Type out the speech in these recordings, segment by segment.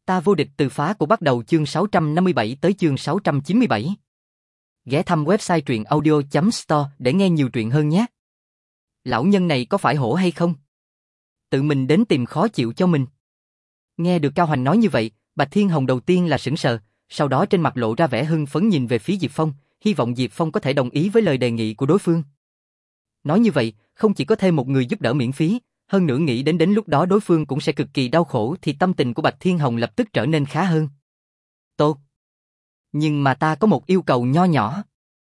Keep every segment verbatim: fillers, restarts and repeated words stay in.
Ta vô địch từ phá của bắt đầu chương sáu trăm năm mươi bảy tới chương sáu trăm chín mươi bảy. Ghé thăm website truyện audio chấm store để nghe nhiều truyện hơn nhé. Lão nhân này có phải hổ hay không? Tự mình đến tìm khó chịu cho mình. Nghe được Cao Hoành nói như vậy, Bạch Thiên Hồng đầu tiên là sững sờ, sau đó trên mặt lộ ra vẻ hưng phấn nhìn về phía Diệp Phong, hy vọng Diệp Phong có thể đồng ý với lời đề nghị của đối phương. Nói như vậy, không chỉ có thêm một người giúp đỡ miễn phí, hơn nữa nghĩ đến đến lúc đó đối phương cũng sẽ cực kỳ đau khổ thì tâm tình của Bạch Thiên Hồng lập tức trở nên khá hơn. Tốt. Nhưng mà ta có một yêu cầu nho nhỏ.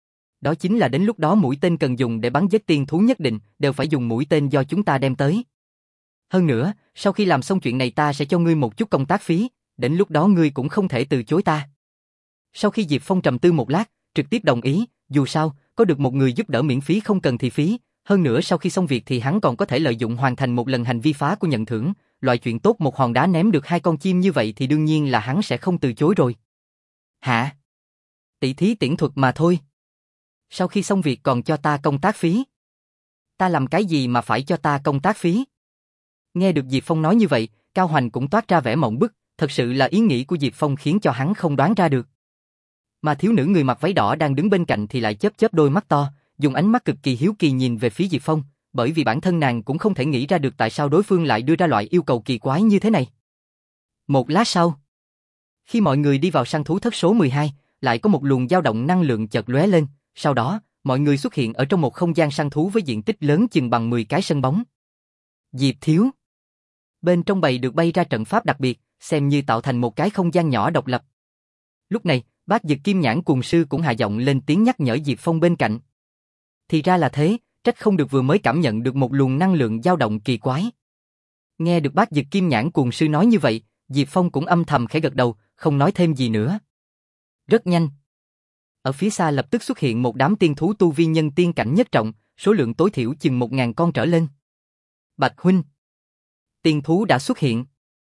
Đó chính là đến lúc đó mũi tên cần dùng để bắn giết tiên thú nhất định đều phải dùng mũi tên do chúng ta đem tới. Hơn nữa, sau khi làm xong chuyện này ta sẽ cho ngươi một chút công tác phí, đến lúc đó ngươi cũng không thể từ chối ta. Sau khi Diệp Phong trầm tư một lát, trực tiếp đồng ý, dù sao, có được một người giúp đỡ miễn phí không cần thì phí, hơn nữa sau khi xong việc thì hắn còn có thể lợi dụng hoàn thành một lần hành vi phá của nhận thưởng, loại chuyện tốt một hòn đá ném được hai con chim như vậy thì đương nhiên là hắn sẽ không từ chối rồi. Hả? Tỷ thí tiễn thuật mà thôi. Sau khi xong việc còn cho ta công tác phí. Ta làm cái gì mà phải cho ta công tác phí? Nghe được Diệp Phong nói như vậy, Cao Hoành cũng toát ra vẻ mộng bức, thật sự là ý nghĩ của Diệp Phong khiến cho hắn không đoán ra được. Mà thiếu nữ người mặc váy đỏ đang đứng bên cạnh thì lại chớp chớp đôi mắt to, dùng ánh mắt cực kỳ hiếu kỳ nhìn về phía Diệp Phong, bởi vì bản thân nàng cũng không thể nghĩ ra được tại sao đối phương lại đưa ra loại yêu cầu kỳ quái như thế này. Một lát sau, khi mọi người đi vào săn thú thất số mười hai, lại có một luồng dao động năng lượng chợt lóe lên, sau đó, mọi người xuất hiện ở trong một không gian săn thú với diện tích lớn chừng bằng mười cái sân bóng. Diệp thiếu. Bên trong bầy được bay ra trận pháp đặc biệt, xem như tạo thành một cái không gian nhỏ độc lập. Lúc này, Bác Dực Kim Nhãn Cuồng Sư cũng hạ giọng lên tiếng nhắc nhở Diệp Phong bên cạnh. Thì ra là thế, trách không được vừa mới cảm nhận được một luồng năng lượng dao động kỳ quái. Nghe được Bác Dực Kim Nhãn Cuồng Sư nói như vậy, Diệp Phong cũng âm thầm khẽ gật đầu, không nói thêm gì nữa. Rất nhanh. Ở phía xa lập tức xuất hiện một đám tiên thú tu vi nhân tiên cảnh nhất trọng, số lượng tối thiểu chừng một ngàn con trở lên. Bạch huynh, tiên thú đã xuất hiện.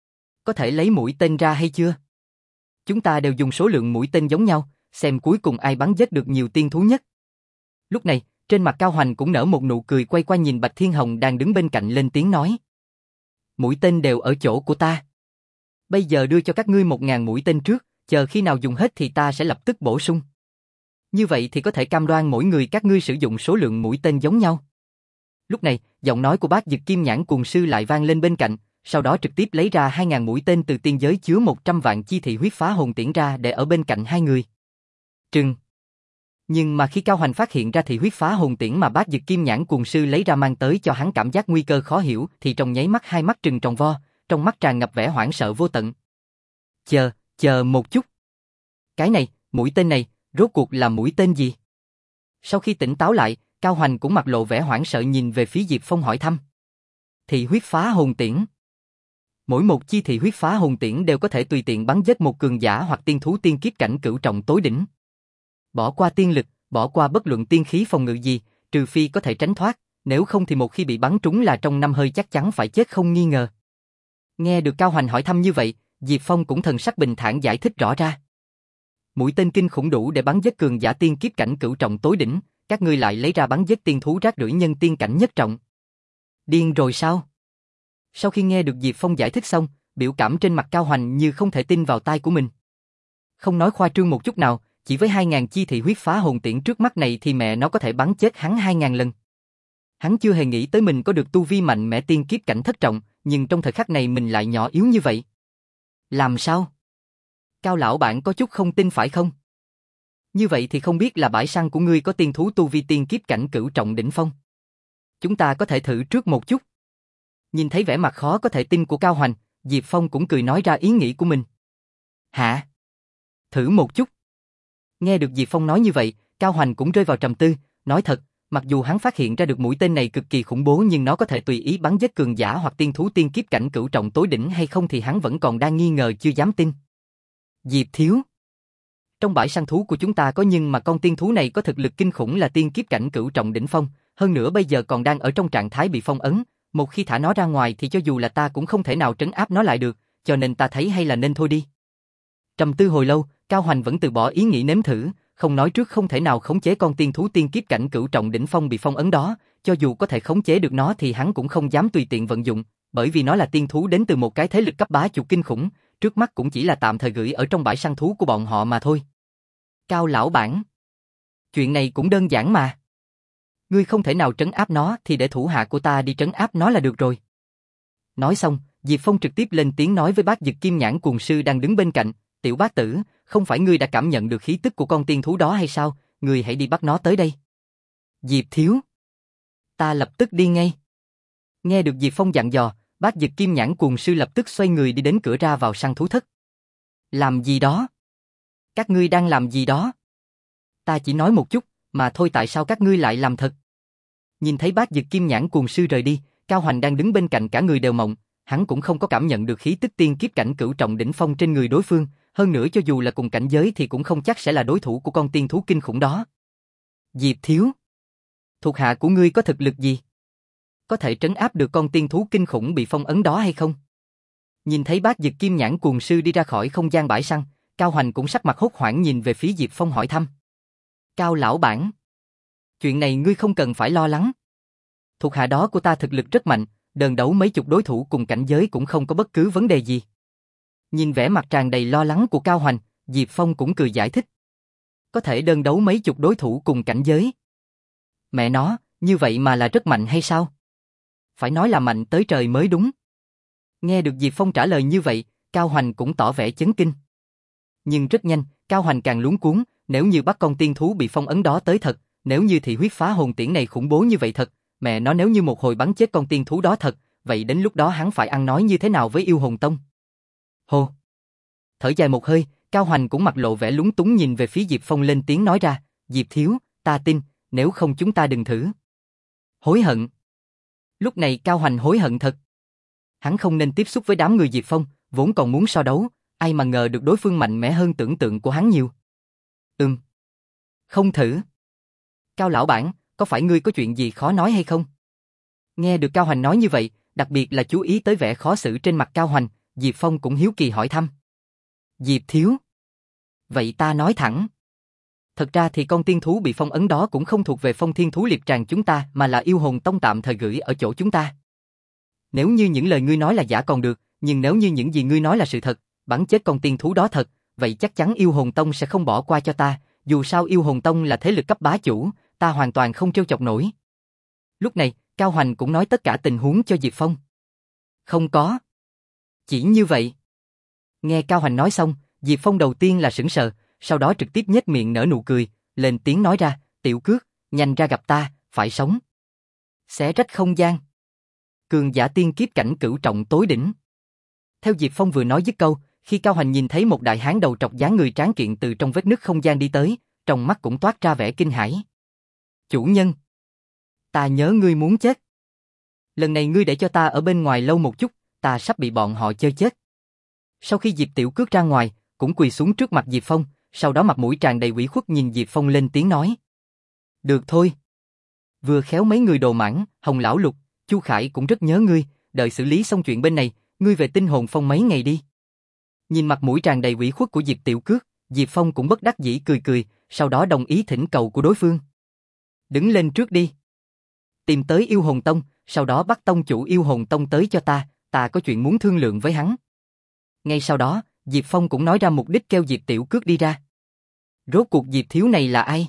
Có thể lấy mũi tên ra hay chưa? Chúng ta đều dùng số lượng mũi tên giống nhau, xem cuối cùng ai bắn giết được nhiều tiên thú nhất. Lúc này, trên mặt Cao Hoành cũng nở một nụ cười quay qua nhìn Bạch Thiên Hồng đang đứng bên cạnh lên tiếng nói. Mũi tên đều ở chỗ của ta. Bây giờ đưa cho các ngươi một ngàn mũi tên trước, chờ khi nào dùng hết thì ta sẽ lập tức bổ sung. Như vậy thì có thể cam đoan mỗi người các ngươi sử dụng số lượng mũi tên giống nhau. Lúc này, giọng nói của Bác Dực Kim Nhãn Cuồng Sư lại vang lên bên cạnh, sau đó trực tiếp lấy ra hai ngàn mũi tên từ tiên giới chứa một trăm vạn chi thị huyết phá hồn tiễn ra để ở bên cạnh hai người. Trừng. Nhưng mà khi Cao Hoành phát hiện ra thị huyết phá hồn tiễn mà Bác Dực Kim Nhãn Cuồng Sư lấy ra mang tới cho hắn cảm giác nguy cơ khó hiểu thì trong nháy mắt hai mắt trừng tròn vo, trong mắt tràn ngập vẻ hoảng sợ vô tận. Chờ, chờ một chút. Cái này, mũi tên này, rốt cuộc là mũi tên gì? Sau khi tỉnh táo lại, Cao Hoành cũng mặt lộ vẻ hoảng sợ nhìn về phía Diệp Phong hỏi thăm. Thị huyết phá hồn tiễn. Mỗi một chi thị huyết phá hồn tiễn đều có thể tùy tiện bắn giết một cường giả hoặc tiên thú tiên kiếp cảnh cửu trọng tối đỉnh. Bỏ qua tiên lực, bỏ qua bất luận tiên khí phòng ngự gì, trừ phi có thể tránh thoát, nếu không thì một khi bị bắn trúng là trong năm hơi chắc chắn phải chết không nghi ngờ. Nghe được Cao Hoành hỏi thăm như vậy, Diệp Phong cũng thần sắc bình thản giải thích rõ ra. Mũi tên kinh khủng đủ để bắn giết cường giả tiên kiếp cảnh cửu trọng tối đỉnh, các ngươi lại lấy ra bắn giết tiên thú rác rưởi nhân tiên cảnh nhất trọng. Điên rồi sao? Sau khi nghe được Diệp Phong giải thích xong, biểu cảm trên mặt Cao Hoành như không thể tin vào tai của mình. Không nói khoa trương một chút nào, chỉ với hai ngàn chi thị huyết phá hồn tiễn trước mắt này thì mẹ nó có thể bắn chết hắn hai ngàn lần. Hắn chưa hề nghĩ tới mình có được tu vi mạnh mẽ tiên kiếp cảnh thất trọng, nhưng trong thời khắc này mình lại nhỏ yếu như vậy. Làm sao? Cao lão bạn có chút không tin phải không? Như vậy thì không biết là bãi săn của ngươi có tiên thú tu vi tiên kiếp cảnh cửu trọng đỉnh phong. Chúng ta có thể thử trước một chút. Nhìn thấy vẻ mặt khó có thể tin của Cao Hoành, Diệp Phong cũng cười nói ra ý nghĩ của mình. Hả? Thử một chút. Nghe được Diệp Phong nói như vậy, Cao Hoành cũng rơi vào trầm tư, nói thật, mặc dù hắn phát hiện ra được mũi tên này cực kỳ khủng bố nhưng nó có thể tùy ý bắn giết cường giả hoặc tiên thú tiên kiếp cảnh cửu trọng tối đỉnh hay không thì hắn vẫn còn đang nghi ngờ chưa dám tin. Diệp thiếu. Trong bãi săn thú của chúng ta có nhưng mà con tiên thú này có thực lực kinh khủng là tiên kiếp cảnh cửu trọng đỉnh phong, hơn nữa bây giờ còn đang ở trong trạng thái bị phong ấn, một khi thả nó ra ngoài thì cho dù là ta cũng không thể nào trấn áp nó lại được, cho nên ta thấy hay là nên thôi đi. Trầm tư hồi lâu, Cao Hoành vẫn từ bỏ ý nghĩ nếm thử, không nói trước không thể nào khống chế con tiên thú tiên kiếp cảnh cửu trọng đỉnh phong bị phong ấn đó, cho dù có thể khống chế được nó thì hắn cũng không dám tùy tiện vận dụng, bởi vì nó là tiên thú đến từ một cái thế lực cấp bá chủ kinh khủng, trước mắt cũng chỉ là tạm thời gửi ở trong bãi săn thú của bọn họ mà thôi. Cao lão bản, chuyện này cũng đơn giản mà. Ngươi không thể nào trấn áp nó thì để thủ hạ của ta đi trấn áp nó là được rồi. Nói xong, Diệp Phong trực tiếp lên tiếng nói với bác Dực Kim Nhãn Cuồng Sư đang đứng bên cạnh, tiểu bác tử, không phải ngươi đã cảm nhận được khí tức của con tiên thú đó hay sao, ngươi hãy đi bắt nó tới đây. Diệp thiếu. Ta lập tức đi ngay. Nghe được Diệp Phong dặn dò, bác Dực Kim Nhãn Cuồng Sư lập tức xoay người đi đến cửa ra vào săn thú thất. Làm gì đó? Các ngươi đang làm gì đó? Ta chỉ nói một chút, mà thôi tại sao các ngươi lại làm thật? Nhìn thấy bác Dực Kim Nhãn Cuồng Sư rời đi, Cao Hoành đang đứng bên cạnh cả người đều mộng, hắn cũng không có cảm nhận được khí tức tiên kiếp cảnh cửu trọng đỉnh phong trên người đối phương, hơn nữa cho dù là cùng cảnh giới thì cũng không chắc sẽ là đối thủ của con tiên thú kinh khủng đó. Diệp thiếu, thuộc hạ của ngươi có thực lực gì? Có thể trấn áp được con tiên thú kinh khủng bị phong ấn đó hay không? Nhìn thấy bác Dực Kim Nhãn Cuồng Sư đi ra khỏi không gian bãi săn, Cao Hoành cũng sắc mặt hốt hoảng nhìn về phía Diệp Phong hỏi thăm. Cao lão bản, chuyện này ngươi không cần phải lo lắng. Thuộc hạ đó của ta thực lực rất mạnh, đơn đấu mấy chục đối thủ cùng cảnh giới cũng không có bất cứ vấn đề gì. Nhìn vẻ mặt tràn đầy lo lắng của Cao Hoành, Diệp Phong cũng cười giải thích. Có thể đơn đấu mấy chục đối thủ cùng cảnh giới. Mẹ nó, như vậy mà là rất mạnh hay sao? Phải nói là mạnh tới trời mới đúng. Nghe được Diệp Phong trả lời như vậy, Cao Hoành cũng tỏ vẻ chấn kinh. Nhưng rất nhanh, Cao Hoành càng luống cuống, nếu như bắt con tiên thú bị phong ấn đó tới thật, nếu như thị huyết phá hồn tiễn này khủng bố như vậy thật, mẹ nó nếu như một hồi bắn chết con tiên thú đó thật, vậy đến lúc đó hắn phải ăn nói như thế nào với yêu hồn tông? Hô! Thở dài một hơi, Cao Hoành cũng mặt lộ vẻ lúng túng nhìn về phía Diệp Phong lên tiếng nói ra, Diệp thiếu, ta tin, nếu không chúng ta đừng thử. Hối hận. Lúc này Cao Hoành hối hận thật. Hắn không nên tiếp xúc với đám người Diệp Phong, vốn còn muốn so đấu, ai mà ngờ được đối phương mạnh mẽ hơn tưởng tượng của hắn nhiều. Ừm. Không thử. Cao lão bản, có phải ngươi có chuyện gì khó nói hay không? Nghe được Cao Hoành nói như vậy, đặc biệt là chú ý tới vẻ khó xử trên mặt Cao Hoành, Diệp Phong cũng hiếu kỳ hỏi thăm. Diệp thiếu. Vậy ta nói thẳng. Thật ra thì con tiên thú bị phong ấn đó cũng không thuộc về Phong Thiên Thú Liệp Tràng chúng ta mà là yêu hồn tông tạm thời gửi ở chỗ chúng ta. Nếu như những lời ngươi nói là giả còn được, nhưng nếu như những gì ngươi nói là sự thật, bắn chết con tiên thú đó thật, vậy chắc chắn yêu hồn tông sẽ không bỏ qua cho ta, dù sao yêu hồn tông là thế lực cấp bá chủ, ta hoàn toàn không trêu chọc nổi. Lúc này, Cao Hoành cũng nói tất cả tình huống cho Diệp Phong. Không có. Chỉ như vậy. Nghe Cao Hoành nói xong, Diệp Phong đầu tiên là sững sờ, sau đó trực tiếp nhếch miệng nở nụ cười, lên tiếng nói ra, tiểu cước, nhanh ra gặp ta, phải sống. Xé rách không gian. Cường giả tiên kiếp cảnh cửu trọng tối đỉnh. Theo Diệp Phong vừa nói dứt câu, khi Cao Hoành nhìn thấy một đại hán đầu trọc dáng người tráng kiện từ trong vết nứt không gian đi tới, trong mắt cũng toát ra vẻ kinh hãi. Chủ nhân. Ta nhớ ngươi muốn chết. Lần này ngươi để cho ta ở bên ngoài lâu một chút, ta sắp bị bọn họ chơi chết. Sau khi Diệp Tiểu Cước ra ngoài, cũng quỳ xuống trước mặt Diệp Phong, sau đó mặt mũi tràn đầy ủy khuất nhìn Diệp Phong lên tiếng nói. Được thôi. Vừa khéo mấy người Đồ Mãng, Hồng Lão Lục, Chu Khải cũng rất nhớ ngươi, đợi xử lý xong chuyện bên này, ngươi về Tinh Hồn Phong mấy ngày đi. Nhìn mặt mũi tràn đầy ủy khuất của Diệp Tiểu Cước, Diệp Phong cũng bất đắc dĩ cười cười, sau đó đồng ý thỉnh cầu của đối phương. Đứng lên trước đi. Tìm tới yêu hồn tông, sau đó bắt tông chủ yêu hồn tông tới cho ta, ta có chuyện muốn thương lượng với hắn. Ngay sau đó, Diệp Phong cũng nói ra mục đích kêu Diệp Tiểu Cước đi ra. Rốt cuộc Diệp thiếu này là ai?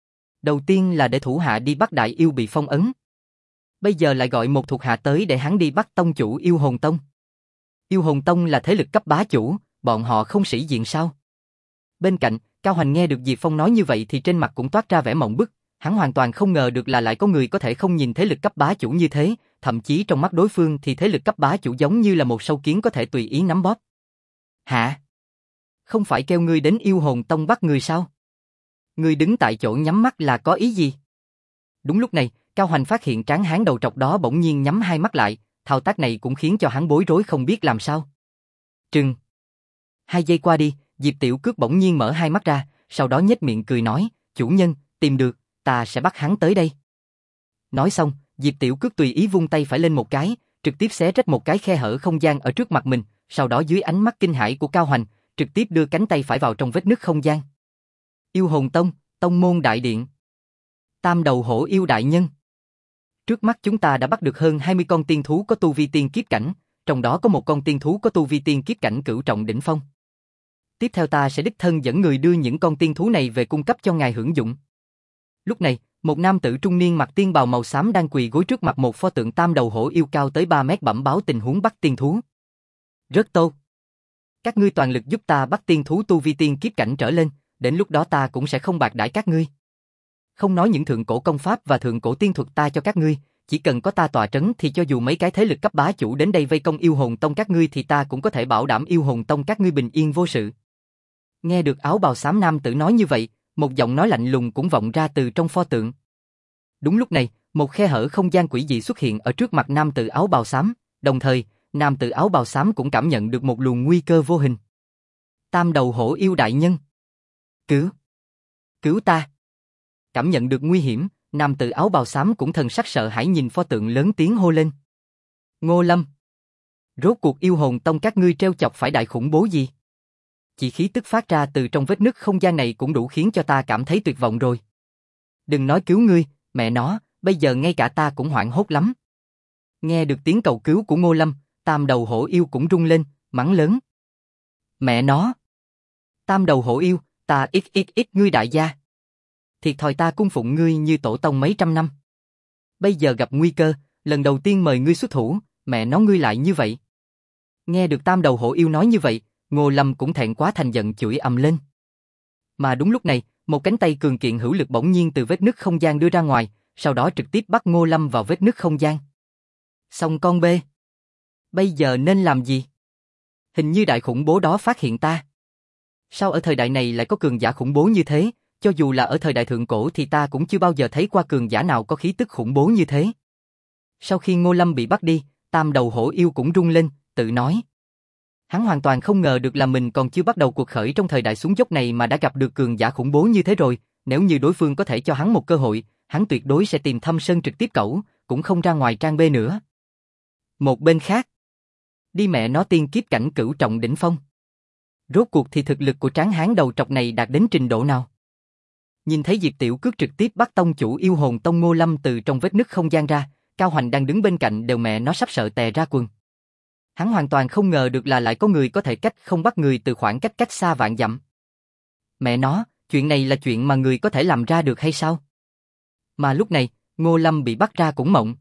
Đầu tiên là để thủ hạ đi bắt đại yêu bị phong ấn. Bây giờ lại gọi một thuộc hạ tới để hắn đi bắt tông chủ yêu hồn tông. Yêu hồn tông là thế lực cấp bá chủ, bọn họ không sĩ diện sao? Bên cạnh, Cao Hoành nghe được Diệp Phong nói như vậy thì trên mặt cũng toát ra vẻ mộng bức, hắn hoàn toàn không ngờ được là lại có người có thể không nhìn thế lực cấp bá chủ như thế, thậm chí trong mắt đối phương thì thế lực cấp bá chủ giống như là một sâu kiến có thể tùy ý nắm bóp. Hả? Không phải kêu ngươi đến yêu hồn tông bắt người sao? Ngươi đứng tại chỗ nhắm mắt là có ý gì? Đúng lúc này, Cao Hoành phát hiện tráng hán đầu trọc đó bỗng nhiên nhắm hai mắt lại, thao tác này cũng khiến cho hắn bối rối không biết làm sao. Trừng. Hai giây qua đi, Diệp Tiểu Cước bỗng nhiên mở hai mắt ra, sau đó nhếch miệng cười nói, chủ nhân, tìm được, ta sẽ bắt hắn tới đây. Nói xong, Diệp Tiểu Cước tùy ý vung tay phải lên một cái, trực tiếp xé rách một cái khe hở không gian ở trước mặt mình, sau đó dưới ánh mắt kinh hãi của Cao Hoành, trực tiếp đưa cánh tay phải vào trong vết nứt không gian. Yêu hồn tông, tông môn đại điện. Tam đầu hổ yêu đại nhân. Trước mắt chúng ta đã bắt được hơn hai mươi con tiên thú có tu vi tiên kiếp cảnh, trong đó có một con tiên thú có tu vi tiên kiếp cảnh cửu trọng đỉnh phong. Tiếp theo ta sẽ đích thân dẫn người đưa những con tiên thú này về cung cấp cho ngài hưởng dụng. Lúc này, một nam tử trung niên mặc tiên bào màu xám đang quỳ gối trước mặt một pho tượng tam đầu hổ yêu cao tới ba mét bẩm báo tình huống bắt tiên thú. Rất tốt. Các ngươi toàn lực giúp ta bắt tiên thú tu vi tiên kiếp cảnh trở lên, đến lúc đó ta cũng sẽ không bạc đãi các ngươi. Không nói những thượng cổ công pháp và thượng cổ tiên thuật ta cho các ngươi, chỉ cần có ta tọa trấn thì cho dù mấy cái thế lực cấp bá chủ đến đây vây công yêu hồn tông các ngươi thì ta cũng có thể bảo đảm yêu hồn tông các ngươi bình yên vô sự. Nghe được áo bào xám nam tử nói như vậy, một giọng nói lạnh lùng cũng vọng ra từ trong pho tượng. Đúng lúc này, một khe hở không gian quỷ dị xuất hiện ở trước mặt nam tử áo bào xám, đồng thời, nam tử áo bào xám cũng cảm nhận được một luồng nguy cơ vô hình. Tam đầu hổ yêu đại nhân. Cứu! Cứu ta! Cảm nhận được nguy hiểm, nam tử áo bào xám cũng thần sắc sợ hãi nhìn pho tượng lớn tiếng hô lên. Ngô Lâm! Rốt cuộc yêu hồn tông các ngươi treo chọc phải đại khủng bố gì? Chỉ khí tức phát ra từ trong vết nứt không gian này cũng đủ khiến cho ta cảm thấy tuyệt vọng rồi. Đừng nói cứu ngươi, mẹ nó, bây giờ ngay cả ta cũng hoảng hốt lắm. Nghe được tiếng cầu cứu của Ngô Lâm, tam đầu hổ yêu cũng rung lên, mắng lớn. Mẹ nó! Tam đầu hổ yêu, ta ít ít ít ngươi đại gia. Thiệt thòi ta cung phụng ngươi như tổ tông mấy trăm năm. Bây giờ gặp nguy cơ, lần đầu tiên mời ngươi xuất thủ, mẹ nó ngươi lại như vậy. Nghe được tam đầu hổ yêu nói như vậy, Ngô Lâm cũng thẹn quá thành giận chửi ầm lên. Mà đúng lúc này, một cánh tay cường kiện hữu lực bỗng nhiên từ vết nứt không gian đưa ra ngoài, sau đó trực tiếp bắt Ngô Lâm vào vết nứt không gian. Xong con bê. Bây giờ nên làm gì? Hình như đại khủng bố đó phát hiện ta. Sao ở thời đại này lại có cường giả khủng bố như thế? Cho dù là ở thời đại thượng cổ thì ta cũng chưa bao giờ thấy qua cường giả nào có khí tức khủng bố như thế. Sau khi Ngô Lâm bị bắt đi, tam đầu hổ yêu cũng rung lên, tự nói. Hắn hoàn toàn không ngờ được là mình còn chưa bắt đầu cuộc khởi trong thời đại xuống dốc này mà đã gặp được cường giả khủng bố như thế rồi. Nếu như đối phương có thể cho hắn một cơ hội, hắn tuyệt đối sẽ tìm Thâm Sơn trực tiếp cẩu, cũng không ra ngoài trang bê nữa. Một bên khác, đi mẹ nó tiên kiếp cảnh cửu trọng đỉnh phong. Rốt cuộc thì thực lực của tráng hán đầu trọc này đạt đến trình độ nào? Nhìn thấy Diệp Tiểu Cước trực tiếp bắt tông chủ yêu hồn tông Ngô Lâm từ trong vết nứt không gian ra, Cao Hoành đang đứng bên cạnh đều mẹ nó sắp sợ tè ra quần. Hắn hoàn toàn không ngờ được là lại có người có thể cách không bắt người từ khoảng cách cách xa vạn dặm. Mẹ nó, chuyện này là chuyện mà người có thể làm ra được hay sao? Mà lúc này, Ngô Lâm bị bắt ra cũng mộng.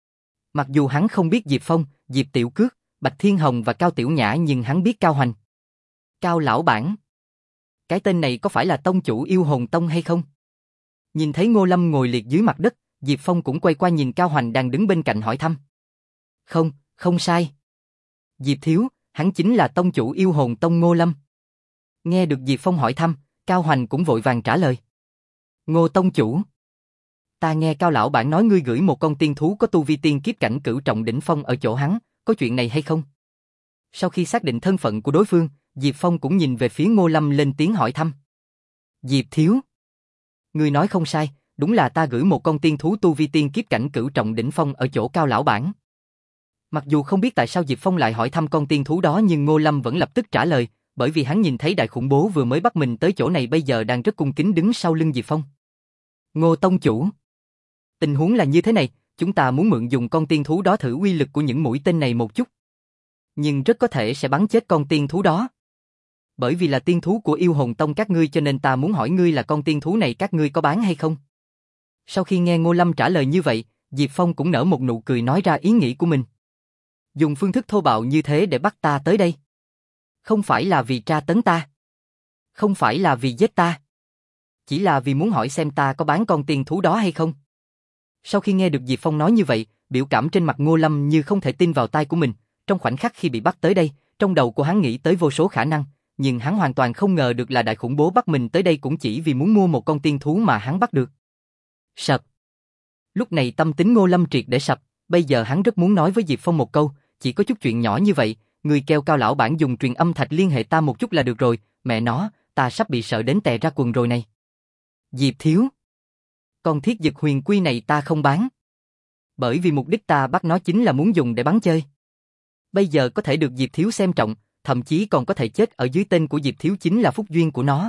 Mặc dù hắn không biết Diệp Phong, Diệp Tiểu Cước, Bạch Thiên Hồng và Cao Tiểu Nhã nhưng hắn biết Cao Hoành. Cao lão bản. Cái tên này có phải là tông chủ yêu hồn tông hay không? Nhìn thấy Ngô Lâm ngồi liệt dưới mặt đất, Diệp Phong cũng quay qua nhìn Cao Hoành đang đứng bên cạnh hỏi thăm. Không, không sai. Diệp Thiếu, hắn chính là tông chủ yêu hồn tông Ngô Lâm. Nghe được Diệp Phong hỏi thăm, Cao Hoành cũng vội vàng trả lời. Ngô tông chủ. Ta nghe Cao lão bản nói ngươi gửi một con tiên thú có tu vi tiên kiếp cảnh cửu trọng đỉnh phong ở chỗ hắn, có chuyện này hay không? Sau khi xác định thân phận của đối phương, Diệp Phong cũng nhìn về phía Ngô Lâm lên tiếng hỏi thăm. Diệp Thiếu. Ngươi nói không sai, đúng là ta gửi một con tiên thú tu vi tiên kiếp cảnh cửu trọng đỉnh phong ở chỗ Cao lão bản. Mặc dù không biết tại sao Diệp Phong lại hỏi thăm con tiên thú đó nhưng Ngô Lâm vẫn lập tức trả lời, bởi vì hắn nhìn thấy đại khủng bố vừa mới bắt mình tới chỗ này bây giờ đang rất cung kính đứng sau lưng Diệp Phong. Ngô tông chủ. Tình huống là như thế này, chúng ta muốn mượn dùng con tiên thú đó thử uy lực của những mũi tên này một chút. Nhưng rất có thể sẽ bắn chết con tiên thú đó. Bởi vì là tiên thú của yêu hồn tông các ngươi cho nên ta muốn hỏi ngươi là con tiên thú này các ngươi có bán hay không? Sau khi nghe Ngô Lâm trả lời như vậy, Diệp Phong cũng nở một nụ cười nói ra ý nghĩ của mình. Dùng phương thức thô bạo như thế để bắt ta tới đây. Không phải là vì tra tấn ta. Không phải là vì giết ta. Chỉ là vì muốn hỏi xem ta có bán con tiên thú đó hay không. Sau khi nghe được Diệp Phong nói như vậy, biểu cảm trên mặt Ngô Lâm như không thể tin vào tai của mình. Trong khoảnh khắc khi bị bắt tới đây, trong đầu của hắn nghĩ tới vô số khả năng, nhưng hắn hoàn toàn không ngờ được là đại khủng bố bắt mình tới đây cũng chỉ vì muốn mua một con tiên thú mà hắn bắt được. Sập. Lúc này tâm tính Ngô Lâm triệt để sập, bây giờ hắn rất muốn nói với Diệp Phong một câu, chỉ có chút chuyện nhỏ như vậy, người kêu Cao lão bản dùng truyền âm thạch liên hệ ta một chút là được rồi, mẹ nó, ta sắp bị sợ đến tè ra quần rồi này. Diệp Thiếu. Con thiết dực huyền quy này ta không bán. Bởi vì mục đích ta bắt nó chính là muốn dùng để bắn chơi. Bây giờ có thể được Diệp Thiếu xem trọng, thậm chí còn có thể chết ở dưới tên của Diệp Thiếu chính là phúc duyên của nó.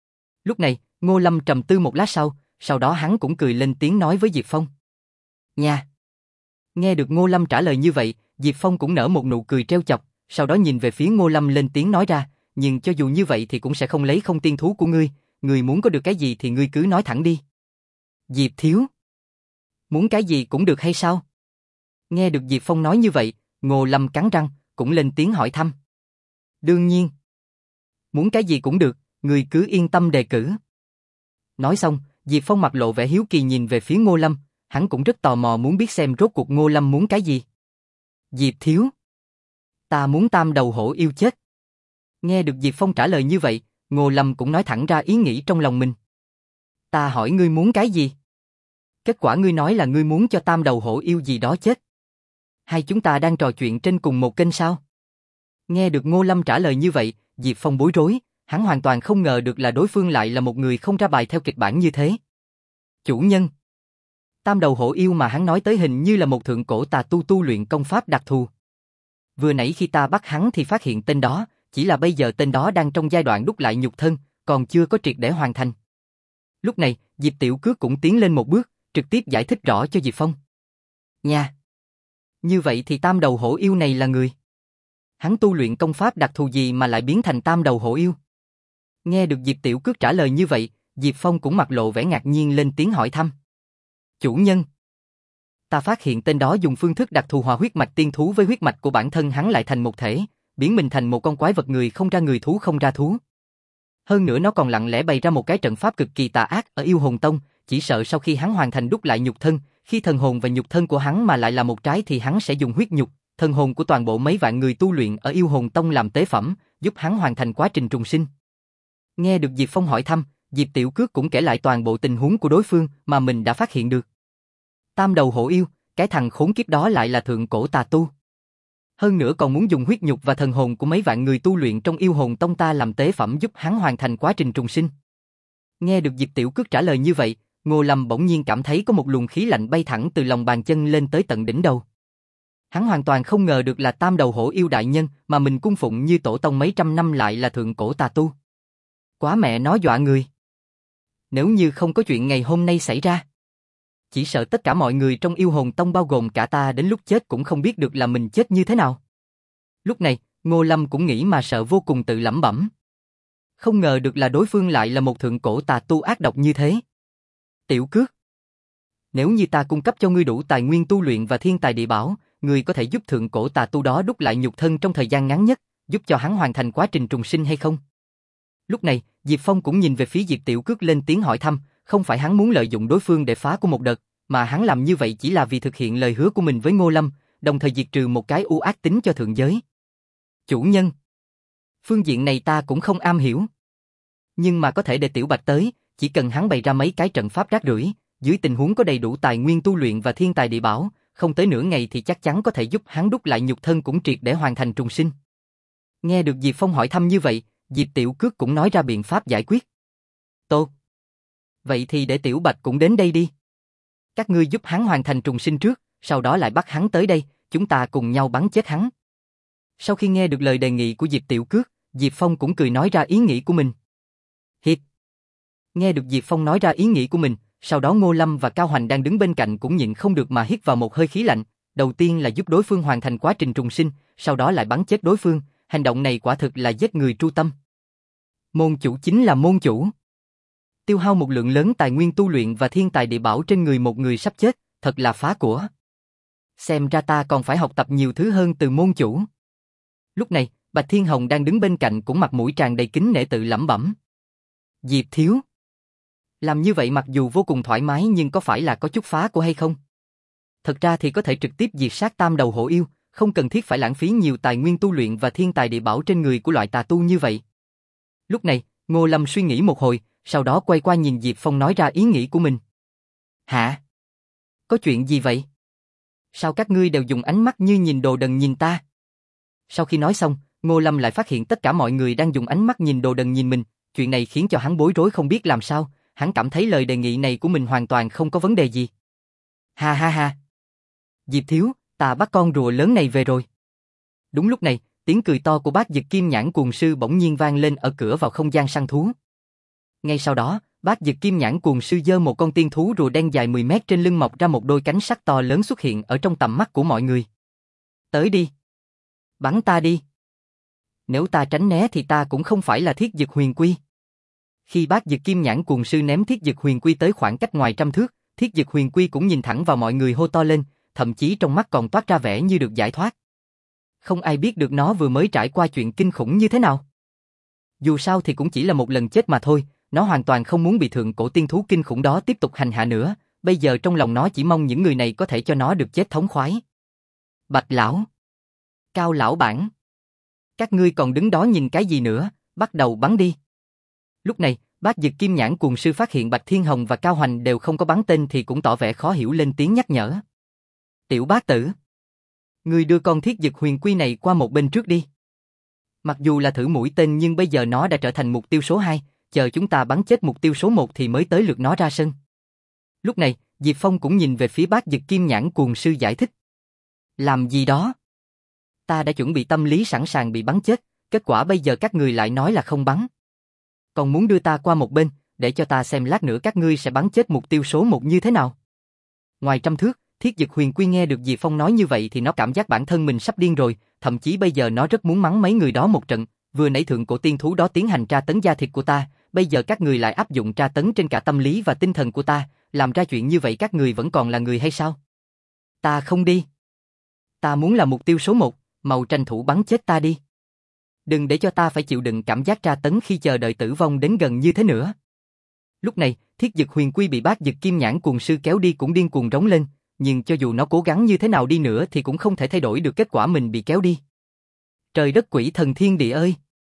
Lúc này, Ngô Lâm trầm tư một lát sau, sau đó hắn cũng cười lên tiếng nói với Diệp Phong. Nha! Nghe được Ngô Lâm trả lời như vậy, Diệp Phong cũng nở một nụ cười trêu chọc, sau đó nhìn về phía Ngô Lâm lên tiếng nói ra, nhưng cho dù như vậy thì cũng sẽ không lấy không tiên thú của ngươi, ngươi muốn có được cái gì thì ngươi cứ nói thẳng đi. Diệp thiếu, muốn cái gì cũng được hay sao? Nghe được Diệp Phong nói như vậy, Ngô Lâm cắn răng, cũng lên tiếng hỏi thăm. Đương nhiên, muốn cái gì cũng được, ngươi cứ yên tâm đề cử. Nói xong, Diệp Phong mặt lộ vẻ hiếu kỳ nhìn về phía Ngô Lâm, hắn cũng rất tò mò muốn biết xem rốt cuộc Ngô Lâm muốn cái gì. Diệp thiếu, ta muốn tam đầu hổ yêu chết. Nghe được Diệp Phong trả lời như vậy, Ngô Lâm cũng nói thẳng ra ý nghĩ trong lòng mình. Ta hỏi ngươi muốn cái gì? Kết quả ngươi nói là ngươi muốn cho tam đầu hổ yêu gì đó chết. Hai chúng ta đang trò chuyện trên cùng một kênh sao? Nghe được Ngô Lâm trả lời như vậy, Diệp Phong bối rối, hắn hoàn toàn không ngờ được là đối phương lại là một người không ra bài theo kịch bản như thế. Chủ nhân, tam đầu hổ yêu mà hắn nói tới hình như là một thượng cổ tà tu tu luyện công pháp đặc thù. Vừa nãy khi ta bắt hắn thì phát hiện tên đó, chỉ là bây giờ tên đó đang trong giai đoạn đúc lại nhục thân, còn chưa có triệt để hoàn thành. Lúc này, Diệp Tiểu Cước cũng tiến lên một bước, trực tiếp giải thích rõ cho Diệp Phong. Nha! Như vậy thì tam đầu hổ yêu này là người. Hắn tu luyện công pháp đặc thù gì mà lại biến thành tam đầu hổ yêu? Nghe được Diệp Tiểu Cước trả lời như vậy, Diệp Phong cũng mặt lộ vẻ ngạc nhiên lên tiếng hỏi thăm. Chủ nhân! Ta phát hiện tên đó dùng phương thức đặc thù hòa huyết mạch tiên thú với huyết mạch của bản thân hắn lại thành một thể, biến mình thành một con quái vật người không ra người thú không ra thú. Hơn nữa nó còn lặng lẽ bày ra một cái trận pháp cực kỳ tà ác ở Yêu Hồn Tông, chỉ sợ sau khi hắn hoàn thành đúc lại nhục thân, khi thần hồn và nhục thân của hắn mà lại là một trái thì hắn sẽ dùng huyết nhục, thần hồn của toàn bộ mấy vạn người tu luyện ở Yêu Hồn Tông làm tế phẩm, giúp hắn hoàn thành quá trình trùng sinh. Nghe được Diệp Phong hỏi thăm, Diệp Tiểu Cước cũng kể lại toàn bộ tình huống của đối phương mà mình đã phát hiện được. Tam đầu hổ yêu, cái thằng khốn kiếp đó lại là thượng cổ tà tu. Hơn nữa còn muốn dùng huyết nhục và thần hồn của mấy vạn người tu luyện trong Yêu Hồn Tông ta làm tế phẩm giúp hắn hoàn thành quá trình trùng sinh. Nghe được Diệp Tiểu Cước trả lời như vậy, Ngô Lâm bỗng nhiên cảm thấy có một luồng khí lạnh bay thẳng từ lòng bàn chân lên tới tận đỉnh đầu. Hắn hoàn toàn không ngờ được là tam đầu hổ yêu đại nhân mà mình cung phụng như tổ tông mấy trăm năm lại là thượng cổ tà tu. Quá mẹ nó dọa người. Nếu như không có chuyện ngày hôm nay xảy ra, chỉ sợ tất cả mọi người trong Yêu Hồn Tông bao gồm cả ta đến lúc chết cũng không biết được là mình chết như thế nào. Lúc này, Ngô Lâm cũng nghĩ mà sợ vô cùng tự lẩm bẩm. Không ngờ được là đối phương lại là một thượng cổ tà tu ác độc như thế. Tiểu Cước, nếu như ta cung cấp cho ngươi đủ tài nguyên tu luyện và thiên tài địa bảo, ngươi có thể giúp thượng cổ tà tu đó đúc lại nhục thân trong thời gian ngắn nhất, giúp cho hắn hoàn thành quá trình trùng sinh hay không? Lúc này, Diệp Phong cũng nhìn về phía Diệp Tiểu Cước lên tiếng hỏi thăm, không phải hắn muốn lợi dụng đối phương để phá của một đợt, mà hắn làm như vậy chỉ là vì thực hiện lời hứa của mình với Ngô Lâm, đồng thời diệt trừ một cái u ác tính cho thượng giới. Chủ nhân, phương diện này ta cũng không am hiểu. Nhưng mà có thể để Tiểu Bạch tới, chỉ cần hắn bày ra mấy cái trận pháp rác rưởi, dưới tình huống có đầy đủ tài nguyên tu luyện và thiên tài địa bảo, không tới nửa ngày thì chắc chắn có thể giúp hắn đúc lại nhục thân cũng triệt để hoàn thành trùng sinh. Nghe được Diệp Phong hỏi thăm như vậy, Diệp Tiểu Cước cũng nói ra biện pháp giải quyết. Tốt. Vậy thì để Tiểu Bạch cũng đến đây đi. Các ngươi giúp hắn hoàn thành trùng sinh trước, sau đó lại bắt hắn tới đây, chúng ta cùng nhau bắn chết hắn. Sau khi nghe được lời đề nghị của Diệp Tiểu Cước, Diệp Phong cũng cười nói ra ý nghĩ của mình. Hít. Nghe được Diệp Phong nói ra ý nghĩ của mình, sau đó Ngô Lâm và Cao Hoành đang đứng bên cạnh cũng nhịn không được mà hít vào một hơi khí lạnh. Đầu tiên là giúp đối phương hoàn thành quá trình trùng sinh, sau đó lại bắn chết đối phương, hành động này quả thực là giết người tru tâm. Môn chủ chính là môn chủ. Tiêu hao một lượng lớn tài nguyên tu luyện và thiên tài địa bảo trên người một người sắp chết, thật là phá của. Xem ra ta còn phải học tập nhiều thứ hơn từ môn chủ. Lúc này, Bạch Thiên Hồng đang đứng bên cạnh cũng mặt mũi tràn đầy kính nể tự lẩm bẩm. Diệp thiếu, làm như vậy mặc dù vô cùng thoải mái nhưng có phải là có chút phá của hay không? Thật ra thì có thể trực tiếp diệt sát tam đầu hổ yêu, không cần thiết phải lãng phí nhiều tài nguyên tu luyện và thiên tài địa bảo trên người của loại tà tu như vậy. Lúc này, Ngô Lâm suy nghĩ một hồi, sau đó quay qua nhìn Diệp Phong nói ra ý nghĩ của mình. Hả? Có chuyện gì vậy? Sao các ngươi đều dùng ánh mắt như nhìn đồ đần nhìn ta? Sau khi nói xong, Ngô Lâm lại phát hiện tất cả mọi người đang dùng ánh mắt nhìn đồ đần nhìn mình, chuyện này khiến cho hắn bối rối không biết làm sao, hắn cảm thấy lời đề nghị này của mình hoàn toàn không có vấn đề gì. Ha ha ha. Diệp thiếu, ta bắt con rùa lớn này về rồi. Đúng lúc này, tiếng cười to của bác Dực Kim Nhãn Cuồng Sư bỗng nhiên vang lên ở cửa vào không gian săn thú. Ngay sau đó, Bác Dực Kim Nhãn Cuồng Sư giơ một con tiên thú rùa đen dài mười mét trên lưng mọc ra một đôi cánh sắt to lớn xuất hiện ở trong tầm mắt của mọi người. Tới đi. Bắn ta đi. Nếu ta tránh né thì ta cũng không phải là Thiết Dực Huyền Quy. Khi Bác Dực Kim Nhãn Cuồng Sư ném Thiết Dực Huyền Quy tới khoảng cách ngoài trăm thước, Thiết Dực Huyền Quy cũng nhìn thẳng vào mọi người hô to lên, thậm chí trong mắt còn toát ra vẻ như được giải thoát. Không ai biết được nó vừa mới trải qua chuyện kinh khủng như thế nào. Dù sao thì cũng chỉ là một lần chết mà thôi, nó hoàn toàn không muốn bị thượng cổ tiên thú kinh khủng đó tiếp tục hành hạ nữa, bây giờ trong lòng nó chỉ mong những người này có thể cho nó được chết thống khoái. Bạch lão, Cao lão bản, các ngươi còn đứng đó nhìn cái gì nữa, bắt đầu bắn đi. Lúc này, Bác Dực Kim Nhãn Cuồng Sư phát hiện Bạch Thiên Hồng và Cao Hoành đều không có bắn tên thì cũng tỏ vẻ khó hiểu lên tiếng nhắc nhở. Tiểu bác tử, ngươi đưa con Thiết Dực Huyền Quy này qua một bên trước đi. Mặc dù là thử mũi tên nhưng bây giờ nó đã trở thành mục tiêu số hai, chờ chúng ta bắn chết mục tiêu số một thì mới tới lượt nó ra sân. Lúc này, Diệp Phong cũng nhìn về phía Bác Dực Kim Nhãn Cuồng Sư giải thích. Làm gì đó? Ta đã chuẩn bị tâm lý sẵn sàng bị bắn chết, kết quả bây giờ các người lại nói là không bắn. Còn muốn đưa ta qua một bên, để cho ta xem lát nữa các ngươi sẽ bắn chết mục tiêu số một như thế nào. Ngoài trăm thước, Thiết Dực Huyền Quy nghe được Diệp Phong nói như vậy thì nó cảm giác bản thân mình sắp điên rồi, thậm chí bây giờ nó rất muốn mắng mấy người đó một trận, vừa nãy thượng cổ tiên thú đó tiến hành tra tấn da thịt của ta, bây giờ các người lại áp dụng tra tấn trên cả tâm lý và tinh thần của ta, làm ra chuyện như vậy các người vẫn còn là người hay sao? Ta không đi. Ta muốn là mục tiêu số một, mau tranh thủ bắn chết ta đi. Đừng để cho ta phải chịu đựng cảm giác tra tấn khi chờ đợi tử vong đến gần như thế nữa. Lúc này, Thiết Dực Huyền Quy bị Bác Dực Kim Nhãn Cuồng Sư kéo đi cũng điên cuồng rống lên, nhưng cho dù nó cố gắng như thế nào đi nữa thì cũng không thể thay đổi được kết quả mình bị kéo đi. Trời đất quỷ thần thiên địa ơi!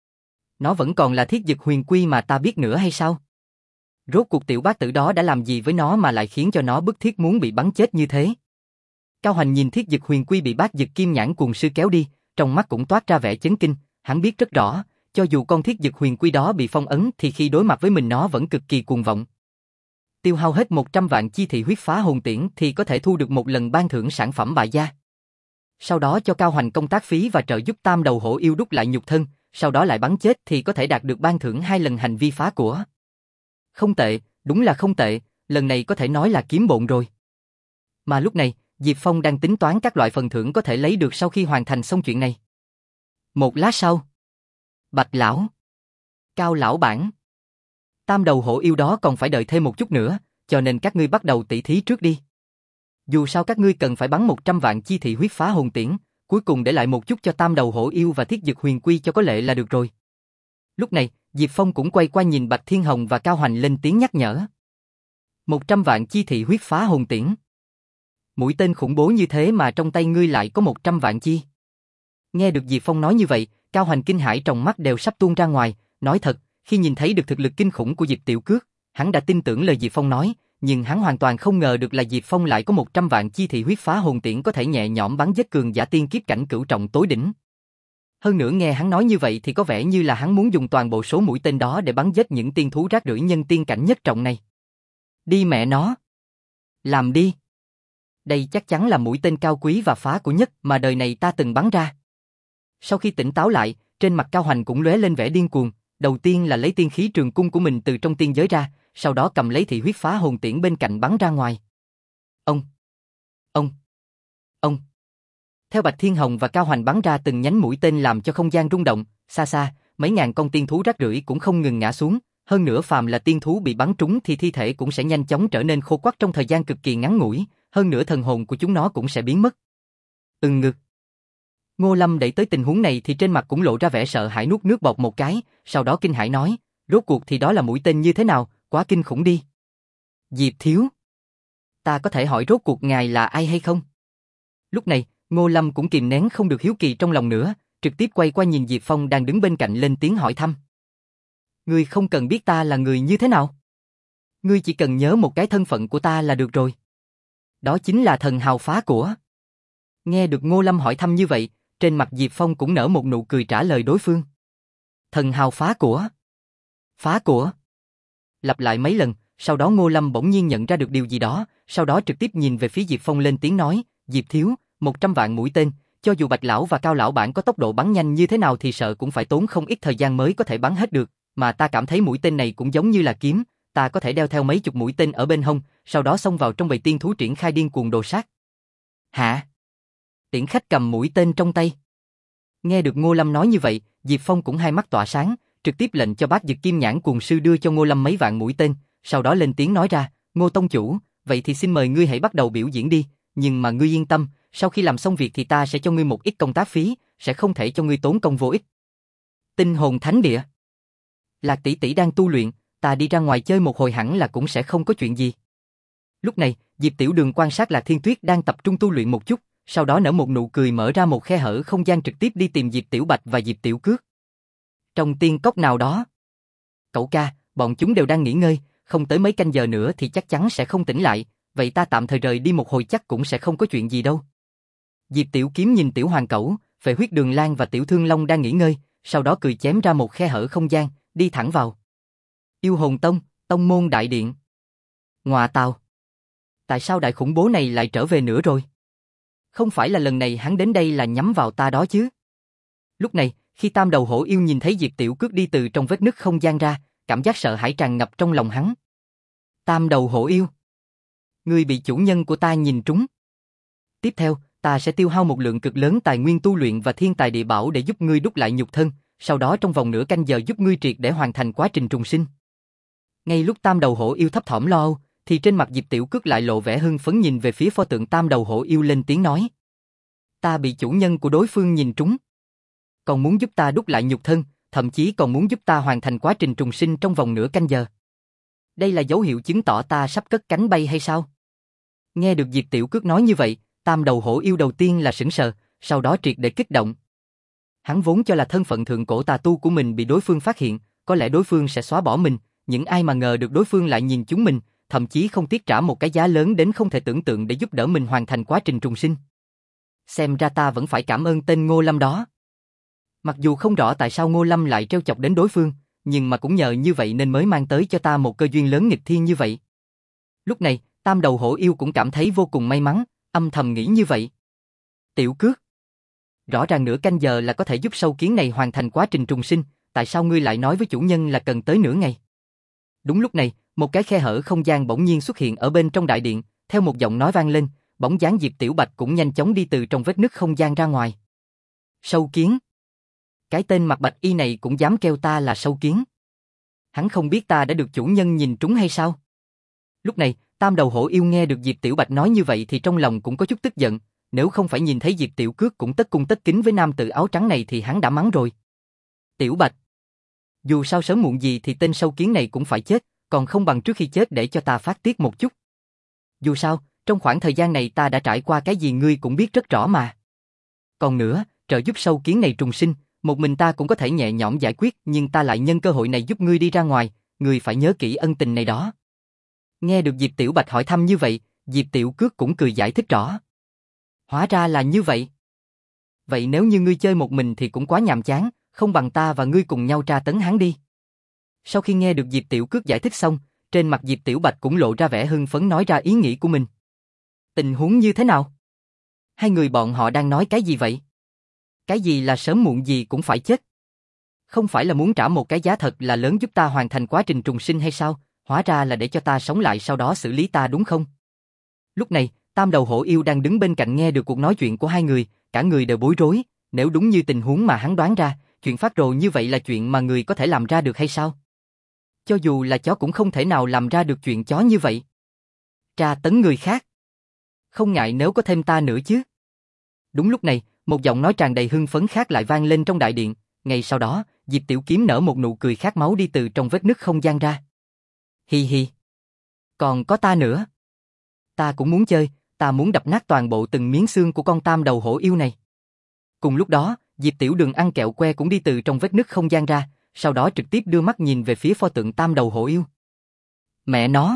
Nó vẫn còn là Thiết Dực Huyền Quy mà ta biết nữa hay sao? Rốt cuộc tiểu bác tử đó đã làm gì với nó mà lại khiến cho nó bức thiết muốn bị bắn chết như thế? Cao Hoành nhìn Thiết Dực Huyền Quy bị Bác Dực Kim Nhãn Cuồng Sư kéo đi, trong mắt cũng toát ra vẻ chấn kinh, hắn biết rất rõ, cho dù con Thiết Dực Huyền Quy đó bị phong ấn thì khi đối mặt với mình nó vẫn cực kỳ cuồng vọng. Tiêu hao hết một trăm vạn chi thị huyết phá hồn tiễn thì có thể thu được một lần ban thưởng sản phẩm bại gia. Sau đó cho Cao Hoành công tác phí và trợ giúp tam đầu hổ yêu đúc lại nhục thân, sau đó lại bắn chết thì có thể đạt được ban thưởng hai lần hành vi phá của. Không tệ, đúng là không tệ, lần này có thể nói là kiếm bộn rồi. Mà lúc này, Diệp Phong đang tính toán các loại phần thưởng có thể lấy được sau khi hoàn thành xong chuyện này. Một lát sau, Bạch lão, Cao lão bản, tam đầu hổ yêu đó còn phải đợi thêm một chút nữa, cho nên các ngươi bắt đầu tỉ thí trước đi. Dù sao các ngươi cần phải bắn một trăm vạn chi thị huyết phá hồn tiễn, cuối cùng để lại một chút cho tam đầu hổ yêu và Thiết Dực Huyền Quy cho có lệ là được rồi. Lúc này, Diệp Phong cũng quay qua nhìn Bạch Thiên Hồng và Cao Hoành lên tiếng nhắc nhở. một trăm vạn chi thị huyết phá hồn tiễn. Mũi tên khủng bố như thế mà trong tay ngươi lại có một trăm vạn chi. Nghe được Diệp Phong nói như vậy, Cao Hoành kinh hãi trong mắt đều sắp tuôn ra ngoài, nói thật, khi nhìn thấy được thực lực kinh khủng của Diệp Tiểu Cước, hắn đã tin tưởng lời Diệp Phong nói, nhưng hắn hoàn toàn không ngờ được là Diệp Phong lại có một trăm vạn chi thị huyết phá hồn tiễn có thể nhẹ nhõm bắn giết cường giả tiên kiếp cảnh cửu trọng tối đỉnh. Hơn nữa nghe hắn nói như vậy thì có vẻ như là hắn muốn dùng toàn bộ số mũi tên đó để bắn giết những tiên thú rác rưởi nhân tiên cảnh nhất trọng này. Đi mẹ nó! Làm đi! Đây chắc chắn là mũi tên cao quý và phá của nhất mà đời này ta từng bắn ra. Sau khi tỉnh táo lại, trên mặt Cao Hoành cũng lóe lên vẻ điên cuồng, đầu tiên là lấy tiên khí trường cung của mình từ trong tiên giới ra, sau đó cầm lấy thị huyết phá hồn tiễn bên cạnh bắn ra ngoài. Ông! Ông! Ông! Theo Bạch Thiên Hồng và Cao Hoành bắn ra từng nhánh mũi tên làm cho không gian rung động, xa xa, mấy ngàn con tiên thú rác rưởi cũng không ngừng ngã xuống, hơn nữa phàm là tiên thú bị bắn trúng thì thi thể cũng sẽ nhanh chóng trở nên khô quắt trong thời gian cực kỳ ngắn ngủi, hơn nữa thần hồn của chúng nó cũng sẽ biến mất. Ừm ngực. Ngô Lâm đẩy tới tình huống này thì trên mặt cũng lộ ra vẻ sợ hãi nuốt nước bọt một cái, sau đó kinh hãi nói, rốt cuộc thì đó là mũi tên như thế nào, quá kinh khủng đi. Diệp thiếu. Ta có thể hỏi rốt cuộc ngài là ai hay không? Lúc này, Ngô Lâm cũng kìm nén không được hiếu kỳ trong lòng nữa, trực tiếp quay qua nhìn Diệp Phong đang đứng bên cạnh lên tiếng hỏi thăm. Ngươi không cần biết ta là người như thế nào. Ngươi chỉ cần nhớ một cái thân phận của ta là được rồi. Đó chính là thần hào phá của. Nghe được Ngô Lâm hỏi thăm như vậy, trên mặt Diệp Phong cũng nở một nụ cười trả lời đối phương. Thần hào phá của. Phá của. Lặp lại mấy lần, sau đó Ngô Lâm bỗng nhiên nhận ra được điều gì đó, sau đó trực tiếp nhìn về phía Diệp Phong lên tiếng nói, Diệp thiếu, một trăm vạn mũi tên, cho dù Bạch lão và Cao lão bản có tốc độ bắn nhanh như thế nào thì sợ cũng phải tốn không ít thời gian mới có thể bắn hết được, mà ta cảm thấy mũi tên này cũng giống như là kiếm, ta có thể đeo theo mấy chục mũi tên ở bên hông, sau đó xông vào trong bầy tiên thú triển khai điên cuồng đồ sát. Hả? Tiễn khách cầm mũi tên trong tay. Nghe được Ngô Lâm nói như vậy, Diệp Phong cũng hai mắt tỏa sáng, trực tiếp lệnh cho Bát Dực Kim Nhãn Cuồng Sư đưa cho Ngô Lâm mấy vạn mũi tên, sau đó lên tiếng nói ra, Ngô Tông Chủ, vậy thì xin mời ngươi hãy bắt đầu biểu diễn đi, nhưng mà ngươi yên tâm, sau khi làm xong việc thì ta sẽ cho ngươi một ít công tác phí, sẽ không thể cho ngươi tốn công vô ích. Tinh hồn thánh địa. Lạc tỷ tỷ đang tu luyện, ta đi ra ngoài chơi một hồi hẳn là cũng sẽ không có chuyện gì. Lúc này, Diệp Tiểu Đường quan sát Lạc Thiên Tuyết đang tập trung tu luyện một chút, sau đó nở một nụ cười mở ra một khe hở không gian trực tiếp đi tìm Diệp Tiểu Bạch và Diệp Tiểu Cước. Trong tiên cốc nào đó. Cậu ca, bọn chúng đều đang nghỉ ngơi, không tới mấy canh giờ nữa thì chắc chắn sẽ không tỉnh lại, vậy ta tạm thời rời đi một hồi chắc cũng sẽ không có chuyện gì đâu. Diệp Tiểu Kiếm nhìn Tiểu Hoàng Cẩu, Phệ Huyết Đường Lang và Tiểu Thương Long đang nghỉ ngơi, sau đó cười chém ra một khe hở không gian, đi thẳng vào. Yêu Hồn Tông, Tông môn đại điện. Ngọa tào. Tại sao đại khủng bố này lại trở về nữa rồi? Không phải là lần này hắn đến đây là nhắm vào ta đó chứ? Lúc này, khi Tam Đầu Hổ Yêu nhìn thấy Diệp Tiểu Cước đi từ trong vết nứt không gian ra, cảm giác sợ hãi tràn ngập trong lòng hắn. Tam Đầu Hổ Yêu, ngươi bị chủ nhân của ta nhìn trúng. Tiếp theo, ta sẽ tiêu hao một lượng cực lớn tài nguyên tu luyện và thiên tài địa bảo để giúp ngươi đúc lại nhục thân, sau đó trong vòng nửa canh giờ giúp ngươi triệt để hoàn thành quá trình trùng sinh. Ngay lúc Tam Đầu Hổ Yêu thấp thỏm lo âu, thì trên mặt Diệp Tiểu Cước lại lộ vẻ hưng phấn nhìn về phía pho tượng Tam Đầu Hổ Yêu lên tiếng nói. Ta bị chủ nhân của đối phương nhìn trúng. Còn muốn giúp ta đúc lại nhục thân, thậm chí còn muốn giúp ta hoàn thành quá trình trùng sinh trong vòng nửa canh giờ. Đây là dấu hiệu chứng tỏ ta sắp cất cánh bay hay sao? Nghe được Diệp Tiểu Cước nói như vậy, Tam Đầu Hổ Yêu đầu tiên là sững sờ, sau đó triệt để kích động. Hắn vốn cho là thân phận thượng cổ tà tu của mình bị đối phương phát hiện, có lẽ đối phương sẽ xóa bỏ mình, những ai mà ngờ được đối phương lại nhìn chúng mình, thậm chí không tiếc trả một cái giá lớn đến không thể tưởng tượng để giúp đỡ mình hoàn thành quá trình trùng sinh. Xem ra ta vẫn phải cảm ơn tên Ngô Lâm đó. Mặc dù không rõ tại sao Ngô Lâm lại trêu chọc đến đối phương, nhưng mà cũng nhờ như vậy nên mới mang tới cho ta một cơ duyên lớn nghịch thiên như vậy. Lúc này, Tam Đầu Hổ Yêu cũng cảm thấy vô cùng may mắn, âm thầm nghĩ như vậy. Tiểu Cước, rõ ràng nửa canh giờ là có thể giúp sâu kiến này hoàn thành quá trình trùng sinh, tại sao ngươi lại nói với chủ nhân là cần tới nửa ngày? Đúng lúc này, một cái khe hở không gian bỗng nhiên xuất hiện ở bên trong đại điện, theo một giọng nói vang lên, bóng dáng Diệp Tiểu Bạch cũng nhanh chóng đi từ trong vết nứt không gian ra ngoài. Sâu kiến. Cái tên mặc bạch y này cũng dám kêu ta là sâu kiến. Hắn không biết ta đã được chủ nhân nhìn trúng hay sao? Lúc này, Tam Đầu Hổ Yêu nghe được Diệp Tiểu Bạch nói như vậy thì trong lòng cũng có chút tức giận, nếu không phải nhìn thấy Diệp Tiểu Cước cũng tất cung tất kính với nam tử áo trắng này thì hắn đã mắng rồi. Tiểu Bạch, dù sao sớm muộn gì thì tên sâu kiến này cũng phải chết, còn không bằng trước khi chết để cho ta phát tiết một chút. Dù sao, trong khoảng thời gian này ta đã trải qua cái gì ngươi cũng biết rất rõ mà. Còn nữa, trợ giúp sâu kiến này trùng sinh, một mình ta cũng có thể nhẹ nhõm giải quyết, nhưng ta lại nhân cơ hội này giúp ngươi đi ra ngoài, ngươi phải nhớ kỹ ân tình này đó. Nghe được Diệp Tiểu Bạch hỏi thăm như vậy, Diệp Tiểu Cước cũng cười giải thích rõ. Hóa ra là như vậy. Vậy nếu như ngươi chơi một mình thì cũng quá nhàm chán, không bằng ta và ngươi cùng nhau tra tấn hắn đi. Sau khi nghe được Diệp Tiểu Cước giải thích xong, trên mặt Diệp Tiểu Bạch cũng lộ ra vẻ hưng phấn nói ra ý nghĩ của mình. Tình huống như thế nào? Hai người bọn họ đang nói cái gì vậy? Cái gì là sớm muộn gì cũng phải chết? Không phải là muốn trả một cái giá thật là lớn giúp ta hoàn thành quá trình trùng sinh hay sao? Hóa ra là để cho ta sống lại sau đó xử lý ta đúng không? Lúc này, Tam Đầu Hổ Yêu đang đứng bên cạnh nghe được cuộc nói chuyện của hai người, cả người đều bối rối, nếu đúng như tình huống mà hắn đoán ra, chuyện phát rồ như vậy là chuyện mà người có thể làm ra được hay sao? Cho dù là chó cũng không thể nào làm ra được chuyện chó như vậy. Tra tấn người khác. Không ngại nếu có thêm ta nữa chứ. Đúng lúc này, một giọng nói tràn đầy hưng phấn khác lại vang lên trong đại điện, ngay sau đó, Diệp Tiểu Kiếm nở một nụ cười khát máu đi từ trong vết nứt không gian ra. Hi hi. Còn có ta nữa. Ta cũng muốn chơi, ta muốn đập nát toàn bộ từng miếng xương của con Tam Đầu Hổ Yêu này. Cùng lúc đó, Diệp Tiểu Đường ăn kẹo que cũng đi từ trong vết nứt không gian ra, sau đó trực tiếp đưa mắt nhìn về phía pho tượng Tam Đầu Hổ Yêu. Mẹ nó!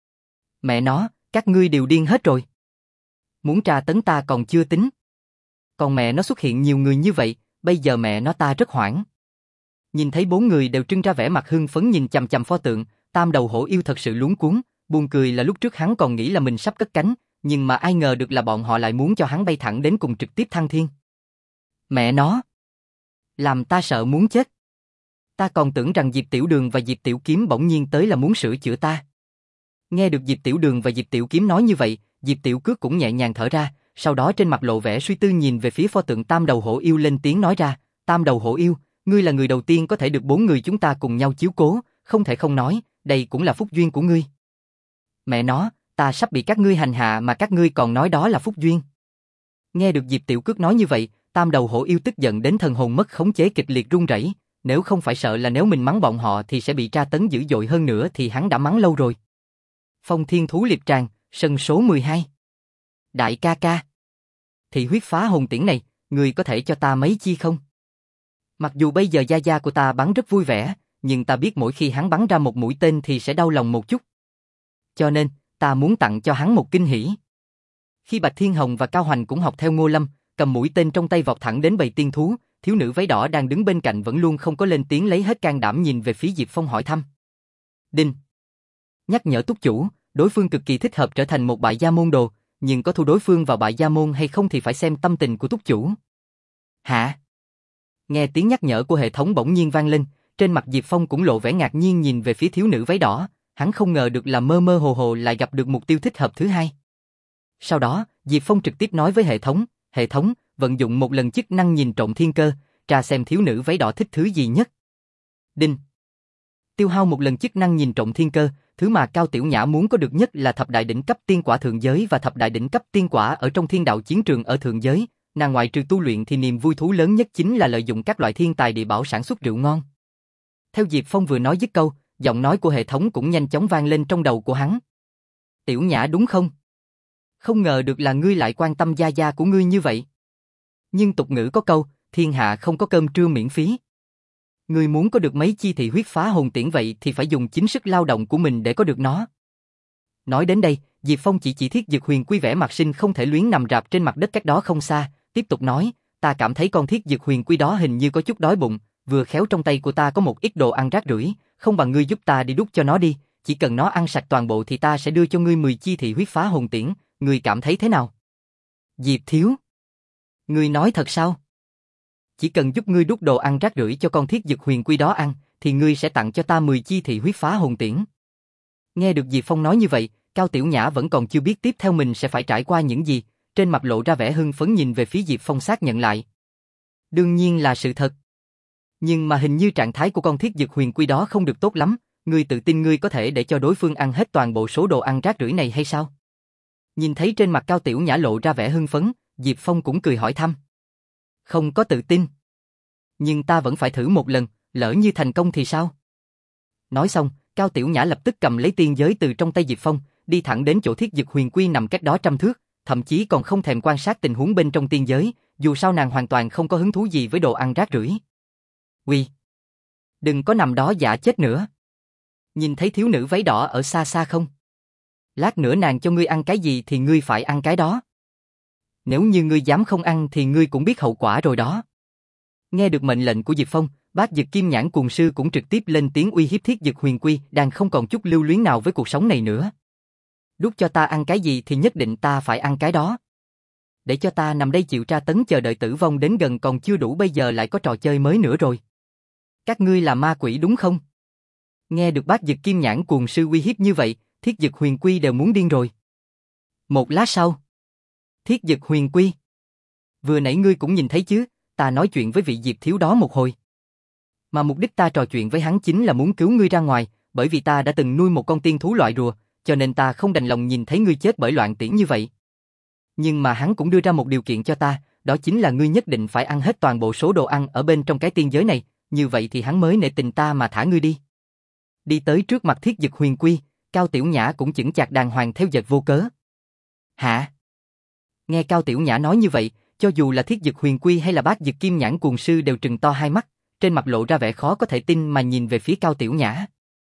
Mẹ nó, các ngươi đều điên hết rồi. Muốn tra tấn ta còn chưa tính. Còn mẹ nó xuất hiện nhiều người như vậy, bây giờ mẹ nó ta rất hoảng. Nhìn thấy bốn người đều trưng ra vẻ mặt hưng phấn nhìn chằm chằm pho tượng, Tam Đầu Hổ Yêu thật sự luống cuống, buồn cười là lúc trước hắn còn nghĩ là mình sắp cất cánh, nhưng mà ai ngờ được là bọn họ lại muốn cho hắn bay thẳng đến cùng trực tiếp thăng thiên. Mẹ nó! Làm ta sợ muốn chết. Ta còn tưởng rằng Diệp Tiểu Đường và Diệp Tiểu Kiếm bỗng nhiên tới là muốn sửa chữa ta. Nghe được Diệp Tiểu Đường và Diệp Tiểu Kiếm nói như vậy, Diệp Tiểu Cước cũng nhẹ nhàng thở ra, sau đó trên mặt lộ vẻ suy tư nhìn về phía pho tượng Tam Đầu Hổ Yêu lên tiếng nói ra, Tam Đầu Hổ Yêu, ngươi là người đầu tiên có thể được bốn người chúng ta cùng nhau chiếu cố, không thể không nói, đây cũng là phúc duyên của ngươi. Mẹ nó, ta sắp bị các ngươi hành hạ mà các ngươi còn nói đó là phúc duyên. Nghe được Diệp Tiểu Cước nói như vậy, Tam Đầu Hổ Yêu tức giận đến thần hồn mất khống chế kịch liệt run rẩy, nếu không phải sợ là nếu mình mắng bọn họ thì sẽ bị tra tấn dữ dội hơn nữa thì hắn đã mắng lâu rồi. Phong Thiên Thú Liệp Tràng, sân số mười hai. Đại ca ca. Thị huyết phá hồn tiễn này, ngươi có thể cho ta mấy chi không? Mặc dù bây giờ gia gia của ta bắn rất vui vẻ, nhưng ta biết mỗi khi hắn bắn ra một mũi tên thì sẽ đau lòng một chút. Cho nên, ta muốn tặng cho hắn một kinh hỉ. Khi Bạch Thiên Hồng và Cao Hoành cũng học theo Ngô Lâm, cầm mũi tên trong tay vọt thẳng đến bầy tiên thú, thiếu nữ váy đỏ đang đứng bên cạnh vẫn luôn không có lên tiếng lấy hết can đảm nhìn về phía Diệp Phong hỏi thăm. Đinh. Nhắc nhở túc chủ, đối phương cực kỳ thích hợp trở thành một bại gia môn đồ, nhưng có thu đối phương vào bại gia môn hay không thì phải xem tâm tình của túc chủ. Hả? Nghe tiếng nhắc nhở của hệ thống bỗng nhiên vang lên, trên mặt Diệp Phong cũng lộ vẻ ngạc nhiên nhìn về phía thiếu nữ váy đỏ, hắn không ngờ được là mơ mơ hồ hồ lại gặp được mục tiêu thích hợp thứ hai. Sau đó, Diệp Phong trực tiếp nói với hệ thống, hệ thống, vận dụng một lần chức năng nhìn trộm thiên cơ, tra xem thiếu nữ váy đỏ thích thứ gì nhất. Đinh. Tiêu hao một lần chức năng nhìn trộm thiên cơ, thứ mà Cao Tiểu Nhã muốn có được nhất là thập đại đỉnh cấp tiên quả thượng giới và thập đại đỉnh cấp tiên quả ở trong thiên đạo chiến trường ở thượng giới, nàng ngoại trừ tu luyện thì niềm vui thú lớn nhất chính là lợi dụng các loại thiên tài địa bảo sản xuất rượu ngon. Theo Diệp Phong vừa nói dứt câu, giọng nói của hệ thống cũng nhanh chóng vang lên trong đầu của hắn. Tiểu Nhã đúng không? Không ngờ được là ngươi lại quan tâm gia gia của ngươi như vậy. Nhưng tục ngữ có câu, thiên hạ không có cơm trưa miễn phí. Ngươi muốn có được mấy chi thị huyết phá hồn tiễn vậy thì phải dùng chính sức lao động của mình để có được nó. Nói đến đây, Diệp Phong chỉ chỉ Thiết Dực Huyền Quy vẻ mặt sinh không thể luyến nằm rạp trên mặt đất cách đó không xa, tiếp tục nói, ta cảm thấy con Thiết Dực Huyền Quy đó hình như có chút đói bụng, vừa khéo trong tay của ta có một ít đồ ăn rác rưởi, không bằng ngươi giúp ta đi đút cho nó đi, chỉ cần nó ăn sạch toàn bộ thì ta sẽ đưa cho ngươi mười chi thị huyết phá hồn tiễn, ngươi cảm thấy thế nào? Diệp thiếu, ngươi nói thật sao? Chỉ cần giúp ngươi đút đồ ăn rác rưởi cho con Thiết Dực Huyền Quy đó ăn, thì ngươi sẽ tặng cho ta mười chi thị huyết phá hồn tiễn. Nghe được Diệp Phong nói như vậy, Cao Tiểu Nhã vẫn còn chưa biết tiếp theo mình sẽ phải trải qua những gì, trên mặt lộ ra vẻ hưng phấn nhìn về phía Diệp Phong xác nhận lại. Đương nhiên là sự thật. Nhưng mà hình như trạng thái của con Thiết Dực Huyền Quy đó không được tốt lắm, ngươi tự tin ngươi có thể để cho đối phương ăn hết toàn bộ số đồ ăn rác rưởi này hay sao? Nhìn thấy trên mặt Cao Tiểu Nhã lộ ra vẻ hưng phấn, Diệp Phong cũng cười hỏi thăm. Không có tự tin. Nhưng ta vẫn phải thử một lần, lỡ như thành công thì sao? Nói xong, Cao Tiểu Nhã lập tức cầm lấy tiên giới từ trong tay Diệp Phong, đi thẳng đến chỗ Thiết Dực Huyền Quy nằm cách đó trăm thước, thậm chí còn không thèm quan sát tình huống bên trong tiên giới, dù sao nàng hoàn toàn không có hứng thú gì với đồ ăn rác rưởi. Quy! Đừng có nằm đó giả chết nữa. Nhìn thấy thiếu nữ váy đỏ ở xa xa không? Lát nữa nàng cho ngươi ăn cái gì thì ngươi phải ăn cái đó. Nếu như ngươi dám không ăn thì ngươi cũng biết hậu quả rồi đó. Nghe được mệnh lệnh của Diệp Phong, Bác Dực Kim Nhãn Cuồng Sư cũng trực tiếp lên tiếng uy hiếp Thiết Dực Huyền Quy đang không còn chút lưu luyến nào với cuộc sống này nữa. Đút cho ta ăn cái gì thì nhất định ta phải ăn cái đó. Để cho ta nằm đây chịu tra tấn chờ đợi tử vong đến gần còn chưa đủ bây giờ lại có trò chơi mới nữa rồi. Các ngươi là ma quỷ đúng không? Nghe được Bác Dực Kim Nhãn Cuồng Sư uy hiếp như vậy, Thiết Dực Huyền Quy đều muốn điên rồi. Một lát sau, Thiết Dực Huyền Quy, vừa nãy ngươi cũng nhìn thấy chứ, ta nói chuyện với vị Diệp thiếu đó một hồi. Mà mục đích ta trò chuyện với hắn chính là muốn cứu ngươi ra ngoài, bởi vì ta đã từng nuôi một con tiên thú loại rùa, cho nên ta không đành lòng nhìn thấy ngươi chết bởi loạn tiễn như vậy. Nhưng mà hắn cũng đưa ra một điều kiện cho ta, đó chính là ngươi nhất định phải ăn hết toàn bộ số đồ ăn ở bên trong cái tiên giới này, như vậy thì hắn mới nể tình ta mà thả ngươi đi. Đi tới trước mặt Thiết Dực Huyền Quy, Cao Tiểu Nhã cũng chững chạc đàng hoàng theo dệt vô cớ. Hả? Nghe Cao Tiểu Nhã nói như vậy, cho dù là Thiết Dực Huyền Quy hay là Bác Dực Kim Nhãn Cuồng Sư đều trừng to hai mắt, trên mặt lộ ra vẻ khó có thể tin mà nhìn về phía Cao Tiểu Nhã.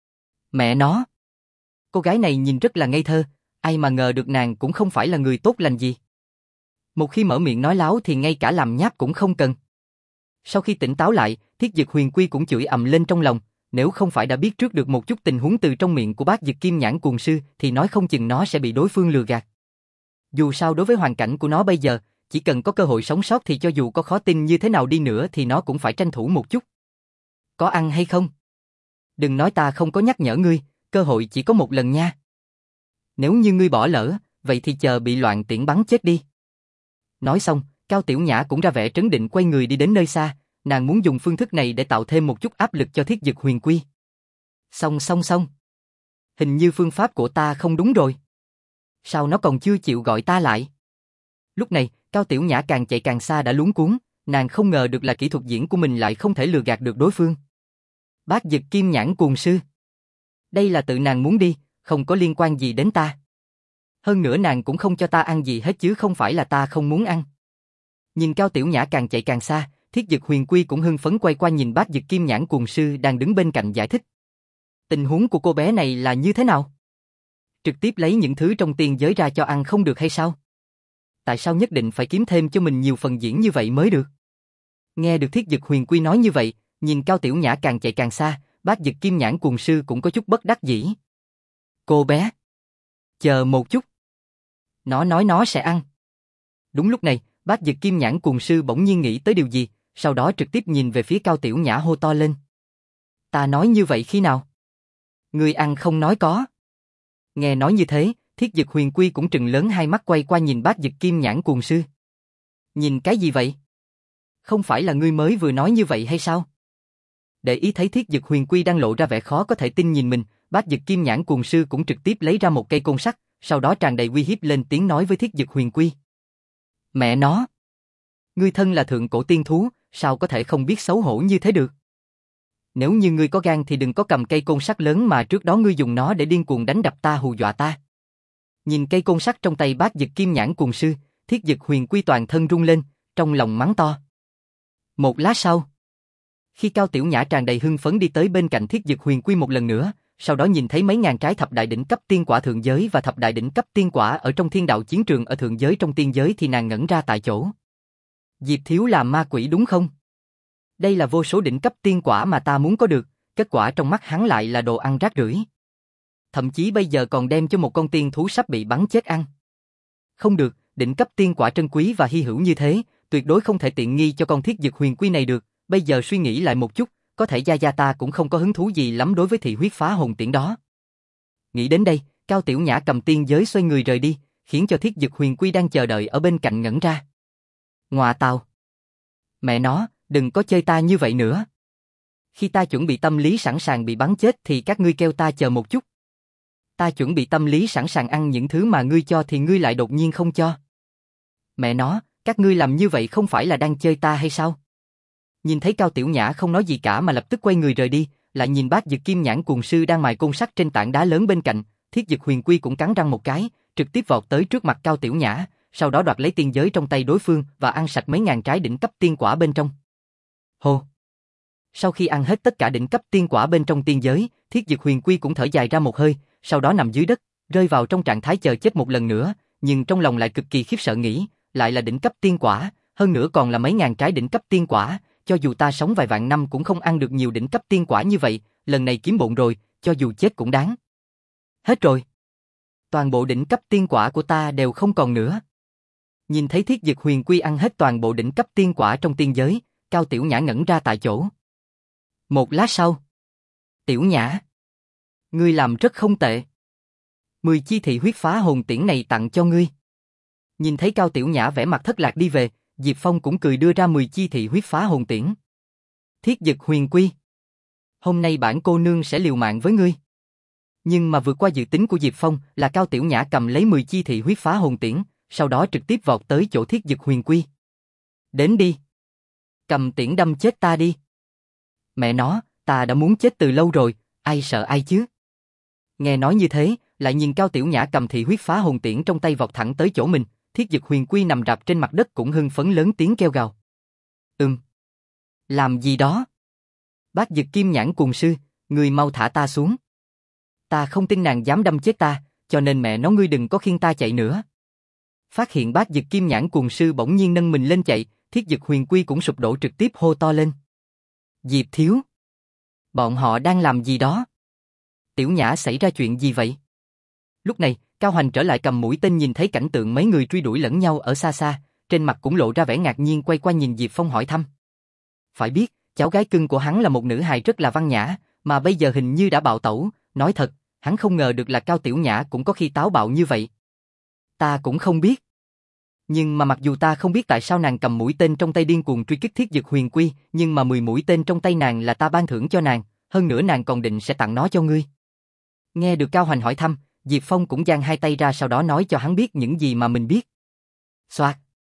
Mẹ nó! Cô gái này nhìn rất là ngây thơ, ai mà ngờ được nàng cũng không phải là người tốt lành gì. Một khi mở miệng nói láo thì ngay cả làm nháp cũng không cần. Sau khi tỉnh táo lại, Thiết Dực Huyền Quy cũng chửi ầm lên trong lòng, nếu không phải đã biết trước được một chút tình huống từ trong miệng của Bác Dực Kim Nhãn Cuồng Sư thì nói không chừng nó sẽ bị đối phương lừa gạt. Dù sao đối với hoàn cảnh của nó bây giờ, chỉ cần có cơ hội sống sót thì cho dù có khó tin như thế nào đi nữa thì nó cũng phải tranh thủ một chút. có ăn hay không? Đừng nói ta không có nhắc nhở ngươi, cơ hội chỉ có một lần nha. Nếu như ngươi bỏ lỡ, vậy thì chờ bị loạn tiễn bắn chết đi. Nói xong, Cao Tiểu Nhã cũng ra vẻ trấn định quay người đi đến nơi xa, nàng muốn dùng phương thức này để tạo thêm một chút áp lực cho Thiết Dực Huyền Quy. Xong xong xong. Hình như phương pháp của ta không đúng rồi. Sao nó còn chưa chịu gọi ta lại? Lúc này, Cao Tiểu Nhã càng chạy càng xa đã luống cuống, nàng không ngờ được là kỹ thuật diễn của mình lại không thể lừa gạt được đối phương. Bát Dực Kim Nhãn Cuồng Sư. Đây là tự nàng muốn đi, không có liên quan gì đến ta. Hơn nữa nàng cũng không cho ta ăn gì hết chứ không phải là ta không muốn ăn. Nhìn Cao Tiểu Nhã càng chạy càng xa, Thiết Dực Huyền Quy cũng hưng phấn quay qua nhìn Bát Dực Kim Nhãn Cuồng Sư đang đứng bên cạnh giải thích. Tình huống của cô bé này là như thế nào? Trực tiếp lấy những thứ trong tiên giới ra cho ăn không được hay sao? Tại sao nhất định phải kiếm thêm cho mình nhiều phần diễn như vậy mới được? Nghe được Thiết Dực Huyền Quy nói như vậy, nhìn Cao Tiểu Nhã càng chạy càng xa, Bát Dực Kim Nhãn Cuồng Sư cũng có chút bất đắc dĩ. Cô bé, chờ một chút. Nó nói nó sẽ ăn. Đúng lúc này, Bát Dực Kim Nhãn Cuồng Sư bỗng nhiên nghĩ tới điều gì, sau đó trực tiếp nhìn về phía Cao Tiểu Nhã hô to lên. Ta nói như vậy khi nào? Ngươi ăn không nói có. Nghe nói như thế, Thiết Dực Huyền Quy cũng trừng lớn hai mắt quay qua nhìn Bát Dực Kim Nhãn Cuồng Sư. Nhìn cái gì vậy? Không phải là ngươi mới vừa nói như vậy hay sao? Để ý thấy Thiết Dực Huyền Quy đang lộ ra vẻ khó có thể tin nhìn mình, Bát Dực Kim Nhãn Cuồng Sư cũng trực tiếp lấy ra một cây côn sắt, sau đó tràn đầy uy hiếp lên tiếng nói với Thiết Dực Huyền Quy. Mẹ nó! Ngươi thân là thượng cổ tiên thú, sao có thể không biết xấu hổ như thế được? Nếu như ngươi có gan thì đừng có cầm cây côn sắt lớn mà trước đó ngươi dùng nó để điên cuồng đánh đập ta hù dọa ta. Nhìn cây côn sắt trong tay Bát Dực Kim Nhãn Cuồng Sư, Thiết Dực Huyền Quy toàn thân rung lên, trong lòng mắng to. Một lát sau, khi Cao Tiểu Nhã tràn đầy hưng phấn đi tới bên cạnh Thiết Dực Huyền Quy một lần nữa, sau đó nhìn thấy mấy ngàn trái thập đại đỉnh cấp tiên quả thượng giới và thập đại đỉnh cấp tiên quả ở trong thiên đạo chiến trường ở thượng giới trong tiên giới thì nàng ngẩn ra tại chỗ. Diệp Thiếu là ma quỷ đúng không? Đây là vô số đỉnh cấp tiên quả mà ta muốn có được, kết quả trong mắt hắn lại là đồ ăn rác rưởi. Thậm chí bây giờ còn đem cho một con tiên thú sắp bị bắn chết ăn. Không được, đỉnh cấp tiên quả trân quý và hy hữu như thế, tuyệt đối không thể tiện nghi cho con Thiết Dực Huyền Quy này được. Bây giờ suy nghĩ lại một chút, có thể gia gia ta cũng không có hứng thú gì lắm đối với thị huyết phá hồn tiễn đó. Nghĩ đến đây, Cao Tiểu Nhã cầm tiên giới xoay người rời đi, khiến cho Thiết Dực Huyền Quy đang chờ đợi ở bên cạnh ngẩn ra. Ngoà tào! Mẹ nó, đừng có chơi ta như vậy nữa. Khi ta chuẩn bị tâm lý sẵn sàng bị bắn chết thì các ngươi kêu ta chờ một chút. Ta chuẩn bị tâm lý sẵn sàng ăn những thứ mà ngươi cho thì ngươi lại đột nhiên không cho. Mẹ nó, các ngươi làm như vậy không phải là đang chơi ta hay sao? Nhìn thấy Cao Tiểu Nhã không nói gì cả mà lập tức quay người rời đi, lại nhìn Bát Dực Kim Nhãn Cuồng Sư đang mài côn sắt trên tảng đá lớn bên cạnh, Thiết Dực Huyền Quy cũng cắn răng một cái, trực tiếp vọt tới trước mặt Cao Tiểu Nhã, sau đó đoạt lấy tiên giới trong tay đối phương và ăn sạch mấy ngàn trái đỉnh cấp tiên quả bên trong. Hô! Sau khi ăn hết tất cả đỉnh cấp tiên quả bên trong tiên giới, Thiết Dực Huyền Quy cũng thở dài ra một hơi, sau đó nằm dưới đất, rơi vào trong trạng thái chờ chết một lần nữa, nhưng trong lòng lại cực kỳ khiếp sợ nghĩ, lại là đỉnh cấp tiên quả, hơn nữa còn là mấy ngàn trái đỉnh cấp tiên quả, cho dù ta sống vài vạn năm cũng không ăn được nhiều đỉnh cấp tiên quả như vậy, lần này kiếm bộn rồi, cho dù chết cũng đáng. Hết rồi. Toàn bộ đỉnh cấp tiên quả của ta đều không còn nữa. Nhìn thấy Thiết Dực Huyền Quy ăn hết toàn bộ đỉnh cấp tiên quả trong tiên giới, Cao Tiểu Nhã ngẩn ra tại chỗ. Một lát sau. Tiểu Nhã, ngươi làm rất không tệ. Mười chi thị huyết phá hồn tiễn này tặng cho ngươi. Nhìn thấy Cao Tiểu Nhã vẻ mặt thất lạc đi về, Diệp Phong cũng cười đưa ra mười chi thị huyết phá hồn tiễn. Thiết Dực Huyền Quy, hôm nay bản cô nương sẽ liều mạng với ngươi. Nhưng mà vượt qua dự tính của Diệp Phong là Cao Tiểu Nhã cầm lấy mười chi thị huyết phá hồn tiễn, sau đó trực tiếp vọt tới chỗ Thiết Dực Huyền Quy. Đến đi. Cầm tiễn đâm chết ta đi. Mẹ nó, ta đã muốn chết từ lâu rồi, ai sợ ai chứ? Nghe nói như thế, lại nhìn Cao Tiểu Nhã cầm thị huyết phá hồn tiễn trong tay vọt thẳng tới chỗ mình, Thiết Dực Huyền Quy nằm rạp trên mặt đất cũng hưng phấn lớn tiếng kêu gào. Ừm. Làm gì đó? Bát Dực Kim Nhãn Cuồng Sư, ngươi mau thả ta xuống. Ta không tin nàng dám đâm chết ta, cho nên mẹ nó ngươi đừng có khiêng ta chạy nữa. Phát hiện Bát Dực Kim Nhãn Cuồng Sư bỗng nhiên nâng mình lên chạy, Thiết Dực Huyền Quy cũng sụp đổ trực tiếp hô to lên. Diệp Thiếu! Bọn họ đang làm gì đó? Tiểu Nhã xảy ra chuyện gì vậy? Lúc này, Cao Hoành trở lại cầm mũi tên nhìn thấy cảnh tượng mấy người truy đuổi lẫn nhau ở xa xa, trên mặt cũng lộ ra vẻ ngạc nhiên quay qua nhìn Diệp Phong hỏi thăm. Phải biết, Cháu gái cưng của hắn là một nữ hài rất là văn nhã, mà bây giờ hình như đã bạo tẩu, nói thật, hắn không ngờ được là Cao Tiểu Nhã cũng có khi táo bạo như vậy. Ta cũng không biết. Nhưng mà mặc dù ta không biết tại sao nàng cầm mũi tên trong tay điên cuồng truy kích Thiết Dực Huyền Quy, nhưng mà mười mũi tên trong tay nàng là ta ban thưởng cho nàng, hơn nữa nàng còn định sẽ tặng nó cho ngươi. Nghe được Cao Hoành hỏi thăm, Diệp Phong cũng giang hai tay ra, sau đó nói cho hắn biết những gì mà mình biết. Soạt.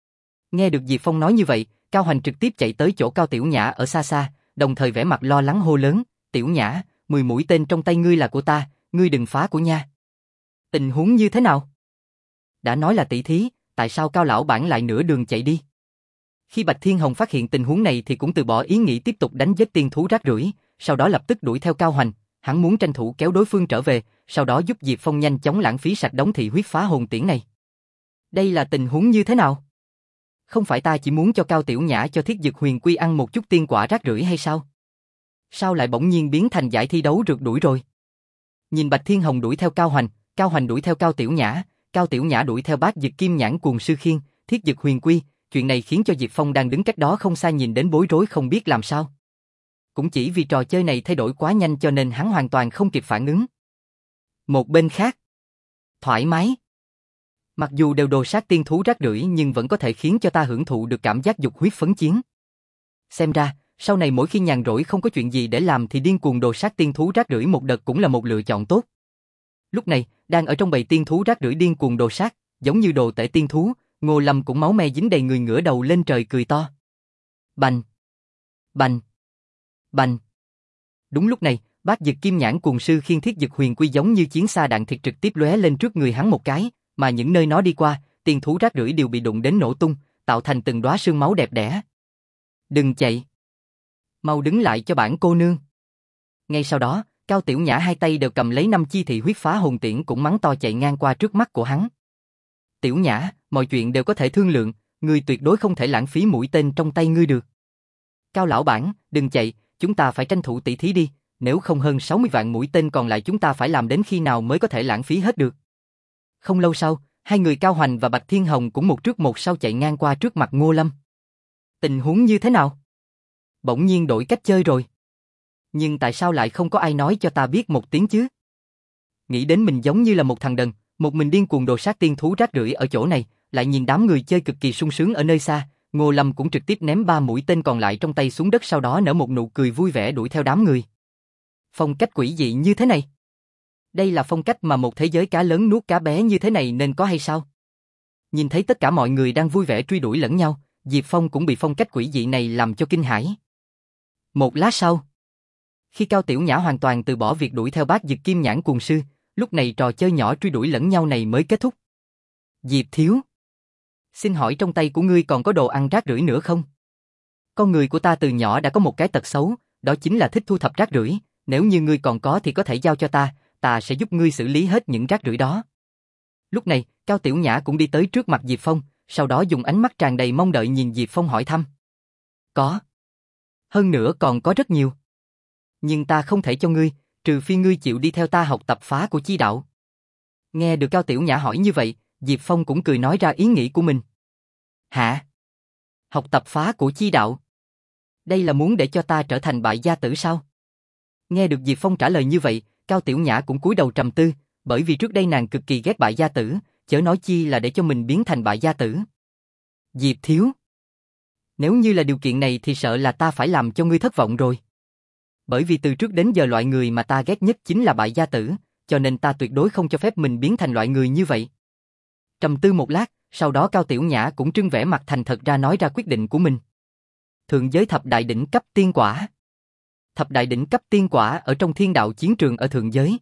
Nghe được Diệp Phong nói như vậy, Cao Hoành trực tiếp chạy tới chỗ Cao Tiểu Nhã ở xa xa, đồng thời vẻ mặt lo lắng hô lớn, Tiểu Nhã, mười mũi tên trong tay ngươi là của ta, ngươi đừng phá của nha. Tình huống như thế nào? Đã nói là tỷ thí, tại sao Cao lão bản lại nửa đường chạy đi? Khi Bạch Thiên Hồng phát hiện tình huống này thì cũng từ bỏ ý nghĩ tiếp tục đánh giết tiên thú rác rưởi, sau đó lập tức đuổi theo Cao Hoành, hắn muốn tranh thủ kéo đối phương trở về, sau đó giúp Diệp Phong nhanh chóng lãng phí sạch đống thị huyết phá hồn tiễn này. Đây là tình huống như thế nào? Không phải ta chỉ muốn cho Cao Tiểu Nhã cho Thiết Dực Huyền Quy ăn một chút tiên quả rác rưởi hay sao? Sao lại bỗng nhiên biến thành giải thi đấu rượt đuổi rồi? Nhìn Bạch Thiên Hồng đuổi theo Cao Hoành, Cao Hoành đuổi theo Cao Tiểu Nhã, Cao Tiểu Nhã đuổi theo Bát Dực Kim Nhãn Cuồng Sư Khiên, Thiết Dực Huyền Quy, chuyện này khiến cho Diệp Phong đang đứng cách đó không xa nhìn đến bối rối không biết làm sao. Cũng chỉ vì trò chơi này thay đổi quá nhanh cho nên hắn hoàn toàn không kịp phản ứng. Một bên khác, thoải mái. Mặc dù đều đồ sát tiên thú rác rưởi nhưng vẫn có thể khiến cho ta hưởng thụ được cảm giác dục huyết phấn chiến. Xem ra, sau này mỗi khi nhàn rỗi không có chuyện gì để làm thì điên cuồng đồ sát tiên thú rác rưởi một đợt cũng là một lựa chọn tốt. Lúc này, đang ở trong bầy tiên thú rác rưởi điên cuồng đồ sát, giống như đồ tể tiên thú, Ngô Lâm cũng máu me dính đầy người ngửa đầu lên trời cười to. Bành! Bành! Bành! Đúng lúc này, Bát Dực Kim Nhãn Cuồng Sư Khiên Thiết Dực Huyền Quy giống như chiến xa đạn thịt trực tiếp lóe lên trước người hắn một cái, mà những nơi nó đi qua, tiên thú rác rưởi đều bị đụng đến nổ tung, tạo thành từng đóa sương máu đẹp đẽ. Đừng chạy! Mau đứng lại cho bản cô nương! Ngay sau đó, Cao Tiểu Nhã hai tay đều cầm lấy năm chi thị huyết phá hồn tiễn cũng mắng to chạy ngang qua trước mắt của hắn. Tiểu Nhã, mọi chuyện đều có thể thương lượng, ngươi tuyệt đối không thể lãng phí mũi tên trong tay ngươi được. Cao lão bản, đừng chạy, chúng ta phải tranh thủ tỷ thí đi, nếu không hơn sáu mươi vạn mũi tên còn lại chúng ta phải làm đến khi nào mới có thể lãng phí hết được. Không lâu sau, hai người Cao Hoành và Bạch Thiên Hồng cũng một trước một sau chạy ngang qua trước mặt Ngô Lâm. Tình huống như thế nào? Bỗng nhiên đổi cách chơi rồi. Nhưng tại sao lại không có ai nói cho ta biết một tiếng chứ? Nghĩ đến mình giống như là một thằng đần, một mình điên cuồng đồ sát tiên thú rác rưởi ở chỗ này, lại nhìn đám người chơi cực kỳ sung sướng ở nơi xa, Ngô Lâm cũng trực tiếp ném ba mũi tên còn lại trong tay xuống đất, sau đó nở một nụ cười vui vẻ đuổi theo đám người. Phong cách quỷ dị như thế này. Đây là phong cách mà một thế giới cá lớn nuốt cá bé như thế này nên có hay sao? Nhìn thấy tất cả mọi người đang vui vẻ truy đuổi lẫn nhau, Diệp Phong cũng bị phong cách quỷ dị này làm cho kinh hãi. Một lát sau, khi Cao Tiểu Nhã hoàn toàn từ bỏ việc đuổi theo Bát Dực Kim Nhãn Cuồng Sư, lúc này trò chơi nhỏ truy đuổi lẫn nhau này mới kết thúc. Diệp thiếu, xin hỏi trong tay của ngươi còn có đồ ăn rác rưởi nữa không? Con người của ta từ nhỏ đã có một cái tật xấu, đó chính là thích thu thập rác rưởi, nếu như ngươi còn có thì có thể giao cho ta, ta sẽ giúp ngươi xử lý hết những rác rưởi đó. Lúc này, Cao Tiểu Nhã cũng đi tới trước mặt Diệp Phong, sau đó dùng ánh mắt tràn đầy mong đợi nhìn Diệp Phong hỏi thăm. Có. Hơn nữa còn có rất nhiều. Nhưng ta không thể cho ngươi, trừ phi ngươi chịu đi theo ta học tập phá của chi đạo. Nghe được Cao Tiểu Nhã hỏi như vậy, Diệp Phong cũng cười nói ra ý nghĩ của mình. Hả? Học tập phá của chi đạo? Đây là muốn để cho ta trở thành bại gia tử sao? Nghe được Diệp Phong trả lời như vậy, Cao Tiểu Nhã cũng cúi đầu trầm tư, bởi vì trước đây nàng cực kỳ ghét bại gia tử, chớ nói chi là để cho mình biến thành bại gia tử. Diệp thiếu, nếu như là điều kiện này thì sợ là ta phải làm cho ngươi thất vọng rồi. Bởi vì từ trước đến giờ loại người mà ta ghét nhất chính là bại gia tử, cho nên ta tuyệt đối không cho phép mình biến thành loại người như vậy. Trầm tư một lát, sau đó Cao Tiểu Nhã cũng trưng vẻ mặt thành thật ra nói ra quyết định của mình. Thượng giới thập đại đỉnh cấp tiên quả. Thập đại đỉnh cấp tiên quả ở trong thiên đạo chiến trường ở thượng giới.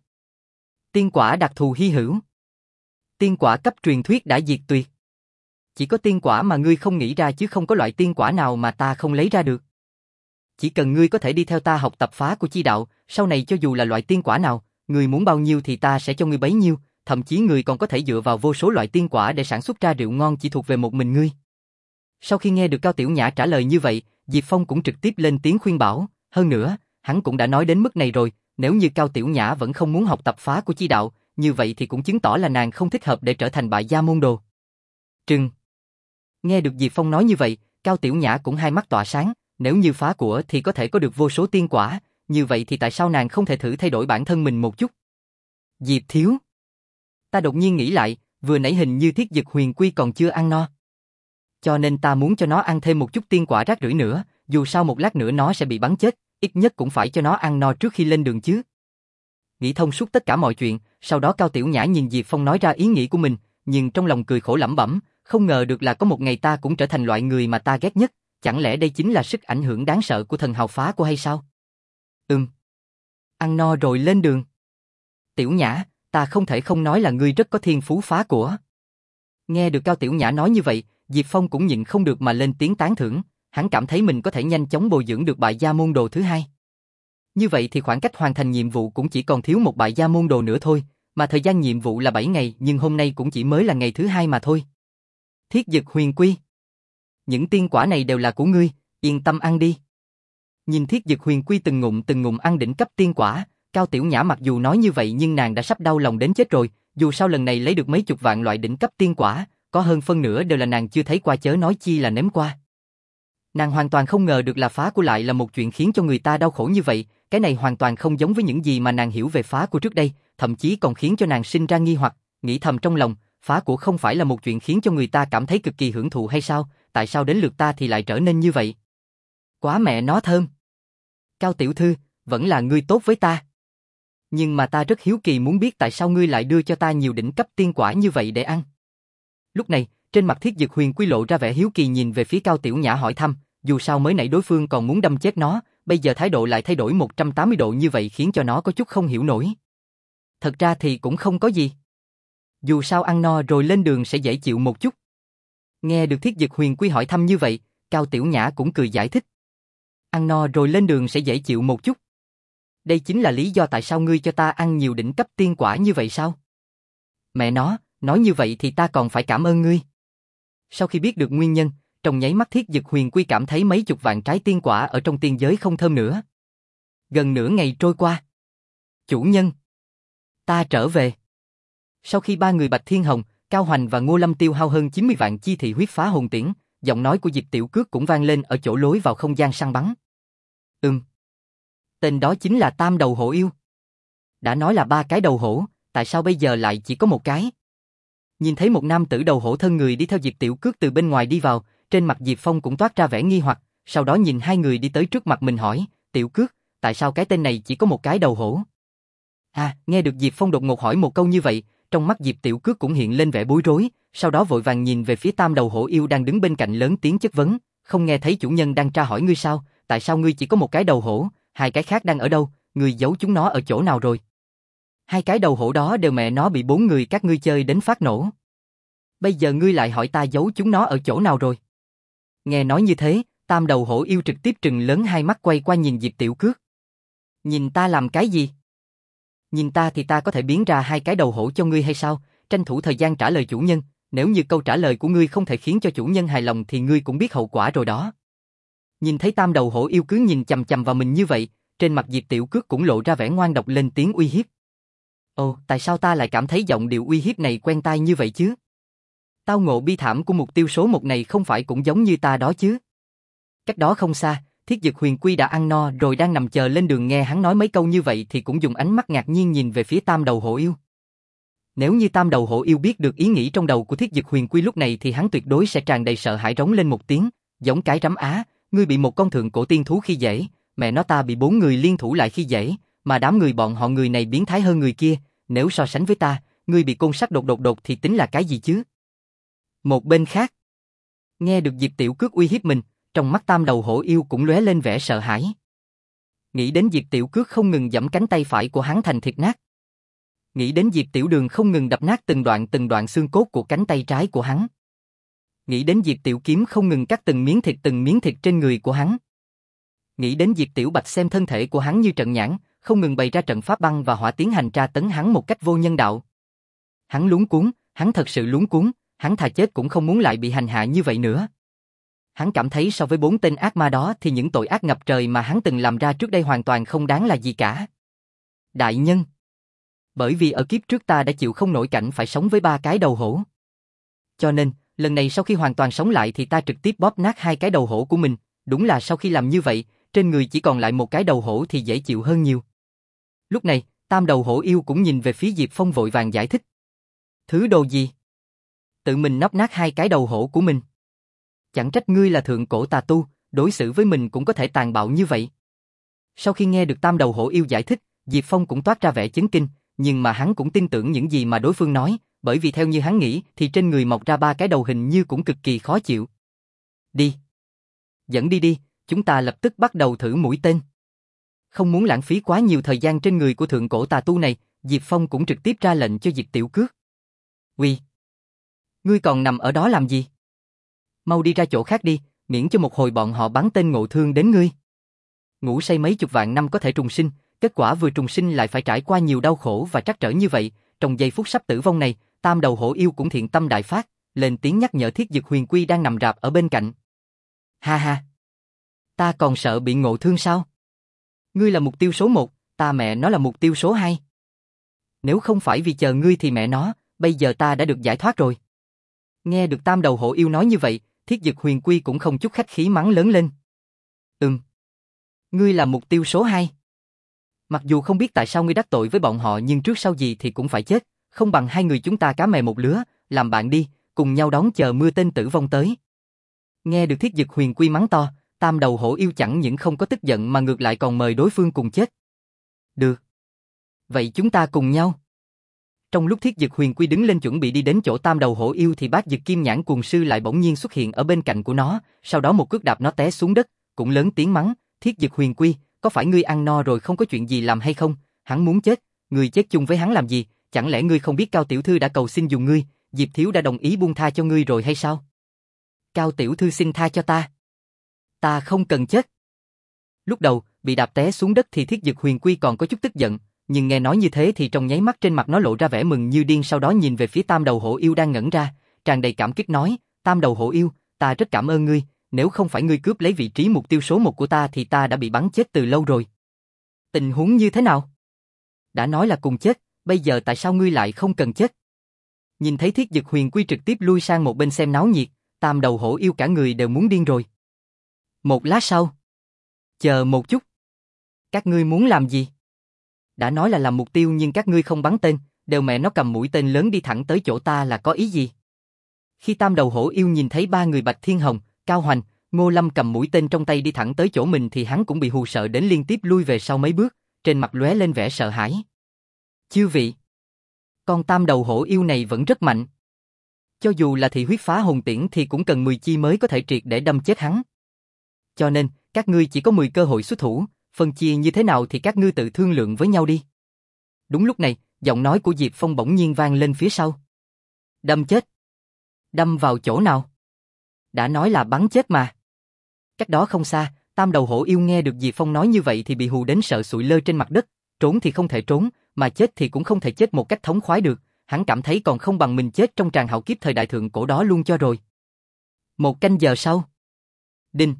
Tiên quả đặc thù hy hữu. Tiên quả cấp truyền thuyết đã diệt tuyệt. Chỉ có tiên quả mà ngươi không nghĩ ra chứ không có loại tiên quả nào mà ta không lấy ra được. Chỉ cần ngươi có thể đi theo ta học tập phá của chi đạo, sau này cho dù là loại tiên quả nào, ngươi muốn bao nhiêu thì ta sẽ cho ngươi bấy nhiêu, thậm chí ngươi còn có thể dựa vào vô số loại tiên quả để sản xuất ra rượu ngon chỉ thuộc về một mình ngươi. Sau khi nghe được Cao Tiểu Nhã trả lời như vậy, Diệp Phong cũng trực tiếp lên tiếng khuyên bảo, hơn nữa, hắn cũng đã nói đến mức này rồi, nếu như Cao Tiểu Nhã vẫn không muốn học tập phá của chi đạo, như vậy thì cũng chứng tỏ là nàng không thích hợp để trở thành bại gia môn đồ. Trừng. Nghe được Diệp Phong nói như vậy, Cao Tiểu Nhã cũng hai mắt tỏa sáng, Nếu như phá của thì có thể có được vô số tiên quả, như vậy thì tại sao nàng không thể thử thay đổi bản thân mình một chút? Diệp Thiếu. Ta đột nhiên nghĩ lại, vừa nãy hình như Thiết Dực Huyền Quy còn chưa ăn no. Cho nên ta muốn cho nó ăn thêm một chút tiên quả rác rưởi nữa, dù sao một lát nữa nó sẽ bị bắn chết, ít nhất cũng phải cho nó ăn no trước khi lên đường chứ. Nghĩ thông suốt tất cả mọi chuyện, sau đó Cao Tiểu Nhã nhìn Diệp Phong nói ra ý nghĩ của mình, nhưng trong lòng cười khổ lẩm bẩm, không ngờ được là có một ngày ta cũng trở thành loại người mà ta ghét nhất, chẳng lẽ đây chính là sức ảnh hưởng đáng sợ của thần hào phá của hay sao? Ừm. Ăn no rồi lên đường. Tiểu Nhã, ta không thể không nói là ngươi rất có thiên phú phá của. Nghe được Cao Tiểu Nhã nói như vậy, Diệp Phong cũng nhịn không được mà lên tiếng tán thưởng, hắn cảm thấy mình có thể nhanh chóng bồi dưỡng được bại gia môn đồ thứ hai. Như vậy thì khoảng cách hoàn thành nhiệm vụ cũng chỉ còn thiếu một bại gia môn đồ nữa thôi, mà thời gian nhiệm vụ là bảy ngày nhưng hôm nay cũng chỉ mới là ngày thứ hai mà thôi. Thiết Dực Huyền Quy. Những tiên quả này đều là của ngươi, yên tâm ăn đi. Nhìn Thiết Dực Huyền Quy từng ngụm từng ngụm ăn đỉnh cấp tiên quả, Cao Tiểu Nhã mặc dù nói như vậy nhưng nàng đã sắp đau lòng đến chết rồi, dù sao lần này lấy được mấy chục vạn loại đỉnh cấp tiên quả, có hơn phân nửa đều là nàng chưa thấy qua chớ nói chi là nếm qua. Nàng hoàn toàn không ngờ được là phá của lại là một chuyện khiến cho người ta đau khổ như vậy, cái này hoàn toàn không giống với những gì mà nàng hiểu về phá của trước đây, thậm chí còn khiến cho nàng sinh ra nghi hoặc, nghĩ thầm trong lòng, phá của không phải là một chuyện khiến cho người ta cảm thấy cực kỳ hưởng thụ hay sao, tại sao đến lượt ta thì lại trở nên như vậy? Quá mẹ nó thơm. Cao tiểu thư, vẫn là ngươi tốt với ta. Nhưng mà ta rất hiếu kỳ muốn biết tại sao ngươi lại đưa cho ta nhiều đỉnh cấp tiên quả như vậy để ăn. Lúc này, trên mặt Thiết Dực Huyền Quy lộ ra vẻ hiếu kỳ nhìn về phía Cao Tiểu Nhã hỏi thăm, dù sao mới nãy đối phương còn muốn đâm chết nó, bây giờ thái độ lại thay đổi một trăm tám mươi độ như vậy khiến cho nó có chút không hiểu nổi. Thật ra thì cũng không có gì. Dù sao ăn no rồi lên đường sẽ dễ chịu một chút. Nghe được Thiết Dực Huyền Quy hỏi thăm như vậy, Cao Tiểu Nhã cũng cười giải thích. Ăn no rồi lên đường sẽ dễ chịu một chút. Đây chính là lý do tại sao ngươi cho ta ăn nhiều đỉnh cấp tiên quả như vậy sao? Mẹ nó, nói như vậy thì ta còn phải cảm ơn ngươi. Sau khi biết được nguyên nhân, trong nháy mắt Thiết Dực Huyền Quy cảm thấy mấy chục vạn trái tiên quả ở trong tiên giới không thơm nữa. Gần nửa ngày trôi qua. Chủ nhân, ta trở về. Sau khi ba người Bạch Thiên Hồng, Cao Hoành và Ngô Lâm tiêu hao hơn chín mươi vạn chi thị huyết phá hồn tiễn, giọng nói của Diệp Tiểu Cước cũng vang lên ở chỗ lối vào không gian săn bắn. Ừm. Tên đó chính là Tam Đầu Hổ Yêu. Đã nói là ba cái đầu hổ, tại sao bây giờ lại chỉ có một cái? Nhìn thấy một nam tử đầu hổ thân người đi theo Diệp Tiểu Cước từ bên ngoài đi vào, trên mặt Diệp Phong cũng toát ra vẻ nghi hoặc, sau đó nhìn hai người đi tới trước mặt mình hỏi, Tiểu Cước, tại sao cái tên này chỉ có một cái đầu hổ? À, nghe được Diệp Phong đột ngột hỏi một câu như vậy, trong mắt Diệp Tiểu Cước cũng hiện lên vẻ bối rối, sau đó vội vàng nhìn về phía Tam Đầu Hổ Yêu đang đứng bên cạnh lớn tiếng chất vấn, không nghe thấy chủ nhân đang tra hỏi ngươi sao, tại sao ngươi chỉ có một cái đầu hổ, hai cái khác đang ở đâu, ngươi giấu chúng nó ở chỗ nào rồi? Hai cái đầu hổ đó đều mẹ nó bị bốn người các ngươi chơi đến phát nổ. Bây giờ ngươi lại hỏi ta giấu chúng nó ở chỗ nào rồi? Nghe nói như thế, Tam Đầu Hổ Yêu trực tiếp trừng lớn hai mắt quay qua nhìn Diệp Tiểu Cước. Nhìn ta làm cái gì? Nhìn ta thì ta có thể biến ra hai cái đầu hổ cho ngươi hay sao? Tranh thủ thời gian trả lời chủ nhân, nếu như câu trả lời của ngươi không thể khiến cho chủ nhân hài lòng thì ngươi cũng biết hậu quả rồi đó. Nhìn thấy Tam Đầu Hổ Yêu cứ nhìn chằm chằm vào mình như vậy, trên mặt Diệp Tiểu Cước cũng lộ ra vẻ ngoan độc lên tiếng uy hiếp. Ồ, tại sao ta lại cảm thấy giọng điệu uy hiếp này quen tai như vậy chứ? Tao ngộ bi thảm của mục tiêu số một này không phải cũng giống như ta đó chứ? Cách đó không xa, Thiết Dực Huyền Quy đã ăn no rồi đang nằm chờ lên đường, nghe hắn nói mấy câu như vậy thì cũng dùng ánh mắt ngạc nhiên nhìn về phía Tam Đầu Hổ Yêu. Nếu như Tam Đầu Hổ Yêu biết được ý nghĩ trong đầu của Thiết Dực Huyền Quy lúc này thì hắn tuyệt đối sẽ tràn đầy sợ hãi rống lên một tiếng, giống cái rắm á, ngươi bị một con thượng cổ tiên thú khi dễ, mẹ nó ta bị bốn người liên thủ lại khi dễ, mà đám người bọn họ người này biến thái hơn người kia, nếu so sánh với ta, ngươi bị côn sắt đột đột đột thì tính là cái gì chứ? Một bên khác, nghe được Diệp Tiểu Cước uy hiếp mình, trong mắt Tam Đầu Hổ Yêu cũng lóe lên vẻ sợ hãi. Nghĩ đến Diệp Tiểu Cước không ngừng giẫm cánh tay phải của hắn thành thịt nát. Nghĩ đến Diệp Tiểu Đường không ngừng đập nát từng đoạn từng đoạn xương cốt của cánh tay trái của hắn. Nghĩ đến Diệp Tiểu Kiếm không ngừng cắt từng miếng thịt từng miếng thịt trên người của hắn. Nghĩ đến Diệp Tiểu Bạch xem thân thể của hắn như trận nhãn, không ngừng bày ra trận pháp băng và hỏa tiến hành tra tấn hắn một cách vô nhân đạo. Hắn luống cuống, hắn thật sự luống cuống, hắn thà chết cũng không muốn lại bị hành hạ như vậy nữa. Hắn cảm thấy so với bốn tên ác ma đó thì những tội ác ngập trời mà hắn từng làm ra trước đây hoàn toàn không đáng là gì cả. Đại nhân, bởi vì ở kiếp trước ta đã chịu không nổi cảnh phải sống với ba cái đầu hổ. Cho nên, lần này sau khi hoàn toàn sống lại thì ta trực tiếp bóp nát hai cái đầu hổ của mình, Đúng là sau khi làm như vậy, trên người chỉ còn lại một cái đầu hổ thì dễ chịu hơn nhiều. Lúc này, tam đầu hổ yêu cũng nhìn về phía Diệp Phong vội vàng giải thích. Thứ đồ gì? Tự mình nóc nát hai cái đầu hổ của mình. Chẳng trách ngươi là thượng cổ tà tu, đối xử với mình cũng có thể tàn bạo như vậy. Sau khi nghe được tam đầu hổ yêu giải thích, Diệp Phong cũng toát ra vẻ chấn kinh, nhưng mà hắn cũng tin tưởng những gì mà đối phương nói, bởi vì theo như hắn nghĩ thì trên người mọc ra ba cái đầu hình như cũng cực kỳ khó chịu. Đi. Dẫn đi đi, chúng ta lập tức bắt đầu thử mũi tên. Không muốn lãng phí quá nhiều thời gian trên người của thượng cổ tà tu này, Diệp Phong cũng trực tiếp ra lệnh cho Diệp Tiểu Cước. Uy! Ngươi còn nằm ở đó làm gì? Mau đi ra chỗ khác đi, miễn cho một hồi bọn họ bắn tên ngộ thương đến ngươi. Ngủ say mấy chục vạn năm có thể trùng sinh, kết quả vừa trùng sinh lại phải trải qua nhiều đau khổ và trắc trở như vậy, trong giây phút sắp tử vong này, tam đầu hổ yêu cũng thiện tâm đại phát, lên tiếng nhắc nhở Thiết Dực Huyền Quy đang nằm rạp ở bên cạnh. Ha ha! Ta còn sợ bị ngộ thương sao? Ngươi là mục tiêu số một, ta mẹ nó là mục tiêu số hai. Nếu không phải vì chờ ngươi thì mẹ nó, bây giờ ta đã được giải thoát rồi. Nghe được tam đầu hổ yêu nói như vậy, Thiết Dực Huyền Quy cũng không chút khách khí mắng lớn lên. Ừm. Ngươi là mục tiêu số hai. Mặc dù không biết tại sao ngươi đắc tội với bọn họ nhưng trước sau gì thì cũng phải chết, không bằng hai người chúng ta cá mè một lứa, làm bạn đi, cùng nhau đón chờ mưa tên tử vong tới. Nghe được Thiết Dực Huyền Quy mắng to, tam đầu hổ yêu chẳng những không có tức giận mà ngược lại còn mời đối phương cùng chết. Được. Vậy chúng ta cùng nhau. Trong lúc Thiết Dực Huyền Quy đứng lên chuẩn bị đi đến chỗ tam đầu hổ yêu thì Bát Dực Kim Nhãn Cuồng Sư lại bỗng nhiên xuất hiện ở bên cạnh của nó, sau đó một cước đạp nó té xuống đất, cũng lớn tiếng mắng, Thiết Dực Huyền Quy, có phải ngươi ăn no rồi không có chuyện gì làm hay không? Hắn muốn chết, ngươi chết chung với hắn làm gì? Chẳng lẽ ngươi không biết Cao tiểu thư đã cầu xin dùng ngươi, Diệp thiếu đã đồng ý buông tha cho ngươi rồi hay sao? Cao tiểu thư xin tha cho ta. Ta không cần chết. Lúc đầu, bị đạp té xuống đất thì Thiết Dực Huyền Quy còn có chút tức giận, nhưng nghe nói như thế thì trong nháy mắt trên mặt nó lộ ra vẻ mừng như điên, sau đó nhìn về phía tam đầu hổ yêu đang ngẩn ra, tràn đầy cảm kích nói, tam đầu hổ yêu, ta rất cảm ơn ngươi, nếu không phải ngươi cướp lấy vị trí mục tiêu số một của ta thì ta đã bị bắn chết từ lâu rồi. Tình huống như thế nào? Đã nói là cùng chết, bây giờ tại sao ngươi lại không cần chết? Nhìn thấy Thiết Dực Huyền Quy trực tiếp lui sang một bên xem náo nhiệt, tam đầu hổ yêu cả người đều muốn điên rồi. Một lát sau. Chờ một chút. Các ngươi muốn làm gì? Đã nói là làm mục tiêu nhưng các ngươi không bắn tên, đều mẹ nó cầm mũi tên lớn đi thẳng tới chỗ ta là có ý gì? Khi tam đầu hổ yêu nhìn thấy ba người Bạch Thiên Hồng, Cao Hoành, Ngô Lâm cầm mũi tên trong tay đi thẳng tới chỗ mình thì hắn cũng bị hù sợ đến liên tiếp lui về sau mấy bước, trên mặt lóe lên vẻ sợ hãi. Chư vị, con tam đầu hổ yêu này vẫn rất mạnh. Cho dù là thị huyết phá hồn tiễn thì cũng cần mười chi mới có thể triệt để đâm chết hắn. Cho nên, các ngươi chỉ có mười cơ hội xuất thủ, phân chia như thế nào thì các ngươi tự thương lượng với nhau đi. Đúng lúc này, giọng nói của Diệp Phong bỗng nhiên vang lên phía sau. Đâm chết. Đâm vào chỗ nào? Đã nói là bắn chết mà. Cách đó không xa, tam đầu hổ yêu nghe được Diệp Phong nói như vậy thì bị hù đến sợ sụi lơ trên mặt đất, trốn thì không thể trốn, mà chết thì cũng không thể chết một cách thống khoái được, hắn cảm thấy còn không bằng mình chết trong tràng hạo kiếp thời đại thượng cổ đó luôn cho rồi. Một canh giờ sau. Đinh.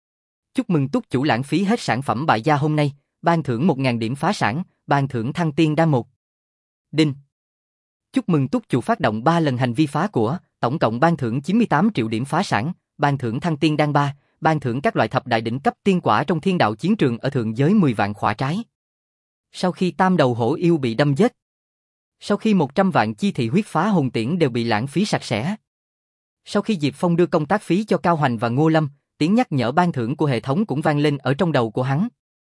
Chúc mừng túc chủ lãng phí hết sản phẩm bại gia hôm nay, ban thưởng một nghìn điểm phá sản, ban thưởng thăng tiên đan một. Đinh. Chúc mừng túc chủ phát động ba lần hành vi phá của, tổng cộng ban thưởng chín mươi tám triệu điểm phá sản, ban thưởng thăng tiên đan ba, ban thưởng các loại thập đại đỉnh cấp tiên quả trong thiên đạo chiến trường ở thượng giới mười vạn khỏa trái. Sau khi tam đầu hổ yêu bị đâm chết, sau khi một trăm vạn chi thị huyết phá hồn tiễn đều bị lãng phí sạch sẽ. Sau khi Diệp Phong đưa công tác phí cho Cao Hoành và Ngô Lâm, tiếng nhắc nhở ban thưởng của hệ thống cũng vang lên ở trong đầu của hắn.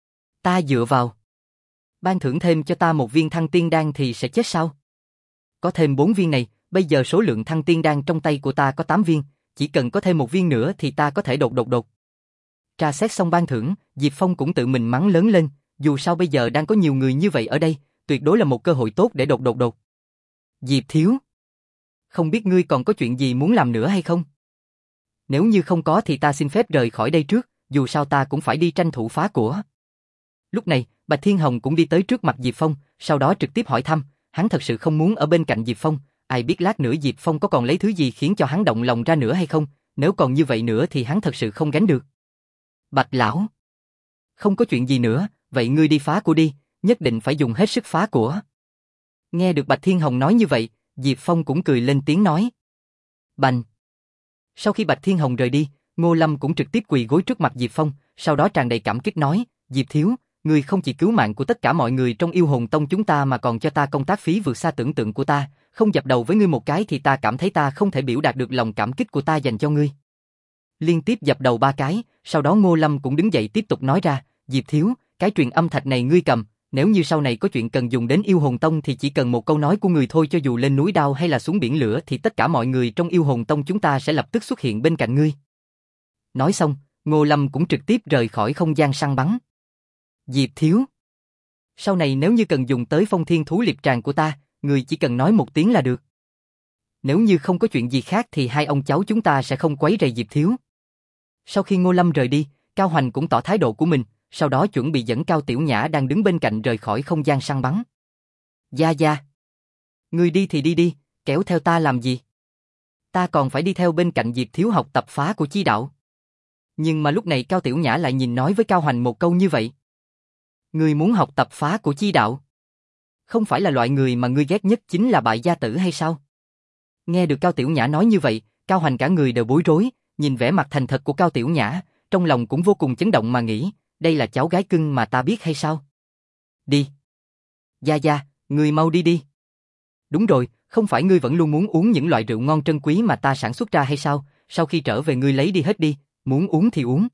Ta dựa vào. Ban thưởng thêm cho ta một viên thăng tiên đan thì sẽ chết sao? Có thêm bốn viên này, bây giờ số lượng thăng tiên đan trong tay của ta có tám viên, chỉ cần có thêm một viên nữa thì ta có thể đột đột đột. Tra xét xong ban thưởng, Diệp Phong cũng tự mình mắng lớn lên, dù sao bây giờ đang có nhiều người như vậy ở đây, tuyệt đối là một cơ hội tốt để đột đột đột. Diệp thiếu, không biết ngươi còn có chuyện gì muốn làm nữa hay không? Nếu như không có thì ta xin phép rời khỏi đây trước, dù sao ta cũng phải đi tranh thủ phá của. Lúc này, Bạch Thiên Hồng cũng đi tới trước mặt Diệp Phong, sau đó trực tiếp hỏi thăm, hắn thật sự không muốn ở bên cạnh Diệp Phong, ai biết lát nữa Diệp Phong có còn lấy thứ gì khiến cho hắn động lòng ra nữa hay không, nếu còn như vậy nữa thì hắn thật sự không gánh được. Bạch lão, không có chuyện gì nữa, vậy ngươi đi phá của đi, nhất định phải dùng hết sức phá của. Nghe được Bạch Thiên Hồng nói như vậy, Diệp Phong cũng cười lên tiếng nói. Bành. Sau khi Bạch Thiên Hồng rời đi, Ngô Lâm cũng trực tiếp quỳ gối trước mặt Diệp Phong, sau đó tràn đầy cảm kích nói, Diệp Thiếu, ngươi không chỉ cứu mạng của tất cả mọi người trong yêu hồn tông chúng ta mà còn cho ta công tác phí vượt xa tưởng tượng của ta, không dập đầu với ngươi một cái thì ta cảm thấy ta không thể biểu đạt được lòng cảm kích của ta dành cho ngươi. Liên tiếp dập đầu ba cái, sau đó Ngô Lâm cũng đứng dậy tiếp tục nói ra, Diệp Thiếu, cái truyền âm thạch này ngươi cầm, nếu như sau này có chuyện cần dùng đến yêu hồn tông thì chỉ cần một câu nói của người thôi, cho dù lên núi đao hay là xuống biển lửa thì tất cả mọi người trong yêu hồn tông chúng ta sẽ lập tức xuất hiện bên cạnh ngươi. Nói xong, Ngô Lâm cũng trực tiếp rời khỏi không gian săn bắn. Diệp Thiếu, sau này nếu như cần dùng tới phong thiên thú liệp tràng của ta, người chỉ cần nói một tiếng là được. Nếu như không có chuyện gì khác thì hai ông cháu chúng ta sẽ không quấy rầy Diệp Thiếu. Sau khi Ngô Lâm rời đi, Cao Hoành cũng tỏ thái độ của mình, sau đó chuẩn bị dẫn Cao Tiểu Nhã đang đứng bên cạnh rời khỏi không gian săn bắn. Gia Gia, ngươi đi thì đi đi, kéo theo ta làm gì? Ta còn phải đi theo bên cạnh Diệp Thiếu học tập phá của chi đạo. Nhưng mà lúc này Cao Tiểu Nhã lại nhìn nói với Cao Hoành một câu như vậy. Ngươi muốn học tập phá của chi đạo? Không phải là loại người mà ngươi ghét nhất chính là bại gia tử hay sao? Nghe được Cao Tiểu Nhã nói như vậy, Cao Hoành cả người đều bối rối, nhìn vẻ mặt thành thật của Cao Tiểu Nhã, trong lòng cũng vô cùng chấn động mà nghĩ, đây là cháu gái cưng mà ta biết hay sao? Đi. Gia Gia, ngươi mau đi đi. Đúng rồi, không phải ngươi vẫn luôn muốn uống những loại rượu ngon trân quý mà ta sản xuất ra hay sao? Sau khi trở về ngươi lấy đi hết đi, muốn uống thì uống.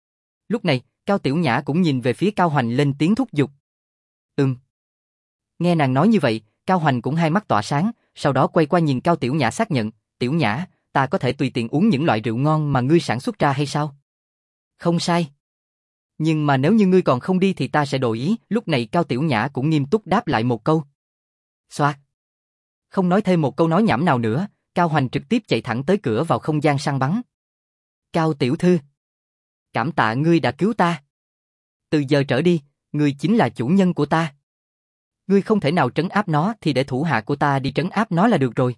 Lúc này, Cao Tiểu Nhã cũng nhìn về phía Cao Hoành lên tiếng thúc giục. Ừm. Nghe nàng nói như vậy, Cao Hoành cũng hai mắt tỏa sáng, sau đó quay qua nhìn Cao Tiểu Nhã xác nhận, Tiểu Nhã, ta có thể tùy tiện uống những loại rượu ngon mà ngươi sản xuất ra hay sao? Không sai. Nhưng mà nếu như ngươi còn không đi thì ta sẽ đổi ý. Lúc này Cao Tiểu Nhã cũng nghiêm túc đáp lại một câu. Xoạt. Không nói thêm một câu nói nhảm nào nữa, Cao Hoành trực tiếp chạy thẳng tới cửa vào không gian săn bắn. Cao tiểu thư, cảm tạ ngươi đã cứu ta. Từ giờ trở đi, ngươi chính là chủ nhân của ta. Ngươi không thể nào trấn áp nó thì để thủ hạ của ta đi trấn áp nó là được rồi.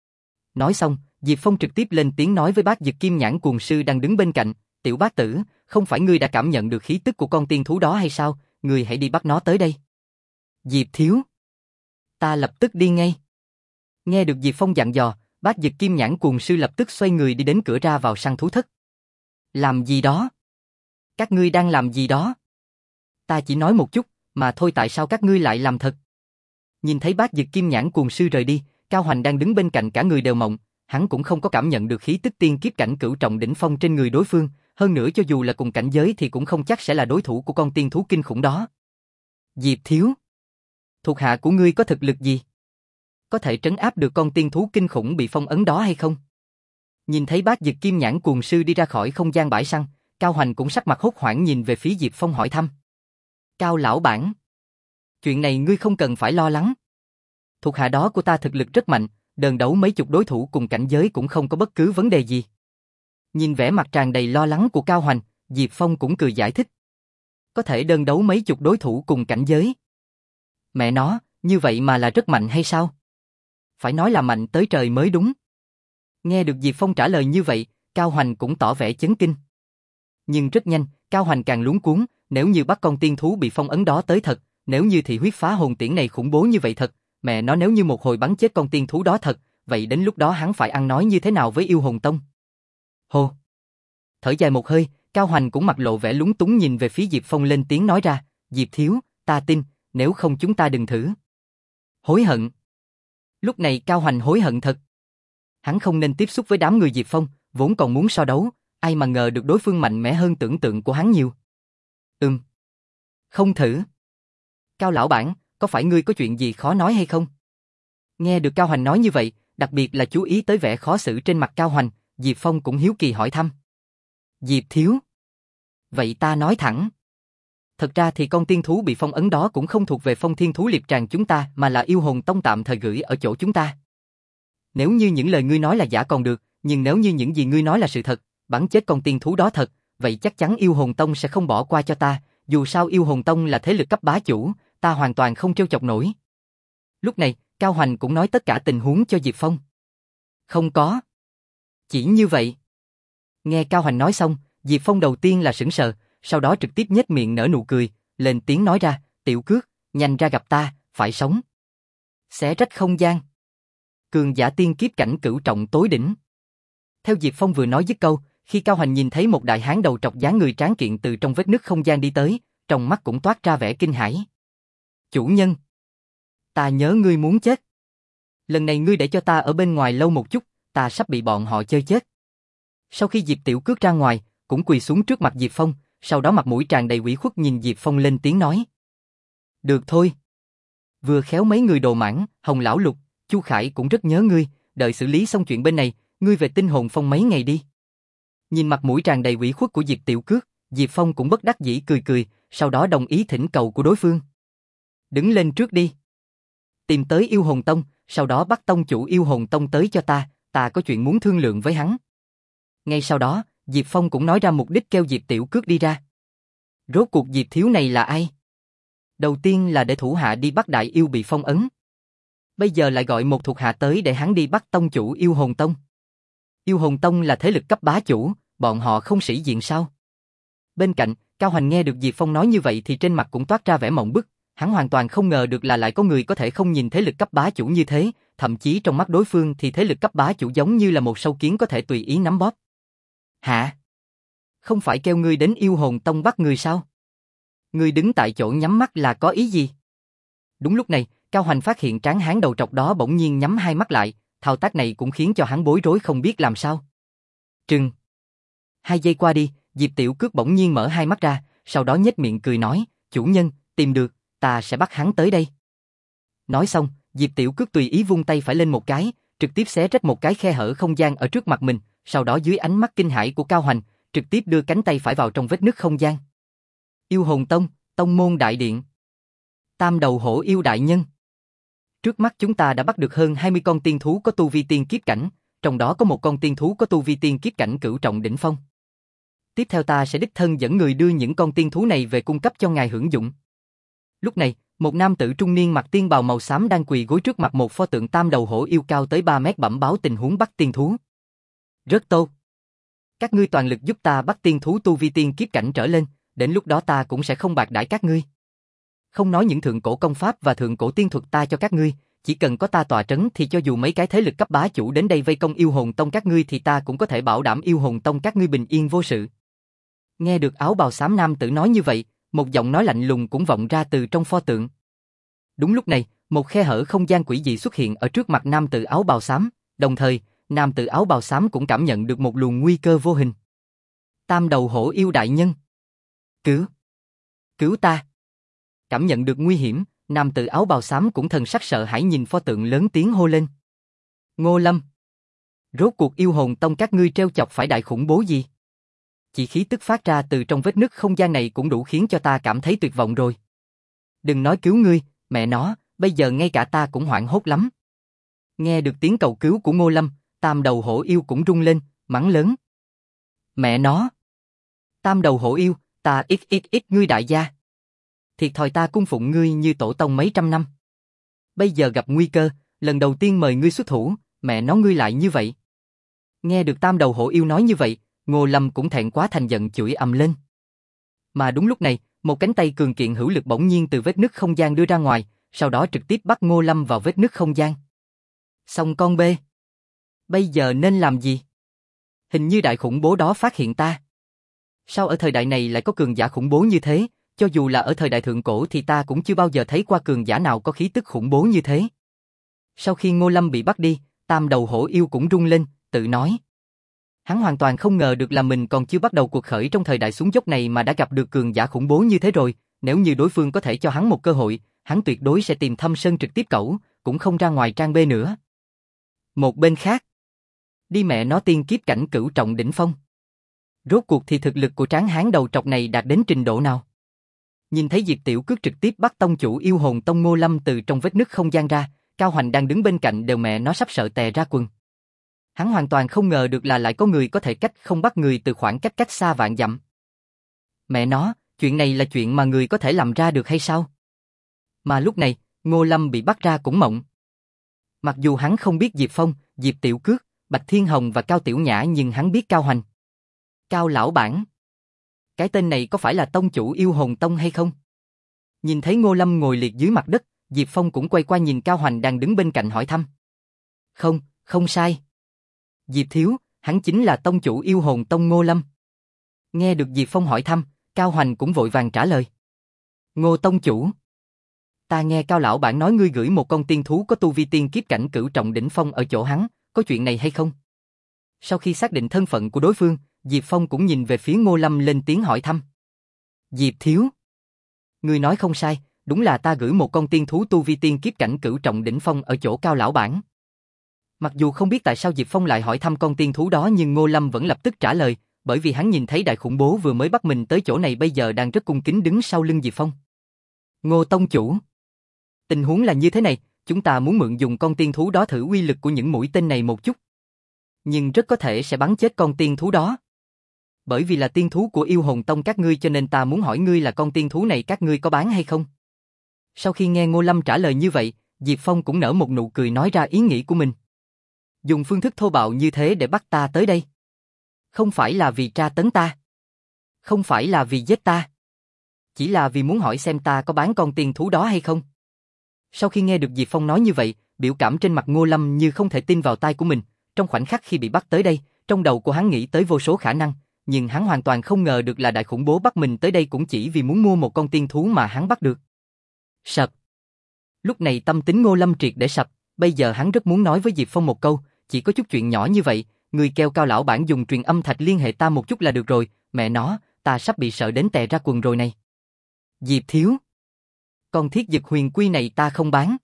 Nói xong, Diệp Phong trực tiếp lên tiếng nói với bác Dực Kim Nhãn Cuồng Sư đang đứng bên cạnh, Tiểu bác tử, không phải ngươi đã cảm nhận được khí tức của con tiên thú đó hay sao, ngươi hãy đi bắt nó tới đây. Diệp Thiếu, ta lập tức đi ngay. Nghe được Diệp Phong dặn dò, bác Dực Kim Nhãn Cuồng Sư lập tức xoay người đi đến cửa ra vào săn thú thất. Làm gì đó? Các ngươi đang làm gì đó? Ta chỉ nói một chút, mà thôi tại sao các ngươi lại làm thật? Nhìn thấy bác Dực Kim Nhãn Cuồng Sư rời đi, Cao Hoành đang đứng bên cạnh cả người đều mộng, hắn cũng không có cảm nhận được khí tức tiên kiếp cảnh cửu trọng đỉnh phong trên người đối phương, hơn nữa cho dù là cùng cảnh giới thì cũng không chắc sẽ là đối thủ của con tiên thú kinh khủng đó. Diệp Thiếu, thuộc hạ của ngươi có thực lực gì? Có thể trấn áp được con tiên thú kinh khủng bị phong ấn đó hay không? Nhìn thấy bác Dực Kim Nhãn Cuồng Sư đi ra khỏi không gian bãi săn, Cao Hoành cũng sắc mặt hốt hoảng nhìn về phía Diệp Phong hỏi thăm. Cao lão bản, chuyện này ngươi không cần phải lo lắng. Thuộc hạ đó của ta thực lực rất mạnh, đơn đấu mấy chục đối thủ cùng cảnh giới cũng không có bất cứ vấn đề gì. Nhìn vẻ mặt tràn đầy lo lắng của Cao Hoành, Diệp Phong cũng cười giải thích. Có thể đơn đấu mấy chục đối thủ cùng cảnh giới. Mẹ nó, như vậy mà là rất mạnh hay sao? Phải nói là mạnh tới trời mới đúng. Nghe được Diệp Phong trả lời như vậy, Cao Hoành cũng tỏ vẻ chấn kinh. Nhưng rất nhanh, Cao Hoành càng luống cuống, nếu như bắt con tiên thú bị phong ấn đó tới thật, nếu như thị huyết phá hồn tiễn này khủng bố như vậy thật, mẹ nó nếu như một hồi bắn chết con tiên thú đó thật, vậy đến lúc đó hắn phải ăn nói như thế nào với yêu hồn tông? Hô! Thở dài một hơi, Cao Hoành cũng mặt lộ vẻ lúng túng nhìn về phía Diệp Phong lên tiếng nói ra, Diệp Thiếu, ta tin, nếu không chúng ta đừng thử. Hối hận. Lúc này Cao Hoành hối hận thật. Hắn không nên tiếp xúc với đám người Diệp Phong, vốn còn muốn so đấu, ai mà ngờ được đối phương mạnh mẽ hơn tưởng tượng của hắn nhiều. Ừm. Không thử. Cao lão bản, có phải ngươi có chuyện gì khó nói hay không? Nghe được Cao Hoành nói như vậy, đặc biệt là chú ý tới vẻ khó xử trên mặt Cao Hoành, Diệp Phong cũng hiếu kỳ hỏi thăm. Diệp Thiếu. Vậy ta nói thẳng. Thật ra thì con tiên thú bị phong ấn đó cũng không thuộc về phong thiên thú liệp tràng chúng ta mà là yêu hồn tông tạm thời gửi ở chỗ chúng ta. Nếu như những lời ngươi nói là giả còn được, nhưng nếu như những gì ngươi nói là sự thật, bắn chết con tiên thú đó thật, vậy chắc chắn yêu hồn tông sẽ không bỏ qua cho ta, dù sao yêu hồn tông là thế lực cấp bá chủ, ta hoàn toàn không trêu chọc nổi. Lúc này, Cao Hoành cũng nói tất cả tình huống cho Diệp Phong. Không có. Chỉ như vậy. Nghe Cao Hoành nói xong, Diệp Phong đầu tiên là sững sờ, sau đó trực tiếp nhếch miệng nở nụ cười, lên tiếng nói ra, tiểu cước, nhanh ra gặp ta, phải sống. Xé rách không gian. Cường giả tiên kiếp cảnh cửu trọng tối đỉnh. Theo Diệp Phong vừa nói dứt câu, Khi Cao Hoành nhìn thấy một đại hán đầu trọc dáng người tráng kiện từ trong vết nứt không gian đi tới, trong mắt cũng toát ra vẻ kinh hãi. Chủ nhân! Ta nhớ ngươi muốn chết. Lần này ngươi để cho ta ở bên ngoài lâu một chút, ta sắp bị bọn họ chơi chết. Sau khi Diệp Tiểu Cước ra ngoài, cũng quỳ xuống trước mặt Diệp Phong, sau đó mặt mũi tràn đầy ủy khuất nhìn Diệp Phong lên tiếng nói. Được thôi. Vừa khéo mấy người Đồ Mãng, Hồng Lão Lục, Chu Khải cũng rất nhớ ngươi, đợi xử lý xong chuyện bên này, ngươi về Tinh Hồn Phong mấy ngày đi. Nhìn mặt mũi tràn đầy ủy khuất của Diệp Tiểu Cước, Diệp Phong cũng bất đắc dĩ cười cười, sau đó đồng ý thỉnh cầu của đối phương. Đứng lên trước đi. Tìm tới Yêu Hồn Tông, sau đó bắt tông chủ Yêu Hồn Tông tới cho ta, ta có chuyện muốn thương lượng với hắn. Ngay sau đó, Diệp Phong cũng nói ra mục đích kêu Diệp Tiểu Cước đi ra. Rốt cuộc Diệp thiếu này là ai? Đầu tiên là để thủ hạ đi bắt đại yêu bị phong ấn. Bây giờ lại gọi một thuộc hạ tới để hắn đi bắt tông chủ Yêu Hồn Tông. Yêu Hồn Tông là thế lực cấp bá chủ, bọn họ không sĩ diện sao? Bên cạnh, Cao Hoành nghe được Diệp Phong nói như vậy thì trên mặt cũng toát ra vẻ mộng bức, hắn hoàn toàn không ngờ được là lại có người có thể không nhìn thế lực cấp bá chủ như thế, thậm chí trong mắt đối phương thì thế lực cấp bá chủ giống như là một sâu kiến có thể tùy ý nắm bóp. Hả? Không phải kêu ngươi đến Yêu Hồn Tông bắt người sao? Ngươi đứng tại chỗ nhắm mắt là có ý gì? Đúng lúc này, Cao Hoành phát hiện tráng hán đầu trọc đó bỗng nhiên nhắm hai mắt lại, thao tác này cũng khiến cho hắn bối rối không biết làm sao. Trừng. Hai giây qua đi, Diệp Tiểu Cước bỗng nhiên mở hai mắt ra, sau đó nhếch miệng cười nói, chủ nhân, tìm được, ta sẽ bắt hắn tới đây. Nói xong, Diệp Tiểu Cước tùy ý vung tay phải lên một cái, trực tiếp xé rách một cái khe hở không gian ở trước mặt mình, sau đó dưới ánh mắt kinh hãi của Cao Hoành, trực tiếp đưa cánh tay phải vào trong vết nứt không gian. Yêu Hồn Tông, Tông môn đại điện. Tam đầu hổ yêu đại nhân. Trước mắt chúng ta đã bắt được hơn hai mươi con tiên thú có tu vi tiên kiếp cảnh, trong đó có một con tiên thú có tu vi tiên kiếp cảnh cửu trọng đỉnh phong. Tiếp theo ta sẽ đích thân dẫn người đưa những con tiên thú này về cung cấp cho ngài hưởng dụng. Lúc này, một nam tử trung niên mặc tiên bào màu xám đang quỳ gối trước mặt một pho tượng tam đầu hổ yêu cao tới ba mét bẩm báo tình huống bắt tiên thú. Rất tốt. Các ngươi toàn lực giúp ta bắt tiên thú tu vi tiên kiếp cảnh trở lên, đến lúc đó ta cũng sẽ không bạc đãi các ngươi. Không nói những thượng cổ công pháp và thượng cổ tiên thuật ta cho các ngươi, chỉ cần có ta tọa trấn thì cho dù mấy cái thế lực cấp bá chủ đến đây vây công Yêu Hồn Tông các ngươi thì ta cũng có thể bảo đảm Yêu Hồn Tông các ngươi bình yên vô sự. Nghe được áo bào xám nam tử nói như vậy, một giọng nói lạnh lùng cũng vọng ra từ trong pho tượng. Đúng lúc này, một khe hở không gian quỷ dị xuất hiện ở trước mặt nam tử áo bào xám, đồng thời, nam tử áo bào xám cũng cảm nhận được một luồng nguy cơ vô hình. Tam đầu hổ yêu đại nhân. Cứu! Cứu ta! Cảm nhận được nguy hiểm, nam tử áo bào xám cũng thần sắc sợ hãi nhìn pho tượng lớn tiếng hô lên. Ngô Lâm! Rốt cuộc Yêu Hồn Tông các ngươi treo chọc phải đại khủng bố gì? Chỉ khí tức phát ra từ trong vết nứt không gian này cũng đủ khiến cho ta cảm thấy tuyệt vọng rồi. Đừng nói cứu ngươi, mẹ nó, bây giờ ngay cả ta cũng hoảng hốt lắm. Nghe được tiếng cầu cứu của Ngô Lâm, tam đầu hổ yêu cũng rung lên, mắng lớn. Mẹ nó! Tam đầu hổ yêu, ta ít ít ít ngươi đại gia. Thiệt thòi ta cung phụng ngươi như tổ tông mấy trăm năm. Bây giờ gặp nguy cơ, lần đầu tiên mời ngươi xuất thủ, mẹ nó ngươi lại như vậy. Nghe được tam đầu hổ yêu nói như vậy, Ngô Lâm cũng thẹn quá thành giận chửi ầm lên. Mà đúng lúc này, một cánh tay cường kiện hữu lực bỗng nhiên từ vết nứt không gian đưa ra ngoài, sau đó trực tiếp bắt Ngô Lâm vào vết nứt không gian. Xong con bê. Bây giờ nên làm gì? Hình như đại khủng bố đó phát hiện ta. Sao ở thời đại này lại có cường giả khủng bố như thế? Cho dù là ở thời đại thượng cổ thì ta cũng chưa bao giờ thấy qua cường giả nào có khí tức khủng bố như thế. Sau khi Ngô Lâm bị bắt đi, tam đầu hổ yêu cũng rung lên, tự nói. Hắn hoàn toàn không ngờ được là mình còn chưa bắt đầu cuộc khởi trong thời đại xuống dốc này mà đã gặp được cường giả khủng bố như thế rồi, nếu như đối phương có thể cho hắn một cơ hội, hắn tuyệt đối sẽ tìm Thâm Sơn trực tiếp cẩu, cũng không ra ngoài trang bê nữa. Một bên khác, đi mẹ nó tiên kiếp cảnh cửu trọng đỉnh phong. Rốt cuộc thì thực lực của tráng hán đầu trọc này đạt đến trình độ nào? Nhìn thấy Diệp Tiểu Cước trực tiếp bắt tông chủ Yêu Hồn Tông Ngô Lâm từ trong vết nứt không gian ra, Cao Hoành đang đứng bên cạnh đều mẹ nó sắp sợ tè ra quần. Hắn hoàn toàn không ngờ được là lại có người có thể cách không bắt người từ khoảng cách cách xa vạn dặm. Mẹ nó, chuyện này là chuyện mà người có thể làm ra được hay sao? Mà lúc này, Ngô Lâm bị bắt ra cũng mộng. Mặc dù hắn không biết Diệp Phong, Diệp Tiểu Cước, Bạch Thiên Hồng và Cao Tiểu Nhã nhưng hắn biết Cao Hoành. Cao lão bản. Cái tên này có phải là tông chủ Yêu Hồn Tông hay không? Nhìn thấy Ngô Lâm ngồi liệt dưới mặt đất, Diệp Phong cũng quay qua nhìn Cao Hoành đang đứng bên cạnh hỏi thăm. Không, không sai. Diệp thiếu, Hắn chính là tông chủ yêu hồn tông Ngô Lâm. Nghe được Diệp Phong hỏi thăm, Cao Hoành cũng vội vàng trả lời. Ngô tông chủ. Ta nghe Cao lão bản nói ngươi gửi một con tiên thú có tu vi tiên kiếp cảnh cửu trọng đỉnh phong ở chỗ hắn, có chuyện này hay không? Sau khi xác định thân phận của đối phương, Diệp Phong cũng nhìn về phía Ngô Lâm lên tiếng hỏi thăm. Diệp thiếu. Ngươi nói không sai, đúng là ta gửi một con tiên thú tu vi tiên kiếp cảnh cửu trọng đỉnh phong ở chỗ Cao lão bản. Mặc dù không biết tại sao Diệp Phong lại hỏi thăm con tiên thú đó nhưng Ngô Lâm vẫn lập tức trả lời, bởi vì hắn nhìn thấy đại khủng bố vừa mới bắt mình tới chỗ này bây giờ đang rất cung kính đứng sau lưng Diệp Phong. Ngô tông chủ. Tình huống là như thế này, chúng ta muốn mượn dùng con tiên thú đó thử uy lực của những mũi tên này một chút. Nhưng rất có thể sẽ bắn chết con tiên thú đó. Bởi vì là tiên thú của yêu hồn tông các ngươi cho nên ta muốn hỏi ngươi là con tiên thú này các ngươi có bán hay không? Sau khi nghe Ngô Lâm trả lời như vậy, Diệp Phong cũng nở một nụ cười nói ra ý nghĩ của mình. Dùng phương thức thô bạo như thế để bắt ta tới đây. Không phải là vì tra tấn ta. Không phải là vì giết ta. Chỉ là vì muốn hỏi xem ta có bán con tiên thú đó hay không. Sau khi nghe được Diệp Phong nói như vậy, biểu cảm trên mặt Ngô Lâm như không thể tin vào tai của mình. Trong khoảnh khắc khi bị bắt tới đây, trong đầu của hắn nghĩ tới vô số khả năng, nhưng hắn hoàn toàn không ngờ được là đại khủng bố bắt mình tới đây cũng chỉ vì muốn mua một con tiên thú mà hắn bắt được. Sập. Lúc này tâm tính Ngô Lâm triệt để sập, bây giờ hắn rất muốn nói với Diệp Phong một câu, chỉ có chút chuyện nhỏ như vậy, người kêu Cao lão bản dùng truyền âm thạch liên hệ ta một chút là được rồi, mẹ nó, ta sắp bị sợ đến tè ra quần rồi này. Diệp thiếu. Con thiết dực huyền quy này ta không bán.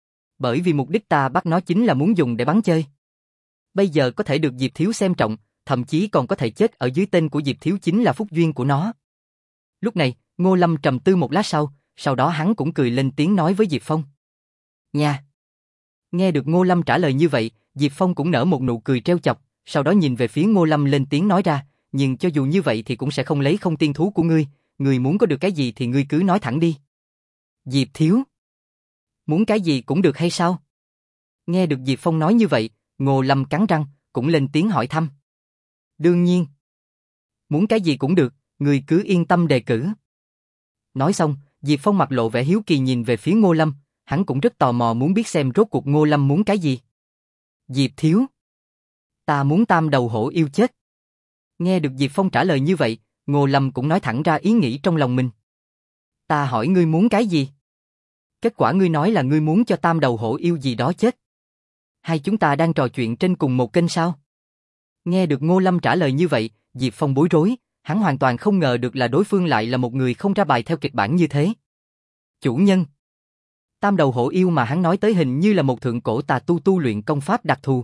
Bởi vì mục đích ta bắt nó chính là muốn dùng để bắn chơi. Bây giờ có thể được Diệp thiếu xem trọng, thậm chí còn có thể chết ở dưới tên của Diệp thiếu chính là phúc duyên của nó. Lúc này, Ngô Lâm trầm tư một lát sau, sau đó hắn cũng cười lên tiếng nói với Diệp Phong. Nha. Nghe được Ngô Lâm trả lời như vậy, Diệp Phong cũng nở một nụ cười trêu chọc, sau đó nhìn về phía Ngô Lâm lên tiếng nói ra, nhưng cho dù như vậy thì cũng sẽ không lấy không tiên thú của ngươi, ngươi muốn có được cái gì thì ngươi cứ nói thẳng đi. Diệp thiếu. Muốn cái gì cũng được hay sao? Nghe được Diệp Phong nói như vậy, Ngô Lâm cắn răng, cũng lên tiếng hỏi thăm. Đương nhiên. Muốn cái gì cũng được, ngươi cứ yên tâm đề cử. Nói xong, Diệp Phong mặt lộ vẻ hiếu kỳ nhìn về phía Ngô Lâm, hắn cũng rất tò mò muốn biết xem rốt cuộc Ngô Lâm muốn cái gì. Diệp thiếu. Ta muốn tam đầu hổ yêu chết. Nghe được Diệp Phong trả lời như vậy, Ngô Lâm cũng nói thẳng ra ý nghĩ trong lòng mình. Ta hỏi ngươi muốn cái gì? Kết quả ngươi nói là ngươi muốn cho tam đầu hổ yêu gì đó chết. Hai chúng ta đang trò chuyện trên cùng một kênh sao? Nghe được Ngô Lâm trả lời như vậy, Diệp Phong bối rối, hắn hoàn toàn không ngờ được là đối phương lại là một người không ra bài theo kịch bản như thế. Chủ nhân. Tam đầu hổ yêu mà hắn nói tới hình như là một thượng cổ tà tu tu luyện công pháp đặc thù.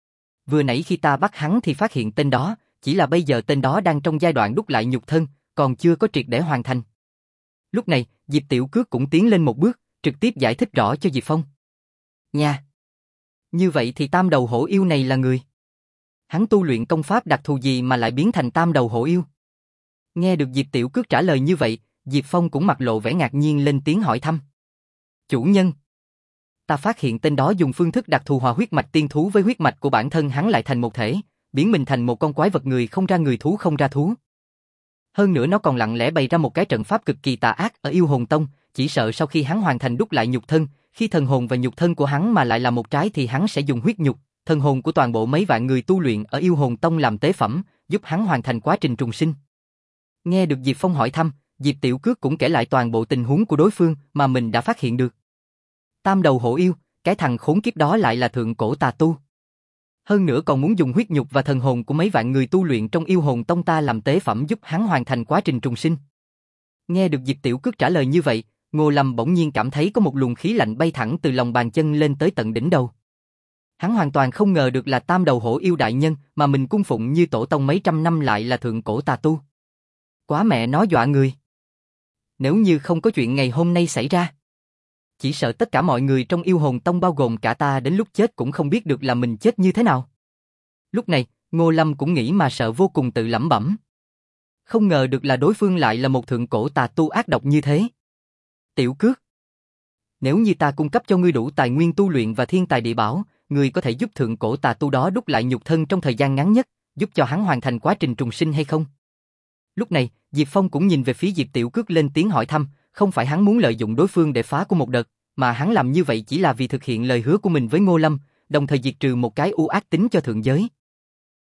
Vừa nãy khi ta bắt hắn thì phát hiện tên đó, chỉ là bây giờ tên đó đang trong giai đoạn đúc lại nhục thân, còn chưa có triệt để hoàn thành. Lúc này, Diệp Tiểu Cước cũng tiến lên một bước, trực tiếp giải thích rõ cho Diệp Phong. Nha. Như vậy thì tam đầu hổ yêu này là người. Hắn tu luyện công pháp đặc thù gì mà lại biến thành tam đầu hổ yêu? Nghe được Diệp Tiểu Cước trả lời như vậy, Diệp Phong cũng mặt lộ vẻ ngạc nhiên lên tiếng hỏi thăm. Chủ nhân. Ta phát hiện tên đó dùng phương thức đặc thù hòa huyết mạch tiên thú với huyết mạch của bản thân hắn lại thành một thể, biến mình thành một con quái vật người không ra người thú không ra thú. Hơn nữa nó còn lặng lẽ bày ra một cái trận pháp cực kỳ tà ác ở yêu hồn tông, chỉ sợ sau khi hắn hoàn thành đúc lại nhục thân, khi thần hồn và nhục thân của hắn mà lại là một trái thì hắn sẽ dùng huyết nhục, thần hồn của toàn bộ mấy vạn người tu luyện ở yêu hồn tông làm tế phẩm, giúp hắn hoàn thành quá trình trùng sinh. Nghe được Diệp Phong hỏi thăm, Diệp Tiểu Cước cũng kể lại toàn bộ tình huống của đối phương mà mình đã phát hiện được. Tam đầu hổ yêu, cái thằng khốn kiếp đó lại là thượng cổ tà tu. Hơn nữa còn muốn dùng huyết nhục và thần hồn của mấy vạn người tu luyện trong yêu hồn tông ta làm tế phẩm giúp hắn hoàn thành quá trình trùng sinh. Nghe được Diệp Tiểu Cước trả lời như vậy, Ngô Lâm bỗng nhiên cảm thấy có một luồng khí lạnh bay thẳng từ lòng bàn chân lên tới tận đỉnh đầu. Hắn hoàn toàn không ngờ được là tam đầu hổ yêu đại nhân mà mình cung phụng như tổ tông mấy trăm năm lại là thượng cổ tà tu. Quá mẹ nó dọa người. Nếu như không có chuyện ngày hôm nay xảy ra, chỉ sợ tất cả mọi người trong yêu hồn tông bao gồm cả ta đến lúc chết cũng không biết được là mình chết như thế nào. Lúc này, Ngô Lâm cũng nghĩ mà sợ vô cùng tự lẩm bẩm. Không ngờ được là đối phương lại là một thượng cổ tà tu ác độc như thế. Tiểu Cước. Nếu như ta cung cấp cho ngươi đủ tài nguyên tu luyện và thiên tài địa bảo, ngươi có thể giúp thượng cổ tà tu đó đúc lại nhục thân trong thời gian ngắn nhất, giúp cho hắn hoàn thành quá trình trùng sinh hay không? Lúc này, Diệp Phong cũng nhìn về phía Diệp Tiểu Cước lên tiếng hỏi thăm, không phải hắn muốn lợi dụng đối phương để phá của một đợt, mà hắn làm như vậy chỉ là vì thực hiện lời hứa của mình với Ngô Lâm, đồng thời diệt trừ một cái u ác tính cho thượng giới.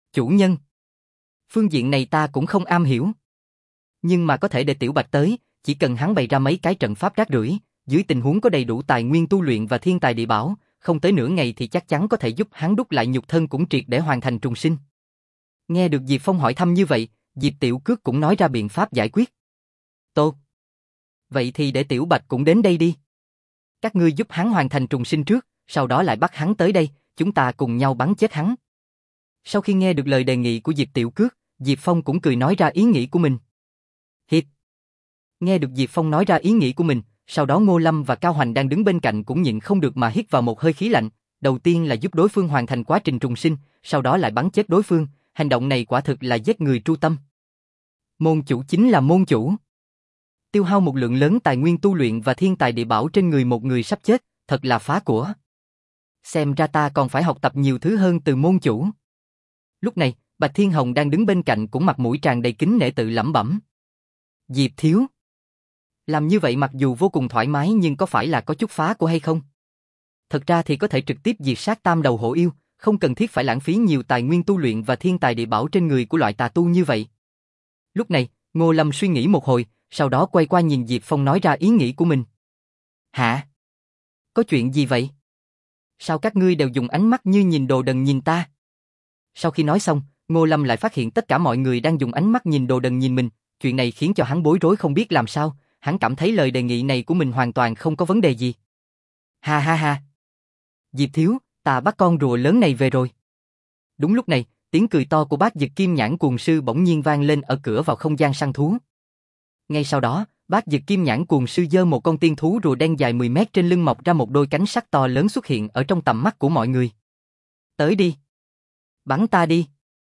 Chủ nhân. Phương diện này ta cũng không am hiểu. Nhưng mà có thể để Tiểu Bạch tới, chỉ cần hắn bày ra mấy cái trận pháp rác rưởi, dưới tình huống có đầy đủ tài nguyên tu luyện và thiên tài địa bảo, không tới nửa ngày thì chắc chắn có thể giúp hắn đúc lại nhục thân cũng triệt để hoàn thành trùng sinh. Nghe được Diệp Phong hỏi thăm như vậy, Diệp Tiểu Cước cũng nói ra biện pháp giải quyết. Tốt. Vậy thì để Tiểu Bạch cũng đến đây đi. Các ngươi giúp hắn hoàn thành trùng sinh trước, sau đó lại bắt hắn tới đây, chúng ta cùng nhau bắn chết hắn. Sau khi nghe được lời đề nghị của Diệp Tiểu Cước, Diệp Phong cũng cười nói ra ý nghĩ của mình. Hiệp. Nghe được Diệp Phong nói ra ý nghĩ của mình, sau đó Ngô Lâm và Cao Hoành đang đứng bên cạnh cũng nhịn không được mà hít vào một hơi khí lạnh. Đầu tiên là giúp đối phương hoàn thành quá trình trùng sinh, sau đó lại bắn chết đối phương, hành động này quả thực là giết người tru tâm. Môn chủ chính là môn chủ. Tiêu hao một lượng lớn tài nguyên tu luyện và thiên tài địa bảo trên người một người sắp chết, thật là phá của. Xem ra ta còn phải học tập nhiều thứ hơn từ môn chủ. Lúc này, Bạch Thiên Hồng đang đứng bên cạnh cũng mặt mũi tràn đầy kính nể tự lẩm bẩm. Diệp thiếu. Làm như vậy mặc dù vô cùng thoải mái nhưng có phải là có chút phá của hay không? Thật ra thì có thể trực tiếp diệt sát tam đầu hổ yêu, không cần thiết phải lãng phí nhiều tài nguyên tu luyện và thiên tài địa bảo trên người của loại tà tu như vậy. Lúc này, Ngô Lâm suy nghĩ một hồi, sau đó quay qua nhìn Diệp Phong nói ra ý nghĩ của mình. Hả? Có chuyện gì vậy? Sao các ngươi đều dùng ánh mắt như nhìn đồ đần nhìn ta? Sau khi nói xong, Ngô Lâm lại phát hiện tất cả mọi người đang dùng ánh mắt nhìn đồ đần nhìn mình, chuyện này khiến cho hắn bối rối không biết làm sao, hắn cảm thấy lời đề nghị này của mình hoàn toàn không có vấn đề gì. Ha ha ha. Diệp thiếu, ta bắt con rùa lớn này về rồi. Đúng lúc này, tiếng cười to của Bác Dực Kim Nhãn Cuồng Sư bỗng nhiên vang lên ở cửa vào không gian săn thú. Ngay sau đó, Bác Dực Kim Nhãn Cuồng Sư giơ một con tiên thú rùa đen dài mười mét trên lưng mọc ra một đôi cánh sắt to lớn xuất hiện ở trong tầm mắt của mọi người. Tới đi. Bắn ta đi.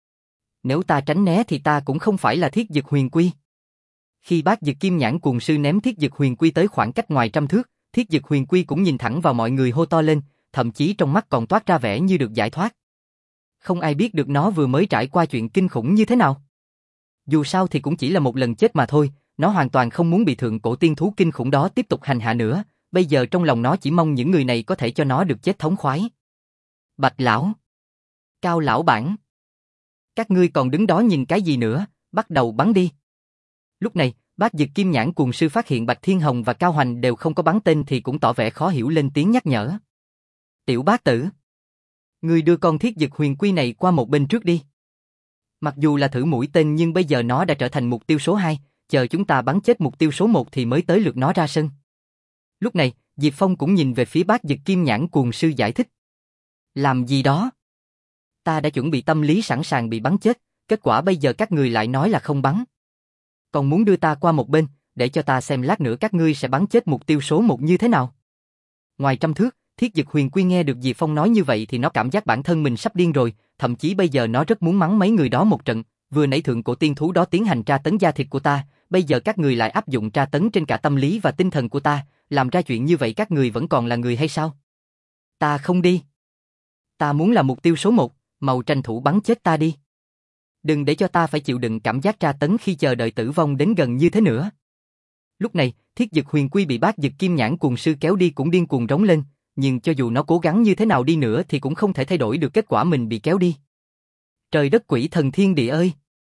Nếu ta tránh né thì ta cũng không phải là Thiết Dực Huyền Quy. Khi Bác Dực Kim Nhãn Cuồng Sư ném Thiết Dực Huyền Quy tới khoảng cách ngoài trăm thước, Thiết Dực Huyền Quy cũng nhìn thẳng vào mọi người hô to lên, thậm chí trong mắt còn toát ra vẻ như được giải thoát. Không ai biết được nó vừa mới trải qua chuyện kinh khủng như thế nào. Dù sao thì cũng chỉ là một lần chết mà thôi, nó hoàn toàn không muốn bị thượng cổ tiên thú kinh khủng đó tiếp tục hành hạ nữa, bây giờ trong lòng nó chỉ mong những người này có thể cho nó được chết thống khoái. Bạch lão, Cao lão bản, các ngươi còn đứng đó nhìn cái gì nữa, bắt đầu bắn đi. Lúc này, Bác Dực Kim Nhãn Cuồng Sư phát hiện Bạch Thiên Hồng và Cao Hoành đều không có bắn tên thì cũng tỏ vẻ khó hiểu lên tiếng nhắc nhở. Tiểu bác tử, ngươi đưa con Thiết Dực Huyền Quy này qua một bên trước đi. Mặc dù là thử mũi tên nhưng bây giờ nó đã trở thành mục tiêu số hai, chờ chúng ta bắn chết mục tiêu số một thì mới tới lượt nó ra sân. Lúc này, Diệp Phong cũng nhìn về phía Bác Dực Kim Nhãn Cuồng Sư giải thích. Làm gì đó? Ta đã chuẩn bị tâm lý sẵn sàng bị bắn chết, kết quả bây giờ các người lại nói là không bắn. Còn muốn đưa ta qua một bên, để cho ta xem lát nữa các ngươi sẽ bắn chết mục tiêu số một như thế nào. Ngoài trăm thước, Thiết Dực Huyền Quy nghe được Diệp Phong nói như vậy thì nó cảm giác bản thân mình sắp điên rồi, thậm chí bây giờ nó rất muốn mắng mấy người đó một trận, vừa nãy thượng cổ tiên thú đó tiến hành tra tấn da thịt của ta, bây giờ các người lại áp dụng tra tấn trên cả tâm lý và tinh thần của ta, làm ra chuyện như vậy các người vẫn còn là người hay sao? Ta không đi. Ta muốn là mục tiêu số một, mau tranh thủ bắn chết ta đi. Đừng để cho ta phải chịu đựng cảm giác tra tấn khi chờ đợi tử vong đến gần như thế nữa. Lúc này, Thiết Dực Huyền Quy bị Bác Dực Kim Nhãn Cuồng Sư kéo đi cũng điên cuồng rống lên, nhưng cho dù nó cố gắng như thế nào đi nữa thì cũng không thể thay đổi được kết quả mình bị kéo đi. Trời đất quỷ thần thiên địa ơi!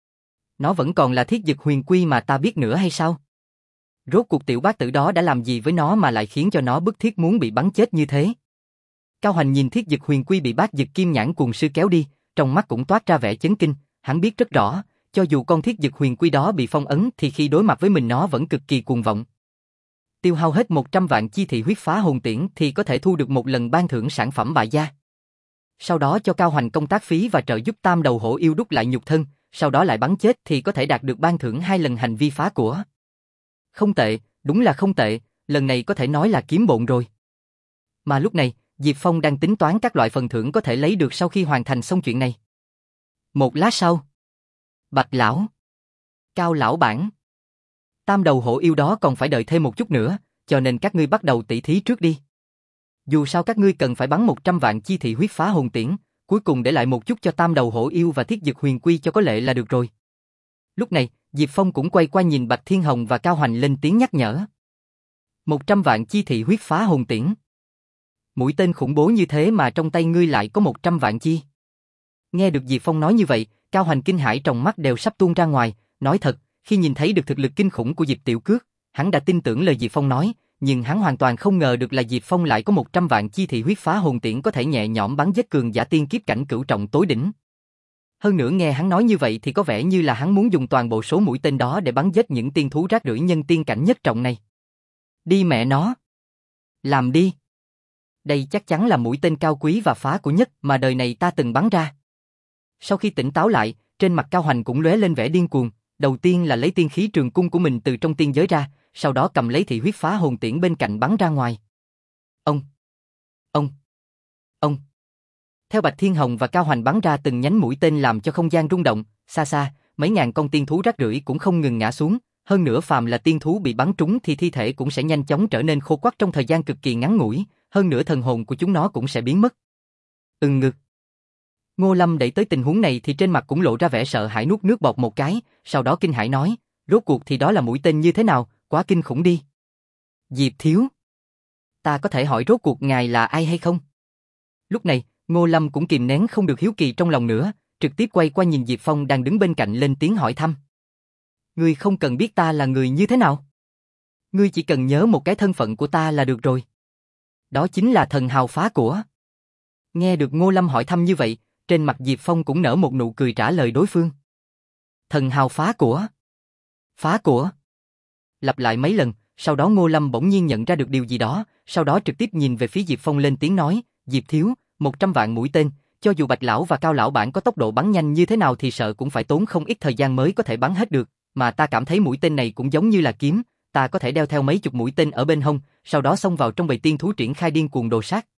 Nó vẫn còn là Thiết Dực Huyền Quy mà ta biết nữa hay sao? Rốt cuộc tiểu bác tử đó đã làm gì với nó mà lại khiến cho nó bức thiết muốn bị bắn chết như thế? Cao Hoành nhìn Thiết Dực Huyền Quy bị Bác Dực Kim Nhãn Cuồng Sư kéo đi, trong mắt cũng toát ra vẻ chấn kinh, hắn biết rất rõ, cho dù con Thiết Dực Huyền Quy đó bị phong ấn thì khi đối mặt với mình nó vẫn cực kỳ cuồng vọng. Tiêu hao hết một trăm vạn chi thị huyết phá hồn tiễn thì có thể thu được một lần ban thưởng sản phẩm bại gia. Sau đó cho Cao Hoành công tác phí và trợ giúp tam đầu hổ yêu đúc lại nhục thân, sau đó lại bắn chết thì có thể đạt được ban thưởng hai lần hành vi phá của. Không tệ, đúng là không tệ, lần này có thể nói là kiếm bộn rồi. Mà lúc này, Diệp Phong đang tính toán các loại phần thưởng có thể lấy được sau khi hoàn thành xong chuyện này. Một lát sau, Bạch lão, Cao lão bản, tam đầu hổ yêu đó còn phải đợi thêm một chút nữa, cho nên các ngươi bắt đầu tỉ thí trước đi. Dù sao các ngươi cần phải bắn một trăm vạn chi thị huyết phá hồn tiễn, cuối cùng để lại một chút cho tam đầu hổ yêu và Thiết Dực Huyền Quy cho có lệ là được rồi. Lúc này, Diệp Phong cũng quay qua nhìn Bạch Thiên Hồng và Cao Hoành lên tiếng nhắc nhở. Một trăm vạn chi thị huyết phá hồn tiễn. Mũi tên khủng bố như thế mà trong tay ngươi lại có một trăm vạn chi. Nghe được Diệp Phong nói như vậy, Cao Hoành kinh hãi trong mắt đều sắp tuôn ra ngoài, nói thật, khi nhìn thấy được thực lực kinh khủng của Diệp Tiểu Cước, hắn đã tin tưởng lời Diệp Phong nói, nhưng hắn hoàn toàn không ngờ được là Diệp Phong lại có một trăm vạn chi thị huyết phá hồn tiễn có thể nhẹ nhõm bắn giết cường giả tiên kiếp cảnh cửu trọng tối đỉnh. Hơn nữa nghe hắn nói như vậy thì có vẻ như là hắn muốn dùng toàn bộ số mũi tên đó để bắn giết những tiên thú rác rưởi nhân tiên cảnh nhất trọng này. Đi mẹ nó. Làm đi. Đây chắc chắn là mũi tên cao quý và phá của nhất mà đời này ta từng bắn ra. Sau khi tỉnh táo lại, trên mặt Cao Hoành cũng lóe lên vẻ điên cuồng, đầu tiên là lấy tiên khí trường cung của mình từ trong tiên giới ra, sau đó cầm lấy thị huyết phá hồn tiễn bên cạnh bắn ra ngoài. Ông, ông, ông. Theo Bạch Thiên Hồng và Cao Hoành bắn ra từng nhánh mũi tên làm cho không gian rung động, xa xa, mấy ngàn con tiên thú rác rưởi cũng không ngừng ngã xuống, hơn nữa phàm là tiên thú bị bắn trúng thì thi thể cũng sẽ nhanh chóng trở nên khô quắt trong thời gian cực kỳ ngắn ngủi, hơn nữa thần hồn của chúng nó cũng sẽ biến mất. Ừm ngực. Ngô Lâm đẩy tới tình huống này thì trên mặt cũng lộ ra vẻ sợ hãi nuốt nước bọt một cái, sau đó kinh hãi nói, rốt cuộc thì đó là mũi tên như thế nào, quá kinh khủng đi. Diệp thiếu. Ta có thể hỏi rốt cuộc ngài là ai hay không? Lúc này, Ngô Lâm cũng kìm nén không được hiếu kỳ trong lòng nữa, trực tiếp quay qua nhìn Diệp Phong đang đứng bên cạnh lên tiếng hỏi thăm. Ngươi không cần biết ta là người như thế nào. Ngươi chỉ cần nhớ một cái thân phận của ta là được rồi. Đó chính là thần hào phá của. Nghe được Ngô Lâm hỏi thăm như vậy, trên mặt Diệp Phong cũng nở một nụ cười trả lời đối phương. Thần hào phá của. Phá của. Lặp lại mấy lần, sau đó Ngô Lâm bỗng nhiên nhận ra được điều gì đó, sau đó trực tiếp nhìn về phía Diệp Phong lên tiếng nói, Diệp thiếu, một trăm vạn mũi tên, cho dù Bạch Lão và Cao Lão bản có tốc độ bắn nhanh như thế nào thì sợ cũng phải tốn không ít thời gian mới có thể bắn hết được, mà ta cảm thấy mũi tên này cũng giống như là kiếm, ta có thể đeo theo mấy chục mũi tên ở bên hông, sau đó xông vào trong bầy tiên thú triển khai điên cuồng đồ sát.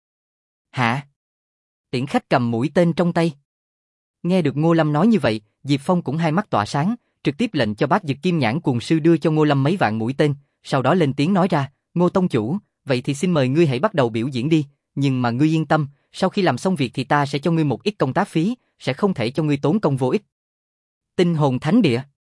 Hả? Tiễn khách cầm mũi tên trong tay. Nghe được Ngô Lâm nói như vậy, Diệp Phong cũng hai mắt tỏa sáng, trực tiếp lệnh cho Bát Dực Kim Nhãn Cuồng Sư đưa cho Ngô Lâm mấy vạn mũi tên, sau đó lên tiếng nói ra, Ngô tông chủ, vậy thì xin mời ngươi hãy bắt đầu biểu diễn đi, nhưng mà ngươi yên tâm, sau khi làm xong việc thì ta sẽ cho ngươi một ít công tác phí, sẽ không thể cho ngươi tốn công vô ích. Tinh hồn thánh địa.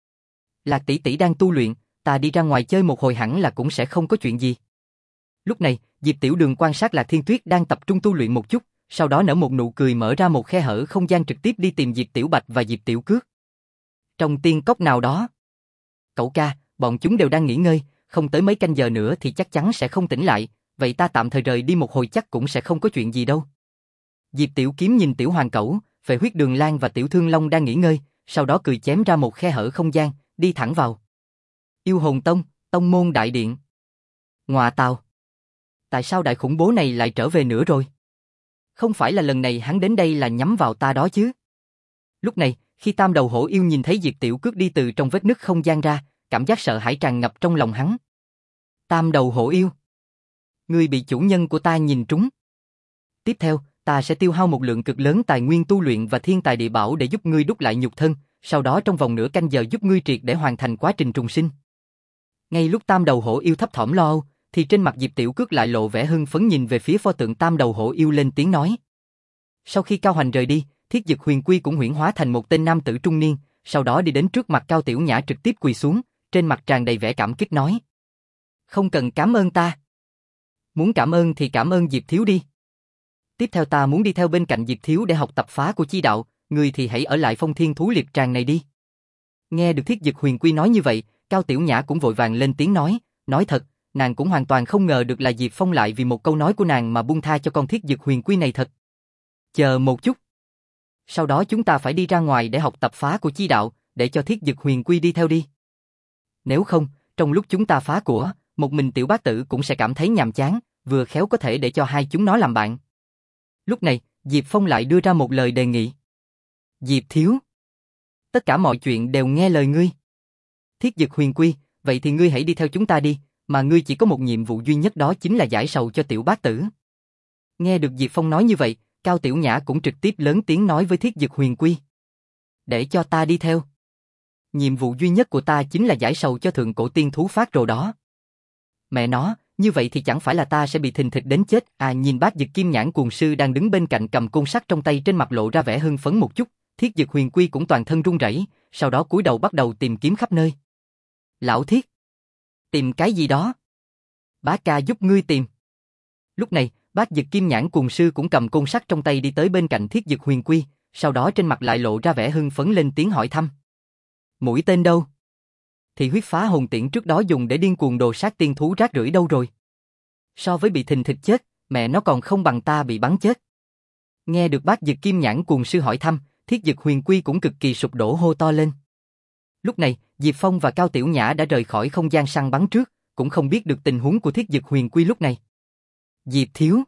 Lạc tỷ tỷ đang tu luyện, ta đi ra ngoài chơi một hồi hẳn là cũng sẽ không có chuyện gì. Lúc này, Diệp Tiểu Đường quan sát Lạc Thiên Tuyết đang tập trung tu luyện một chút, sau đó nở một nụ cười mở ra một khe hở không gian trực tiếp đi tìm Diệp Tiểu Bạch và Diệp Tiểu Cước. Trong tiên cốc nào đó. Cậu ca, bọn chúng đều đang nghỉ ngơi, không tới mấy canh giờ nữa thì chắc chắn sẽ không tỉnh lại, vậy ta tạm thời rời đi một hồi chắc cũng sẽ không có chuyện gì đâu. Diệp Tiểu Kiếm nhìn Tiểu Hoàng Cẩu, Phệ Huyết Đường Lan và Tiểu Thương Long đang nghỉ ngơi, sau đó cười chém ra một khe hở không gian, đi thẳng vào. Yêu Hồn Tông, Tông môn đại điện. Ngọa tào. Tại sao đại khủng bố này lại trở về nữa rồi? Không phải là lần này hắn đến đây là nhắm vào ta đó chứ? Lúc này, khi Tam Đầu Hổ Yêu nhìn thấy Diệp Tiểu Cước đi từ trong vết nứt không gian ra, cảm giác sợ hãi tràn ngập trong lòng hắn. Tam Đầu Hổ Yêu. Ngươi bị chủ nhân của ta nhìn trúng. Tiếp theo, ta sẽ tiêu hao một lượng cực lớn tài nguyên tu luyện và thiên tài địa bảo để giúp ngươi đúc lại nhục thân, sau đó trong vòng nửa canh giờ giúp ngươi triệt để hoàn thành quá trình trùng sinh. Ngay lúc Tam Đầu Hổ Yêu thấp thỏm lo âu, thì trên mặt Diệp Tiểu Cước lại lộ vẻ hưng phấn nhìn về phía pho tượng Tam Đầu Hổ Yêu lên tiếng nói. Sau khi Cao Hoành rời đi, Thiết Dực Huyền Quy cũng huyễn hóa thành một tên nam tử trung niên, sau đó đi đến trước mặt Cao Tiểu Nhã trực tiếp quỳ xuống, trên mặt tràn đầy vẻ cảm kích nói. Không cần cảm ơn ta. Muốn cảm ơn thì cảm ơn Diệp Thiếu đi. Tiếp theo ta muốn đi theo bên cạnh Diệp Thiếu để học tập phá của chi đạo, người thì hãy ở lại Phong Thiên Thú Liệp Tràng này đi. Nghe được Thiết Dực Huyền Quy nói như vậy, Cao Tiểu Nhã cũng vội vàng lên tiếng nói, nói thật, nàng cũng hoàn toàn không ngờ được là Diệp Phong lại vì một câu nói của nàng mà buông tha cho con Thiết Dực Huyền Quy này thật. Chờ một chút. Sau đó chúng ta phải đi ra ngoài để học tập phá của chi đạo, để cho Thiết Dực Huyền Quy đi theo đi. Nếu không, trong lúc chúng ta phá của, một mình tiểu bát tử cũng sẽ cảm thấy nhàm chán, vừa khéo có thể để cho hai chúng nó làm bạn. Lúc này, Diệp Phong lại đưa ra một lời đề nghị. Diệp Thiếu. Tất cả mọi chuyện đều nghe lời ngươi. Thiết Dực Huyền Quy, vậy thì ngươi hãy đi theo chúng ta đi, mà ngươi chỉ có một nhiệm vụ duy nhất đó chính là giải sầu cho tiểu bát tử. Nghe được Diệp Phong nói như vậy, Cao Tiểu Nhã cũng trực tiếp lớn tiếng nói với Thiết Dực Huyền Quy. Để cho ta đi theo. Nhiệm vụ duy nhất của ta chính là giải sầu cho thượng cổ tiên thú phát rồ đó. Mẹ nó, như vậy thì chẳng phải là ta sẽ bị thình thịch đến chết à? Nhìn Bát Dực Kim Nhãn Cuồng Sư đang đứng bên cạnh cầm côn sắt trong tay, trên mặt lộ ra vẻ hưng phấn một chút, Thiết Dực Huyền Quy cũng toàn thân run rẩy, sau đó cúi đầu bắt đầu tìm kiếm khắp nơi. Lão Thiết, tìm cái gì đó? Bá ca giúp ngươi tìm. Lúc này, Bát Dực Kim Nhãn Cuồng Sư cũng cầm côn sắt trong tay đi tới bên cạnh Thiết Dực Huyền Quy, sau đó trên mặt lại lộ ra vẻ hưng phấn lên tiếng hỏi thăm. Mũi tên đâu? Thì huyết phá hồn tiễn trước đó dùng để điên cuồng đồ sát tiên thú rác rưởi đâu rồi? So với bị thình thịch chết, mẹ nó còn không bằng ta bị bắn chết. Nghe được Bác Dực Kim Nhãn cuồng sư hỏi thăm, Thiết Dực Huyền Quy cũng cực kỳ sụp đổ hô to lên. Lúc này, Diệp Phong và Cao Tiểu Nhã đã rời khỏi không gian săn bắn trước, cũng không biết được tình huống của Thiết Dực Huyền Quy lúc này. Diệp thiếu,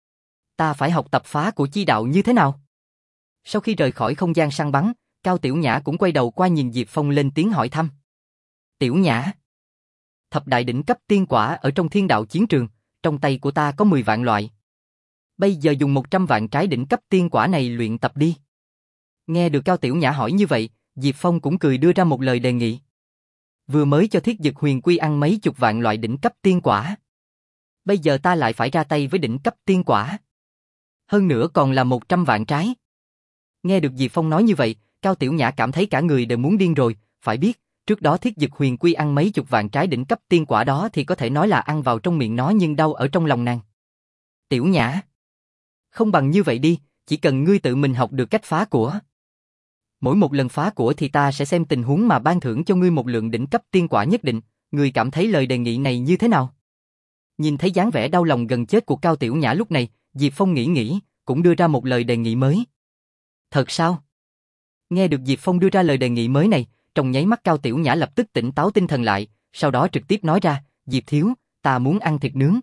ta phải học tập phá của chi đạo như thế nào? Sau khi rời khỏi không gian săn bắn, Cao Tiểu Nhã cũng quay đầu qua nhìn Diệp Phong lên tiếng hỏi thăm. Tiểu Nhã, thập đại đỉnh cấp tiên quả ở trong thiên đạo chiến trường, trong tay của ta có mười vạn loại. Bây giờ dùng một trăm vạn trái đỉnh cấp tiên quả này luyện tập đi. Nghe được Cao Tiểu Nhã hỏi như vậy, Diệp Phong cũng cười đưa ra một lời đề nghị. Vừa mới cho Thiết Dực Huyền Quy ăn mấy chục vạn loại đỉnh cấp tiên quả. Bây giờ ta lại phải ra tay với đỉnh cấp tiên quả. Hơn nữa còn là một trăm vạn trái. Nghe được Diệp Phong nói như vậy, Cao Tiểu Nhã cảm thấy cả người đều muốn điên rồi, phải biết, trước đó Thiết Dực Huyền Quy ăn mấy chục vạn trái đỉnh cấp tiên quả đó thì có thể nói là ăn vào trong miệng nó nhưng đau ở trong lòng nàng. Tiểu Nhã, không bằng như vậy đi, chỉ cần ngươi tự mình học được cách phá của. Mỗi một lần phá của thì ta sẽ xem tình huống mà ban thưởng cho ngươi một lượng đỉnh cấp tiên quả nhất định, ngươi cảm thấy lời đề nghị này như thế nào? Nhìn thấy dáng vẻ đau lòng gần chết của Cao Tiểu Nhã lúc này, Diệp Phong nghĩ nghĩ, cũng đưa ra một lời đề nghị mới. Thật sao? Nghe được Diệp Phong đưa ra lời đề nghị mới này, trong nháy mắt Cao Tiểu Nhã lập tức tỉnh táo tinh thần lại, sau đó trực tiếp nói ra, Diệp thiếu, ta muốn ăn thịt nướng.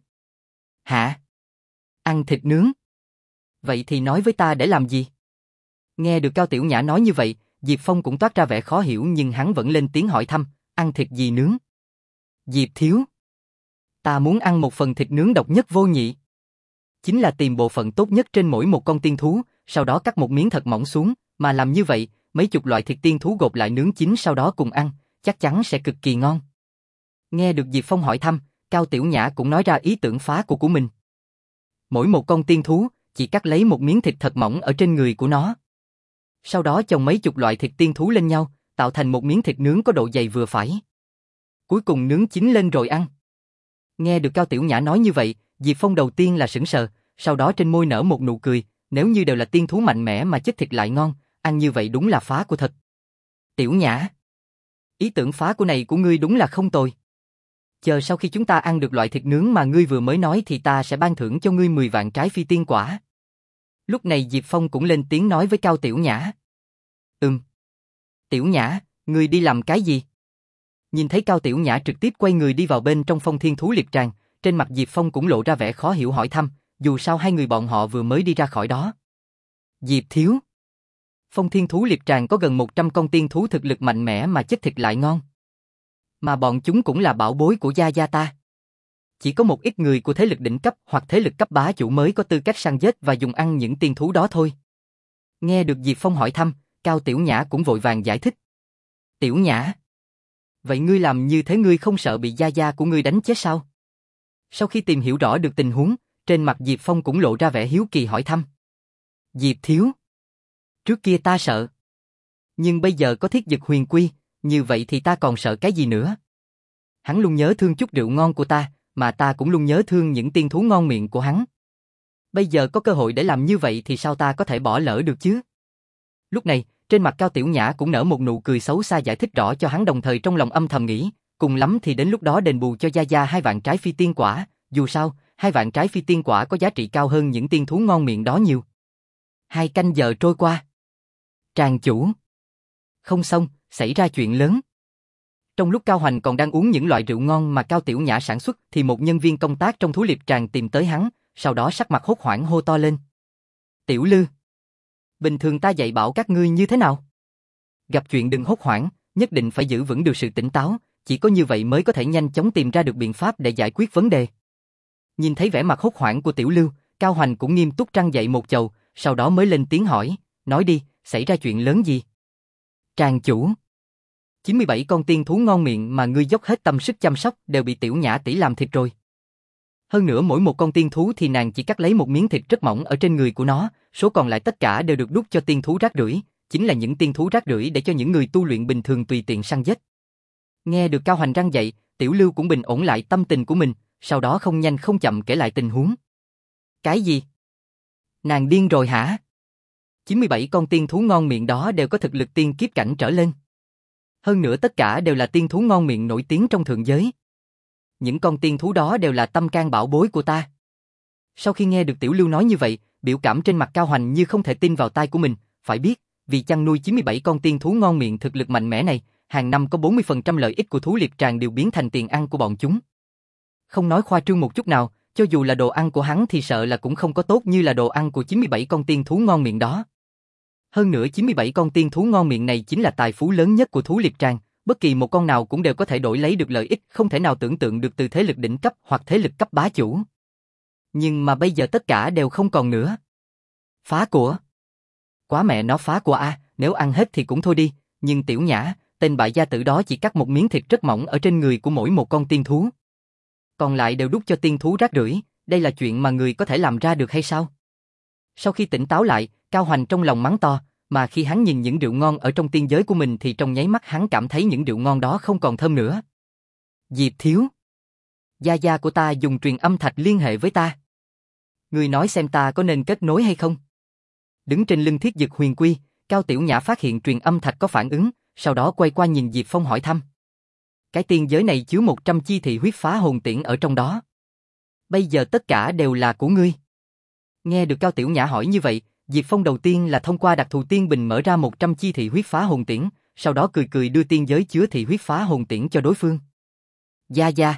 Hả? Ăn thịt nướng? Vậy thì nói với ta để làm gì? Nghe được Cao Tiểu Nhã nói như vậy, Diệp Phong cũng toát ra vẻ khó hiểu nhưng hắn vẫn lên tiếng hỏi thăm, ăn thịt gì nướng? Diệp thiếu, ta muốn ăn một phần thịt nướng độc nhất vô nhị. Chính là tìm bộ phận tốt nhất trên mỗi một con tiên thú, sau đó cắt một miếng thật mỏng xuống, mà làm như vậy, mấy chục loại thịt tiên thú gộp lại nướng chín sau đó cùng ăn, chắc chắn sẽ cực kỳ ngon. Nghe được Diệp Phong hỏi thăm, Cao Tiểu Nhã cũng nói ra ý tưởng phá của của mình. Mỗi một con tiên thú, chỉ cắt lấy một miếng thịt thật mỏng ở trên người của nó. Sau đó chồng mấy chục loại thịt tiên thú lên nhau, tạo thành một miếng thịt nướng có độ dày vừa phải. Cuối cùng nướng chín lên rồi ăn. Nghe được Cao Tiểu Nhã nói như vậy, Diệp Phong đầu tiên là sững sờ, sau đó trên môi nở một nụ cười, nếu như đều là tiên thú mạnh mẽ mà chết thịt lại ngon, ăn như vậy đúng là phá của thật. Tiểu Nhã, ý tưởng phá của này của ngươi đúng là không tồi. Chờ sau khi chúng ta ăn được loại thịt nướng mà ngươi vừa mới nói thì ta sẽ ban thưởng cho ngươi mười vạn trái phi tiên quả. Lúc này Diệp Phong cũng lên tiếng nói với Cao Tiểu Nhã. Ừm. Tiểu Nhã, ngươi đi làm cái gì? Nhìn thấy Cao Tiểu Nhã trực tiếp quay người đi vào bên trong Phong Thiên Thú Liệp Tràng, trên mặt Diệp Phong cũng lộ ra vẻ khó hiểu hỏi thăm, dù sao hai người bọn họ vừa mới đi ra khỏi đó. Diệp thiếu, Phong Thiên Thú Liệp Tràng có gần một trăm con tiên thú thực lực mạnh mẽ mà chết thịt lại ngon. Mà bọn chúng cũng là bảo bối của gia gia ta. Chỉ có một ít người của thế lực đỉnh cấp hoặc thế lực cấp bá chủ mới có tư cách săn giết và dùng ăn những tiên thú đó thôi. Nghe được Diệp Phong hỏi thăm, Cao Tiểu Nhã cũng vội vàng giải thích. Tiểu Nhã, vậy ngươi làm như thế ngươi không sợ bị gia gia của ngươi đánh chết sao? Sau khi tìm hiểu rõ được tình huống, trên mặt Diệp Phong cũng lộ ra vẻ hiếu kỳ hỏi thăm. Diệp thiếu, trước kia ta sợ. Nhưng bây giờ có Thiết Dực Huyền Quy, như vậy thì ta còn sợ cái gì nữa? Hắn luôn nhớ thương chút rượu ngon của ta, mà ta cũng luôn nhớ thương những tiên thú ngon miệng của hắn. Bây giờ có cơ hội để làm như vậy thì sao ta có thể bỏ lỡ được chứ? Lúc này, trên mặt Cao Tiểu Nhã cũng nở một nụ cười xấu xa giải thích rõ cho hắn, đồng thời trong lòng âm thầm nghĩ, cùng lắm thì đến lúc đó đền bù cho gia gia hai vạn trái phi tiên quả, dù sao, hai vạn trái phi tiên quả có giá trị cao hơn những tiên thú ngon miệng đó nhiều. Hai canh giờ trôi qua. Tràng chủ. Không xong, xảy ra chuyện lớn. Trong lúc Cao Hoành còn đang uống những loại rượu ngon mà Cao Tiểu Nhã sản xuất thì một nhân viên công tác trong thú liệp tràng tìm tới hắn, sau đó sắc mặt hốt hoảng hô to lên. Tiểu Lư, bình thường ta dạy bảo các ngươi như thế nào? Gặp chuyện đừng hốt hoảng, nhất định phải giữ vững được sự tỉnh táo, chỉ có như vậy mới có thể nhanh chóng tìm ra được biện pháp để giải quyết vấn đề. Nhìn thấy vẻ mặt hốt hoảng của Tiểu Lưu, Cao Hoành cũng nghiêm túc trăng dậy một chầu, sau đó mới lên tiếng hỏi, nói đi, xảy ra chuyện lớn gì? Tràng chủ, chín mươi bảy con tiên thú ngon miệng mà ngươi dốc hết tâm sức chăm sóc đều bị Tiểu Nhã tỷ làm thịt rồi. Hơn nữa mỗi một con tiên thú thì nàng chỉ cắt lấy một miếng thịt rất mỏng ở trên người của nó, số còn lại tất cả đều được đút cho tiên thú rác rưởi, chính là những tiên thú rác rưởi để cho những người tu luyện bình thường tùy tiện săn giết. Nghe được Cao Hoành răng dậy, Tiểu Lưu cũng bình ổn lại tâm tình của mình, sau đó không nhanh không chậm kể lại tình huống. Cái gì? Nàng điên rồi hả? chín mươi bảy con tiên thú ngon miệng đó đều có thực lực tiên kiếp cảnh trở lên. Hơn nữa tất cả đều là tiên thú ngon miệng nổi tiếng trong thượng giới. Những con tiên thú đó đều là tâm can bảo bối của ta. Sau khi nghe được Tiểu Lưu nói như vậy, biểu cảm trên mặt Cao Hoành như không thể tin vào tai của mình, phải biết, vì chăn nuôi chín mươi bảy con tiên thú ngon miệng thực lực mạnh mẽ này, hàng năm có bốn mươi phần trăm lợi ích của thú liệp tràng đều biến thành tiền ăn của bọn chúng. Không nói khoa trương một chút nào, cho dù là đồ ăn của hắn thì sợ là cũng không có tốt như là đồ ăn của chín mươi bảy con tiên thú ngon miệng đó. Hơn nữa chín mươi bảy con tiên thú ngon miệng này chính là tài phú lớn nhất của thú liệp tràng, bất kỳ một con nào cũng đều có thể đổi lấy được lợi ích không thể nào tưởng tượng được từ thế lực đỉnh cấp hoặc thế lực cấp bá chủ. Nhưng mà bây giờ tất cả đều không còn nữa. Phá của. Quá mẹ nó phá của a, nếu ăn hết thì cũng thôi đi, nhưng Tiểu Nhã, tên bại gia tử đó chỉ cắt một miếng thịt rất mỏng ở trên người của mỗi một con tiên thú. Còn lại đều đút cho tiên thú rác rưởi, đây là chuyện mà người có thể làm ra được hay sao? Sau khi tỉnh táo lại, Cao Hoành trong lòng mắng to, mà khi hắn nhìn những rượu ngon ở trong tiên giới của mình thì trong nháy mắt hắn cảm thấy những rượu ngon đó không còn thơm nữa. Diệp Thiếu. Gia gia của ta dùng truyền âm thạch liên hệ với ta. Ngươi nói xem ta có nên kết nối hay không? Đứng trên lưng thiết dực huyền quy, Cao Tiểu Nhã phát hiện truyền âm thạch có phản ứng, sau đó quay qua nhìn Diệp Phong hỏi thăm. Cái tiên giới này chứa một trăm chi thị huyết phá hồn tiễn ở trong đó. Bây giờ tất cả đều là của ngươi. Nghe được Cao Tiểu Nhã hỏi như vậy, Diệp Phong đầu tiên là thông qua đặc thù tiên bình mở ra một trăm chi thị huyết phá hồn tiễn, sau đó cười cười đưa tiên giới chứa thị huyết phá hồn tiễn cho đối phương. Gia gia,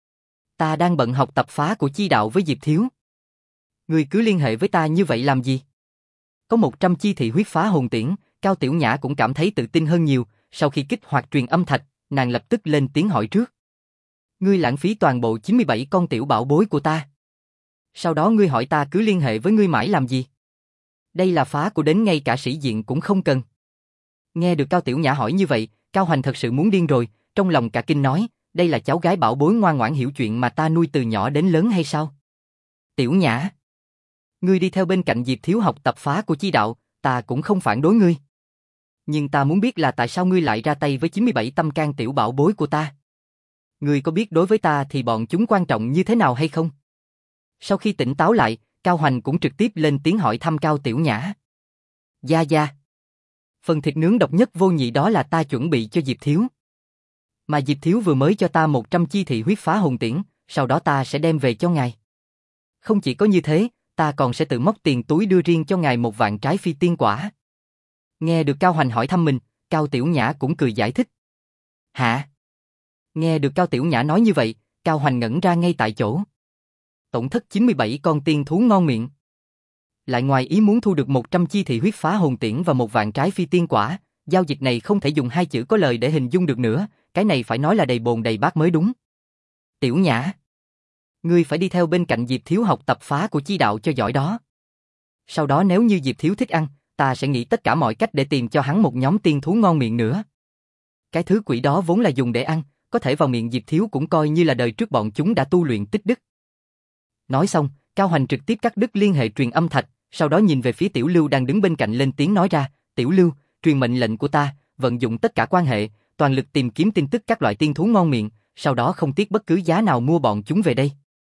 ta đang bận học tập phá của chi đạo với Diệp Thiếu. Ngươi cứ liên hệ với ta như vậy làm gì? Có một trăm chi thị huyết phá hồn tiễn, Cao Tiểu Nhã cũng cảm thấy tự tin hơn nhiều, sau khi kích hoạt truyền âm thạch, nàng lập tức lên tiếng hỏi trước. Ngươi lãng phí toàn bộ chín mươi bảy con tiểu bảo bối của ta. Sau đó ngươi hỏi ta cứ liên hệ với ngươi mãi làm gì? Đây là phá của đến ngay cả sĩ diện cũng không cần. Nghe được Cao Tiểu Nhã hỏi như vậy, Cao Hoành thật sự muốn điên rồi, trong lòng cả kinh nói, đây là cháu gái bảo bối ngoan ngoãn hiểu chuyện mà ta nuôi từ nhỏ đến lớn hay sao? Tiểu Nhã, ngươi đi theo bên cạnh Diệp Thiếu học tập phá của chi đạo, ta cũng không phản đối ngươi. Nhưng ta muốn biết là tại sao ngươi lại ra tay với chín mươi bảy tâm can tiểu bảo bối của ta? Ngươi có biết đối với ta thì bọn chúng quan trọng như thế nào hay không? Sau khi tỉnh táo lại, Cao Hoành cũng trực tiếp lên tiếng hỏi thăm Cao Tiểu Nhã. Gia gia, phần thịt nướng độc nhất vô nhị đó là ta chuẩn bị cho Diệp Thiếu. Mà Diệp Thiếu vừa mới cho ta một trăm chi thị huyết phá hồn tiễn, sau đó ta sẽ đem về cho ngài. Không chỉ có như thế, ta còn sẽ tự móc tiền túi đưa riêng cho ngài một vạn trái phi tiên quả. Nghe được Cao Hoành hỏi thăm mình, Cao Tiểu Nhã cũng cười giải thích. Hả? Nghe được Cao Tiểu Nhã nói như vậy, Cao Hoành ngẩn ra ngay tại chỗ. Tổn thất chín mươi bảy con tiên thú ngon miệng. Lại ngoài ý muốn thu được một trăm chi thị huyết phá hồn tiễn và một vạn trái phi tiên quả, giao dịch này không thể dùng hai chữ có lời để hình dung được nữa, cái này phải nói là đầy bồn đầy bát mới đúng. Tiểu Nhã, ngươi phải đi theo bên cạnh Diệp Thiếu học tập phá của chi đạo cho giỏi đó. Sau đó nếu như Diệp Thiếu thích ăn, ta sẽ nghĩ tất cả mọi cách để tìm cho hắn một nhóm tiên thú ngon miệng nữa. Cái thứ quỷ đó vốn là dùng để ăn, có thể vào miệng Diệp Thiếu cũng coi như là đời trước bọn chúng đã tu luyện tích đức. Nói xong, Cao Hoành trực tiếp cắt đứt liên hệ truyền âm thạch, sau đó nhìn về phía Tiểu Lưu đang đứng bên cạnh lên tiếng nói ra, Tiểu Lưu, truyền mệnh lệnh của ta, vận dụng tất cả quan hệ, toàn lực tìm kiếm tin tức các loại tiên thú ngon miệng, sau đó không tiếc bất cứ giá nào mua bọn chúng về đây.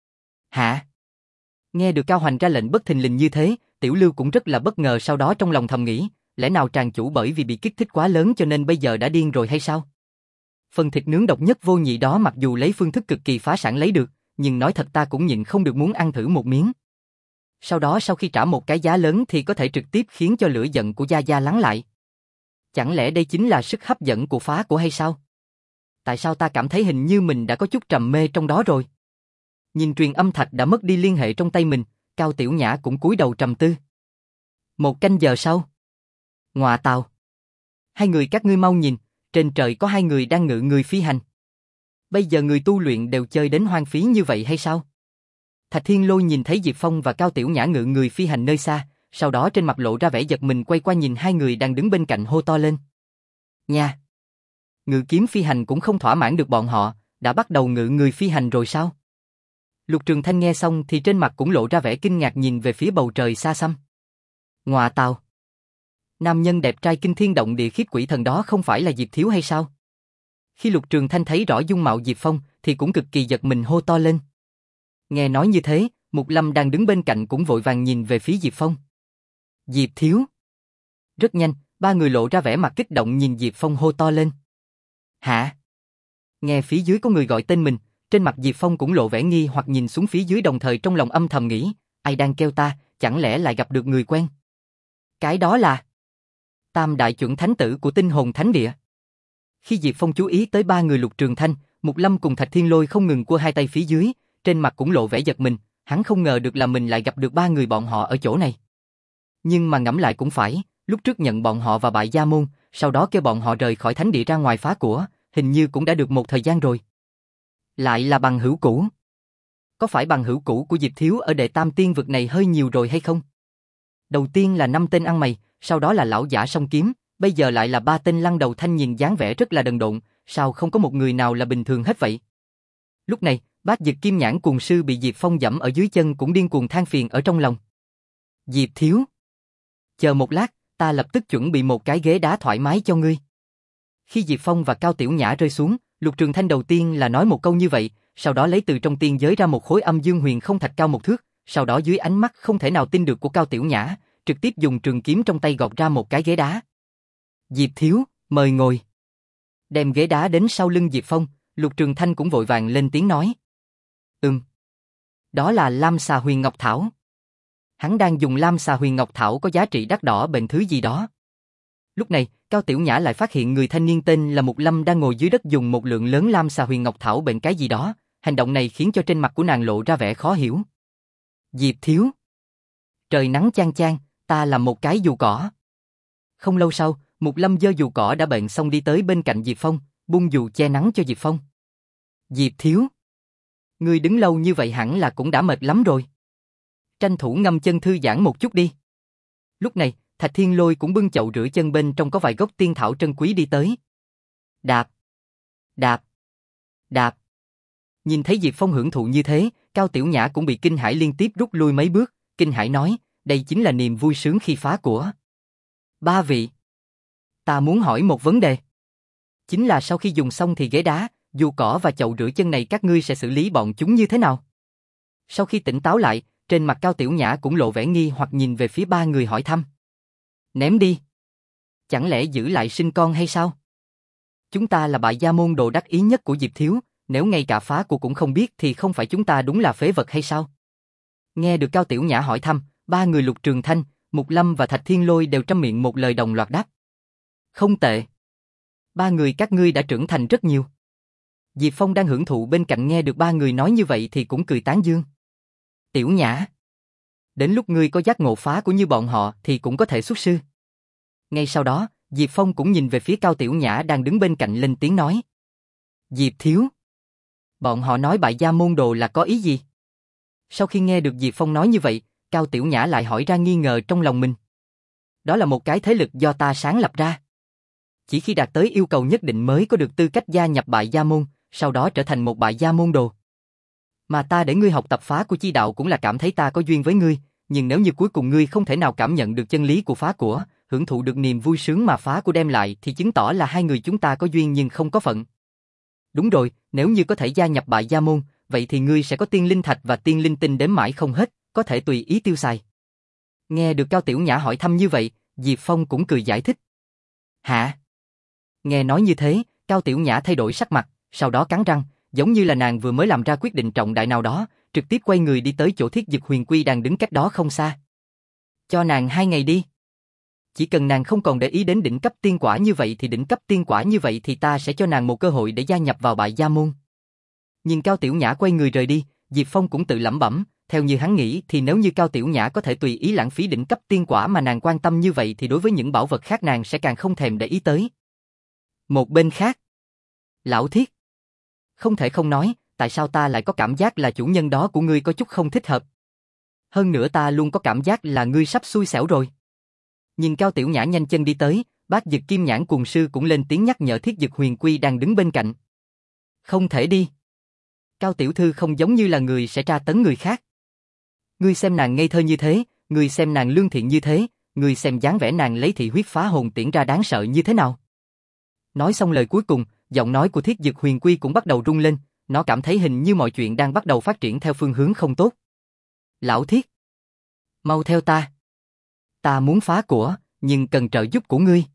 Hả? Nghe được Cao Hoành ra lệnh bất thình lình như thế, Tiểu Lưu cũng rất là bất ngờ, sau đó trong lòng thầm nghĩ, lẽ nào tràng chủ bởi vì bị kích thích quá lớn cho nên bây giờ đã điên rồi hay sao? Phần thịt nướng độc nhất vô nhị đó mặc dù lấy phương thức cực kỳ phá sản lấy được, nhưng nói thật ta cũng nhịn không được muốn ăn thử một miếng. Sau đó sau khi trả một cái giá lớn thì có thể trực tiếp khiến cho lửa giận của Gia Gia lắng lại. Chẳng lẽ đây chính là sức hấp dẫn của phá của hay sao? Tại sao ta cảm thấy hình như mình đã có chút trầm mê trong đó rồi? Nhìn truyền âm thạch đã mất đi liên hệ trong tay mình, Cao Tiểu Nhã cũng cúi đầu trầm tư. Một canh giờ sau. Ngọa tào. Hai người các ngươi mau nhìn, trên trời có hai người đang ngự người phi hành. Bây giờ người tu luyện đều chơi đến hoang phí như vậy hay sao? Thạch Thiên Lôi nhìn thấy Diệp Phong và Cao Tiểu Nhã ngự người phi hành nơi xa, sau đó trên mặt lộ ra vẻ giật mình, quay qua nhìn hai người đang đứng bên cạnh hô to lên. Nha! Ngự kiếm phi hành cũng không thỏa mãn được bọn họ, đã bắt đầu ngự người phi hành rồi sao? Lục Trường Thanh nghe xong thì trên mặt cũng lộ ra vẻ kinh ngạc nhìn về phía bầu trời xa xăm. Ngọa tào! Nam nhân đẹp trai kinh thiên động địa khiếp quỷ thần đó không phải là Diệp Thiếu hay sao? Khi Lục Trường Thanh thấy rõ dung mạo Diệp Phong thì cũng cực kỳ giật mình hô to lên. Nghe nói như thế, Mục Lâm đang đứng bên cạnh cũng vội vàng nhìn về phía Diệp Phong. Diệp Thiếu! Rất nhanh, ba người lộ ra vẻ mặt kích động nhìn Diệp Phong hô to lên. Hả? Nghe phía dưới có người gọi tên mình, trên mặt Diệp Phong cũng lộ vẻ nghi hoặc nhìn xuống phía dưới đồng thời trong lòng âm thầm nghĩ, ai đang kêu ta, chẳng lẽ lại gặp được người quen? Cái đó là Tam đại chuẩn thánh tử của Tinh Hồn Thánh Địa. Khi Diệp Phong chú ý tới ba người Lục Trường Thanh, Mục Lâm cùng Thạch Thiên Lôi không ngừng cua hai tay phía dưới, trên mặt cũng lộ vẻ giật mình, hắn không ngờ được là mình lại gặp được ba người bọn họ ở chỗ này. Nhưng mà ngẫm lại cũng phải, lúc trước nhận bọn họ vào Bại Gia Môn, sau đó kêu bọn họ rời khỏi thánh địa ra ngoài phá của, hình như cũng đã được một thời gian rồi. Lại là bằng hữu cũ. Có phải bằng hữu cũ của Diệp Thiếu ở đệ tam tiên vực này hơi nhiều rồi hay không? Đầu tiên là năm tên ăn mày, sau đó là lão giả song kiếm, bây giờ lại là ba tên lăng đầu thanh nhìn dáng vẻ rất là đần độn, sao không có một người nào là bình thường hết vậy? Lúc này, Bát Dực Kim Nhãn Cuồng Sư bị Diệp Phong giẫm ở dưới chân cũng điên cuồng than phiền ở trong lòng. Diệp Thiếu, chờ một lát, ta lập tức chuẩn bị một cái ghế đá thoải mái cho ngươi. Khi Diệp Phong và Cao Tiểu Nhã rơi xuống, Lục Trường Thanh đầu tiên là nói một câu như vậy, sau đó lấy từ trong tiên giới ra một khối âm dương huyền không thạch cao một thước, sau đó dưới ánh mắt không thể nào tin được của Cao Tiểu Nhã, trực tiếp dùng trường kiếm trong tay gọt ra một cái ghế đá. Diệp Thiếu, mời ngồi. Đem ghế đá đến sau lưng Diệp Phong, Lục Trường Thanh cũng vội vàng lên tiếng nói. Ừm. Đó là Lam Xà Huyền Ngọc Thảo. Hắn đang dùng Lam Xà Huyền Ngọc Thảo có giá trị đắt đỏ bền thứ gì đó. Lúc này, Cao Tiểu Nhã lại phát hiện người thanh niên tên là Mục Lâm đang ngồi dưới đất dùng một lượng lớn Lam Xà Huyền Ngọc Thảo bền cái gì đó, hành động này khiến cho trên mặt của nàng lộ ra vẻ khó hiểu. Diệp Thiếu. Trời nắng chang chang, ta làm một cái dù cỏ. Không lâu sau, Mục Lâm giơ dù cỏ đã bện xong đi tới bên cạnh Diệp Phong, bung dù che nắng cho Diệp Phong. Diệp Thiếu. Ngươi đứng lâu như vậy hẳn là cũng đã mệt lắm rồi. Tranh thủ ngâm chân thư giãn một chút đi. Lúc này, Thạch Thiên Lôi cũng bưng chậu rửa chân bên trong có vài gốc tiên thảo trân quý đi tới. Đạp. Đạp. Đạp. Nhìn thấy Diệp Phong hưởng thụ như thế, Cao Tiểu Nhã cũng bị kinh hãi liên tiếp rút lui mấy bước, kinh hãi nói, đây chính là niềm vui sướng khi phá của. Ba vị. Ta muốn hỏi một vấn đề. Chính là sau khi dùng xong thì ghế đá, dù cỏ và chậu rửa chân này các ngươi sẽ xử lý bọn chúng như thế nào? Sau khi tỉnh táo lại, trên mặt Cao Tiểu Nhã cũng lộ vẻ nghi hoặc nhìn về phía ba người hỏi thăm. Ném đi. Chẳng lẽ giữ lại sinh con hay sao? Chúng ta là Bại Gia môn đồ đắc ý nhất của Diệp Thiếu, nếu ngay cả phá của cũng không biết thì không phải chúng ta đúng là phế vật hay sao? Nghe được Cao Tiểu Nhã hỏi thăm, ba người Lục Trường Thanh, Mục Lâm và Thạch Thiên Lôi đều trăm miệng một lời đồng loạt đáp. Không tệ. Ba người các ngươi đã trưởng thành rất nhiều. Diệp Phong đang hưởng thụ bên cạnh nghe được ba người nói như vậy thì cũng cười tán dương. Tiểu Nhã. Đến lúc ngươi có giác ngộ phá của như bọn họ thì cũng có thể xuất sư. Ngay sau đó, Diệp Phong cũng nhìn về phía Cao Tiểu Nhã đang đứng bên cạnh lên tiếng nói. Diệp Thiếu. Bọn họ nói Bại Gia môn đồ là có ý gì? Sau khi nghe được Diệp Phong nói như vậy, Cao Tiểu Nhã lại hỏi ra nghi ngờ trong lòng mình. Đó là một cái thế lực do ta sáng lập ra. Chỉ khi đạt tới yêu cầu nhất định mới có được tư cách gia nhập Bại Gia môn, sau đó trở thành một Bại Gia môn đồ. Mà ta để ngươi học tập phá của chi đạo cũng là cảm thấy ta có duyên với ngươi, nhưng nếu như cuối cùng ngươi không thể nào cảm nhận được chân lý của phá của, hưởng thụ được niềm vui sướng mà phá của đem lại thì chứng tỏ là hai người chúng ta có duyên nhưng không có phận. Đúng rồi, nếu như có thể gia nhập Bại Gia môn, vậy thì ngươi sẽ có tiên linh thạch và tiên linh tinh đếm mãi không hết, có thể tùy ý tiêu xài. Nghe được Cao Tiểu Nhã hỏi thăm như vậy, Diệp Phong cũng cười giải thích. Hả? Nghe nói như thế, Cao Tiểu Nhã thay đổi sắc mặt, sau đó cắn răng, giống như là nàng vừa mới làm ra quyết định trọng đại nào đó, trực tiếp quay người đi tới chỗ Thiết Dực Huyền Quy đang đứng cách đó không xa. Cho nàng hai ngày đi. Chỉ cần nàng không còn để ý đến đỉnh cấp tiên quả như vậy thì đỉnh cấp tiên quả như vậy thì ta sẽ cho nàng một cơ hội để gia nhập vào Bại Gia môn. Nhìn Cao Tiểu Nhã quay người rời đi, Diệp Phong cũng tự lẩm bẩm, theo như hắn nghĩ thì nếu như Cao Tiểu Nhã có thể tùy ý lãng phí đỉnh cấp tiên quả mà nàng quan tâm như vậy thì đối với những bảo vật khác nàng sẽ càng không thèm để ý tới. Một bên khác, Lão Thiết. Không thể không nói, tại sao ta lại có cảm giác là chủ nhân đó của ngươi có chút không thích hợp. Hơn nữa ta luôn có cảm giác là ngươi sắp xui xẻo rồi. Nhìn Cao Tiểu Nhã nhanh chân đi tới, Bát Dực Kim Nhãn Cuồng Sư cũng lên tiếng nhắc nhở Thiết Dực Huyền Quy đang đứng bên cạnh. Không thể đi. Cao tiểu thư không giống như là người sẽ tra tấn người khác. Ngươi xem nàng ngây thơ như thế, ngươi xem nàng lương thiện như thế, ngươi xem dáng vẻ nàng lấy thị huyết phá hồn tiễn ra đáng sợ như thế nào. Nói xong lời cuối cùng, giọng nói của Thiết Dực Huyền Quy cũng bắt đầu rung lên, nó cảm thấy hình như mọi chuyện đang bắt đầu phát triển theo phương hướng không tốt. Lão Thiết, mau theo ta. Ta muốn phá của, nhưng cần trợ giúp của ngươi.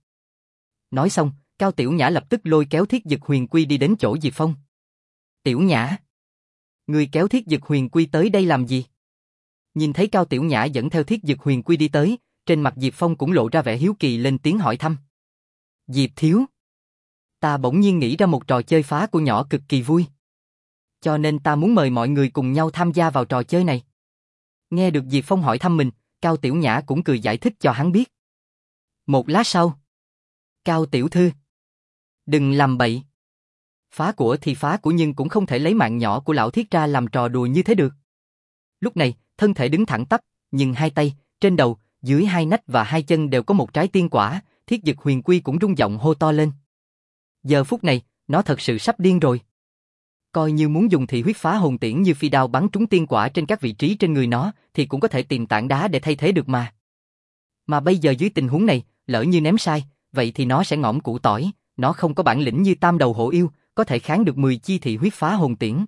Nói xong, Cao Tiểu Nhã lập tức lôi kéo Thiết Dực Huyền Quy đi đến chỗ Diệp Phong. Tiểu Nhã, ngươi kéo Thiết Dực Huyền Quy tới đây làm gì? Nhìn thấy Cao Tiểu Nhã dẫn theo Thiết Dực Huyền Quy đi tới, trên mặt Diệp Phong cũng lộ ra vẻ hiếu kỳ lên tiếng hỏi thăm. Diệp thiếu, ta bỗng nhiên nghĩ ra một trò chơi phá của nhỏ cực kỳ vui. Cho nên ta muốn mời mọi người cùng nhau tham gia vào trò chơi này. Nghe được Diệp Phong hỏi thăm mình, Cao Tiểu Nhã cũng cười giải thích cho hắn biết. Một lát sau, Cao tiểu thư, đừng làm bậy. Phá của thì phá của nhưng cũng không thể lấy mạng nhỏ của lão Thiết ra làm trò đùa như thế được. Lúc này, thân thể đứng thẳng tắp, nhưng hai tay, trên đầu, dưới hai nách và hai chân đều có một trái tiên quả, Thiết Dực Huyền Quy cũng rung giọng hô to lên. Giờ phút này, nó thật sự sắp điên rồi. Coi như muốn dùng thị huyết phá hồn tiễn như phi đao bắn trúng tiên quả trên các vị trí trên người nó, thì cũng có thể tìm tảng đá để thay thế được mà. Mà bây giờ dưới tình huống này, lỡ như ném sai, vậy thì nó sẽ ngõm củ tỏi, nó không có bản lĩnh như tam đầu hổ yêu, có thể kháng được mười chi thị huyết phá hồn tiễn.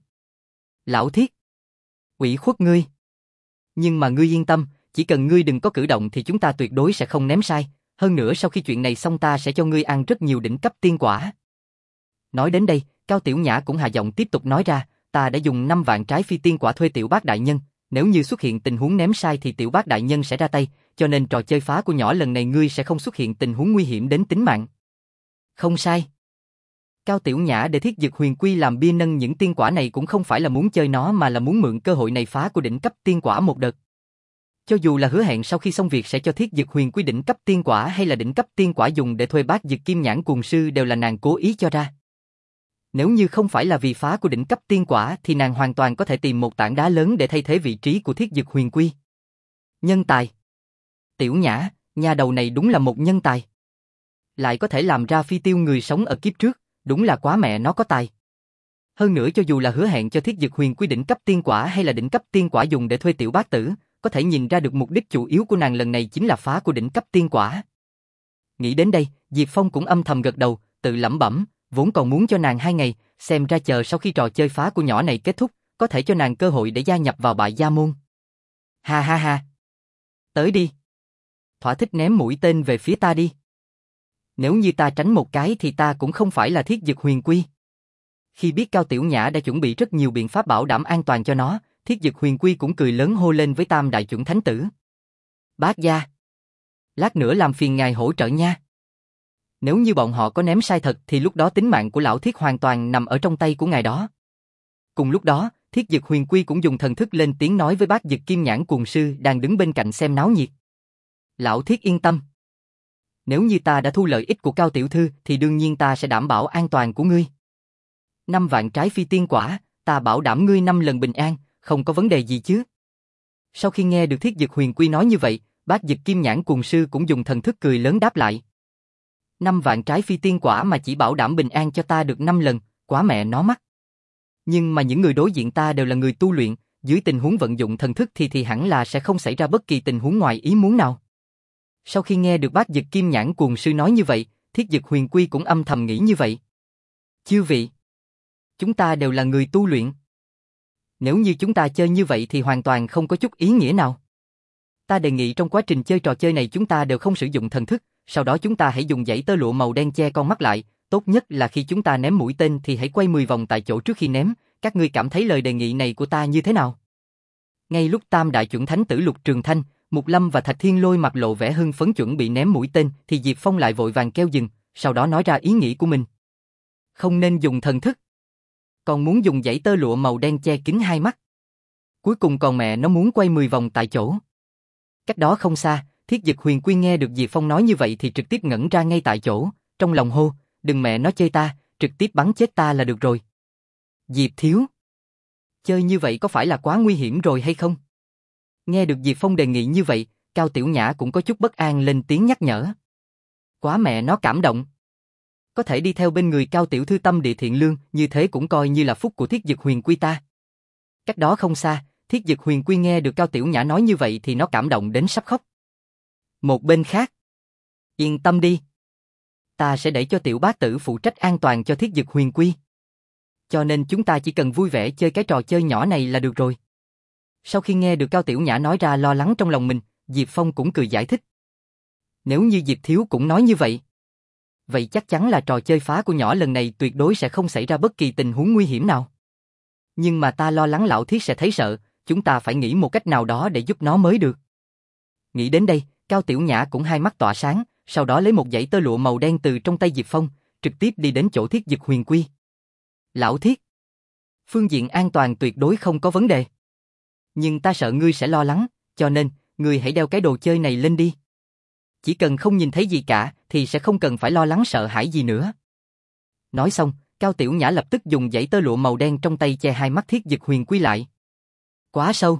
Lão Thiết, ủy khuất ngươi. Nhưng mà ngươi yên tâm, chỉ cần ngươi đừng có cử động thì chúng ta tuyệt đối sẽ không ném sai, hơn nữa sau khi chuyện này xong ta sẽ cho ngươi ăn rất nhiều đỉnh cấp tiên quả. Nói đến đây, Cao Tiểu Nhã cũng hạ giọng tiếp tục nói ra, ta đã dùng năm vạn trái phi tiên quả thuê Tiểu Bác đại nhân, nếu như xuất hiện tình huống ném sai thì Tiểu Bác đại nhân sẽ ra tay, cho nên trò chơi phá của nhỏ lần này ngươi sẽ không xuất hiện tình huống nguy hiểm đến tính mạng. Không sai. Cao Tiểu Nhã để Thiết Dực Huyền Quy làm bia nâng những tiên quả này cũng không phải là muốn chơi nó mà là muốn mượn cơ hội này phá của đỉnh cấp tiên quả một đợt. Cho dù là hứa hẹn sau khi xong việc sẽ cho Thiết Dực Huyền Quy đỉnh cấp tiên quả hay là đỉnh cấp tiên quả dùng để thuê Bác Dực Kim Nhãn Cuồng Sư đều là nàng cố ý cho ra. Nếu như không phải là vì phá của đỉnh cấp tiên quả thì nàng hoàn toàn có thể tìm một tảng đá lớn để thay thế vị trí của Thiết Dực Huyền Quy. Nhân tài. Tiểu Nhã, nhà đầu này đúng là một nhân tài. Lại có thể làm ra phi tiêu người sống ở kiếp trước, đúng là quá mẹ nó có tài. Hơn nữa cho dù là hứa hẹn cho Thiết Dực Huyền Quy đỉnh cấp tiên quả hay là đỉnh cấp tiên quả dùng để thuê Tiểu Bác tử, có thể nhìn ra được mục đích chủ yếu của nàng lần này chính là phá của đỉnh cấp tiên quả. Nghĩ đến đây, Diệp Phong cũng âm thầm gật đầu, tự lẩm bẩm, vốn còn muốn cho nàng hai ngày, xem ra chờ sau khi trò chơi phá của nhỏ này kết thúc, có thể cho nàng cơ hội để gia nhập vào Bại Gia môn. Ha ha ha. Tới đi. Thỏa thích ném mũi tên về phía ta đi. Nếu như ta tránh một cái thì ta cũng không phải là Thiết Dực Huyền Quy. Khi biết Cao Tiểu Nhã đã chuẩn bị rất nhiều biện pháp bảo đảm an toàn cho nó, Thiết Dực Huyền Quy cũng cười lớn hô lên với Tam Đại Chuẩn Thánh Tử. Bác gia, lát nữa làm phiền ngài hỗ trợ nha. Nếu như bọn họ có ném sai thật thì lúc đó tính mạng của lão Thiết hoàn toàn nằm ở trong tay của ngài đó. Cùng lúc đó, Thiết Dực Huyền Quy cũng dùng thần thức lên tiếng nói với Bác Dực Kim Nhãn Cuồng Sư đang đứng bên cạnh xem náo nhiệt. Lão Thiết yên tâm. Nếu như ta đã thu lợi ích của Cao tiểu thư thì đương nhiên ta sẽ đảm bảo an toàn của ngươi. Năm vạn trái phi tiên quả, ta bảo đảm ngươi năm lần bình an, không có vấn đề gì chứ. Sau khi nghe được Thiết Dực Huyền Quy nói như vậy, Bác Dực Kim Nhãn Cuồng Sư cũng dùng thần thức cười lớn đáp lại. Năm vạn trái phi tiên quả mà chỉ bảo đảm bình an cho ta được năm lần, quá mẹ nó mắc. Nhưng mà những người đối diện ta đều là người tu luyện, dưới tình huống vận dụng thần thức thì thì hẳn là sẽ không xảy ra bất kỳ tình huống ngoài ý muốn nào. Sau khi nghe được Bác Dực Kim Nhãn Cuồng Sư nói như vậy, Thiết Dực Huyền Quy cũng âm thầm nghĩ như vậy. Chư vị, chúng ta đều là người tu luyện. Nếu như chúng ta chơi như vậy thì hoàn toàn không có chút ý nghĩa nào. Ta đề nghị trong quá trình chơi trò chơi này chúng ta đều không sử dụng thần thức, sau đó chúng ta hãy dùng dãy tơ lụa màu đen che con mắt lại, tốt nhất là khi chúng ta ném mũi tên thì hãy quay mười vòng tại chỗ trước khi ném, các ngươi cảm thấy lời đề nghị này của ta như thế nào? Ngay lúc Tam Đại Chuẩn Thánh Tử Lục Trường Thanh, Mục Lâm và Thạch Thiên Lôi mặt lộ vẻ hưng phấn chuẩn bị ném mũi tên thì Diệp Phong lại vội vàng kêu dừng, sau đó nói ra ý nghĩ của mình. Không nên dùng thần thức, còn muốn dùng dãy tơ lụa màu đen che kín hai mắt. Cuối cùng còn mẹ nó muốn quay mười vòng tại chỗ. Cách đó không xa, Thiết Dực Huyền Quy nghe được Diệp Phong nói như vậy thì trực tiếp ngẩn ra ngay tại chỗ, trong lòng hô, đừng mẹ nó chơi ta, trực tiếp bắn chết ta là được rồi. Diệp thiếu, chơi như vậy có phải là quá nguy hiểm rồi hay không? Nghe được Diệp Phong đề nghị như vậy, Cao Tiểu Nhã cũng có chút bất an lên tiếng nhắc nhở. Quá mẹ nó cảm động. Có thể đi theo bên người Cao tiểu thư tâm địa thiện lương, như thế cũng coi như là phúc của Thiết Dực Huyền Quy ta. Cách đó không xa, Thiết Dực Huyền Quy nghe được Cao Tiểu Nhã nói như vậy thì nó cảm động đến sắp khóc. Một bên khác, yên tâm đi. Ta sẽ để cho Tiểu Bác Tử phụ trách an toàn cho Thiết Dực Huyền Quy. Cho nên chúng ta chỉ cần vui vẻ chơi cái trò chơi nhỏ này là được rồi. Sau khi nghe được Cao Tiểu Nhã nói ra lo lắng trong lòng mình, Diệp Phong cũng cười giải thích. Nếu như Diệp Thiếu cũng nói như vậy, vậy chắc chắn là trò chơi phá của nhỏ lần này tuyệt đối sẽ không xảy ra bất kỳ tình huống nguy hiểm nào. Nhưng mà ta lo lắng lão thiết sẽ thấy sợ, chúng ta phải nghĩ một cách nào đó để giúp nó mới được. Nghĩ đến đây, Cao Tiểu Nhã cũng hai mắt tỏa sáng, sau đó lấy một dãy tơ lụa màu đen từ trong tay Diệp Phong, trực tiếp đi đến chỗ Thiết Dực Huyền Quy. Lão Thiết, phương diện an toàn tuyệt đối không có vấn đề. Nhưng ta sợ ngươi sẽ lo lắng, cho nên, ngươi hãy đeo cái đồ chơi này lên đi. Chỉ cần không nhìn thấy gì cả, thì sẽ không cần phải lo lắng sợ hãi gì nữa. Nói xong, Cao Tiểu Nhã lập tức dùng dãy tơ lụa màu đen trong tay che hai mắt Thiết Dực Huyền Quy lại. Quá sâu.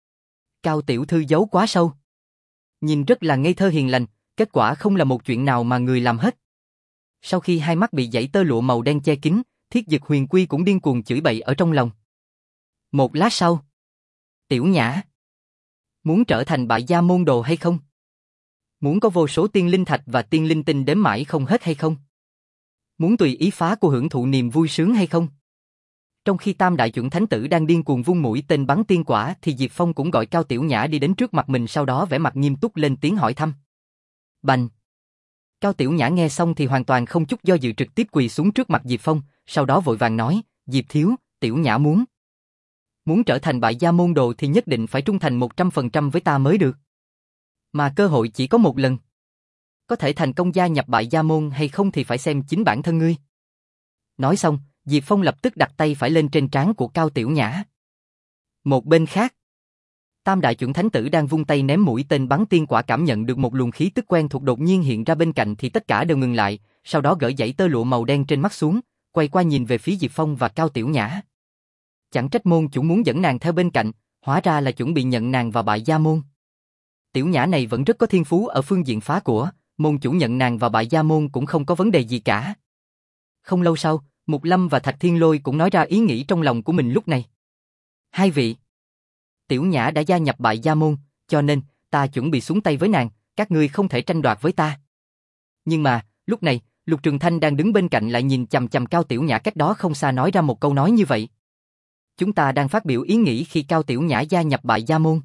Cao tiểu thư giấu quá sâu. Nhìn rất là ngây thơ hiền lành, kết quả không là một chuyện nào mà người làm hết. Sau khi hai mắt bị dãy tơ lụa màu đen che kín, Thiết Dực Huyền Quy cũng điên cuồng chửi bậy ở trong lòng. Một lát sau, Tiểu Nhã, muốn trở thành bại gia môn đồ hay không? Muốn có vô số tiên linh thạch và tiên linh tinh đếm mãi không hết hay không? Muốn tùy ý phá cô hưởng thụ niềm vui sướng hay không? Trong khi Tam Đại Chuẩn Thánh Tử đang điên cuồng vung mũi tên bắn tiên quả thì Diệp Phong cũng gọi Cao Tiểu Nhã đi đến trước mặt mình, sau đó vẻ mặt nghiêm túc lên tiếng hỏi thăm. Bành! Cao Tiểu Nhã nghe xong thì hoàn toàn không chút do dự trực tiếp quỳ xuống trước mặt Diệp Phong, sau đó vội vàng nói, Diệp Thiếu, Tiểu Nhã muốn. Muốn trở thành bại gia môn đồ thì nhất định phải trung thành một trăm phần trăm với ta mới được. Mà cơ hội chỉ có một lần. Có thể thành công gia nhập bại gia môn hay không thì phải xem chính bản thân ngươi. Nói xong, Diệp Phong lập tức đặt tay phải lên trên trán của Cao Tiểu Nhã. Một bên khác, Tam Đại Chuẩn Thánh Tử đang vung tay ném mũi tên bắn tiên quả, cảm nhận được một luồng khí tức quen thuộc đột nhiên hiện ra bên cạnh thì tất cả đều ngừng lại, sau đó gỡ dãy tơ lụa màu đen trên mắt xuống, quay qua nhìn về phía Diệp Phong và Cao Tiểu Nhã. Chẳng trách môn chủ muốn dẫn nàng theo bên cạnh, hóa ra là chuẩn bị nhận nàng vào bại gia môn. Tiểu Nhã này vẫn rất có thiên phú ở phương diện phá của, môn chủ nhận nàng vào bại gia môn cũng không có vấn đề gì cả. Không lâu sau, Mục Lâm và Thạch Thiên Lôi cũng nói ra ý nghĩ trong lòng của mình lúc này. Hai vị, Tiểu Nhã đã gia nhập bại gia môn, cho nên ta chuẩn bị xuống tay với nàng, các ngươi không thể tranh đoạt với ta. Nhưng mà, lúc này, Lục Trường Thanh đang đứng bên cạnh lại nhìn chằm chằm Cao Tiểu Nhã cách đó không xa nói ra một câu nói như vậy. Chúng ta đang phát biểu ý nghĩ khi Cao Tiểu Nhã gia nhập bại gia môn.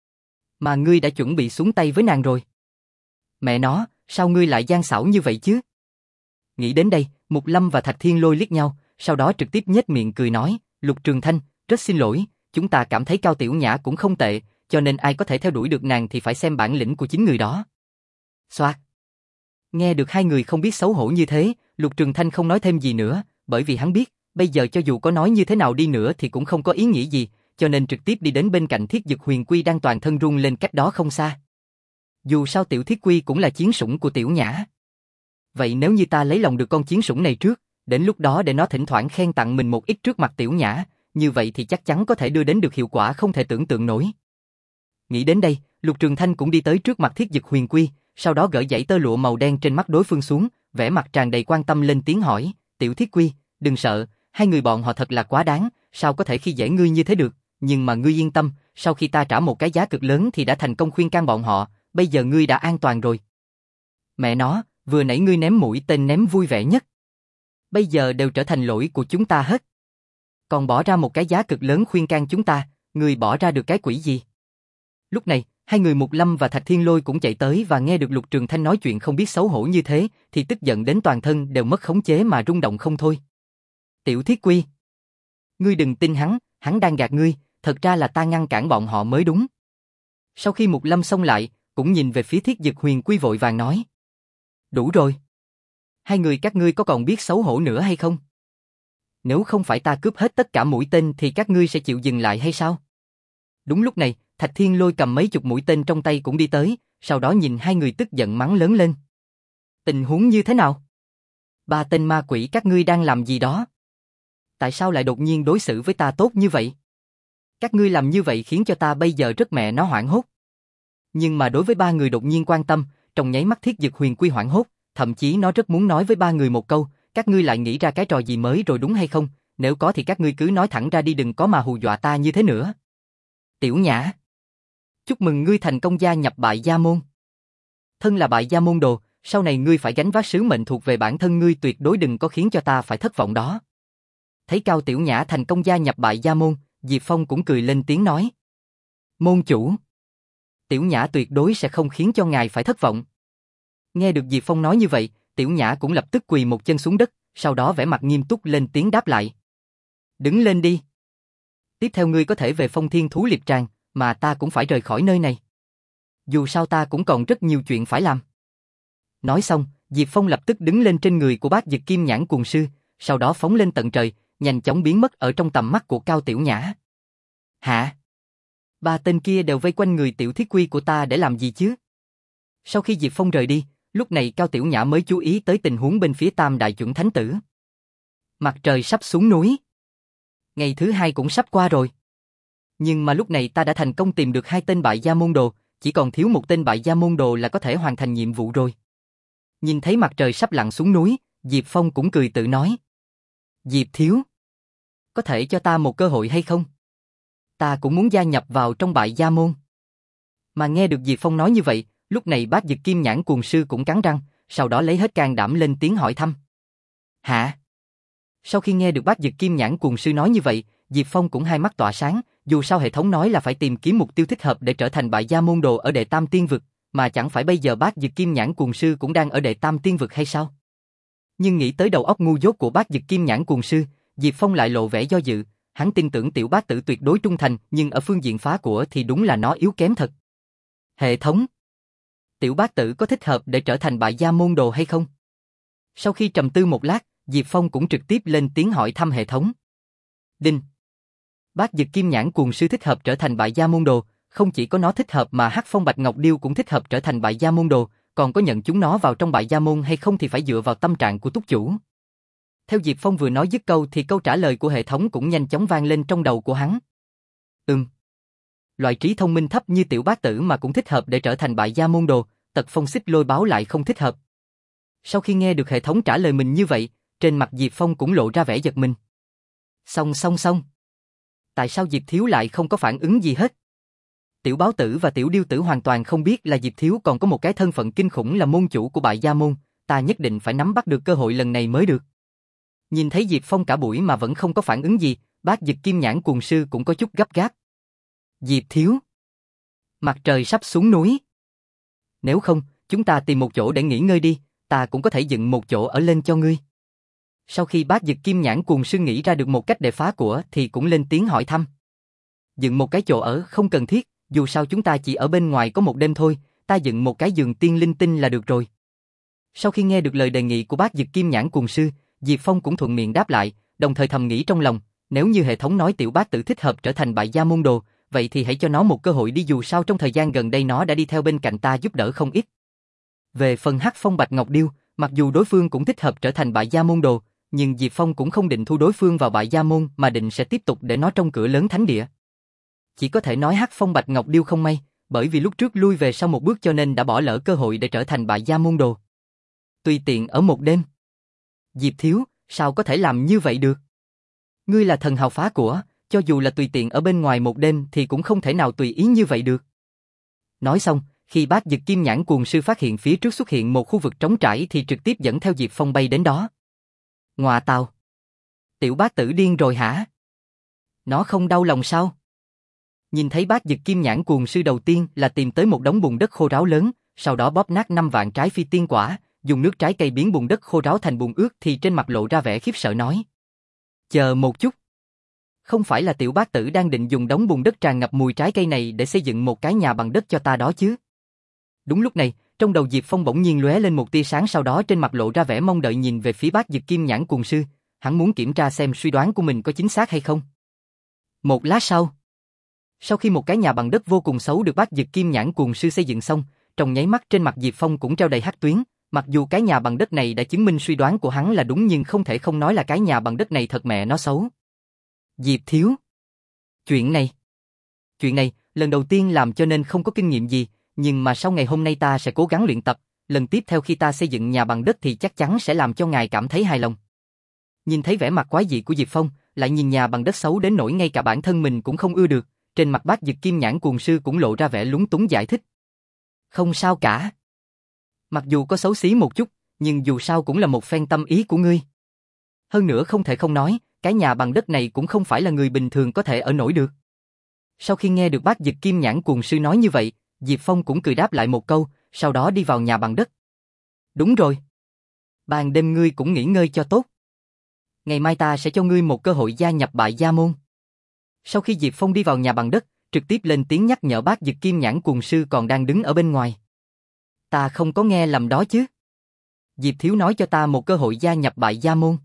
Mà ngươi đã chuẩn bị xuống tay với nàng rồi. Mẹ nó, sao ngươi lại gian xảo như vậy chứ? Nghĩ đến đây, Mục Lâm và Thạch Thiên Lôi liếc nhau, sau đó trực tiếp nhếch miệng cười nói, Lục Trường Thanh, rất xin lỗi, chúng ta cảm thấy Cao Tiểu Nhã cũng không tệ, cho nên ai có thể theo đuổi được nàng thì phải xem bản lĩnh của chính người đó. Xoạt. Nghe được hai người không biết xấu hổ như thế, Lục Trường Thanh không nói thêm gì nữa, bởi vì hắn biết, bây giờ cho dù có nói như thế nào đi nữa thì cũng không có ý nghĩa gì, cho nên trực tiếp đi đến bên cạnh Thiết Dực Huyền Quy đang toàn thân run lên cách đó không xa. Dù sao Tiểu Thiết Quy cũng là chiến sủng của Tiểu Nhã. Vậy nếu như ta lấy lòng được con chiến sủng này trước, đến lúc đó để nó thỉnh thoảng khen tặng mình một ít trước mặt Tiểu Nhã, như vậy thì chắc chắn có thể đưa đến được hiệu quả không thể tưởng tượng nổi. Nghĩ đến đây, Lục Trường Thanh cũng đi tới trước mặt Thiết Dực Huyền Quy, sau đó gỡ dãy tơ lụa màu đen trên mắt đối phương xuống, vẻ mặt tràn đầy quan tâm lên tiếng hỏi, Tiểu Thiết Quy, đừng sợ, hai người bọn họ thật là quá đáng, sao có thể khi dễ ngươi như thế được, nhưng mà ngươi yên tâm, sau khi ta trả một cái giá cực lớn thì đã thành công khuyên can bọn họ, bây giờ ngươi đã an toàn rồi. Mẹ nó, vừa nãy ngươi ném mũi tên ném vui vẻ nhất. Bây giờ đều trở thành lỗi của chúng ta hết. Còn bỏ ra một cái giá cực lớn khuyên can chúng ta, ngươi bỏ ra được cái quỷ gì? Lúc này, hai người Mục Lâm và Thạch Thiên Lôi cũng chạy tới và nghe được Lục Trường Thanh nói chuyện không biết xấu hổ như thế, thì tức giận đến toàn thân đều mất khống chế mà rung động không thôi. Tiểu Thiết Quy, ngươi đừng tin hắn, hắn đang gạt ngươi, thật ra là ta ngăn cản bọn họ mới đúng. Sau khi Mục Lâm xông lại, cũng nhìn về phía Thiết Dực Huyền Quy vội vàng nói. Đủ rồi. Hai người các ngươi có còn biết xấu hổ nữa hay không? Nếu không phải ta cướp hết tất cả mũi tên thì các ngươi sẽ chịu dừng lại hay sao? Đúng lúc này, Thạch Thiên Lôi cầm mấy chục mũi tên trong tay cũng đi tới, sau đó nhìn hai người tức giận mắng lớn lên. Tình huống như thế nào? Ba tên ma quỷ các ngươi đang làm gì đó? Tại sao lại đột nhiên đối xử với ta tốt như vậy? Các ngươi làm như vậy khiến cho ta bây giờ rất mẹ nó hoảng hốt. Nhưng mà đối với ba người đột nhiên quan tâm, trong nháy mắt Thiết Dực Huyền Quy hoảng hốt, thậm chí nó rất muốn nói với ba người một câu, các ngươi lại nghĩ ra cái trò gì mới rồi đúng hay không? Nếu có thì các ngươi cứ nói thẳng ra đi, đừng có mà hù dọa ta như thế nữa. Tiểu Nhã, chúc mừng ngươi thành công gia nhập bại gia môn. Thân là bại gia môn đồ, sau này ngươi phải gánh vác sứ mệnh thuộc về bản thân ngươi, tuyệt đối đừng có khiến cho ta phải thất vọng đó. Thấy Cao Tiểu Nhã thành công gia nhập bại gia môn, Diệp Phong cũng cười lên tiếng nói. Môn chủ, Tiểu Nhã tuyệt đối sẽ không khiến cho ngài phải thất vọng. Nghe được Diệp Phong nói như vậy, Tiểu Nhã cũng lập tức quỳ một chân xuống đất, sau đó vẻ mặt nghiêm túc lên tiếng đáp lại. Đứng lên đi. Tiếp theo ngươi có thể về Phong Thiên Thú Liệp Tràng, mà ta cũng phải rời khỏi nơi này. Dù sao ta cũng còn rất nhiều chuyện phải làm. Nói xong, Diệp Phong lập tức đứng lên trên người của Bác Dực Kim Nhãn Cuồng Sư, sau đó phóng lên tận trời, nhanh chóng biến mất ở trong tầm mắt của Cao Tiểu Nhã. Hả? Ba tên kia đều vây quanh người Tiểu Thiết Quy của ta để làm gì chứ? Sau khi Diệp Phong rời đi, lúc này Cao Tiểu Nhã mới chú ý tới tình huống bên phía Tam Đại Chuẩn Thánh Tử. Mặt trời sắp xuống núi. Ngày thứ hai cũng sắp qua rồi. Nhưng mà lúc này ta đã thành công tìm được hai tên bại gia môn đồ, chỉ còn thiếu một tên bại gia môn đồ là có thể hoàn thành nhiệm vụ rồi. Nhìn thấy mặt trời sắp lặn xuống núi, Diệp Phong cũng cười tự nói. Diệp thiếu, có thể cho ta một cơ hội hay không? Ta cũng muốn gia nhập vào trong bại gia môn. Mà nghe được Diệp Phong nói như vậy, lúc này Bác Dực Kim Nhãn Cuồng Sư cũng cắn răng, sau đó lấy hết can đảm lên tiếng hỏi thăm. Hả? Sau khi nghe được Bác Dực Kim Nhãn Cuồng Sư nói như vậy, Diệp Phong cũng hai mắt tỏa sáng, dù sao hệ thống nói là phải tìm kiếm mục tiêu thích hợp để trở thành bại gia môn đồ ở Đệ Tam Tiên Vực, mà chẳng phải bây giờ Bác Dực Kim Nhãn Cuồng Sư cũng đang ở Đệ Tam Tiên Vực hay sao? Nhưng nghĩ tới đầu óc ngu dốt của Bác Dực Kim Nhãn Cuồng Sư, Diệp Phong lại lộ vẻ do dự, hắn tin tưởng Tiểu Bác Tử tuyệt đối trung thành, nhưng ở phương diện phá của thì đúng là nó yếu kém thật. Hệ thống, Tiểu Bác Tử có thích hợp để trở thành bại gia môn đồ hay không? Sau khi trầm tư một lát, Diệp Phong cũng trực tiếp lên tiếng hỏi thăm hệ thống. Đinh. Bác Dực Kim Nhãn Cuồng Sư thích hợp trở thành bại gia môn đồ, không chỉ có nó thích hợp mà Hắc Phong Bạch Ngọc Điêu cũng thích hợp trở thành bại gia môn đồ, còn có nhận chúng nó vào trong bại gia môn hay không thì phải dựa vào tâm trạng của túc chủ. Theo Diệp Phong vừa nói dứt câu thì câu trả lời của hệ thống cũng nhanh chóng vang lên trong đầu của hắn. Ừm. Loại trí thông minh thấp như Tiểu Bác Tử mà cũng thích hợp để trở thành bại gia môn đồ, Tật Phong Xích Lôi Báo lại không thích hợp. Sau khi nghe được hệ thống trả lời mình như vậy, trên mặt Diệp Phong cũng lộ ra vẻ giật mình. Xong xong xong. Tại sao Diệp Thiếu lại không có phản ứng gì hết? Tiểu Báo Tử và Tiểu Điêu Tử hoàn toàn không biết là Diệp Thiếu còn có một cái thân phận kinh khủng là môn chủ của bại gia môn, ta nhất định phải nắm bắt được cơ hội lần này mới được. Nhìn thấy Diệp Phong cả buổi mà vẫn không có phản ứng gì, Bác Dực Kim Nhãn Cuồng Sư cũng có chút gấp gáp. Diệp Thiếu, mặt trời sắp xuống núi. Nếu không, chúng ta tìm một chỗ để nghỉ ngơi đi, ta cũng có thể dựng một chỗ ở lên cho ngươi. Sau khi Bác Dực Kim Nhãn Cuồng Sư nghĩ ra được một cách để phá của thì cũng lên tiếng hỏi thăm. Dựng một cái chỗ ở không cần thiết, dù sao chúng ta chỉ ở bên ngoài có một đêm thôi, ta dựng một cái giường tiên linh tinh là được rồi. Sau khi nghe được lời đề nghị của Bác Dực Kim Nhãn Cuồng Sư, Diệp Phong cũng thuận miệng đáp lại, đồng thời thầm nghĩ trong lòng, nếu như hệ thống nói Tiểu Bác Tử thích hợp trở thành bại gia môn đồ, vậy thì hãy cho nó một cơ hội đi, dù sao trong thời gian gần đây nó đã đi theo bên cạnh ta giúp đỡ không ít. Về phần Hắc Phong Bạch Ngọc Điêu, mặc dù đối phương cũng thích hợp trở thành bại gia môn đồ, nhưng Diệp Phong cũng không định thu đối phương vào bại gia môn mà định sẽ tiếp tục để nó trong cửa lớn thánh địa. Chỉ có thể nói Hắc Phong Bạch Ngọc Điêu không may, bởi vì lúc trước lui về sau một bước cho nên đã bỏ lỡ cơ hội để trở thành bại gia môn đồ. Tùy tiện ở một đêm. Diệp Thiếu, sao có thể làm như vậy được? Ngươi là thần hào phá của, cho dù là tùy tiện ở bên ngoài một đêm thì cũng không thể nào tùy ý như vậy được. Nói xong, khi Bác Dực Kim Nhãn Cuồng Sư phát hiện phía trước xuất hiện một khu vực trống trải thì trực tiếp dẫn theo Diệp Phong bay đến đó. Ngoà tào! Tiểu Bác Tử điên rồi hả? Nó không đau lòng sao? Nhìn thấy Bác Dực Kim Nhãn Cuồng Sư đầu tiên là tìm tới một đống bùn đất khô ráo lớn, sau đó bóp nát năm vạn trái phi tiên quả, dùng nước trái cây biến bùn đất khô ráo thành bùn ướt thì trên mặt lộ ra vẻ khiếp sợ nói. Chờ một chút. Không phải là Tiểu Bác Tử đang định dùng đống bùn đất tràn ngập mùi trái cây này để xây dựng một cái nhà bằng đất cho ta đó chứ? Đúng lúc này, trong đầu Diệp Phong bỗng nhiên lóe lên một tia sáng, sau đó trên mặt lộ ra vẻ mong đợi nhìn về phía Bác Dực Kim Nhãn Cuồng Sư, hắn muốn kiểm tra xem suy đoán của mình có chính xác hay không. Một lát sau, sau khi một cái nhà bằng đất vô cùng xấu được Bác Dực Kim Nhãn Cuồng Sư xây dựng xong, trong nháy mắt trên mặt Diệp Phong cũng treo đầy hắc tuyến, mặc dù cái nhà bằng đất này đã chứng minh suy đoán của hắn là đúng nhưng không thể không nói là cái nhà bằng đất này thật mẹ nó xấu. Diệp Thiếu. Chuyện này. Chuyện này, lần đầu tiên làm cho nên không có kinh nghiệm gì, nhưng mà sau ngày hôm nay ta sẽ cố gắng luyện tập, lần tiếp theo khi ta xây dựng nhà bằng đất thì chắc chắn sẽ làm cho ngài cảm thấy hài lòng. Nhìn thấy vẻ mặt quái dị của Diệp Phong, lại nhìn nhà bằng đất xấu đến nỗi ngay cả bản thân mình cũng không ưa được, trên mặt Bác Dực Kim Nhãn Cuồng Sư cũng lộ ra vẻ lúng túng giải thích. Không sao cả. Mặc dù có xấu xí một chút, nhưng dù sao cũng là một phen tâm ý của ngươi. Hơn nữa không thể không nói, cái nhà bằng đất này cũng không phải là người bình thường có thể ở nổi được. Sau khi nghe được Bác Dực Kim Nhãn Cuồng Sư nói như vậy, Diệp Phong cũng cười đáp lại một câu, sau đó đi vào nhà bằng đất. Đúng rồi. Ban đêm ngươi cũng nghỉ ngơi cho tốt. Ngày mai ta sẽ cho ngươi một cơ hội gia nhập Bại Gia môn. Sau khi Diệp Phong đi vào nhà bằng đất, trực tiếp lên tiếng nhắc nhở Bác Dực Kim Nhãn Cuồng Sư còn đang đứng ở bên ngoài. Ta không có nghe lầm đó chứ? Diệp Thiếu nói cho ta một cơ hội gia nhập Bại Gia môn.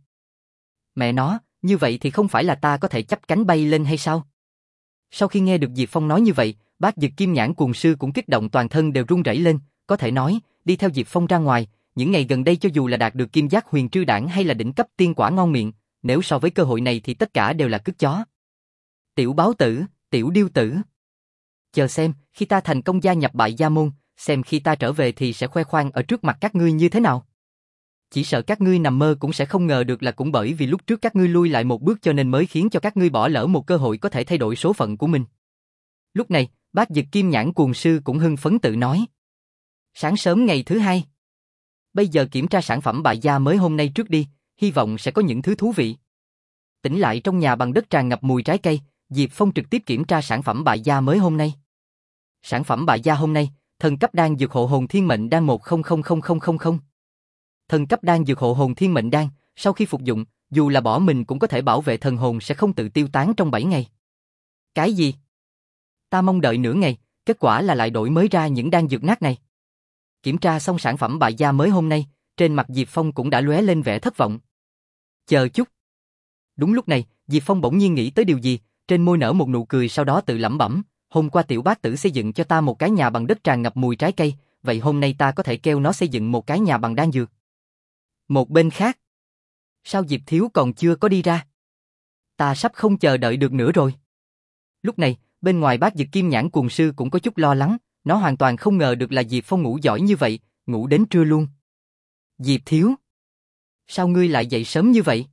Mẹ nó, như vậy thì không phải là ta có thể chắp cánh bay lên hay sao? Sau khi nghe được Diệp Phong nói như vậy, Bác Dực Kim Nhãn Cuồng Sư cũng kích động, toàn thân đều run rẩy lên, có thể nói, đi theo Diệp Phong ra ngoài, những ngày gần đây cho dù là đạt được Kim Giác Huyền Trư Đản hay là đỉnh cấp tiên quả ngon miệng, nếu so với cơ hội này thì tất cả đều là cứt chó. Tiểu báo tử, tiểu điêu tử. Chờ xem, khi ta thành công gia nhập Bại Gia môn, xem khi ta trở về thì sẽ khoe khoang ở trước mặt các ngươi như thế nào. Chỉ sợ các ngươi nằm mơ cũng sẽ không ngờ được là cũng bởi vì lúc trước các ngươi lui lại một bước cho nên mới khiến cho các ngươi bỏ lỡ một cơ hội có thể thay đổi số phận của mình. Lúc này, Bác Dực Kim Nhãn Cuồng Sư cũng hưng phấn tự nói. Sáng sớm ngày thứ hai. Bây giờ kiểm tra sản phẩm Bại Gia mới hôm nay trước đi, hy vọng sẽ có những thứ thú vị. Tỉnh lại trong nhà bằng đất tràn ngập mùi trái cây, Diệp Phong trực tiếp kiểm tra sản phẩm Bại Gia mới hôm nay. Sản phẩm Bại Gia hôm nay, thần cấp đan dược hộ hồn thiên mệnh đan một không không không không không không. Thần cấp đan dược hộ hồn thiên mệnh đan, sau khi phục dụng, dù là bỏ mình cũng có thể bảo vệ thần hồn sẽ không tự tiêu tán trong bảy ngày. Cái gì? Ta mong đợi nửa ngày, kết quả là lại đổi mới ra những đan dược nát này. Kiểm tra xong sản phẩm Bại Gia mới hôm nay, trên mặt Diệp Phong cũng đã lóe lên vẻ thất vọng. Chờ chút. Đúng lúc này, Diệp Phong bỗng nhiên nghĩ tới điều gì, trên môi nở một nụ cười sau đó tự lẩm bẩm, hôm qua tiểu bác tử xây dựng cho ta một cái nhà bằng đất tràn ngập mùi trái cây, vậy hôm nay ta có thể kêu nó xây dựng một cái nhà bằng đan dược. Một bên khác, sao Diệp Thiếu còn chưa có đi ra? Ta sắp không chờ đợi được nữa rồi. Lúc này, bên ngoài Bác Dực Kim Nhãn Cuồng Sư cũng có chút lo lắng, nó hoàn toàn không ngờ được là Diệp Phong ngủ giỏi như vậy, ngủ đến trưa luôn. Diệp Thiếu, sao ngươi lại dậy sớm như vậy?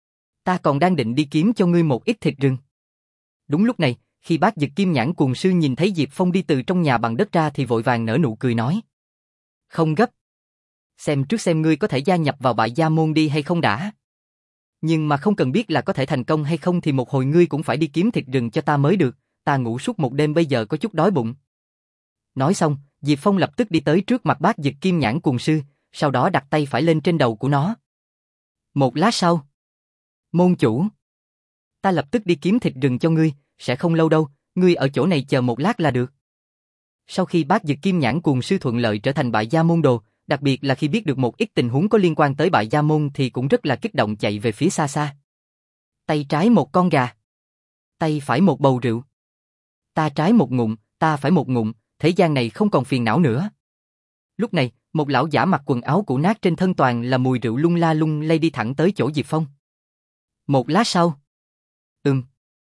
Ta còn đang định đi kiếm cho ngươi một ít thịt rừng. Đúng lúc này, khi Bác Dực Kim Nhãn Cuồng Sư nhìn thấy Diệp Phong đi từ trong nhà bằng đất ra thì vội vàng nở nụ cười nói. Không gấp. Xem trước xem ngươi có thể gia nhập vào Bại Gia môn đi hay không đã. Nhưng mà không cần biết là có thể thành công hay không thì một hồi ngươi cũng phải đi kiếm thịt rừng cho ta mới được, ta ngủ suốt một đêm bây giờ có chút đói bụng. Nói xong, Diệp Phong lập tức đi tới trước mặt Bác Dực Kim Nhãn Cuồng Sư, sau đó đặt tay phải lên trên đầu của nó. Một lát sau, môn chủ, ta lập tức đi kiếm thịt rừng cho ngươi, sẽ không lâu đâu, ngươi ở chỗ này chờ một lát là được. Sau khi Bác Dực Kim Nhãn Cuồng Sư thuận lợi trở thành Bại Gia môn đồ, đặc biệt là khi biết được một ít tình huống có liên quan tới Bại Gia môn thì cũng rất là kích động chạy về phía xa xa. Tay trái một con gà, tay phải một bầu rượu. Ta trái một ngụm, ta phải một ngụm, thế gian này không còn phiền não nữa. Lúc này, một lão giả mặc quần áo cũ nát trên thân toàn là mùi rượu lung la lung lay đi thẳng tới chỗ Diệp Phong. Một lát sau, ừm,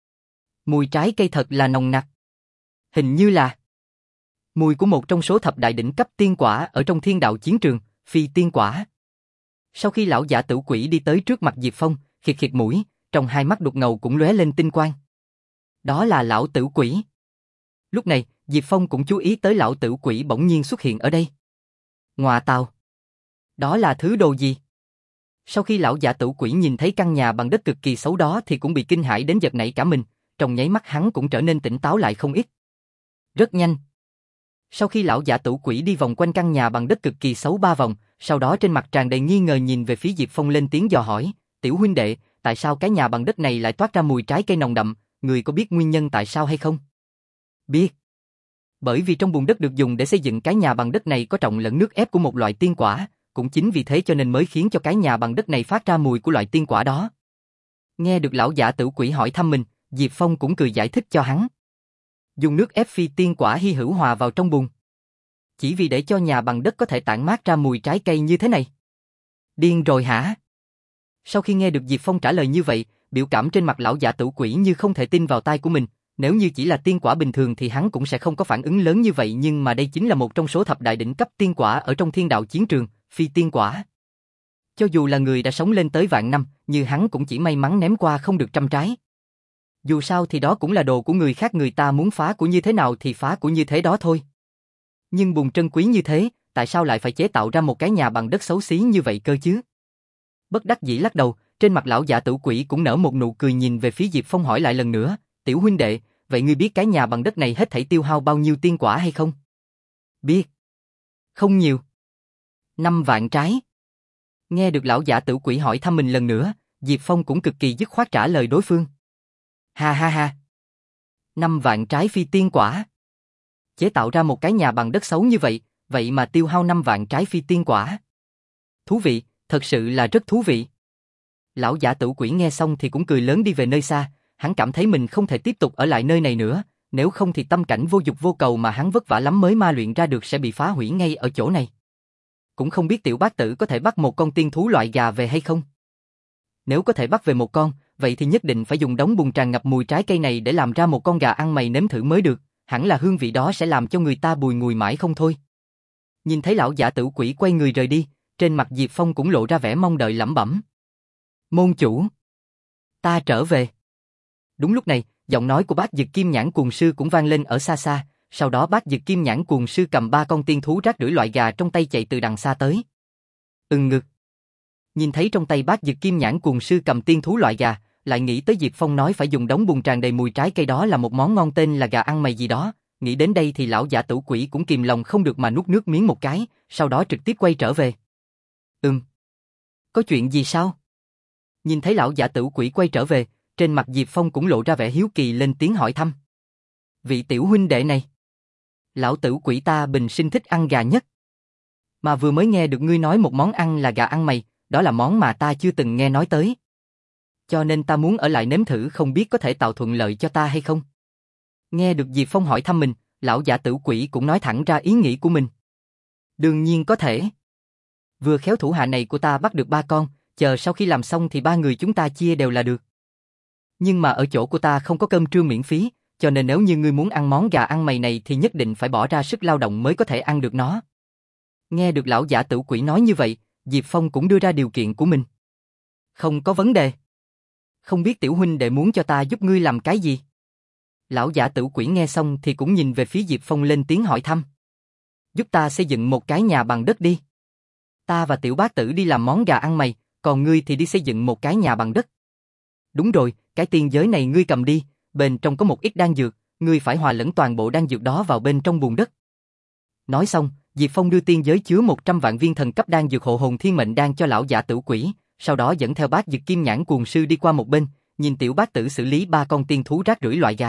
mùi trái cây thật là nồng nặc. Hình như là mùi của một trong số thập đại đỉnh cấp tiên quả ở trong thiên đạo chiến trường, phi tiên quả. Sau khi lão giả tử quỷ đi tới trước mặt Diệp Phong, khịt khịt mũi, trong hai mắt đục ngầu cũng lóe lên tinh quang. Đó là lão tử quỷ. Lúc này, Diệp Phong cũng chú ý tới lão tử quỷ bỗng nhiên xuất hiện ở đây. Ngọa tào, đó là thứ đồ gì? Sau khi lão giả tử quỷ nhìn thấy căn nhà bằng đất cực kỳ xấu đó thì cũng bị kinh hãi đến giật nảy cả mình, trong nháy mắt hắn cũng trở nên tỉnh táo lại không ít. Rất nhanh. Sau khi lão giả tử quỷ đi vòng quanh căn nhà bằng đất cực kỳ xấu ba vòng, sau đó trên mặt tràn đầy nghi ngờ nhìn về phía Diệp Phong lên tiếng dò hỏi, tiểu huynh đệ, tại sao cái nhà bằng đất này lại toát ra mùi trái cây nồng đậm, người có biết nguyên nhân tại sao hay không? Biết. Bởi vì trong bùn đất được dùng để xây dựng cái nhà bằng đất này có trọng lẫn nước ép của một loại tiên quả, cũng chính vì thế cho nên mới khiến cho cái nhà bằng đất này phát ra mùi của loại tiên quả đó. Nghe được lão giả tử quỷ hỏi thăm mình, Diệp Phong cũng cười giải thích cho hắn. Dùng nước ép phi tiên quả hy hữu hòa vào trong bùn, chỉ vì để cho nhà bằng đất có thể tản mát ra mùi trái cây như thế này. Điên rồi hả? Sau khi nghe được Diệp Phong trả lời như vậy, biểu cảm trên mặt lão giả tử quỷ như không thể tin vào tai của mình. Nếu như chỉ là tiên quả bình thường thì hắn cũng sẽ không có phản ứng lớn như vậy, nhưng mà đây chính là một trong số thập đại đỉnh cấp tiên quả ở trong thiên đạo chiến trường, phi tiên quả. Cho dù là người đã sống lên tới vạn năm, như hắn cũng chỉ may mắn ném qua không được trăm trái. Dù sao thì đó cũng là đồ của người khác, người ta muốn phá của như thế nào thì phá của như thế đó thôi. Nhưng bùn trân quý như thế, tại sao lại phải chế tạo ra một cái nhà bằng đất xấu xí như vậy cơ chứ? Bất đắc dĩ lắc đầu, trên mặt lão giả tử quỷ cũng nở một nụ cười nhìn về phía Diệp Phong hỏi lại lần nữa, tiểu huynh đệ, vậy ngươi biết cái nhà bằng đất này hết thảy tiêu hao bao nhiêu tiên quả hay không? Biết. Không nhiều. Năm vạn trái. Nghe được lão giả tử quỷ hỏi thăm mình lần nữa, Diệp Phong cũng cực kỳ dứt khoát trả lời đối phương. Ha ha ha. Năm vạn trái phi tiên quả. Chế tạo ra một cái nhà bằng đất xấu như vậy, vậy mà tiêu hao năm vạn trái phi tiên quả. Thú vị, thật sự là rất thú vị. Lão giả tử quỷ nghe xong thì cũng cười lớn đi về nơi xa, hắn cảm thấy mình không thể tiếp tục ở lại nơi này nữa, nếu không thì tâm cảnh vô dục vô cầu mà hắn vất vả lắm mới ma luyện ra được sẽ bị phá hủy ngay ở chỗ này. Cũng không biết tiểu bác tử có thể bắt một con tiên thú loại gà về hay không? Nếu có thể bắt về một con, vậy thì nhất định phải dùng đống bùn tràn ngập mùi trái cây này để làm ra một con gà ăn mày nếm thử mới được, hẳn là hương vị đó sẽ làm cho người ta bùi ngùi mãi không thôi. Nhìn thấy lão giả tử quỷ quay người rời đi, trên mặt Diệp Phong cũng lộ ra vẻ mong đợi lẩm bẩm. Môn chủ, ta trở về. Đúng lúc này, giọng nói của bác Dực Kim Nhãn Cuồng Sư cũng vang lên ở xa xa, sau đó bác Dực Kim Nhãn Cuồng Sư cầm ba con tiên thú rác rưởi loại gà trong tay chạy từ đằng xa tới. Ừm ngực. Nhìn thấy trong tay bác Dực Kim Nhãn Cuồng Sư cầm tiên thú loại gà, lại nghĩ tới Diệp Phong nói phải dùng đống bùn tràn đầy mùi trái cây đó là một món ngon tên là gà ăn mày gì đó, nghĩ đến đây thì lão giả tử quỷ cũng kìm lòng không được mà nuốt nước miếng một cái, sau đó trực tiếp quay trở về. Ừm. Có chuyện gì sao? Nhìn thấy lão giả tử quỷ quay trở về, trên mặt Diệp Phong cũng lộ ra vẻ hiếu kỳ lên tiếng hỏi thăm. Vị tiểu huynh đệ này. Lão tử quỷ ta bình sinh thích ăn gà nhất. Mà vừa mới nghe được ngươi nói một món ăn là gà ăn mày, đó là món mà ta chưa từng nghe nói tới. Cho nên ta muốn ở lại nếm thử không biết có thể tạo thuận lợi cho ta hay không. Nghe được Diệp Phong hỏi thăm mình, lão giả tử quỷ cũng nói thẳng ra ý nghĩ của mình. Đương nhiên có thể. Vừa khéo thủ hạ này của ta bắt được ba con, chờ sau khi làm xong thì ba người chúng ta chia đều là được. Nhưng mà ở chỗ của ta không có cơm trưa miễn phí, cho nên nếu như ngươi muốn ăn món gà ăn mày này thì nhất định phải bỏ ra sức lao động mới có thể ăn được nó. Nghe được lão giả tử quỷ nói như vậy, Diệp Phong cũng đưa ra điều kiện của mình. Không có vấn đề. Không biết tiểu huynh đệ muốn cho ta giúp ngươi làm cái gì? Lão giả tử quỷ nghe xong thì cũng nhìn về phía Diệp Phong lên tiếng hỏi thăm. Giúp ta xây dựng một cái nhà bằng đất đi. Ta và tiểu bác tử đi làm món gà ăn mày, còn ngươi thì đi xây dựng một cái nhà bằng đất. Đúng rồi, cái tiên giới này ngươi cầm đi, bên trong có một ít đan dược, ngươi phải hòa lẫn toàn bộ đan dược đó vào bên trong bùn đất. Nói xong, Diệp Phong đưa tiên giới chứa một trăm vạn viên thần cấp đan dược hộ hồn thiên mệnh đan cho lão giả tử quỷ, sau đó dẫn theo bác Dực Kim Nhãn Cuồng Sư đi qua một bên, nhìn tiểu bác tử xử lý ba con tiên thú rác rưởi loại gà.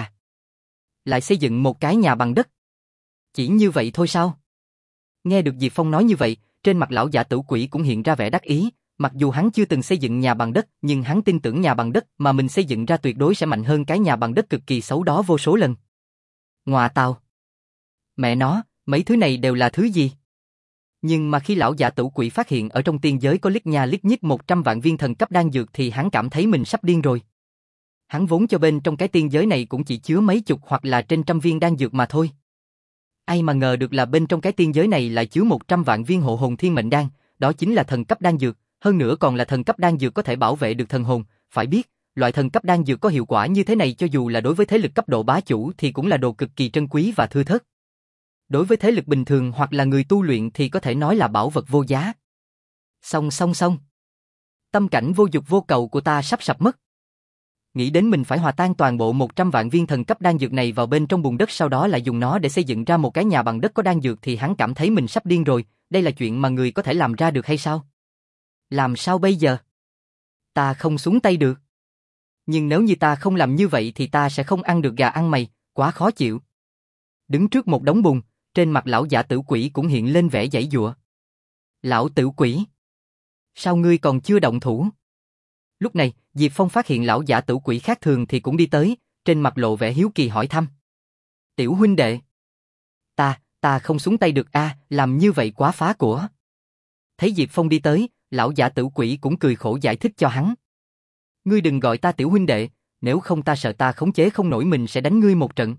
Lại xây dựng một cái nhà bằng đất. Chỉ như vậy thôi sao? Nghe được Diệp Phong nói như vậy, trên mặt lão giả tử quỷ cũng hiện ra vẻ đắc ý, mặc dù hắn chưa từng xây dựng nhà bằng đất, nhưng hắn tin tưởng nhà bằng đất mà mình xây dựng ra tuyệt đối sẽ mạnh hơn cái nhà bằng đất cực kỳ xấu đó vô số lần. Ngoà tào. Mẹ nó, mấy thứ này đều là thứ gì? Nhưng mà khi lão giả tử quỷ phát hiện ở trong tiên giới có lít nha lít nhít một trăm vạn viên thần cấp đan dược thì hắn cảm thấy mình sắp điên rồi. Hắn vốn cho bên trong cái tiên giới này cũng chỉ chứa mấy chục hoặc là trên trăm viên đan dược mà thôi. Ai mà ngờ được là bên trong cái tiên giới này lại chứa một trăm vạn viên hộ hồn thiên mệnh đan, đó chính là thần cấp đan dược, hơn nữa còn là thần cấp đan dược có thể bảo vệ được thần hồn, phải biết, loại thần cấp đan dược có hiệu quả như thế này cho dù là đối với thế lực cấp độ bá chủ thì cũng là đồ cực kỳ trân quý và thưa thớt. Đối với thế lực bình thường hoặc là người tu luyện thì có thể nói là bảo vật vô giá. Song song song. Tâm cảnh vô dục vô cầu của ta sắp sập mất. Nghĩ đến mình phải hòa tan toàn bộ một trăm vạn viên thần cấp đan dược này vào bên trong bùn đất sau đó lại dùng nó để xây dựng ra một cái nhà bằng đất có đan dược thì hắn cảm thấy mình sắp điên rồi, đây là chuyện mà người có thể làm ra được hay sao? Làm sao bây giờ? Ta không xuống tay được. Nhưng nếu như ta không làm như vậy thì ta sẽ không ăn được gà ăn mày, quá khó chịu. Đứng trước một đống bùn, trên mặt lão giả tử quỷ cũng hiện lên vẻ giãy giụa. Lão tử quỷ, sao ngươi còn chưa động thủ? Lúc này, Diệp Phong phát hiện lão giả tử quỷ khác thường thì cũng đi tới, trên mặt lộ vẻ hiếu kỳ hỏi thăm. Tiểu huynh đệ, ta, ta không xuống tay được a, làm như vậy quá phá của. Thấy Diệp Phong đi tới, lão giả tử quỷ cũng cười khổ giải thích cho hắn. Ngươi đừng gọi ta tiểu huynh đệ, nếu không ta sợ ta khống chế không nổi mình sẽ đánh ngươi một trận.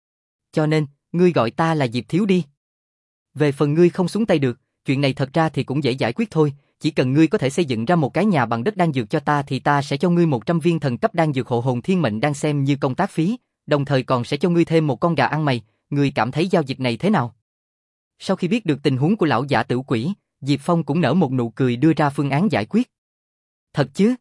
Cho nên, ngươi gọi ta là Diệp Thiếu đi. Về phần ngươi không xuống tay được, chuyện này thật ra thì cũng dễ giải quyết thôi, chỉ cần ngươi có thể xây dựng ra một cái nhà bằng đất đan dược cho ta thì ta sẽ cho ngươi một trăm viên thần cấp đan dược hộ hồn thiên mệnh đang xem như công tác phí, đồng thời còn sẽ cho ngươi thêm một con gà ăn mày, ngươi cảm thấy giao dịch này thế nào? Sau khi biết được tình huống của lão giả tử quỷ, Diệp Phong cũng nở một nụ cười đưa ra phương án giải quyết. Thật chứ?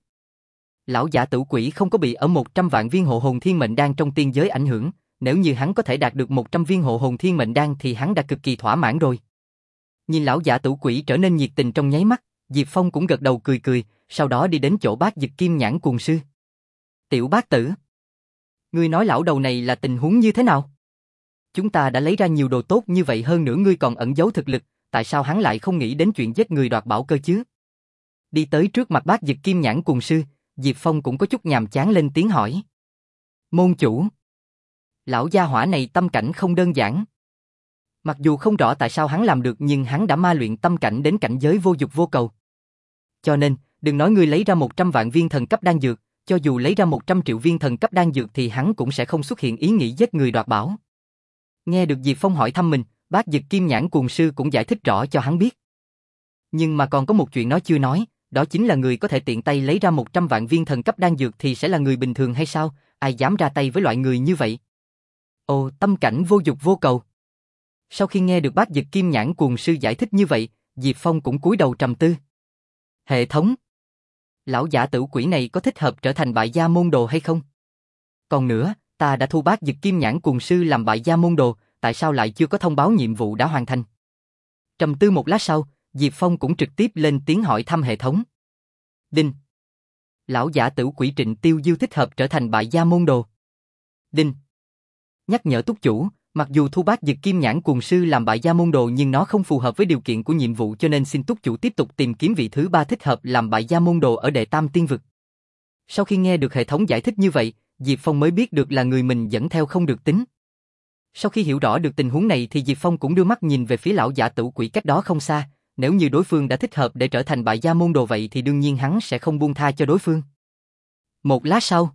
Lão giả tử quỷ không có bị ở một trăm vạn viên hộ hồn thiên mệnh đan trong tiên giới ảnh hưởng, nếu như hắn có thể đạt được một trăm viên hộ hồn thiên mệnh đan thì hắn đã cực kỳ thỏa mãn rồi. Nhìn lão giả tử quỷ trở nên nhiệt tình trong nháy mắt, Diệp Phong cũng gật đầu cười cười, sau đó đi đến chỗ Bác Dực Kim Nhãn Cuồng Sư. Tiểu bác tử, ngươi nói lão đầu này là tình huống như thế nào? Chúng ta đã lấy ra nhiều đồ tốt như vậy, hơn nữa ngươi còn ẩn giấu thực lực, tại sao hắn lại không nghĩ đến chuyện giết người đoạt bảo cơ chứ? Đi tới trước mặt Bác Dực Kim Nhãn Cuồng Sư, Diệp Phong cũng có chút nhàm chán lên tiếng hỏi. Môn chủ, lão gia hỏa này tâm cảnh không đơn giản. Mặc dù không rõ tại sao hắn làm được, nhưng hắn đã ma luyện tâm cảnh đến cảnh giới vô dục vô cầu. Cho nên, đừng nói ngươi lấy ra một trăm vạn viên thần cấp đan dược, cho dù lấy ra một trăm triệu viên thần cấp đan dược thì hắn cũng sẽ không xuất hiện ý nghĩ giết người đoạt bảo. Nghe được Diệp Phong hỏi thăm mình, Bác Dực Kim Nhãn Cuồng Sư cũng giải thích rõ cho hắn biết. Nhưng mà còn có một chuyện nó chưa nói, đó chính là người có thể tiện tay lấy ra một trăm vạn viên thần cấp đan dược thì sẽ là người bình thường hay sao? Ai dám ra tay với loại người như vậy? Ồ, tâm cảnh vô dục vô cầu. Sau khi nghe được Bác Dực Kim Nhãn Cuồng Sư giải thích như vậy, Diệp Phong cũng cúi đầu trầm tư. Hệ thống, lão giả tử quỷ này có thích hợp trở thành bại gia môn đồ hay không? Còn nữa, ta đã thu Bác Dực Kim Nhãn Cuồng Sư làm bại gia môn đồ, tại sao lại chưa có thông báo nhiệm vụ đã hoàn thành? Trầm tư một lát sau, Diệp Phong cũng trực tiếp lên tiếng hỏi thăm hệ thống. Đinh. Lão giả tử quỷ Trịnh Tiêu Diêu thích hợp trở thành bại gia môn đồ. Đinh. Nhắc nhở túc chủ, mặc dù thu Bác Dực Kim Nhãn Cuồng Sư làm bại gia môn đồ nhưng nó không phù hợp với điều kiện của nhiệm vụ, cho nên xin túc chủ tiếp tục tìm kiếm vị thứ ba thích hợp làm bại gia môn đồ ở Đệ Tam Tiên Vực. Sau khi nghe được hệ thống giải thích như vậy, Diệp Phong mới biết được là người mình dẫn theo không được tính. Sau khi hiểu rõ được tình huống này thì Diệp Phong cũng đưa mắt nhìn về phía lão giả tử quỷ cách đó không xa, nếu như đối phương đã thích hợp để trở thành bại gia môn đồ vậy thì đương nhiên hắn sẽ không buông tha cho đối phương. Một lát sau,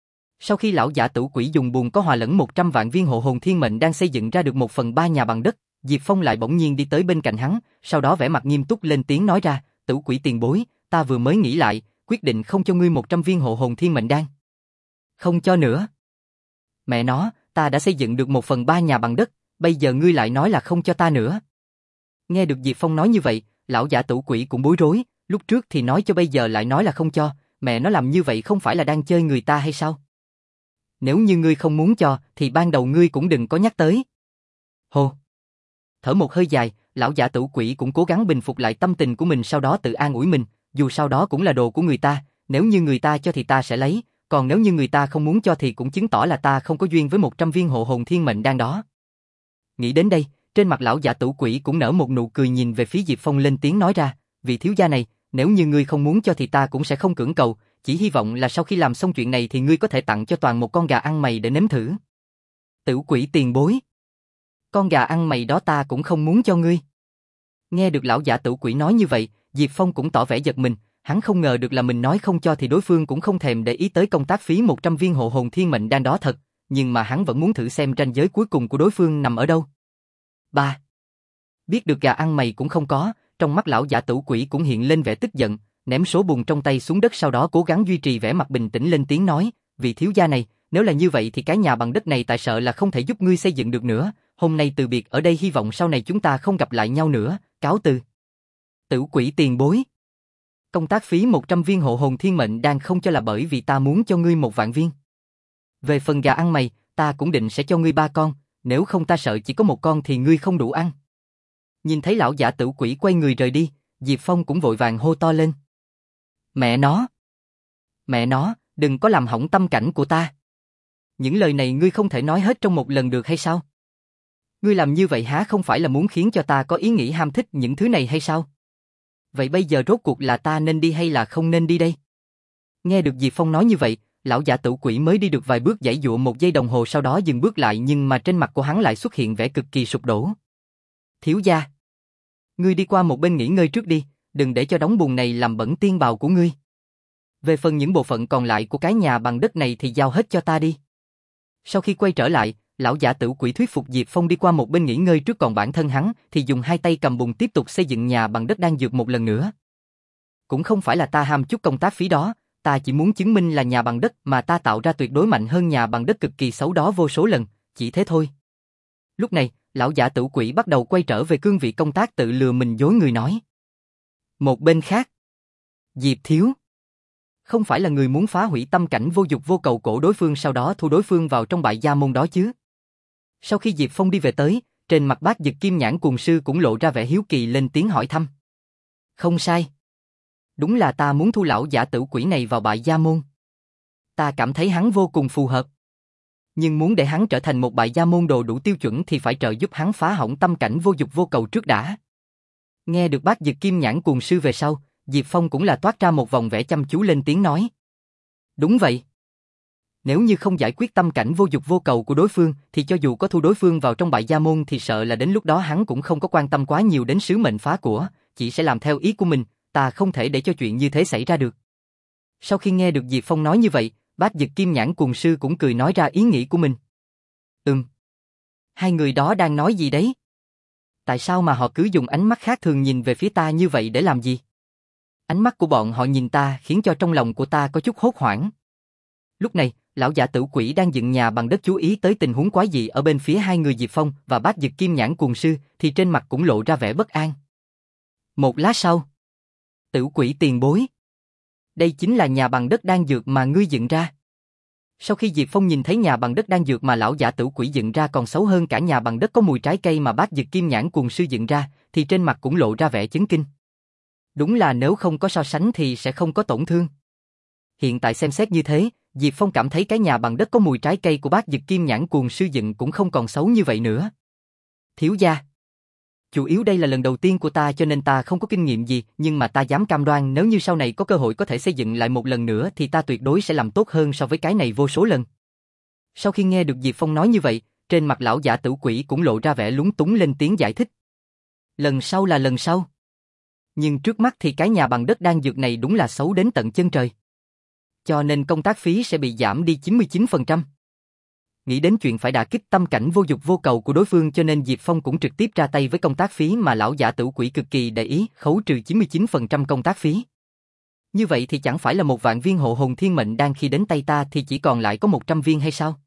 sau khi lão giả tử quỷ dùng buồn có hòa lẫn một trăm vạn viên hộ hồn thiên mệnh đang xây dựng ra được một phần ba nhà bằng đất, Diệp Phong lại bỗng nhiên đi tới bên cạnh hắn, sau đó vẻ mặt nghiêm túc lên tiếng nói ra, tử quỷ tiền bối, ta vừa mới nghĩ lại, quyết định không cho ngươi một trăm viên hộ hồn thiên mệnh đan. Không cho nữa. Mẹ nó, ta đã xây dựng được một phần ba nhà bằng đất, bây giờ ngươi lại nói là không cho ta nữa. Nghe được Diệp Phong nói như vậy, lão giả tử quỷ cũng bối rối, lúc trước thì nói cho bây giờ lại nói là không cho, mẹ nó làm như vậy không phải là đang chơi người ta hay sao? Nếu như ngươi không muốn cho, thì ban đầu ngươi cũng đừng có nhắc tới. Hồ. Thở một hơi dài, lão giả tử quỷ cũng cố gắng bình phục lại tâm tình của mình, sau đó tự an ủi mình, dù sau đó cũng là đồ của người ta, nếu như người ta cho thì ta sẽ lấy, còn nếu như người ta không muốn cho thì cũng chứng tỏ là ta không có duyên với một trăm viên hộ hồn thiên mệnh đan đó. Nghĩ đến đây, trên mặt lão giả tử quỷ cũng nở một nụ cười, nhìn về phía Diệp Phong lên tiếng nói ra, vị thiếu gia này, nếu như ngươi không muốn cho thì ta cũng sẽ không cưỡng cầu, chỉ hy vọng là sau khi làm xong chuyện này thì ngươi có thể tặng cho Toàn một con gà ăn mày để nếm thử. Tử quỷ tiền bối. Con gà ăn mày đó ta cũng không muốn cho ngươi. Nghe được lão giả tử quỷ nói như vậy, Diệp Phong cũng tỏ vẻ giật mình, hắn không ngờ được là mình nói không cho thì đối phương cũng không thèm để ý tới công tác phí một trăm viên hộ hồn thiên mệnh đan đó thật, nhưng mà hắn vẫn muốn thử xem ranh giới cuối cùng của đối phương nằm ở đâu. Ba. Biết được gà ăn mày cũng không có, trong mắt lão giả tử quỷ cũng hiện lên vẻ tức giận, ném số bùn trong tay xuống đất, sau đó cố gắng duy trì vẻ mặt bình tĩnh lên tiếng nói, vị thiếu gia này, nếu là như vậy thì cái nhà bằng đất này tại sợ là không thể giúp ngươi xây dựng được nữa, hôm nay từ biệt ở đây, hy vọng sau này chúng ta không gặp lại nhau nữa, cáo từ. Tử quỷ tiền bối. Công tác phí một trăm viên hộ hồn thiên mệnh đang không cho là bởi vì ta muốn cho ngươi một vạn viên. Về phần gà ăn mày, ta cũng định sẽ cho ngươi ba con, nếu không ta sợ chỉ có một con thì ngươi không đủ ăn. Nhìn thấy lão giả tử quỷ quay người rời đi, Diệp Phong cũng vội vàng hô to lên. Mẹ nó! Mẹ nó, đừng có làm hỏng tâm cảnh của ta. Những lời này ngươi không thể nói hết trong một lần được hay sao? Ngươi làm như vậy há không phải là muốn khiến cho ta có ý nghĩ ham thích những thứ này hay sao? Vậy bây giờ rốt cuộc là ta nên đi hay là không nên đi đây? Nghe được Diệp Phong nói như vậy, lão giả tử quỷ mới đi được vài bước giãy giụa một giây đồng hồ, sau đó dừng bước lại, nhưng mà trên mặt của hắn lại xuất hiện vẻ cực kỳ sụp đổ. Thiếu gia! Ngươi đi qua một bên nghỉ ngơi trước đi, đừng để cho đống bùn này làm bẩn tiên bào của ngươi. Về phần những bộ phận còn lại của cái nhà bằng đất này thì giao hết cho ta đi. Sau khi quay trở lại, lão giả tử quỷ thuyết phục Diệp Phong đi qua một bên nghỉ ngơi trước, còn bản thân hắn thì dùng hai tay cầm bùn tiếp tục xây dựng nhà bằng đất đang dược một lần nữa. Cũng không phải là ta ham chút công tác phí đó, ta chỉ muốn chứng minh là nhà bằng đất mà ta tạo ra tuyệt đối mạnh hơn nhà bằng đất cực kỳ xấu đó vô số lần, chỉ thế thôi. Lúc này, lão giả tử quỷ bắt đầu quay trở về cương vị công tác tự lừa mình dối người nói. Một bên khác, Diệp Thiếu không phải là người muốn phá hủy tâm cảnh vô dục vô cầu cổ đối phương, sau đó thu đối phương vào trong bại gia môn đó chứ? Sau khi Diệp Phong đi về tới, trên mặt Bác Dực Kim Nhãn Cuồng Sư cũng lộ ra vẻ hiếu kỳ lên tiếng hỏi thăm. Không sai. Đúng là ta muốn thu lão giả tử quỷ này vào Bại Gia Môn. Ta cảm thấy hắn vô cùng phù hợp. Nhưng muốn để hắn trở thành một Bại Gia Môn đồ đủ tiêu chuẩn thì phải trợ giúp hắn phá hỏng tâm cảnh vô dục vô cầu trước đã. Nghe được Bác Dực Kim Nhãn Cuồng Sư về sau, Diệp Phong cũng là toát ra một vòng vẻ chăm chú lên tiếng nói. Đúng vậy. Nếu như không giải quyết tâm cảnh vô dục vô cầu của đối phương thì cho dù có thu đối phương vào trong Bại Gia Môn thì sợ là đến lúc đó hắn cũng không có quan tâm quá nhiều đến sứ mệnh phá của, chỉ sẽ làm theo ý của mình, ta không thể để cho chuyện như thế xảy ra được. Sau khi nghe được Diệp Phong nói như vậy, Bác Dực Kim Nhãn Cuồng Sư cũng cười nói ra ý nghĩ của mình. Ừm. Hai người đó đang nói gì đấy? Tại sao mà họ cứ dùng ánh mắt khác thường nhìn về phía ta như vậy để làm gì? Ánh mắt của bọn họ nhìn ta khiến cho trong lòng của ta có chút hốt hoảng. Lúc này, lão giả tử quỷ đang dựng nhà bằng đất chú ý tới tình huống quái dị ở bên phía hai người Diệp Phong và Bác Dực Kim Nhãn Cuồng Sư thì trên mặt cũng lộ ra vẻ bất an. Một lát sau, tử quỷ tiền bối. Đây chính là nhà bằng đất đan dược mà ngươi dựng ra. Sau khi Diệp Phong nhìn thấy nhà bằng đất đan dược mà lão giả tử quỷ dựng ra còn xấu hơn cả nhà bằng đất có mùi trái cây mà Bác Dực Kim Nhãn Cuồng Sư dựng ra, thì trên mặt cũng lộ ra vẻ chấn kinh. Đúng là nếu không có so sánh thì sẽ không có tổn thương. Hiện tại xem xét như thế, Diệp Phong cảm thấy cái nhà bằng đất có mùi trái cây của Bác Dực Kim Nhãn Cuồng Sư dựng cũng không còn xấu như vậy nữa. Thiếu gia. Chủ yếu đây là lần đầu tiên của ta cho nên ta không có kinh nghiệm gì, nhưng mà ta dám cam đoan nếu như sau này có cơ hội có thể xây dựng lại một lần nữa thì ta tuyệt đối sẽ làm tốt hơn so với cái này vô số lần. Sau khi nghe được Diệp Phong nói như vậy, trên mặt lão giả tử quỷ cũng lộ ra vẻ lúng túng lên tiếng giải thích. Lần sau là lần sau. Nhưng trước mắt thì cái nhà bằng đất đan dược này đúng là xấu đến tận chân trời. Cho nên công tác phí sẽ bị giảm đi chín mươi chín phần trăm. Nghĩ đến chuyện phải đả kích tâm cảnh vô dục vô cầu của đối phương cho nên Diệp Phong cũng trực tiếp ra tay với công tác phí mà lão giả tử quỷ cực kỳ để ý, khấu trừ chín mươi chín phần trăm công tác phí. Như vậy thì chẳng phải là một vạn viên hộ hồn thiên mệnh đan khi đến tay ta thì chỉ còn lại có một trăm viên hay sao?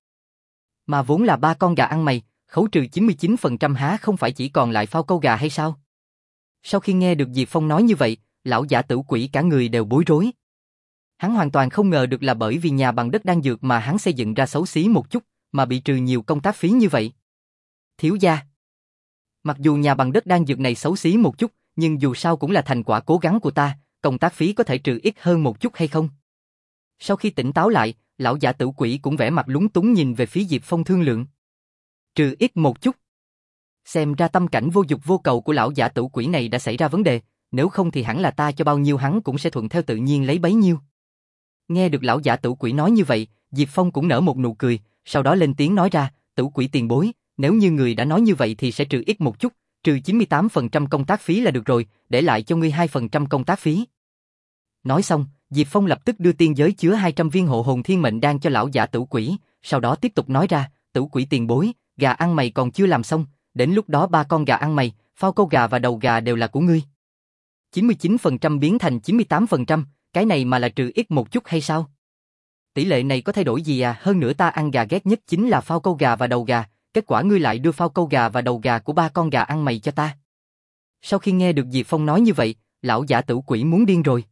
Mà vốn là ba con gà ăn mày, khấu trừ chín mươi chín phần trăm há không phải chỉ còn lại phao câu gà hay sao? Sau khi nghe được Diệp Phong nói như vậy, lão giả tử quỷ cả người đều bối rối. Hắn hoàn toàn không ngờ được là bởi vì nhà bằng đất đan dược mà hắn xây dựng ra xấu xí một chút, mà bị trừ nhiều công tác phí như vậy. Thiếu gia. Mặc dù nhà bằng đất đan dược này xấu xí một chút, nhưng dù sao cũng là thành quả cố gắng của ta, công tác phí có thể trừ ít hơn một chút hay không? Sau khi tỉnh táo lại, lão giả tử quỷ cũng vẻ mặt lúng túng nhìn về phía Diệp Phong thương lượng. Trừ ít một chút. Xem ra tâm cảnh vô dục vô cầu của lão giả tử quỷ này đã xảy ra vấn đề, nếu không thì hẳn là ta cho bao nhiêu hắn cũng sẽ thuận theo tự nhiên lấy bấy nhiêu. Nghe được lão giả tử quỷ nói như vậy, Diệp Phong cũng nở một nụ cười, sau đó lên tiếng nói ra, tử quỷ tiền bối, nếu như người đã nói như vậy thì sẽ trừ ít một chút, trừ chín mươi tám phần trăm công tác phí là được rồi, để lại cho ngươi hai phần trăm công tác phí. Nói xong, Diệp Phong lập tức đưa tiên giới chứa hai trăm viên hộ hồn thiên mệnh đan cho lão giả tử quỷ, sau đó tiếp tục nói ra, tử quỷ tiền bối, gà ăn mày còn chưa làm xong, đến lúc đó ba con gà ăn mày, phao câu gà và đầu gà đều là của ngươi. chín mươi chín phần trăm biến thành chín mươi tám phần trăm, cái này mà là trừ ít một chút hay sao? Tỷ lệ này có thay đổi gì à? Hơn nữa ta ăn gà ghét nhất chính là phao câu gà và đầu gà, kết quả ngươi lại đưa phao câu gà và đầu gà của ba con gà ăn mày cho ta. Sau khi nghe được Diệp Phong nói như vậy, lão giả tử quỷ muốn điên rồi.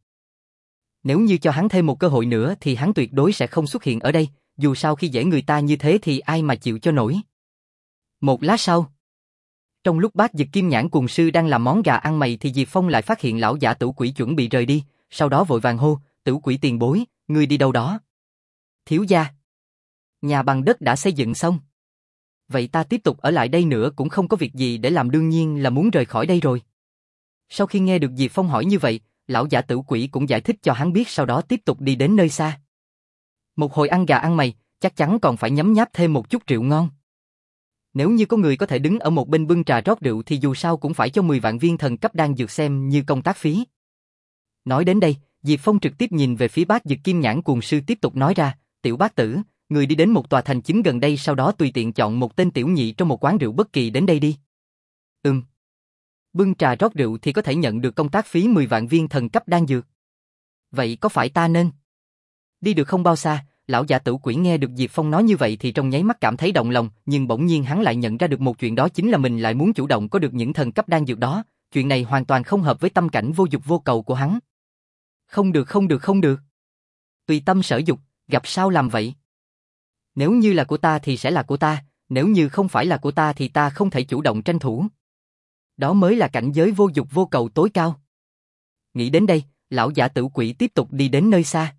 Nếu như cho hắn thêm một cơ hội nữa thì hắn tuyệt đối sẽ không xuất hiện ở đây, dù sao khi dễ người ta như thế thì ai mà chịu cho nổi. Một lát sau, trong lúc Bác Dực Kim Nhãn Cuồng Sư đang làm món gà ăn mày thì Diệp Phong lại phát hiện lão giả tử quỷ chuẩn bị rời đi, sau đó vội vàng hô, tử quỷ tiền bối, ngươi đi đâu đó? Thiếu gia. Nhà bằng đất đã xây dựng xong. Vậy ta tiếp tục ở lại đây nữa cũng không có việc gì để làm, đương nhiên là muốn rời khỏi đây rồi. Sau khi nghe được Diệp Phong hỏi như vậy, lão giả tử quỷ cũng giải thích cho hắn biết, sau đó tiếp tục đi đến nơi xa. Một hồi ăn gà ăn mày, chắc chắn còn phải nhấm nháp thêm một chút rượu ngon. Nếu như có người có thể đứng ở một bên bưng trà rót rượu thì dù sao cũng phải cho mười vạn viên thần cấp đan dược xem như công tác phí. Nói đến đây, Diệp Phong trực tiếp nhìn về phía Bác Dực Kim Nhãn Cuồng Sư tiếp tục nói ra, tiểu bác tử, người đi đến một tòa thành chính gần đây, sau đó tùy tiện chọn một tên tiểu nhị trong một quán rượu bất kỳ đến đây đi. Ừm. Bưng trà rót rượu thì có thể nhận được công tác phí mười vạn viên thần cấp đan dược. Vậy có phải ta nên? Đi được không bao xa, lão giả tử quỷ nghe được Diệp Phong nói như vậy thì trong nháy mắt cảm thấy động lòng, nhưng bỗng nhiên hắn lại nhận ra được một chuyện, đó chính là mình lại muốn chủ động có được những thần cấp đan dược đó, chuyện này hoàn toàn không hợp với tâm cảnh vô dục vô cầu của hắn. Không được không được không được. Tùy tâm sở dục, gặp sao làm vậy. Nếu như là của ta thì sẽ là của ta, Nếu như không phải là của ta thì ta không thể chủ động tranh thủ. Đó mới là cảnh giới vô dục vô cầu tối cao. Nghĩ đến đây, lão giả tử quỷ tiếp tục đi đến nơi xa.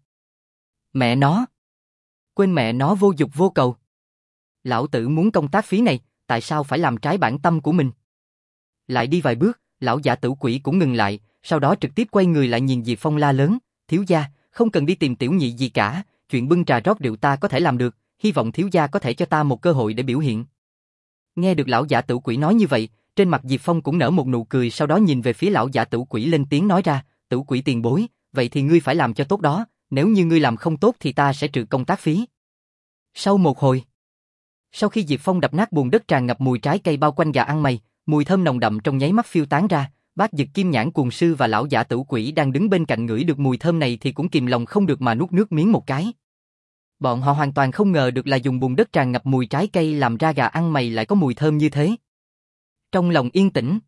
Mẹ nó! Quên mẹ nó vô dục vô cầu. Lão tử muốn công tác phí này, tại sao phải làm trái bản tâm của mình? Lại đi vài bước, lão giả tử quỷ cũng ngừng lại, sau đó trực tiếp quay người lại nhìn Diệp Phong la lớn, thiếu gia, không cần đi tìm tiểu nhị gì cả, chuyện bưng trà rót rượu ta có thể làm được, hy vọng thiếu gia có thể cho ta một cơ hội để biểu hiện. Nghe được lão giả tử quỷ nói như vậy, trên mặt Diệp Phong cũng nở một nụ cười, sau đó nhìn về phía lão giả tử quỷ lên tiếng nói ra, tử quỷ tiền bối, vậy thì ngươi phải làm cho tốt đó, nếu như ngươi làm không tốt thì ta sẽ trừ công tác phí. Sau một hồi, sau khi Diệp Phong đập nát bùn đất tràn ngập mùi trái cây bao quanh gà ăn mày, mùi thơm nồng đậm trong nháy mắt phiêu tán ra, Bác Dực Kim Nhãn Cuồng Sư và lão giả tử quỷ đang đứng bên cạnh ngửi được mùi thơm này thì cũng kìm lòng không được mà nuốt nước miếng một cái. Bọn họ hoàn toàn không ngờ được là dùng bùn đất tràn ngập mùi trái cây làm ra gà ăn mày lại có mùi thơm như thế. Trong lòng yên tĩnh.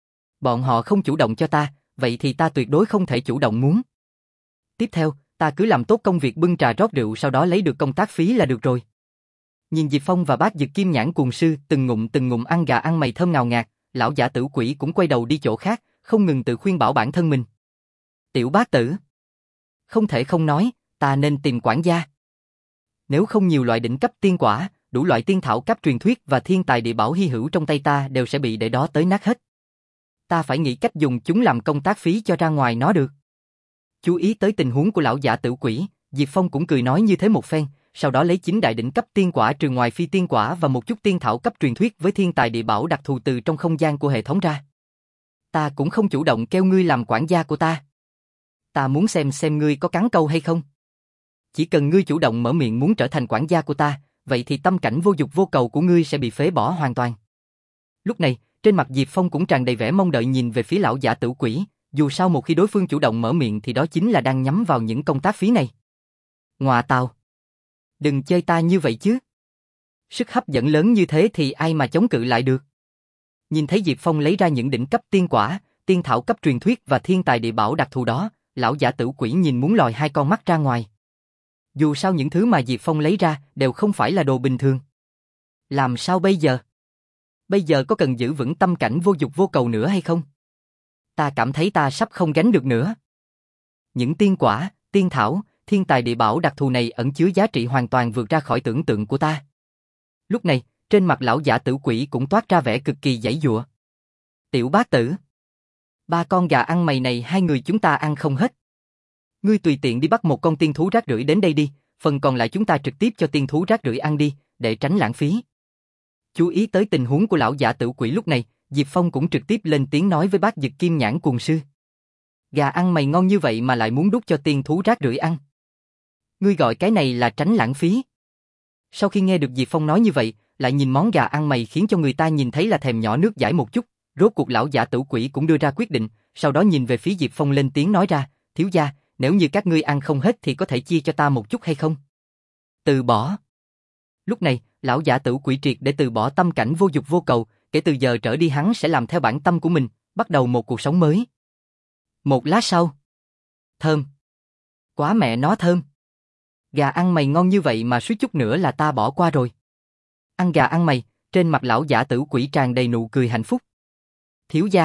Bọn họ không chủ động cho ta, vậy thì ta tuyệt đối không thể chủ động muốn. Tiếp theo, ta cứ làm tốt công việc bưng trà rót rượu, sau đó lấy được công tác phí là được rồi. Nhìn Diệp Phong và Bác Dực Kim Nhãn Cuồng Sư từng ngụm từng ngụm ăn gà ăn mày thơm ngào ngạt, lão giả tử quỷ cũng quay đầu đi chỗ khác, không ngừng tự khuyên bảo bản thân mình. Tiểu bác tử, không thể không nói, ta nên tìm quản gia. Nếu không nhiều loại đỉnh cấp tiên quả, đủ loại tiên thảo cấp truyền thuyết và thiên tài địa bảo hy hữu trong tay ta đều sẽ bị để đó tới nát hết. Ta phải nghĩ cách dùng chúng làm công tác phí cho ra ngoài nó được. Chú ý tới tình huống của lão giả tử quỷ, Diệp Phong cũng cười nói như thế một phen, sau đó lấy chín đại đỉnh cấp tiên quả trừ ngoài phi tiên quả và một chút tiên thảo cấp truyền thuyết với thiên tài địa bảo đặc thù từ trong không gian của hệ thống ra. Ta cũng không chủ động kêu ngươi làm quản gia của ta. Ta muốn xem xem ngươi có cắn câu hay không. Chỉ cần ngươi chủ động mở miệng muốn trở thành quản gia của ta, vậy thì tâm cảnh vô dục vô cầu của ngươi sẽ bị phế bỏ hoàn toàn. Lúc này, trên mặt Diệp Phong cũng tràn đầy vẻ mong đợi nhìn về phía lão giả tử quỷ, dù sao một khi đối phương chủ động mở miệng thì đó chính là đang nhắm vào những công tác phí này. Ngọa tào! Đừng chơi ta như vậy chứ. Sức hấp dẫn lớn như thế thì ai mà chống cự lại được. Nhìn thấy Diệp Phong lấy ra những đỉnh cấp tiên quả, tiên thảo cấp truyền thuyết và thiên tài địa bảo đặc thù đó, lão giả tử quỷ nhìn muốn lòi hai con mắt ra ngoài. Dù sao những thứ mà Diệp Phong lấy ra đều không phải là đồ bình thường. Làm sao bây giờ? Bây giờ có cần giữ vững tâm cảnh vô dục vô cầu nữa hay không? Ta cảm thấy ta sắp không gánh được nữa. Những tiên quả, tiên thảo, thiên tài địa bảo đặc thù này ẩn chứa giá trị hoàn toàn vượt ra khỏi tưởng tượng của ta. Lúc này, trên mặt lão giả tử quỷ cũng toát ra vẻ cực kỳ giãy giụa. Tiểu bác tử, ba con gà ăn mày này hai người chúng ta ăn không hết. Ngươi tùy tiện đi bắt một con tiên thú rác rưởi đến đây đi, phần còn lại chúng ta trực tiếp cho tiên thú rác rưởi ăn đi, để tránh lãng phí. Chú ý tới tình huống của lão giả tử quỷ lúc này, Diệp Phong cũng trực tiếp lên tiếng nói với Bác Dực Kim Nhãn Cuồng Sư. Gà ăn mày ngon như vậy mà lại muốn đút cho tiên thú rác rưởi ăn. Ngươi gọi cái này là tránh lãng phí. Sau khi nghe được Diệp Phong nói như vậy, lại nhìn món gà ăn mày khiến cho người ta nhìn thấy là thèm nhỏ nước dãi một chút, rốt cuộc lão giả tử quỷ cũng đưa ra quyết định, sau đó nhìn về phía Diệp Phong lên tiếng nói ra, thiếu gia, nếu như các ngươi ăn không hết thì có thể chia cho ta một chút hay không? Từ bỏ. Lúc này, lão giả tử quỷ triệt để từ bỏ tâm cảnh vô dục vô cầu, kể từ giờ trở đi hắn sẽ làm theo bản tâm của mình, bắt đầu một cuộc sống mới. Một lát sau. Thơm. Quá mẹ nó thơm. Gà ăn mày ngon như vậy mà suýt chút nữa là ta bỏ qua rồi. Ăn gà ăn mày, trên mặt lão giả tử quỷ tràn đầy nụ cười hạnh phúc. Thiếu gia.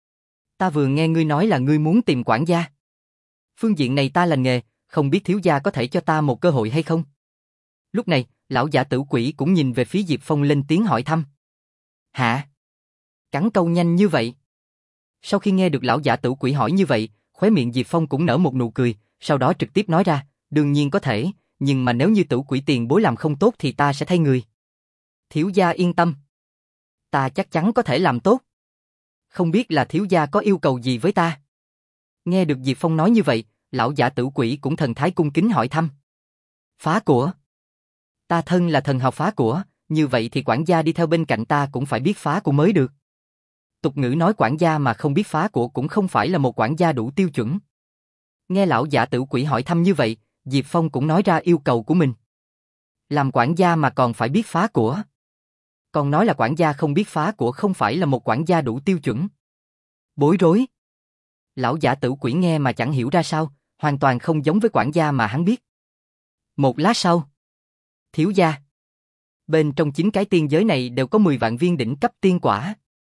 Ta vừa nghe ngươi nói là ngươi muốn tìm quản gia. Phương diện này ta lành nghề, không biết thiếu gia có thể cho ta một cơ hội hay không? Lúc này, lão giả tử quỷ cũng nhìn về phía Diệp Phong lên tiếng hỏi thăm. Hả? Cắn câu nhanh như vậy? Sau khi nghe được lão giả tử quỷ hỏi như vậy, khóe miệng Diệp Phong cũng nở một nụ cười, sau đó trực tiếp nói ra, đương nhiên có thể, nhưng mà nếu như tử quỷ tiền bối làm không tốt thì ta sẽ thay người. Thiếu gia yên tâm. Ta chắc chắn có thể làm tốt. Không biết là thiếu gia có yêu cầu gì với ta? Nghe được Diệp Phong nói như vậy, lão giả tử quỷ cũng thần thái cung kính hỏi thăm. Phá của. Ta thân là thần hào phá của, như vậy thì quản gia đi theo bên cạnh ta cũng phải biết phá của mới được. Tục ngữ nói quản gia mà không biết phá của cũng không phải là một quản gia đủ tiêu chuẩn. Nghe lão giả tử quỷ hỏi thăm như vậy, Diệp Phong cũng nói ra yêu cầu của mình. Làm quản gia mà còn phải biết phá của. Còn nói là quản gia không biết phá của không phải là một quản gia đủ tiêu chuẩn. Bối rối. Lão giả tử quỷ nghe mà chẳng hiểu ra sao, hoàn toàn không giống với quản gia mà hắn biết. Một lát sau. Thiếu gia. Bên trong chín cái tiên giới này đều có mười vạn viên đỉnh cấp tiên quả.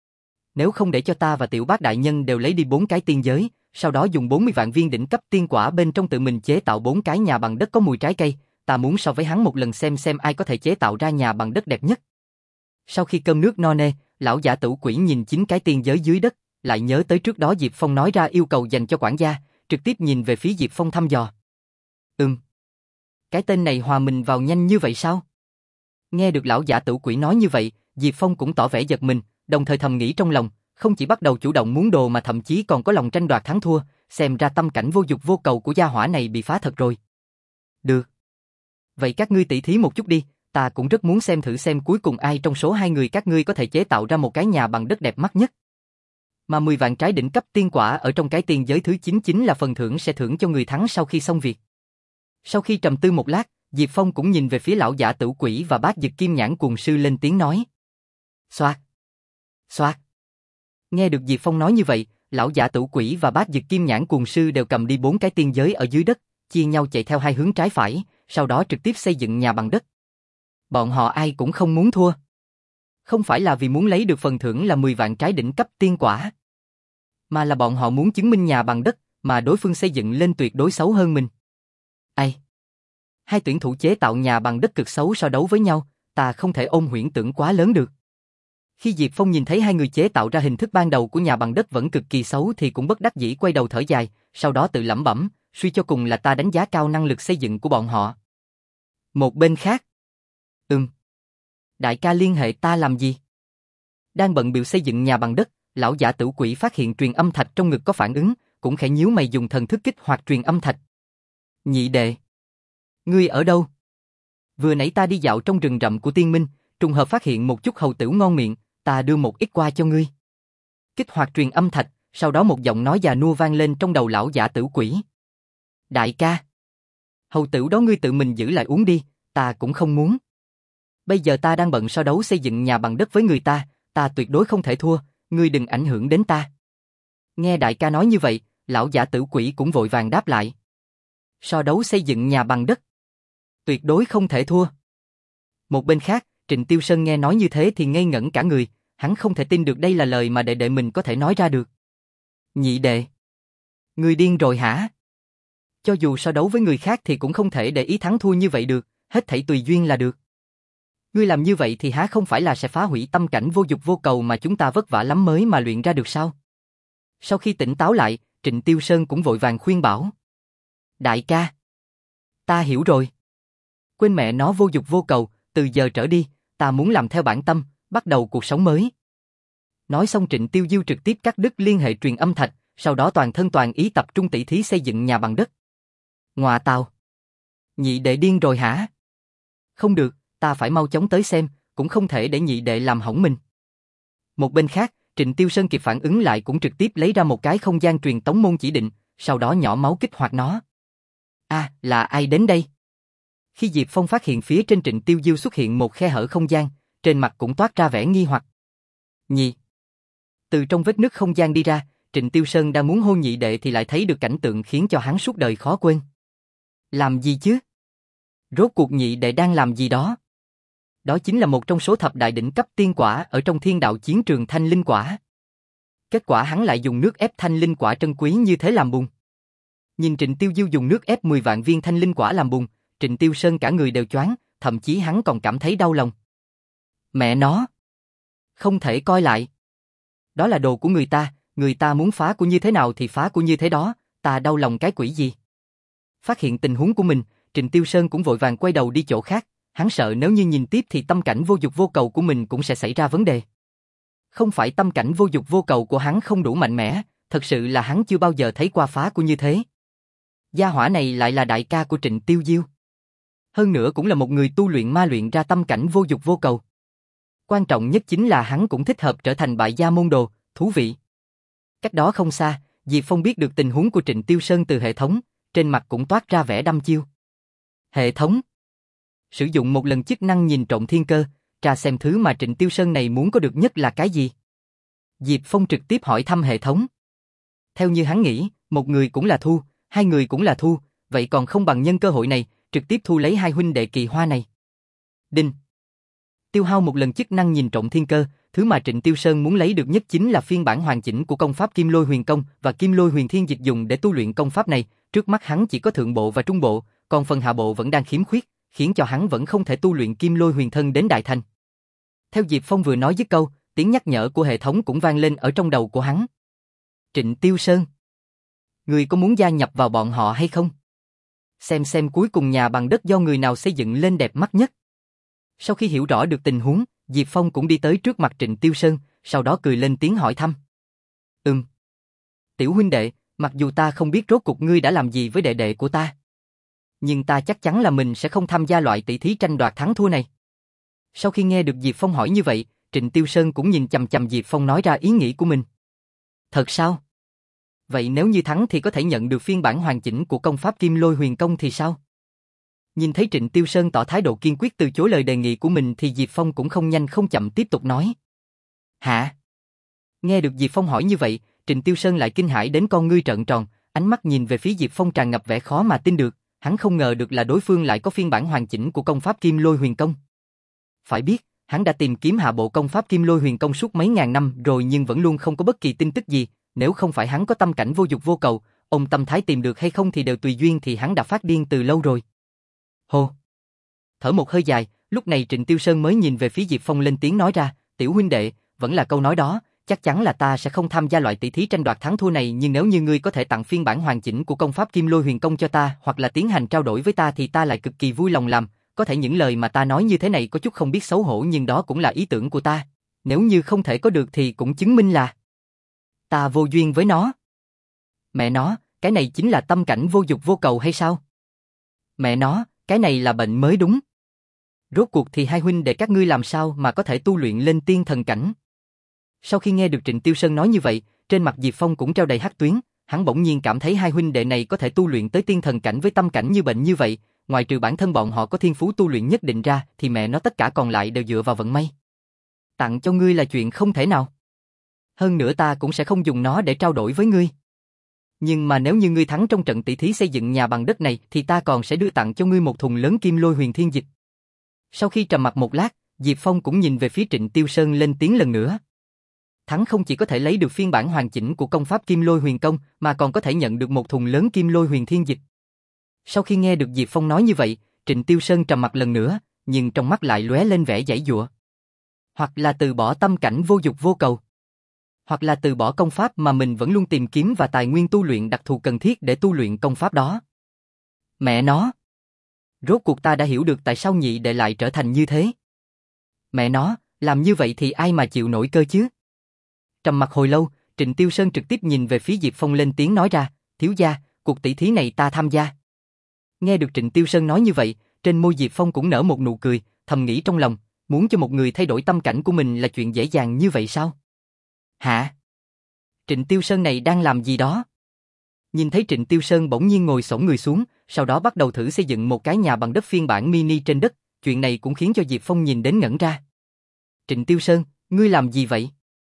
Nếu không để cho ta và tiểu bác đại nhân đều lấy đi bốn cái tiên giới, sau đó dùng bốn mươi vạn viên đỉnh cấp tiên quả bên trong tự mình chế tạo bốn cái nhà bằng đất có mùi trái cây, ta muốn so với hắn một lần xem xem ai có thể chế tạo ra nhà bằng đất đẹp nhất. Sau khi cơm nước no nê, lão giả Tử Quỷ nhìn chín cái tiên giới dưới đất, lại nhớ tới trước đó Diệp Phong nói ra yêu cầu dành cho quản gia, trực tiếp nhìn về phía Diệp Phong thăm dò. Ừm. Cái tên này hòa mình vào nhanh như vậy sao? Nghe được lão giả Tử Quỷ nói như vậy, Diệp Phong cũng tỏ vẻ giật mình, đồng thời thầm nghĩ trong lòng, không chỉ bắt đầu chủ động muốn đồ mà thậm chí còn có lòng tranh đoạt thắng thua, xem ra tâm cảnh vô dục vô cầu của gia hỏa này bị phá thật rồi. Được. Vậy các ngươi tỉ thí một chút đi, ta cũng rất muốn xem thử xem cuối cùng ai trong số hai người các ngươi có thể chế tạo ra một cái nhà bằng đất đẹp mắt nhất. Mà mười vạn trái đỉnh cấp tiên quả ở trong cái tiên giới thứ chín chính là phần thưởng sẽ thưởng cho người thắng sau khi xong việc. Sau khi trầm tư một lát, Diệp Phong cũng nhìn về phía lão giả Tử Quỷ và bát dực kim nhãn cuồng sư lên tiếng nói. Xoạt! Xoạt! Nghe được Diệp Phong nói như vậy, lão giả Tử Quỷ và bát dực kim nhãn cuồng sư đều cầm đi bốn cái tiên giới ở dưới đất, chia nhau chạy theo hai hướng trái phải, sau đó trực tiếp xây dựng nhà bằng đất. Bọn họ ai cũng không muốn thua. Không phải là vì muốn lấy được phần thưởng là mười vạn trái đỉnh cấp tiên quả, mà là bọn họ muốn chứng minh nhà bằng đất mà đối phương xây dựng lên tuyệt đối xấu hơn mình. Ai? Hai tuyển thủ chế tạo nhà bằng đất cực xấu so đấu với nhau, ta không thể ôm huyễn tưởng quá lớn được. Khi Diệp Phong nhìn thấy hai người chế tạo ra hình thức ban đầu của nhà bằng đất vẫn cực kỳ xấu thì cũng bất đắc dĩ quay đầu thở dài, sau đó tự lẩm bẩm, suy cho cùng là ta đánh giá cao năng lực xây dựng của bọn họ. Một bên khác. Ừm. Đại ca liên hệ ta làm gì? Đang bận bịu xây dựng nhà bằng đất, lão giả Tử Quỷ phát hiện truyền âm thạch trong ngực có phản ứng, cũng khẽ nhíu mày dùng thần thức kích hoạt truyền âm thạch. Nhị đệ. Ngươi ở đâu? Vừa nãy ta đi dạo trong rừng rậm của Tiên Minh, trùng hợp phát hiện một chút hầu tửu ngon miệng, ta đưa một ít qua cho ngươi. Kích hoạt truyền âm thạch, sau đó một giọng nói già nua vang lên trong đầu lão giả Tử Quỷ. Đại ca. Hầu tửu đó ngươi tự mình giữ lại uống đi, ta cũng không muốn. Bây giờ ta đang bận so đấu xây dựng nhà bằng đất với người ta, ta tuyệt đối không thể thua, ngươi đừng ảnh hưởng đến ta. Nghe đại ca nói như vậy, lão giả Tử Quỷ cũng vội vàng đáp lại. So đấu xây dựng nhà bằng đất, tuyệt đối không thể thua. Một bên khác, Trịnh Tiêu Sơn nghe nói như thế thì ngây ngẩn cả người, hắn không thể tin được đây là lời mà đệ đệ mình có thể nói ra được. Nhị đệ, ngươi điên rồi hả? Cho dù so đấu với người khác thì cũng không thể để ý thắng thua như vậy được, hết thảy tùy duyên là được. Ngươi làm như vậy thì há không phải là sẽ phá hủy tâm cảnh vô dục vô cầu mà chúng ta vất vả lắm mới mà luyện ra được sao? Sau khi tỉnh táo lại, Trịnh Tiêu Sơn cũng vội vàng khuyên bảo. Đại ca, ta hiểu rồi. Quên mẹ nó vô dục vô cầu, từ giờ trở đi, ta muốn làm theo bản tâm, bắt đầu cuộc sống mới. Nói xong Trịnh Tiêu Diêu trực tiếp cắt đứt liên hệ truyền âm thạch, sau đó toàn thân toàn ý tập trung tỉ thí xây dựng nhà bằng đất. Ngọa tào. Nhị đệ điên rồi hả? Không được, ta phải mau chóng tới xem, cũng không thể để nhị đệ làm hỏng mình. Một bên khác, Trịnh Tiêu Sơn kịp phản ứng lại cũng trực tiếp lấy ra một cái không gian truyền tống môn chỉ định, sau đó nhỏ máu kích hoạt nó. À, là ai đến đây? Khi Diệp Phong phát hiện phía trên Trịnh Tiêu Diêu xuất hiện một khe hở không gian, trên mặt cũng toát ra vẻ nghi hoặc. Nhị. Từ trong vết nứt không gian đi ra, Trịnh Tiêu Sơn đang muốn hôn nhị đệ thì lại thấy được cảnh tượng khiến cho hắn suốt đời khó quên. Làm gì chứ? Rốt cuộc nhị đệ đang làm gì đó? Đó chính là một trong số thập đại đỉnh cấp tiên quả ở trong thiên đạo chiến trường thanh linh quả. Kết quả hắn lại dùng nước ép thanh linh quả trân quý như thế làm bùn. Nhìn Trịnh Tiêu Diêu dùng nước ép mười vạn viên thanh linh quả làm bùn, Trịnh Tiêu Sơn cả người đều choáng, thậm chí hắn còn cảm thấy đau lòng. Mẹ nó! Không thể coi lại. Đó là đồ của người ta, người ta muốn phá của như thế nào thì phá của như thế đó, ta đau lòng cái quỷ gì. Phát hiện tình huống của mình, Trịnh Tiêu Sơn cũng vội vàng quay đầu đi chỗ khác, hắn sợ nếu như nhìn tiếp thì tâm cảnh vô dục vô cầu của mình cũng sẽ xảy ra vấn đề. Không phải tâm cảnh vô dục vô cầu của hắn không đủ mạnh mẽ, thật sự là hắn chưa bao giờ thấy qua phá của như thế. Gia hỏa này lại là đại ca của Trịnh Tiêu Diêu. Hơn nữa cũng là một người tu luyện ma luyện ra tâm cảnh vô dục vô cầu. Quan trọng nhất chính là hắn cũng thích hợp trở thành bại gia môn đồ, thú vị. Cách đó không xa, Diệp Phong biết được tình huống của Trịnh Tiêu Sơn từ hệ thống, trên mặt cũng toát ra vẻ đăm chiêu. Hệ thống. Sử dụng một lần chức năng nhìn trộm thiên cơ, tra xem thứ mà Trịnh Tiêu Sơn này muốn có được nhất là cái gì. Diệp Phong trực tiếp hỏi thăm hệ thống. Theo như hắn nghĩ, một người cũng là thu, hai người cũng là thu, vậy còn không bằng nhân cơ hội này, trực tiếp thu lấy hai huynh đệ kỳ hoa này. Đinh. Tiêu hao một lần chức năng nhìn trộm thiên cơ, thứ mà Trịnh Tiêu Sơn muốn lấy được nhất chính là phiên bản hoàn chỉnh của công pháp Kim Lôi Huyền Công và Kim Lôi Huyền Thiên Dịch dùng để tu luyện công pháp này, trước mắt hắn chỉ có thượng bộ và trung bộ, còn phần hạ bộ vẫn đang khiếm khuyết, khiến cho hắn vẫn không thể tu luyện Kim Lôi Huyền Thân đến đại thành. Theo Diệp Phong vừa nói dứt câu, tiếng nhắc nhở của hệ thống cũng vang lên ở trong đầu của hắn. Trịnh Tiêu Sơn, người có muốn gia nhập vào bọn họ hay không? Xem xem cuối cùng nhà bằng đất do người nào xây dựng lên đẹp mắt nhất. Sau khi hiểu rõ được tình huống, Diệp Phong cũng đi tới trước mặt Trịnh Tiêu Sơn, sau đó cười lên tiếng hỏi thăm. Ừm. Tiểu huynh đệ, mặc dù ta không biết rốt cuộc ngươi đã làm gì với đệ đệ của ta, nhưng ta chắc chắn là mình sẽ không tham gia loại tỷ thí tranh đoạt thắng thua này. Sau khi nghe được Diệp Phong hỏi như vậy, Trịnh Tiêu Sơn cũng nhìn chằm chằm Diệp Phong nói ra ý nghĩ của mình. Thật sao? Vậy nếu như thắng thì có thể nhận được phiên bản hoàn chỉnh của công pháp Kim Lôi Huyền Công thì sao? Nhìn thấy Trịnh Tiêu Sơn tỏ thái độ kiên quyết từ chối lời đề nghị của mình thì Diệp Phong cũng không nhanh không chậm tiếp tục nói. Hả? Nghe được Diệp Phong hỏi như vậy, Trịnh Tiêu Sơn lại kinh hãi đến con ngươi trợn tròn, ánh mắt nhìn về phía Diệp Phong tràn ngập vẻ khó mà tin được, hắn không ngờ được là đối phương lại có phiên bản hoàn chỉnh của công pháp Kim Lôi Huyền Công. Phải biết, hắn đã tìm kiếm hạ bộ công pháp Kim Lôi Huyền Công suốt mấy ngàn năm rồi nhưng vẫn luôn không có bất kỳ tin tức gì, nếu không phải hắn có tâm cảnh vô dục vô cầu, ông tâm thái tìm được hay không thì đều tùy duyên thì hắn đã phát điên từ lâu rồi. Hô. Thở một hơi dài, lúc này Trịnh Tiêu Sơn mới nhìn về phía Diệp Phong lên tiếng nói ra, tiểu huynh đệ, vẫn là câu nói đó, chắc chắn là ta sẽ không tham gia loại tỷ thí tranh đoạt thắng thua này nhưng nếu như ngươi có thể tặng phiên bản hoàn chỉnh của công pháp Kim Lôi Huyền Công cho ta hoặc là tiến hành trao đổi với ta thì ta lại cực kỳ vui lòng làm, có thể những lời mà ta nói như thế này có chút không biết xấu hổ nhưng đó cũng là ý tưởng của ta, nếu như không thể có được thì cũng chứng minh là ta vô duyên với nó. Mẹ nó, cái này chính là tâm cảnh vô dục vô cầu hay sao? Mẹ nó, cái này là bệnh mới đúng. Rốt cuộc thì hai huynh đệ các ngươi làm sao mà có thể tu luyện lên tiên thần cảnh? Sau khi nghe được Trịnh Tiêu Sơn nói như vậy, trên mặt Diệp Phong cũng treo đầy hắc tuyến, hắn bỗng nhiên cảm thấy hai huynh đệ này có thể tu luyện tới tiên thần cảnh với tâm cảnh như bệnh như vậy, ngoài trừ bản thân bọn họ có thiên phú tu luyện nhất định ra thì mẹ nó tất cả còn lại đều dựa vào vận may. Tặng cho ngươi là chuyện không thể nào. Hơn nữa ta cũng sẽ không dùng nó để trao đổi với ngươi. Nhưng mà nếu như ngươi thắng trong trận tỷ thí xây dựng nhà bằng đất này thì ta còn sẽ đưa tặng cho ngươi một thùng lớn Kim Lôi Huyền Thiên Dịch. Sau khi trầm mặc một lát, Diệp Phong cũng nhìn về phía Trịnh Tiêu Sơn lên tiếng lần nữa. Thắng không chỉ có thể lấy được phiên bản hoàn chỉnh của công pháp Kim Lôi Huyền Công mà còn có thể nhận được một thùng lớn Kim Lôi Huyền Thiên Dịch. Sau khi nghe được Diệp Phong nói như vậy, Trịnh Tiêu Sơn trầm mặc lần nữa, nhưng trong mắt lại lóe lên vẻ giãy giụa. Hoặc là từ bỏ tâm cảnh vô dục vô cầu, hoặc là từ bỏ công pháp mà mình vẫn luôn tìm kiếm và tài nguyên tu luyện đặc thù cần thiết để tu luyện công pháp đó. Mẹ nó! Rốt cuộc ta đã hiểu được tại sao nhị đệ lại trở thành như thế. Mẹ nó, làm như vậy thì ai mà chịu nổi cơ chứ? Trầm mặc hồi lâu, Trịnh Tiêu Sơn trực tiếp nhìn về phía Diệp Phong lên tiếng nói ra, thiếu gia, cuộc tỷ thí này ta tham gia. Nghe được Trịnh Tiêu Sơn nói như vậy, trên môi Diệp Phong cũng nở một nụ cười, thầm nghĩ trong lòng, muốn cho một người thay đổi tâm cảnh của mình là chuyện dễ dàng như vậy sao? Hả? Trịnh Tiêu Sơn này đang làm gì đó? Nhìn thấy Trịnh Tiêu Sơn bỗng nhiên ngồi xổm người xuống, sau đó bắt đầu thử xây dựng một cái nhà bằng đất phiên bản mini trên đất, chuyện này cũng khiến cho Diệp Phong nhìn đến ngẩn ra. Trịnh Tiêu Sơn, ngươi làm gì vậy?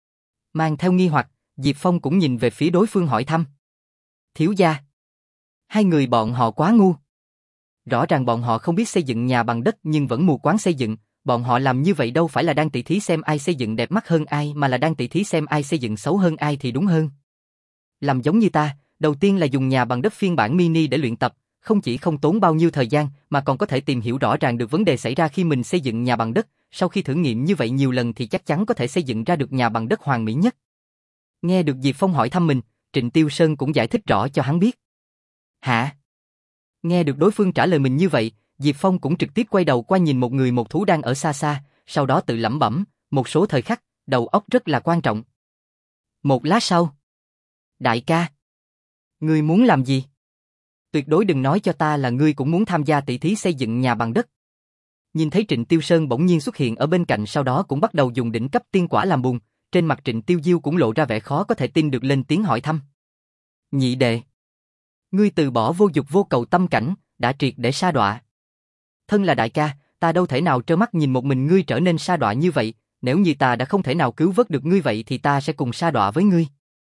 Mang theo nghi hoặc, Diệp Phong cũng nhìn về phía đối phương hỏi thăm. Thiếu gia. Hai người bọn họ quá ngu. Rõ ràng bọn họ không biết xây dựng nhà bằng đất nhưng vẫn mù quáng xây dựng, bọn họ làm như vậy đâu phải là đang tỷ thí xem ai xây dựng đẹp mắt hơn ai mà là đang tỷ thí xem ai xây dựng xấu hơn ai thì đúng hơn. Làm giống như ta, đầu tiên là dùng nhà bằng đất phiên bản mini để luyện tập, không chỉ không tốn bao nhiêu thời gian mà còn có thể tìm hiểu rõ ràng được vấn đề xảy ra khi mình xây dựng nhà bằng đất, sau khi thử nghiệm như vậy nhiều lần thì chắc chắn có thể xây dựng ra được nhà bằng đất hoàn mỹ nhất. Nghe được Diệp Phong hỏi thăm mình, Trịnh Tiêu Sơn cũng giải thích rõ cho hắn biết. Hả? Nghe được đối phương trả lời mình như vậy, Diệp Phong cũng trực tiếp quay đầu qua nhìn một người một thú đang ở xa xa, sau đó tự lẩm bẩm, một số thời khắc, đầu óc rất là quan trọng. Một lát sau. Đại ca. Ngươi muốn làm gì? Tuyệt đối đừng nói cho ta là ngươi cũng muốn tham gia tỷ thí xây dựng nhà bằng đất. Nhìn thấy Trịnh Tiêu Sơn bỗng nhiên xuất hiện ở bên cạnh sau đó cũng bắt đầu dùng đỉnh cấp tiên quả làm bùn, trên mặt Trịnh Tiêu Diêu cũng lộ ra vẻ khó có thể tin được lên tiếng hỏi thăm. Nhị đệ. Ngươi từ bỏ vô dục vô cầu tâm cảnh, đã triệt để sa đọa. Thân là đại ca, ta đâu thể nào trơ mắt nhìn một mình ngươi trở nên sa đọa như vậy, nếu như ta đã không thể nào cứu vớt được ngươi vậy thì ta sẽ cùng sa đọa với ngươi.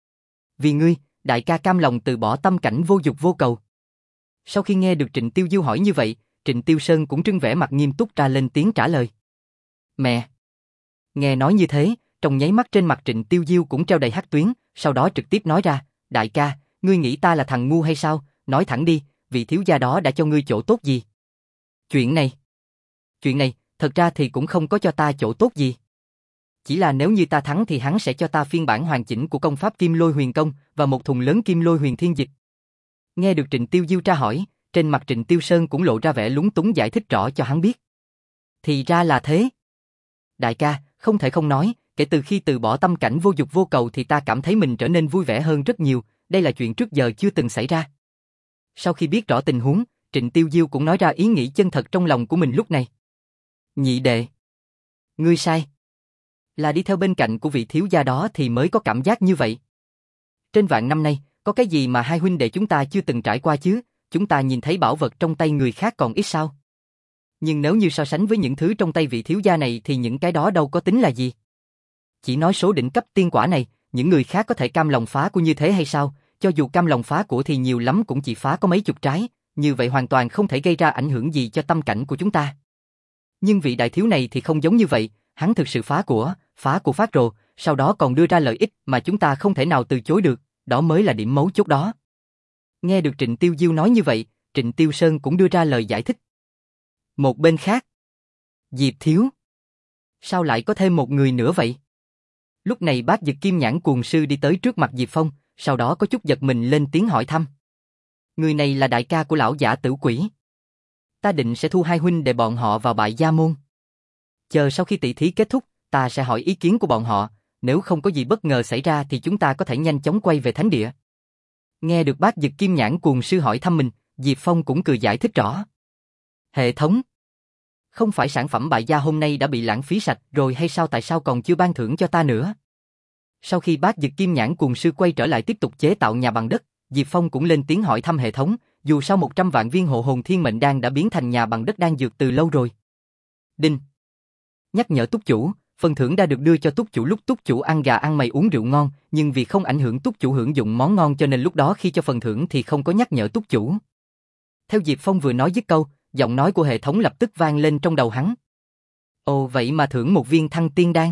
Vì ngươi, đại ca cam lòng từ bỏ tâm cảnh vô dục vô cầu. Sau khi nghe được Trịnh Tiêu Diêu hỏi như vậy, Trịnh Tiêu Sơn cũng trưng vẻ mặt nghiêm túc ra lên tiếng trả lời. Mẹ! Nghe nói như thế, trong nháy mắt trên mặt Trịnh Tiêu Diêu cũng treo đầy hắc tuyến, sau đó trực tiếp nói ra, đại ca, ngươi nghĩ ta là thằng ngu hay sao, nói thẳng đi, vị thiếu gia đó đã cho ngươi chỗ tốt gì? Chuyện này, chuyện này, thật ra thì cũng không có cho ta chỗ tốt gì. Chỉ là nếu như ta thắng thì hắn sẽ cho ta phiên bản hoàn chỉnh của công pháp Kim Lôi Huyền Công và một thùng lớn Kim Lôi Huyền Thiên Dịch. Nghe được Trịnh Tiêu Diêu tra hỏi, trên mặt Trịnh Tiêu Sơn cũng lộ ra vẻ lúng túng giải thích rõ cho hắn biết. Thì ra là thế. Đại ca, không thể không nói, kể từ khi từ bỏ tâm cảnh vô dục vô cầu thì ta cảm thấy mình trở nên vui vẻ hơn rất nhiều, đây là chuyện trước giờ chưa từng xảy ra. Sau khi biết rõ tình huống, Trịnh Tiêu Diêu cũng nói ra ý nghĩ chân thật trong lòng của mình lúc này. Nhị đệ, ngươi sai. Là đi theo bên cạnh của vị thiếu gia đó thì mới có cảm giác như vậy. Trên vạn năm nay, có cái gì mà hai huynh đệ chúng ta chưa từng trải qua chứ, chúng ta nhìn thấy bảo vật trong tay người khác còn ít sao. Nhưng nếu như so sánh với những thứ trong tay vị thiếu gia này thì những cái đó đâu có tính là gì. Chỉ nói số đỉnh cấp tiên quả này, những người khác có thể cam lòng phá của như thế hay sao, cho dù cam lòng phá của thì nhiều lắm cũng chỉ phá có mấy chục trái, như vậy hoàn toàn không thể gây ra ảnh hưởng gì cho tâm cảnh của chúng ta. Nhưng vị đại thiếu này thì không giống như vậy, hắn thực sự phá của, phá của phát rồ, sau đó còn đưa ra lợi ích mà chúng ta không thể nào từ chối được, đó mới là điểm mấu chốt đó. Nghe được Trịnh Tiêu Diêu nói như vậy, Trịnh Tiêu Sơn cũng đưa ra lời giải thích. Một bên khác, Diệp thiếu, sao lại có thêm một người nữa vậy? Lúc này Bác Dực Kim Nhãn Cuồng Sư đi tới trước mặt Diệp Phong, sau đó có chút giật mình lên tiếng hỏi thăm. Người này là đại ca của lão giả Tử Quỷ. Ta định sẽ thu hai huynh để bọn họ vào Bại Gia Môn. Chờ sau khi tỷ thí kết thúc, ta sẽ hỏi ý kiến của bọn họ, nếu không có gì bất ngờ xảy ra thì chúng ta có thể nhanh chóng quay về thánh địa. Nghe được Bác Dực Kim Nhãn Cuồng Sư hỏi thăm mình, Diệp Phong cũng cười giải thích rõ. Hệ thống, không phải sản phẩm bại gia hôm nay đã bị lãng phí sạch rồi hay sao, tại sao còn chưa ban thưởng cho ta nữa? Sau khi Bác Dực Kim Nhãn Cuồng Sư quay trở lại tiếp tục chế tạo nhà bằng đất, Diệp Phong cũng lên tiếng hỏi thăm hệ thống, dù sao một trăm vạn viên hộ hồn thiên mệnh đan đã biến thành nhà bằng đất đan dược từ lâu rồi. Đinh. Nhắc nhở túc chủ, phần thưởng đã được đưa cho túc chủ lúc túc chủ ăn gà ăn mày uống rượu ngon, nhưng vì không ảnh hưởng túc chủ hưởng dụng món ngon cho nên lúc đó khi cho phần thưởng thì không có nhắc nhở túc chủ. Theo Diệp Phong vừa nói dứt câu, giọng nói của hệ thống lập tức vang lên trong đầu hắn. Ồ, vậy mà thưởng một viên thăng tiên đan.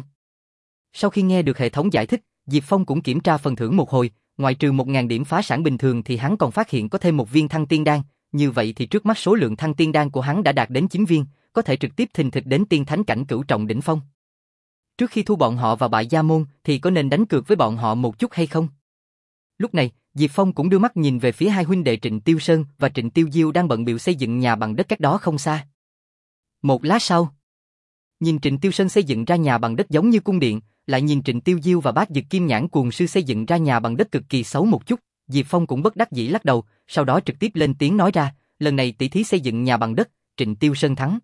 Sau khi nghe được hệ thống giải thích, Diệp Phong cũng kiểm tra phần thưởng một hồi, ngoại trừ một nghìn điểm phá sản bình thường thì hắn còn phát hiện có thêm một viên thăng tiên đan, như vậy thì trước mắt số lượng thăng tiên đan của hắn đã đạt đến chín viên, có thể trực tiếp thình thịch đến tiên thánh cảnh cửu trọng đỉnh phong. Trước khi thu bọn họ vào Bại Gia Môn thì có nên đánh cược với bọn họ một chút hay không? Lúc này, Diệp Phong cũng đưa mắt nhìn về phía hai huynh đệ Trịnh Tiêu Sơn và Trịnh Tiêu Diêu đang bận bịu xây dựng nhà bằng đất cách đó không xa. Một lát sau, nhìn Trịnh Tiêu Sơn xây dựng ra nhà bằng đất giống như cung điện, lại nhìn Trịnh Tiêu Diêu và Bác Dực Kim Nhãn Cuồng Sư xây dựng ra nhà bằng đất cực kỳ xấu một chút, Diệp Phong cũng bất đắc dĩ lắc đầu, sau đó trực tiếp lên tiếng nói ra, lần này tỷ thí xây dựng nhà bằng đất, Trịnh Tiêu Sơn thắng.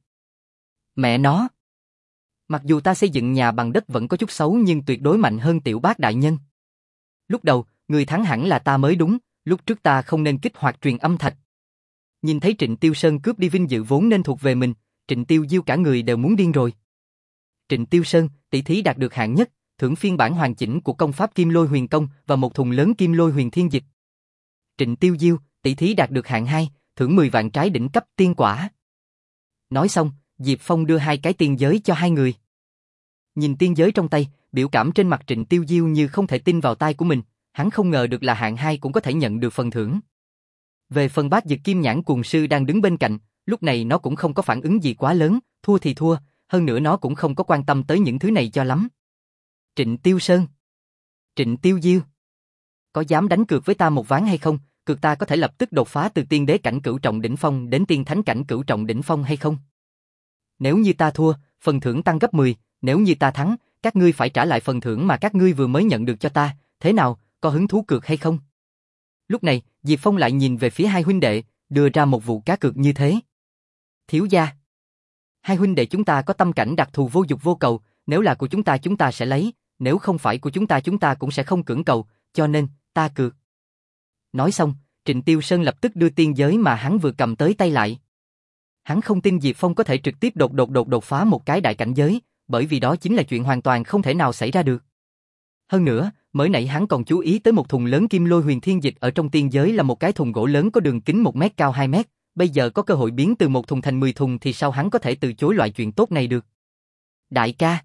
Mẹ nó! Mặc dù ta xây dựng nhà bằng đất vẫn có chút xấu nhưng tuyệt đối mạnh hơn Tiểu Bác đại nhân. Lúc đầu, người thắng hẳn là ta mới đúng, lúc trước ta không nên kích hoạt truyền âm thạch. Nhìn thấy Trịnh Tiêu Sơn cướp đi vinh dự vốn nên thuộc về mình, Trịnh Tiêu Diêu cả người đều muốn điên rồi. Trịnh Tiêu Sơn, tỷ thí đạt được hạng nhất, thưởng phiên bản hoàn chỉnh của công pháp Kim Lôi Huyền Công và một thùng lớn Kim Lôi Huyền Thiên Dịch. Trịnh Tiêu Diêu, tỷ thí đạt được hạng hai, thưởng mười vạn trái đỉnh cấp tiên quả. Nói xong, Diệp Phong đưa hai cái tiên giới cho hai người. Nhìn tiên giới trong tay, biểu cảm trên mặt Trịnh Tiêu Diêu như không thể tin vào tai của mình, hắn không ngờ được là hạng hai cũng có thể nhận được phần thưởng. Về phần Bác Dực Kim Nhãn Cuồng Sư đang đứng bên cạnh, lúc này nó cũng không có phản ứng gì quá lớn, thua thì thua, hơn nữa nó cũng không có quan tâm tới những thứ này cho lắm. Trịnh Tiêu Sơn, Trịnh Tiêu Diêu, có dám đánh cược với ta một ván hay không? Cược ta có thể lập tức đột phá từ tiên đế cảnh cửu trọng đỉnh phong đến tiên thánh cảnh cửu trọng đỉnh phong hay không? Nếu như ta thua, phần thưởng tăng gấp mười, nếu như ta thắng, các ngươi phải trả lại phần thưởng mà các ngươi vừa mới nhận được cho ta, thế nào, có hứng thú cược hay không? Lúc này, Diệp Phong lại nhìn về phía hai huynh đệ, đưa ra một vụ cá cược như thế. Thiếu gia, hai huynh đệ chúng ta có tâm cảnh đặc thù vô dục vô cầu, nếu là của chúng ta chúng ta sẽ lấy, nếu không phải của chúng ta chúng ta cũng sẽ không cưỡng cầu, cho nên, ta cược. Nói xong, Trịnh Tiêu Sơn lập tức đưa tiên giới mà hắn vừa cầm tới tay lại. Hắn không tin Diệp Phong có thể trực tiếp đột đột đột đột phá một cái đại cảnh giới, bởi vì đó chính là chuyện hoàn toàn không thể nào xảy ra được. Hơn nữa, mới nãy hắn còn chú ý tới một thùng lớn Kim Lôi Huyền Thiên Dịch ở trong tiên giới là một cái thùng gỗ lớn có đường kính một mét cao hai mét, bây giờ có cơ hội biến từ một thùng thành mười thùng thì sao hắn có thể từ chối loại chuyện tốt này được. Đại ca,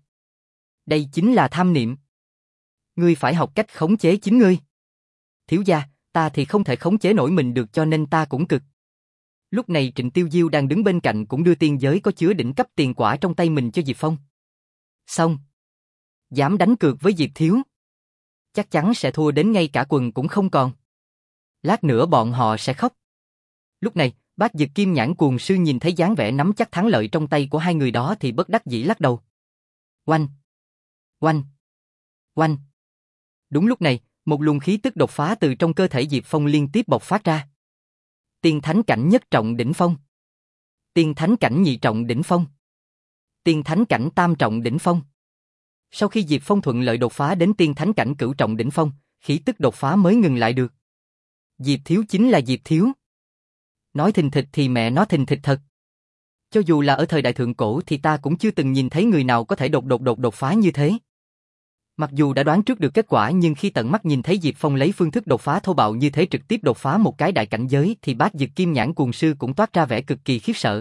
đây chính là tham niệm. Ngươi phải học cách khống chế chính ngươi. Thiếu gia, ta thì không thể khống chế nổi mình được cho nên ta cũng cực. Lúc này Trịnh Tiêu Diêu đang đứng bên cạnh cũng đưa tiên giới có chứa đỉnh cấp tiền quả trong tay mình cho Diệp Phong. Xong. Dám đánh cược với Diệp Thiếu. Chắc chắn sẽ thua đến ngay cả quần cũng không còn. Lát nữa bọn họ sẽ khóc. Lúc này, Bác Dực Kim Nhãn Cuồng Sư nhìn thấy dáng vẻ nắm chắc thắng lợi trong tay của hai người đó thì bất đắc dĩ lắc đầu. Oanh! Oanh! Oanh! Đúng lúc này, một luồng khí tức đột phá từ trong cơ thể Diệp Phong liên tiếp bộc phát ra. Tiên thánh cảnh nhất trọng đỉnh phong. Tiên thánh cảnh nhị trọng đỉnh phong. Tiên thánh cảnh tam trọng đỉnh phong. Sau khi Diệp Phong thuận lợi đột phá đến tiên thánh cảnh cửu trọng đỉnh phong, khí tức đột phá mới ngừng lại được. Diệp Thiếu chính là Diệp Thiếu. Nói thình thịch thì mẹ nó thình thịch thật. Cho dù là ở thời đại thượng cổ thì ta cũng chưa từng nhìn thấy người nào có thể đột đột đột đột phá như thế. Mặc dù đã đoán trước được kết quả nhưng khi tận mắt nhìn thấy Diệp Phong lấy phương thức đột phá thô bạo như thế trực tiếp đột phá một cái đại cảnh giới thì Bác Dực Kim Nhãn Cuồng Sư cũng toát ra vẻ cực kỳ khiếp sợ.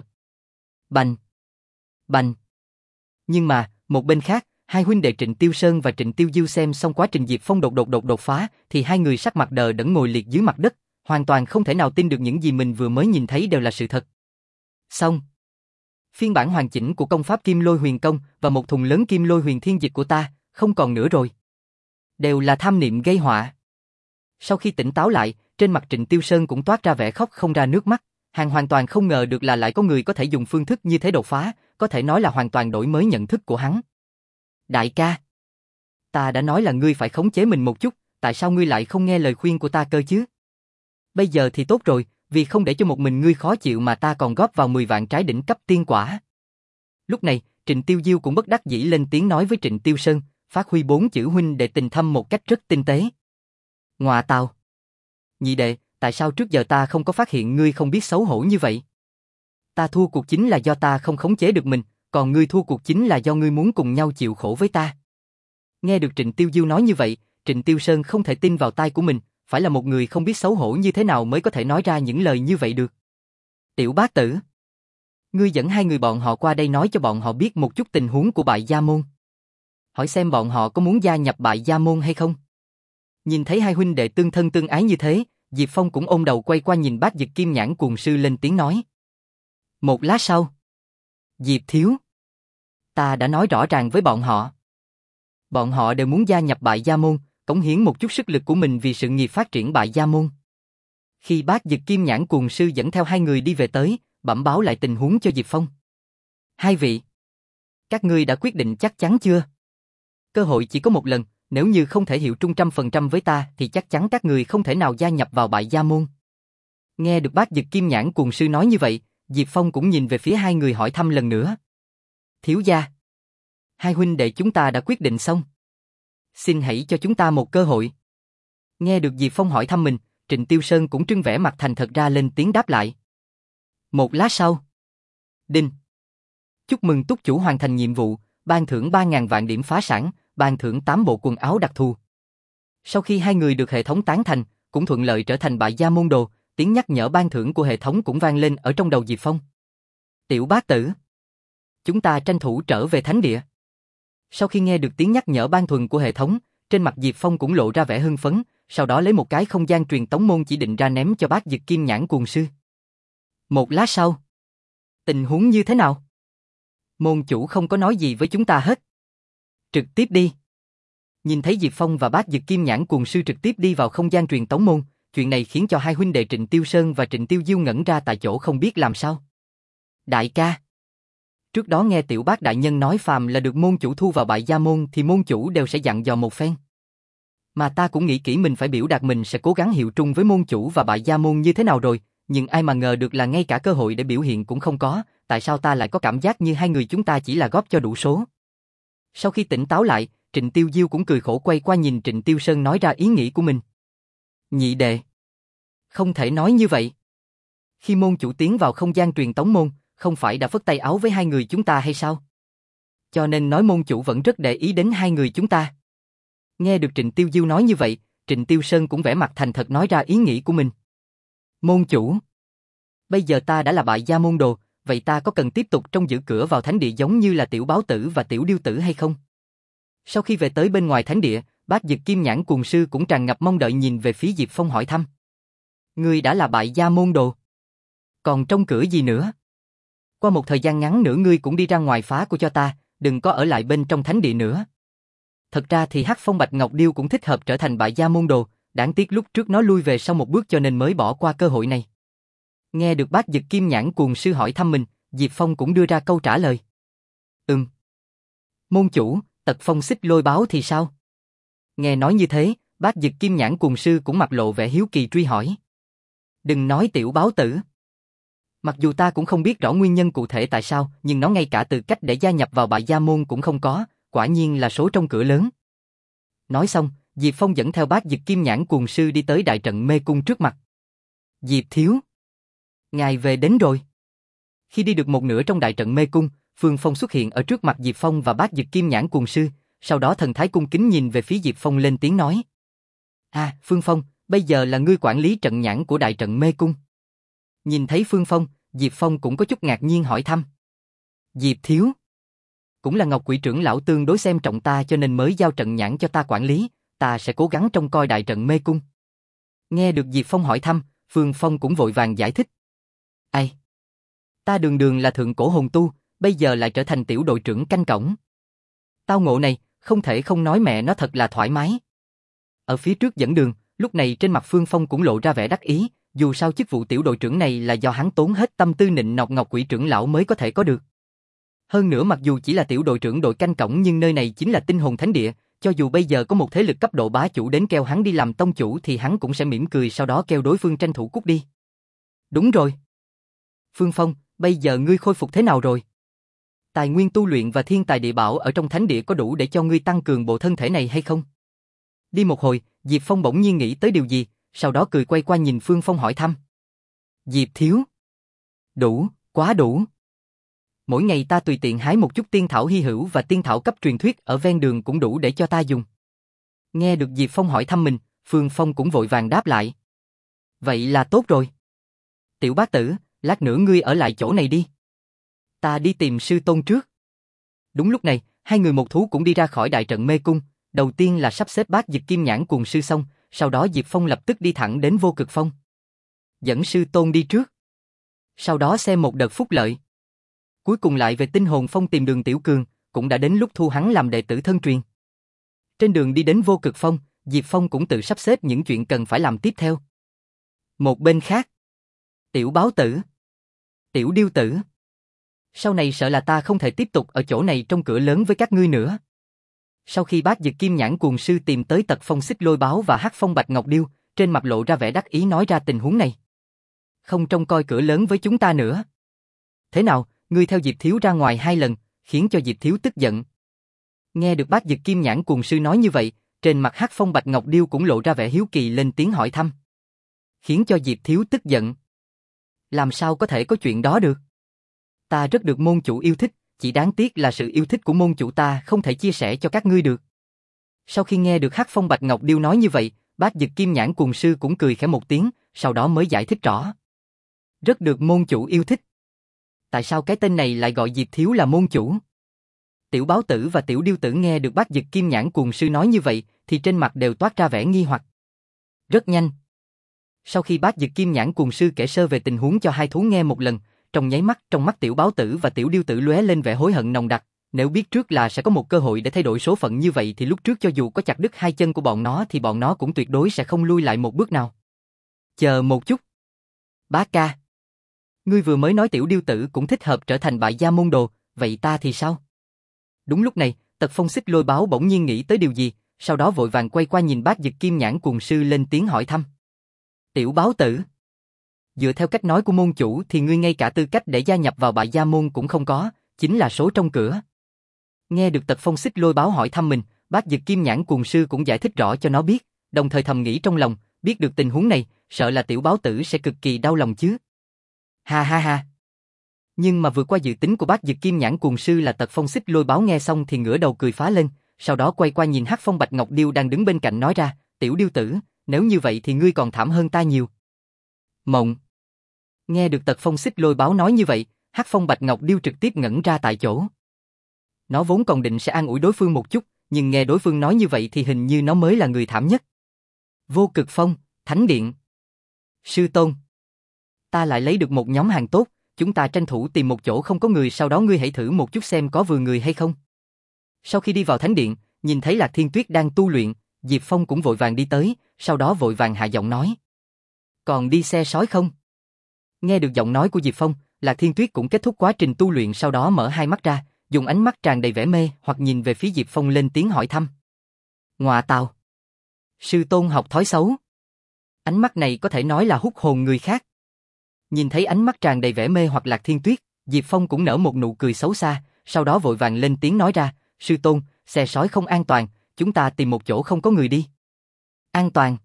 Bành! Bành! Nhưng mà, một bên khác, hai huynh đệ Trịnh Tiêu Sơn và Trịnh Tiêu Diêu xem xong quá trình Diệp Phong đột đột đột đột phá thì hai người sắc mặt đờ đẫn ngồi liệt dưới mặt đất, hoàn toàn không thể nào tin được những gì mình vừa mới nhìn thấy đều là sự thật. Xong. Phiên bản hoàn chỉnh của công pháp Kim Lôi Huyền Công và một thùng lớn Kim Lôi Huyền Thiên Dịch của ta, không còn nữa rồi. Đều là tham niệm gây họa. Sau khi tỉnh táo lại, trên mặt Trịnh Tiêu Sơn cũng toát ra vẻ khóc không ra nước mắt, hắn hoàn toàn không ngờ được là lại có người có thể dùng phương thức như thế đột phá, có thể nói là hoàn toàn đổi mới nhận thức của hắn. Đại ca, ta đã nói là ngươi phải khống chế mình một chút, tại sao ngươi lại không nghe lời khuyên của ta cơ chứ? Bây giờ thì tốt rồi, vì không để cho một mình ngươi khó chịu mà ta còn góp vào mười vạn trái đỉnh cấp tiên quả. Lúc này, Trịnh Tiêu Diêu cũng bất đắc dĩ lên tiếng nói với Trịnh Tiêu Sơn, phát huy bốn chữ huynh đệ tình thâm một cách rất tinh tế. Ngọa tào. Nhị đệ, tại sao trước giờ ta không có phát hiện ngươi không biết xấu hổ như vậy? Ta thua cuộc chính là do ta không khống chế được mình, còn ngươi thua cuộc chính là do ngươi muốn cùng nhau chịu khổ với ta. Nghe được Trịnh Tiêu Diêu nói như vậy, Trịnh Tiêu Sơn không thể tin vào tai của mình, phải là một người không biết xấu hổ như thế nào mới có thể nói ra những lời như vậy được. Tiểu bác tử, ngươi dẫn hai người bọn họ qua đây nói cho bọn họ biết một chút tình huống của Bại Gia Môn. Hỏi xem bọn họ có muốn gia nhập Bại Gia Môn hay không? Nhìn thấy hai huynh đệ tương thân tương ái như thế, Diệp Phong cũng ôm đầu quay qua nhìn Bác Dực Kim Nhãn Cuồng Sư lên tiếng nói. Một lát sau, Diệp Thiếu, ta đã nói rõ ràng với bọn họ. Bọn họ đều muốn gia nhập Bại Gia Môn, cống hiến một chút sức lực của mình vì sự nghiệp phát triển Bại Gia Môn. Khi Bác Dực Kim Nhãn Cuồng Sư dẫn theo hai người đi về tới, bẩm báo lại tình huống cho Diệp Phong. Hai vị, các ngươi đã quyết định chắc chắn chưa? Cơ hội chỉ có một lần, nếu như không thể hiệu trung trăm phần trăm với ta thì chắc chắn các người không thể nào gia nhập vào Bại Gia Môn. Nghe được Bác Dực Kim Nhãn Cuồng Sư nói như vậy, Diệp Phong cũng nhìn về phía hai người hỏi thăm lần nữa. Thiếu gia, hai huynh đệ chúng ta đã quyết định xong. Xin hãy cho chúng ta một cơ hội. Nghe được Diệp Phong hỏi thăm mình, Trịnh Tiêu Sơn cũng trưng vẻ mặt thành thật ra lên tiếng đáp lại. Một lát sau. Đinh. Chúc mừng túc chủ hoàn thành nhiệm vụ, ban thưởng ba nghìn vạn điểm phá sản, ban thưởng tám bộ quần áo đặc thù. Sau khi hai người được hệ thống tán thành, cũng thuận lợi trở thành Bại Gia Môn đồ, tiếng nhắc nhở ban thưởng của hệ thống cũng vang lên ở trong đầu Diệp Phong. Tiểu bác tử, chúng ta tranh thủ trở về thánh địa. Sau khi nghe được tiếng nhắc nhở ban thuần của hệ thống, trên mặt Diệp Phong cũng lộ ra vẻ hưng phấn, sau đó lấy một cái không gian truyền tống môn chỉ định ra ném cho Bác Dực Kim Nhãn Cuồng Sư. Một lát sau, tình huống như thế nào? Môn chủ không có nói gì với chúng ta hết. Trực tiếp đi. Nhìn thấy Diệp Phong và Bác Dực Kim Nhãn Cuồng Sư trực tiếp đi vào không gian truyền tống môn, chuyện này khiến cho hai huynh đệ Trịnh Tiêu Sơn và Trịnh Tiêu Diêu ngẩn ra tại chỗ không biết làm sao. Đại ca, trước đó nghe Tiểu Bác đại nhân nói phàm là được môn chủ thu vào Bại Gia Môn thì môn chủ đều sẽ dặn dò một phen. Mà ta cũng nghĩ kỹ mình phải biểu đạt mình sẽ cố gắng hiệu trung với môn chủ và Bại Gia Môn như thế nào rồi, nhưng ai mà ngờ được là ngay cả cơ hội để biểu hiện cũng không có, tại sao ta lại có cảm giác như hai người chúng ta chỉ là góp cho đủ số. Sau khi tỉnh táo lại, Trịnh Tiêu Diêu cũng cười khổ quay qua nhìn Trịnh Tiêu Sơn nói ra ý nghĩ của mình. Nhị đệ, không thể nói như vậy. Khi môn chủ tiến vào không gian truyền tống môn, không phải đã phất tay áo với hai người chúng ta hay sao? Cho nên nói môn chủ vẫn rất để ý đến hai người chúng ta. Nghe được Trịnh Tiêu Diêu nói như vậy, Trịnh Tiêu Sơn cũng vẻ mặt thành thật nói ra ý nghĩ của mình. Môn chủ, bây giờ ta đã là Bại Gia Môn đồ, vậy ta có cần tiếp tục trông giữ cửa vào thánh địa giống như là tiểu báo tử và tiểu điêu tử hay không? Sau khi về tới bên ngoài thánh địa, Bát Dực Kim Nhãn Cuồng Sư cũng tràn ngập mong đợi nhìn về phía Diệp Phong hỏi thăm. Ngươi đã là bại gia môn đồ. Còn trông cửa gì nữa? Qua một thời gian ngắn nữa ngươi cũng đi ra ngoài phá của cho ta, đừng có ở lại bên trong thánh địa nữa. Thật ra thì Hắc Phong Bạch Ngọc Điêu cũng thích hợp trở thành bại gia môn đồ, đáng tiếc lúc trước nó lui về sau một bước cho nên mới bỏ qua cơ hội này. Nghe được Bát Dực Kim Nhãn Cuồng Sư hỏi thăm mình, Diệp Phong cũng đưa ra câu trả lời. Ừm. Môn chủ, Tật Phong Xích Lôi Báo thì sao? Nghe nói như thế, Bát Dực Kim Nhãn Cuồng Sư cũng mặt lộ vẻ hiếu kỳ truy hỏi. Đừng nói tiểu báo tử. Mặc dù ta cũng không biết rõ nguyên nhân cụ thể tại sao, nhưng nó ngay cả từ cách để gia nhập vào bại gia môn cũng không có, quả nhiên là số trong cửa lớn. Nói xong, Diệp Phong dẫn theo Bát Dực Kim Nhãn Cuồng Sư đi tới đại trận mê cung trước mặt. Diệp thiếu, ngài về đến rồi. Khi đi được một nửa trong đại trận mê cung, Phương Phong xuất hiện ở trước mặt Diệp Phong và Bát Dực Kim Nhãn Cuồng Sư, sau đó thần thái cung kính nhìn về phía Diệp Phong lên tiếng nói. À, Phương Phong, bây giờ là ngươi quản lý trận nhãn của đại trận mê cung. Nhìn thấy Phương Phong, Diệp Phong cũng có chút ngạc nhiên hỏi thăm. Diệp thiếu, cũng là Ngọc Quỷ trưởng lão tương đối xem trọng ta cho nên mới giao trận nhãn cho ta quản lý, ta sẽ cố gắng trông coi đại trận mê cung. Nghe được Diệp Phong hỏi thăm, Phương Phong cũng vội vàng giải thích. Ai? Ta đường đường là thượng cổ hồn tu, bây giờ lại trở thành tiểu đội trưởng canh cổng. Tao ngộ này, không thể không nói mẹ nó thật là thoải mái. Ở phía trước dẫn đường, lúc này trên mặt Phương Phong cũng lộ ra vẻ đắc ý, dù sao chức vụ tiểu đội trưởng này là do hắn tốn hết tâm tư nịnh nọt Ngọc Quỷ trưởng lão mới có thể có được. Hơn nữa mặc dù chỉ là tiểu đội trưởng đội canh cổng nhưng nơi này chính là Tinh Hồn Thánh Địa, cho dù bây giờ có một thế lực cấp độ bá chủ đến kêu hắn đi làm tông chủ thì hắn cũng sẽ mỉm cười sau đó kêu đối phương tranh thủ cút đi. Đúng rồi. Phương Phong, bây giờ ngươi khôi phục thế nào rồi? Tài nguyên tu luyện và thiên tài địa bảo ở trong thánh địa có đủ để cho ngươi tăng cường bộ thân thể này hay không? Đi một hồi, Diệp Phong bỗng nhiên nghĩ tới điều gì, sau đó cười quay qua nhìn Phương Phong hỏi thăm. Diệp thiếu. Đủ, quá đủ. Mỗi ngày ta tùy tiện hái một chút tiên thảo hy hữu và tiên thảo cấp truyền thuyết ở ven đường cũng đủ để cho ta dùng. Nghe được Diệp Phong hỏi thăm mình, Phương Phong cũng vội vàng đáp lại. Vậy là tốt rồi. Tiểu bác tử, lát nữa ngươi ở lại chỗ này đi. Ta đi tìm sư tôn trước. Đúng lúc này, hai người một thú cũng đi ra khỏi đại trận mê cung, đầu tiên là sắp xếp Bát Dực Kim Nhãn Cuồng Sư xong, sau đó Diệp Phong lập tức đi thẳng đến Vô Cực Phong. Dẫn sư tôn đi trước. Sau đó xem một đợt phúc lợi. Cuối cùng lại về Tinh Hồn Phong tìm Đường Tiểu Cường, cũng đã đến lúc thu hắn làm đệ tử thân truyền. Trên đường đi đến Vô Cực Phong, Diệp Phong cũng tự sắp xếp những chuyện cần phải làm tiếp theo. Một bên khác, Tiểu Báo Tử, Tiểu Điêu Tử. Sau này sợ là ta không thể tiếp tục ở chỗ này trong cửa lớn với các ngươi nữa. Sau khi Bát Dực Kim Nhãn Cuồng Sư tìm tới Tật Phong Xích Lôi Báo và Hắc Phong Bạch Ngọc Điêu, trên mặt lộ ra vẻ đắc ý nói ra tình huống này. Không trông coi cửa lớn với chúng ta nữa. Thế nào, ngươi theo Diệp thiếu ra ngoài hai lần, khiến cho Diệp thiếu tức giận. Nghe được Bát Dực Kim Nhãn Cuồng Sư nói như vậy, trên mặt Hắc Phong Bạch Ngọc Điêu cũng lộ ra vẻ hiếu kỳ lên tiếng hỏi thăm. Khiến cho Diệp thiếu tức giận. Làm sao có thể có chuyện đó được? Ta rất được môn chủ yêu thích, chỉ đáng tiếc là sự yêu thích của môn chủ ta không thể chia sẻ cho các ngươi được. Sau khi nghe được Hắc Phong Bạch Ngọc Điêu nói như vậy, Bát Dực Kim Nhãn Cuồng Sư cũng cười khẽ một tiếng, sau đó mới giải thích rõ. Rất được môn chủ yêu thích. Tại sao cái tên này lại gọi Diệp thiếu là môn chủ? Tiểu Báo Tử và Tiểu Điêu Tử nghe được Bát Dực Kim Nhãn Cuồng Sư nói như vậy, thì trên mặt đều toát ra vẻ nghi hoặc. Rất nhanh. Sau khi Bát Dực Kim Nhãn Cuồng Sư kể sơ về tình huống cho hai thú nghe một lần, trong nháy mắt trong mắt Tiểu Báo Tử và Tiểu Điêu Tử lóe lên vẻ hối hận nồng đặc. Nếu biết trước là sẽ có một cơ hội để thay đổi số phận như vậy thì lúc trước cho dù có chặt đứt hai chân của bọn nó thì bọn nó cũng tuyệt đối sẽ không lui lại một bước nào. Chờ một chút. Bá ca. Ngươi vừa mới nói Tiểu Điêu Tử cũng thích hợp trở thành bại gia môn đồ, vậy ta thì sao? Đúng lúc này, Tật Phong Xích Lôi Báo bỗng nhiên nghĩ tới điều gì, sau đó vội vàng quay qua nhìn Bát Dực Kim Nhãn Cuồng Sư lên tiếng hỏi thăm. Tiểu Báo Tử. Dựa theo cách nói của môn chủ thì ngươi ngay cả tư cách để gia nhập vào bại gia môn cũng không có, chính là số trong cửa. Nghe được Tật Phong Xích Lôi Báo hỏi thăm mình, Bát Dực Kim Nhãn Cuồng Sư cũng giải thích rõ cho nó biết, đồng thời thầm nghĩ trong lòng, biết được tình huống này, sợ là Tiểu Báo Tử sẽ cực kỳ đau lòng chứ. Ha ha ha. Nhưng mà vượt qua dự tính của Bát Dực Kim Nhãn Cuồng Sư là Tật Phong Xích Lôi Báo nghe xong thì ngửa đầu cười phá lên, sau đó quay qua nhìn Hắc Phong Bạch Ngọc Điêu đang đứng bên cạnh nói ra, Tiểu Điêu Tử, nếu như vậy thì ngươi còn thảm hơn ta nhiều. Mộng. Nghe được Tật Phong Xích Lôi Báo nói như vậy, Hắc Phong Bạch Ngọc Điêu trực tiếp ngẩn ra tại chỗ. Nó vốn còn định sẽ an ủi đối phương một chút, nhưng nghe đối phương nói như vậy thì hình như nó mới là người thảm nhất. Vô Cực Phong, Thánh Điện. Sư Tôn. Ta lại lấy được một nhóm hàng tốt, chúng ta tranh thủ tìm một chỗ không có người, sau đó ngươi hãy thử một chút xem có vừa người hay không. Sau khi đi vào Thánh Điện, nhìn thấy Lạc Thiên Tuyết đang tu luyện, Diệp Phong cũng vội vàng đi tới, sau đó vội vàng hạ giọng nói. Còn đi xe sói không? Nghe được giọng nói của Diệp Phong, Lạc Thiên Tuyết cũng kết thúc quá trình tu luyện, sau đó mở hai mắt ra, dùng ánh mắt tràn đầy vẻ mê hoặc nhìn về phía Diệp Phong lên tiếng hỏi thăm. Ngọa tào. Sư Tôn học thói xấu. Ánh mắt này có thể nói là hút hồn người khác. Nhìn thấy ánh mắt tràn đầy vẻ mê hoặc Lạc Thiên Tuyết, Diệp Phong cũng nở một nụ cười xấu xa, sau đó vội vàng lên tiếng nói ra, Sư Tôn, xe sói không an toàn, chúng ta tìm một chỗ không có người đi. An toàn.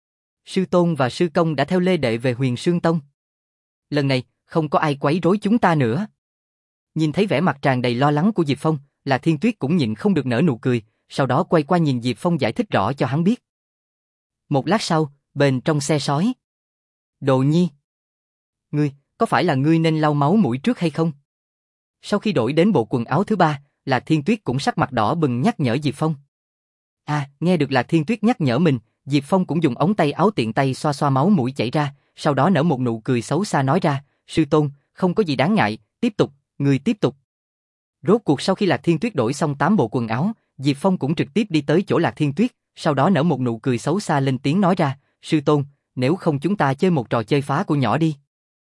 Sư Tôn và Sư Công đã theo Lê Đệ về Huyền Sương Tông. Lần này, không có ai quấy rối chúng ta nữa. Nhìn thấy vẻ mặt tràn đầy lo lắng của Diệp Phong, Lạc Thiên Tuyết cũng nhịn không được nở nụ cười, sau đó quay qua nhìn Diệp Phong giải thích rõ cho hắn biết. Một lát sau, bên trong xe sói. Đồ Nhi. Ngươi, có phải là ngươi nên lau máu mũi trước hay không? Sau khi đổi đến bộ quần áo thứ ba, Lạc Thiên Tuyết cũng sắc mặt đỏ bừng nhắc nhở Diệp Phong. À, nghe được Lạc Thiên Tuyết nhắc nhở mình, Diệp Phong cũng dùng ống tay áo tiện tay xoa xoa máu mũi chảy ra, sau đó nở một nụ cười xấu xa nói ra, Sư Tôn, không có gì đáng ngại, tiếp tục, người tiếp tục. Rốt cuộc sau khi Lạc Thiên Tuyết đổi xong tám bộ quần áo, Diệp Phong cũng trực tiếp đi tới chỗ Lạc Thiên Tuyết, sau đó nở một nụ cười xấu xa lên tiếng nói ra, Sư Tôn, nếu không chúng ta chơi một trò chơi phá của nhỏ đi.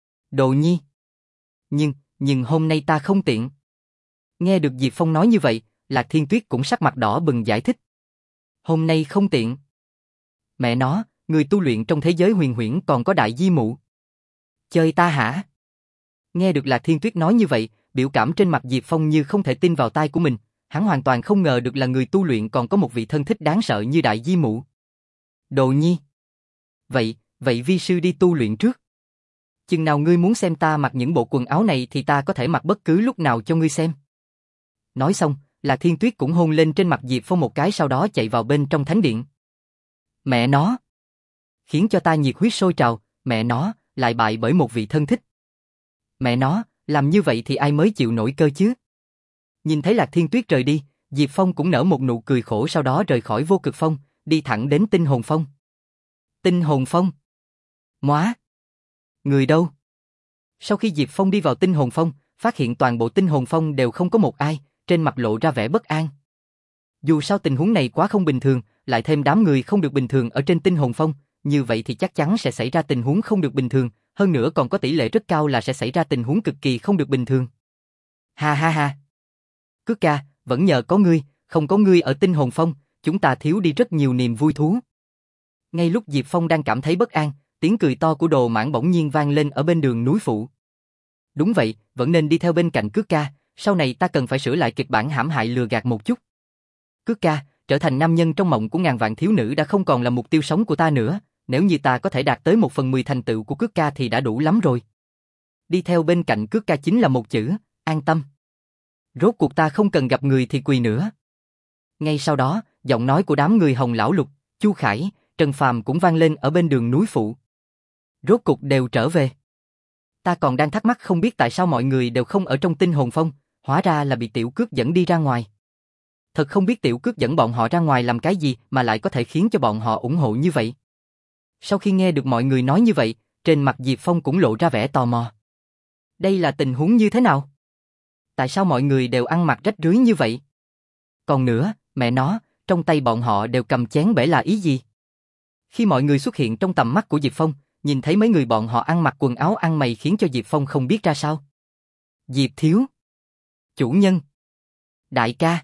Đồ Nhi. Nhưng, nhưng hôm nay ta không tiện. Nghe được Diệp Phong nói như vậy, Lạc Thiên Tuyết cũng sắc mặt đỏ bừng giải thích. Hôm nay không tiện. Mẹ nó, người tu luyện trong thế giới huyền huyễn còn có đại di mụ. Chơi ta hả? Nghe được Lạc Thiên Tuyết nói như vậy, biểu cảm trên mặt Diệp Phong như không thể tin vào tai của mình, hắn hoàn toàn không ngờ được là người tu luyện còn có một vị thân thích đáng sợ như đại di mụ. Đồ Nhi. Vậy, vậy vi sư đi tu luyện trước. Chừng nào ngươi muốn xem ta mặc những bộ quần áo này thì ta có thể mặc bất cứ lúc nào cho ngươi xem. Nói xong, Lạc Thiên Tuyết cũng hôn lên trên mặt Diệp Phong một cái, sau đó chạy vào bên trong thánh điện. Mẹ nó. Khiến cho ta nhiệt huyết sôi trào, mẹ nó, lại bại bởi một vị thân thích. Mẹ nó, làm như vậy thì ai mới chịu nổi cơ chứ? Nhìn thấy Lạc Thiên Tuyết rời đi, Diệp Phong cũng nở một nụ cười khổ, sau đó rời khỏi Vô Cực Phong, đi thẳng đến Tinh Hồn Phong. Tinh Hồn Phong? Móa! Người đâu? Sau khi Diệp Phong đi vào Tinh Hồn Phong, phát hiện toàn bộ Tinh Hồn Phong đều không có một ai, trên mặt lộ ra vẻ bất an. Dù sao tình huống này quá không bình thường, lại thêm đám người không được bình thường ở trên Tinh Hồn Phong, như vậy thì chắc chắn sẽ xảy ra tình huống không được bình thường, hơn nữa còn có tỷ lệ rất cao là sẽ xảy ra tình huống cực kỳ không được bình thường. Ha ha ha! Cước ca, vẫn nhờ có ngươi, không có ngươi ở Tinh Hồn Phong, chúng ta thiếu đi rất nhiều niềm vui thú. Ngay lúc Diệp Phong đang cảm thấy bất an, tiếng cười to của Đồ Mãn bỗng nhiên vang lên ở bên đường núi phụ. Đúng vậy, vẫn nên đi theo bên cạnh Cước ca, sau này ta cần phải sửa lại kịch bản hãm hại lừa gạt một chút. Cước ca, trở thành nam nhân trong mộng của ngàn vạn thiếu nữ đã không còn là mục tiêu sống của ta nữa, nếu như ta có thể đạt tới một phần mười thành tựu của Cước ca thì đã đủ lắm rồi. Đi theo bên cạnh Cước ca chính là một chữ, an tâm. Rốt cuộc ta không cần gặp người thì quỳ nữa. Ngay sau đó, giọng nói của đám người Hồng Lão Lục, Chu Khải, Trần Phàm cũng vang lên ở bên đường núi phụ. Rốt cuộc đều trở về. Ta còn đang thắc mắc không biết tại sao mọi người đều không ở trong Tinh Hồn Phong, hóa ra là bị Tiểu Cước dẫn đi ra ngoài. Thật không biết Tiểu Cước dẫn bọn họ ra ngoài làm cái gì mà lại có thể khiến cho bọn họ ủng hộ như vậy. Sau khi nghe được mọi người nói như vậy, trên mặt Diệp Phong cũng lộ ra vẻ tò mò. Đây là tình huống như thế nào? Tại sao mọi người đều ăn mặc rách rưới như vậy? Còn nữa, mẹ nó, trong tay bọn họ đều cầm chén bể là ý gì? Khi mọi người xuất hiện trong tầm mắt của Diệp Phong, nhìn thấy mấy người bọn họ ăn mặc quần áo ăn mày khiến cho Diệp Phong không biết ra sao. Diệp thiếu. Chủ nhân. Đại ca.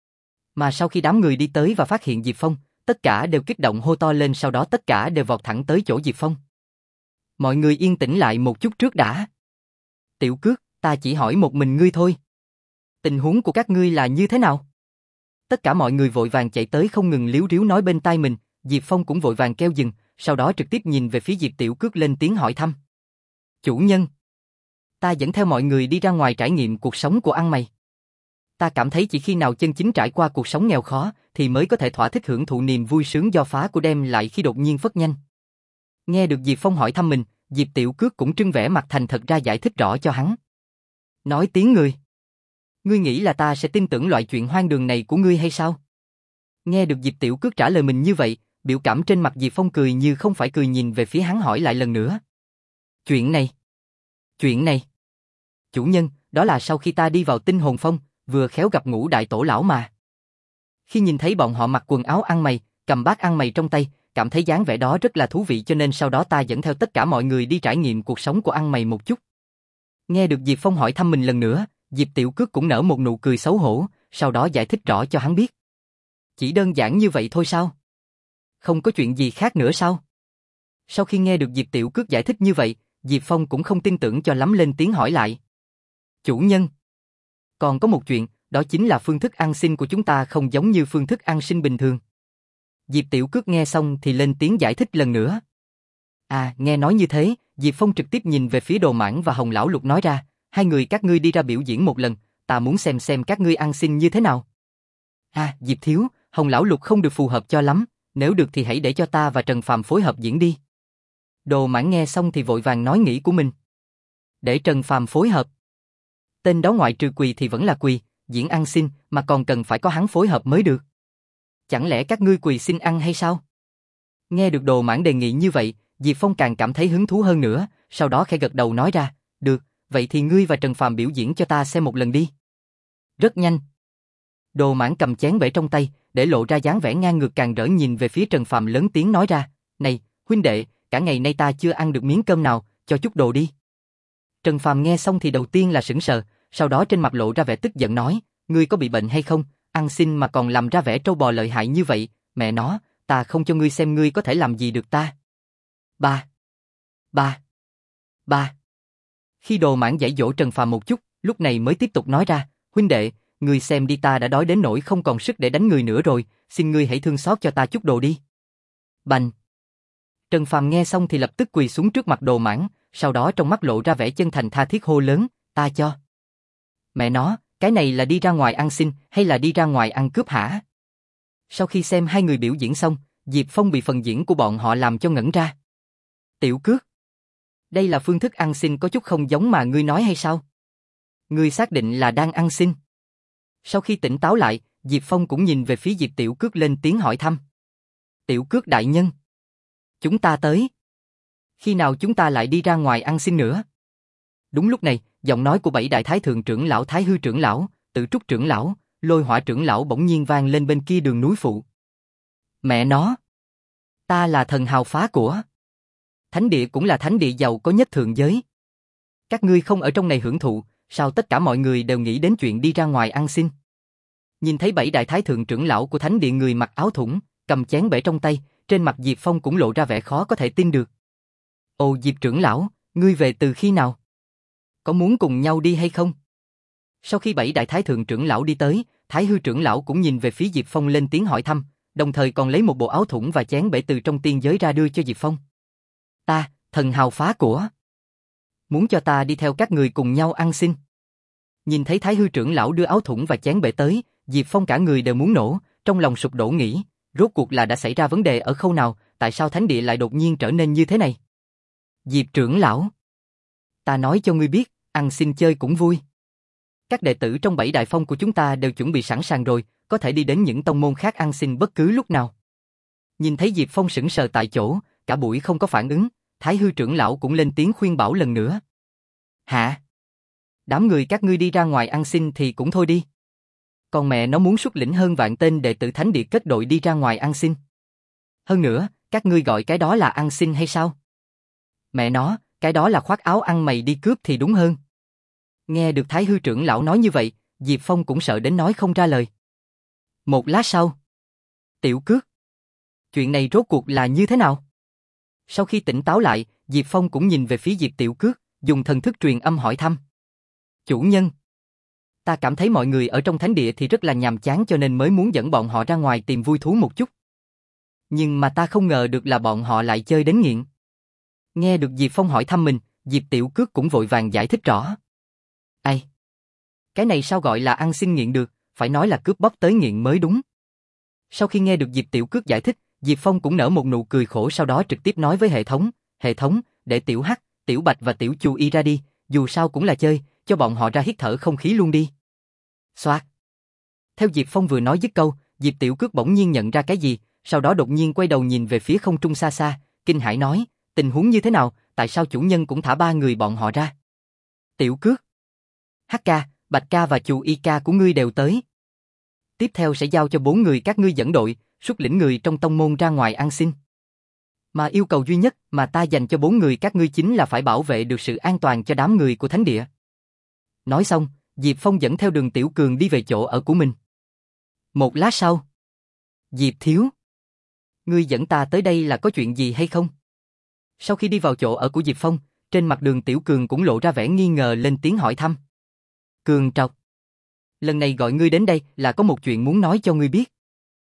Mà sau khi đám người đi tới và phát hiện Diệp Phong, tất cả đều kích động hô to lên, sau đó tất cả đều vọt thẳng tới chỗ Diệp Phong. Mọi người yên tĩnh lại một chút trước đã. Tiểu Cước, ta chỉ hỏi một mình ngươi thôi. Tình huống của các ngươi là như thế nào? Tất cả mọi người vội vàng chạy tới không ngừng líu ríu nói bên tai mình, Diệp Phong cũng vội vàng kêu dừng, sau đó trực tiếp nhìn về phía Diệp Tiểu Cước lên tiếng hỏi thăm. Chủ nhân, ta dẫn theo mọi người đi ra ngoài trải nghiệm cuộc sống của ăn mày. Ta cảm thấy chỉ khi nào chân chính trải qua cuộc sống nghèo khó thì mới có thể thỏa thích hưởng thụ niềm vui sướng do phá của đem lại khi đột nhiên phất nhanh. Nghe được Diệp Phong hỏi thăm mình, Diệp Tiểu Cước cũng trưng vẻ mặt thành thật ra giải thích rõ cho hắn. Nói tiếng người. Ngươi nghĩ là ta sẽ tin tưởng loại chuyện hoang đường này của ngươi hay sao? Nghe được Diệp Tiểu Cước trả lời mình như vậy, biểu cảm trên mặt Diệp Phong cười như không phải cười, nhìn về phía hắn hỏi lại lần nữa. Chuyện này. Chuyện này. Chủ nhân, đó là sau khi ta đi vào Tinh Hồn Phong, vừa khéo gặp Ngũ Đại Tổ Lão mà. Khi nhìn thấy bọn họ mặc quần áo ăn mày, cầm bát ăn mày trong tay, cảm thấy dáng vẻ đó rất là thú vị, cho nên sau đó ta dẫn theo tất cả mọi người đi trải nghiệm cuộc sống của ăn mày một chút. Nghe được Diệp Phong hỏi thăm mình lần nữa, Diệp Tiểu Cước cũng nở một nụ cười xấu hổ, sau đó giải thích rõ cho hắn biết. Chỉ đơn giản như vậy thôi sao? Không có chuyện gì khác nữa sao? Sau khi nghe được Diệp Tiểu Cước giải thích như vậy, Diệp Phong cũng không tin tưởng cho lắm, lên tiếng hỏi lại. Chủ nhân, còn có một chuyện, đó chính là phương thức ăn sinh của chúng ta không giống như phương thức ăn sinh bình thường. Diệp Tiểu Cước nghe xong thì lên tiếng giải thích lần nữa. À, nghe nói như thế, Diệp Phong trực tiếp nhìn về phía Đồ Mãng và Hồng Lão Lục nói ra, hai người các ngươi đi ra biểu diễn một lần, ta muốn xem xem các ngươi ăn xin như thế nào. À, Diệp Thiếu, Hồng Lão Lục không được phù hợp cho lắm, nếu được thì hãy để cho ta và Trần Phàm phối hợp diễn đi. Đồ Mãng nghe xong thì vội vàng nói nghĩ của mình. Để Trần Phàm phối hợp. Tên đó ngoại trừ quỳ thì vẫn là quỳ, diễn ăn xin mà còn cần phải có hắn phối hợp mới được. Chẳng lẽ các ngươi quỳ xin ăn hay sao? Nghe được Đồ Mãng đề nghị như vậy, Diệp Phong càng cảm thấy hứng thú hơn nữa, sau đó khẽ gật đầu nói ra, được, vậy thì ngươi và Trần Phàm biểu diễn cho ta xem một lần đi. Rất nhanh. Đồ Mãng cầm chén bể trong tay, để lộ ra dáng vẻ ngang ngược càng rỡ nhìn về phía Trần Phàm lớn tiếng nói ra, này, huynh đệ, cả ngày nay ta chưa ăn được miếng cơm nào, cho chút đồ đi. Trần Phàm nghe xong thì đầu tiên là sững sờ, sau đó trên mặt lộ ra vẻ tức giận nói, ngươi có bị bệnh hay không, ăn xin mà còn làm ra vẻ trâu bò lợi hại như vậy, mẹ nó, ta không cho ngươi xem ngươi có thể làm gì được ta. Ba. Ba. Ba. Khi Đồ Mãng giãy dỗ Trần Phàm một chút, lúc này mới tiếp tục nói ra, huynh đệ, ngươi xem đi, ta đã đói đến nỗi không còn sức để đánh người nữa rồi, xin ngươi hãy thương xót cho ta chút đồ đi. Bành. Trần Phàm nghe xong thì lập tức quỳ xuống trước mặt Đồ Mãng, sau đó trong mắt lộ ra vẻ chân thành tha thiết hô lớn, ta cho. Mẹ nó, cái này là đi ra ngoài ăn xin hay là đi ra ngoài ăn cướp hả? Sau khi xem hai người biểu diễn xong, Diệp Phong bị phần diễn của bọn họ làm cho ngẩn ra. Tiểu Cước, đây là phương thức ăn xin có chút không giống mà ngươi nói hay sao? Ngươi xác định là đang ăn xin? Sau khi tỉnh táo lại, Diệp Phong cũng nhìn về phía Diệp Tiểu Cước lên tiếng hỏi thăm. Tiểu Cước đại nhân, chúng ta tới. Khi nào chúng ta lại đi ra ngoài ăn xin nữa? Đúng lúc này, giọng nói của bảy đại thái thượng trưởng lão, Thái Hư trưởng lão, Tự Trúc trưởng lão, Lôi Hỏa trưởng lão bỗng nhiên vang lên bên kia đường núi phụ. Mẹ nó, ta là thần hào phá của thánh địa, cũng là thánh địa giàu có nhất thượng giới. Các ngươi không ở trong này hưởng thụ, sao tất cả mọi người đều nghĩ đến chuyện đi ra ngoài ăn xin? Nhìn thấy bảy đại thái thượng trưởng lão của thánh địa người mặc áo thủng, cầm chén bể trong tay, trên mặt Diệp Phong cũng lộ ra vẻ khó có thể tin được. Ồ, Diệp trưởng lão, ngươi về từ khi nào? Có muốn cùng nhau đi hay không? Sau khi bảy đại thái thượng trưởng lão đi tới, Thái Hư trưởng lão cũng nhìn về phía Diệp Phong lên tiếng hỏi thăm, đồng thời còn lấy một bộ áo thủng và chén bể từ trong tiên giới ra đưa cho Diệp Phong. Ta, thần hào phá của, muốn cho ta đi theo các người cùng nhau ăn xin. Nhìn thấy Thái Hư trưởng lão đưa áo thủng và chén bể tới, Diệp Phong cả người đều muốn nổ, trong lòng sụp đổ nghĩ, rốt cuộc là đã xảy ra vấn đề ở khâu nào, tại sao thánh địa lại đột nhiên trở nên như thế này? Diệp trưởng lão, ta nói cho ngươi biết, ăn xin chơi cũng vui. Các đệ tử trong bảy đại phong của chúng ta đều chuẩn bị sẵn sàng rồi, có thể đi đến những tông môn khác ăn xin bất cứ lúc nào. Nhìn thấy Diệp Phong sững sờ tại chỗ, cả buổi không có phản ứng, Thái Hư trưởng lão cũng lên tiếng khuyên bảo lần nữa. Hả? Đám người các ngươi đi ra ngoài ăn xin thì cũng thôi đi. Còn mẹ nó muốn xuất lĩnh hơn vạn tên đệ tử thánh địa kết đội đi ra ngoài ăn xin. Hơn nữa, các ngươi gọi cái đó là ăn xin hay sao? Mẹ nó, cái đó là khoác áo ăn mày đi cướp thì đúng hơn. Nghe được Thái Hư trưởng lão nói như vậy, Diệp Phong cũng sợ đến nói không ra lời. Một lát sau, Tiểu Cước, chuyện này rốt cuộc là như thế nào? Sau khi tỉnh táo lại, Diệp Phong cũng nhìn về phía Diệp Tiểu Cước, dùng thần thức truyền âm hỏi thăm. Chủ nhân, ta cảm thấy mọi người ở trong thánh địa thì rất là nhàm chán, cho nên mới muốn dẫn bọn họ ra ngoài tìm vui thú một chút. Nhưng mà ta không ngờ được là bọn họ lại chơi đến nghiện. Nghe được Diệp Phong hỏi thăm mình, Diệp Tiểu Cước cũng vội vàng giải thích rõ. Ai? Cái này sao gọi là ăn xin nghiện được, phải nói là cướp bóc tới nghiện mới đúng. Sau khi nghe được Diệp Tiểu Cước giải thích, Diệp Phong cũng nở một nụ cười khổ, sau đó trực tiếp nói với hệ thống, hệ thống, để Tiểu Hắc, Tiểu Bạch và Tiểu Chu Y ra đi, dù sao cũng là chơi, cho bọn họ ra hít thở không khí luôn đi. Xoạt. Theo Diệp Phong vừa nói dứt câu, Diệp Tiểu Cước bỗng nhiên nhận ra cái gì, sau đó đột nhiên quay đầu nhìn về phía không trung xa xa, kinh hãi nói, tình huống như thế nào, tại sao chủ nhân cũng thả ba người bọn họ ra? Tiểu Cước, Hắc ca, Bạch ca và Chu Y ca của ngươi đều tới. Tiếp theo sẽ giao cho bốn người các ngươi dẫn đội, xuất lĩnh người trong tông môn ra ngoài ăn xin. Mà yêu cầu duy nhất mà ta dành cho bốn người các ngươi chính là phải bảo vệ được sự an toàn cho đám người của thánh địa. Nói xong, Diệp Phong dẫn theo Đường Tiểu Cường đi về chỗ ở của mình. Một lát sau, Diệp thiếu, ngươi dẫn ta tới đây là có chuyện gì hay không? Sau khi đi vào chỗ ở của Diệp Phong, trên mặt Đường Tiểu Cường cũng lộ ra vẻ nghi ngờ lên tiếng hỏi thăm. Cường trọc, lần này gọi ngươi đến đây là có một chuyện muốn nói cho ngươi biết.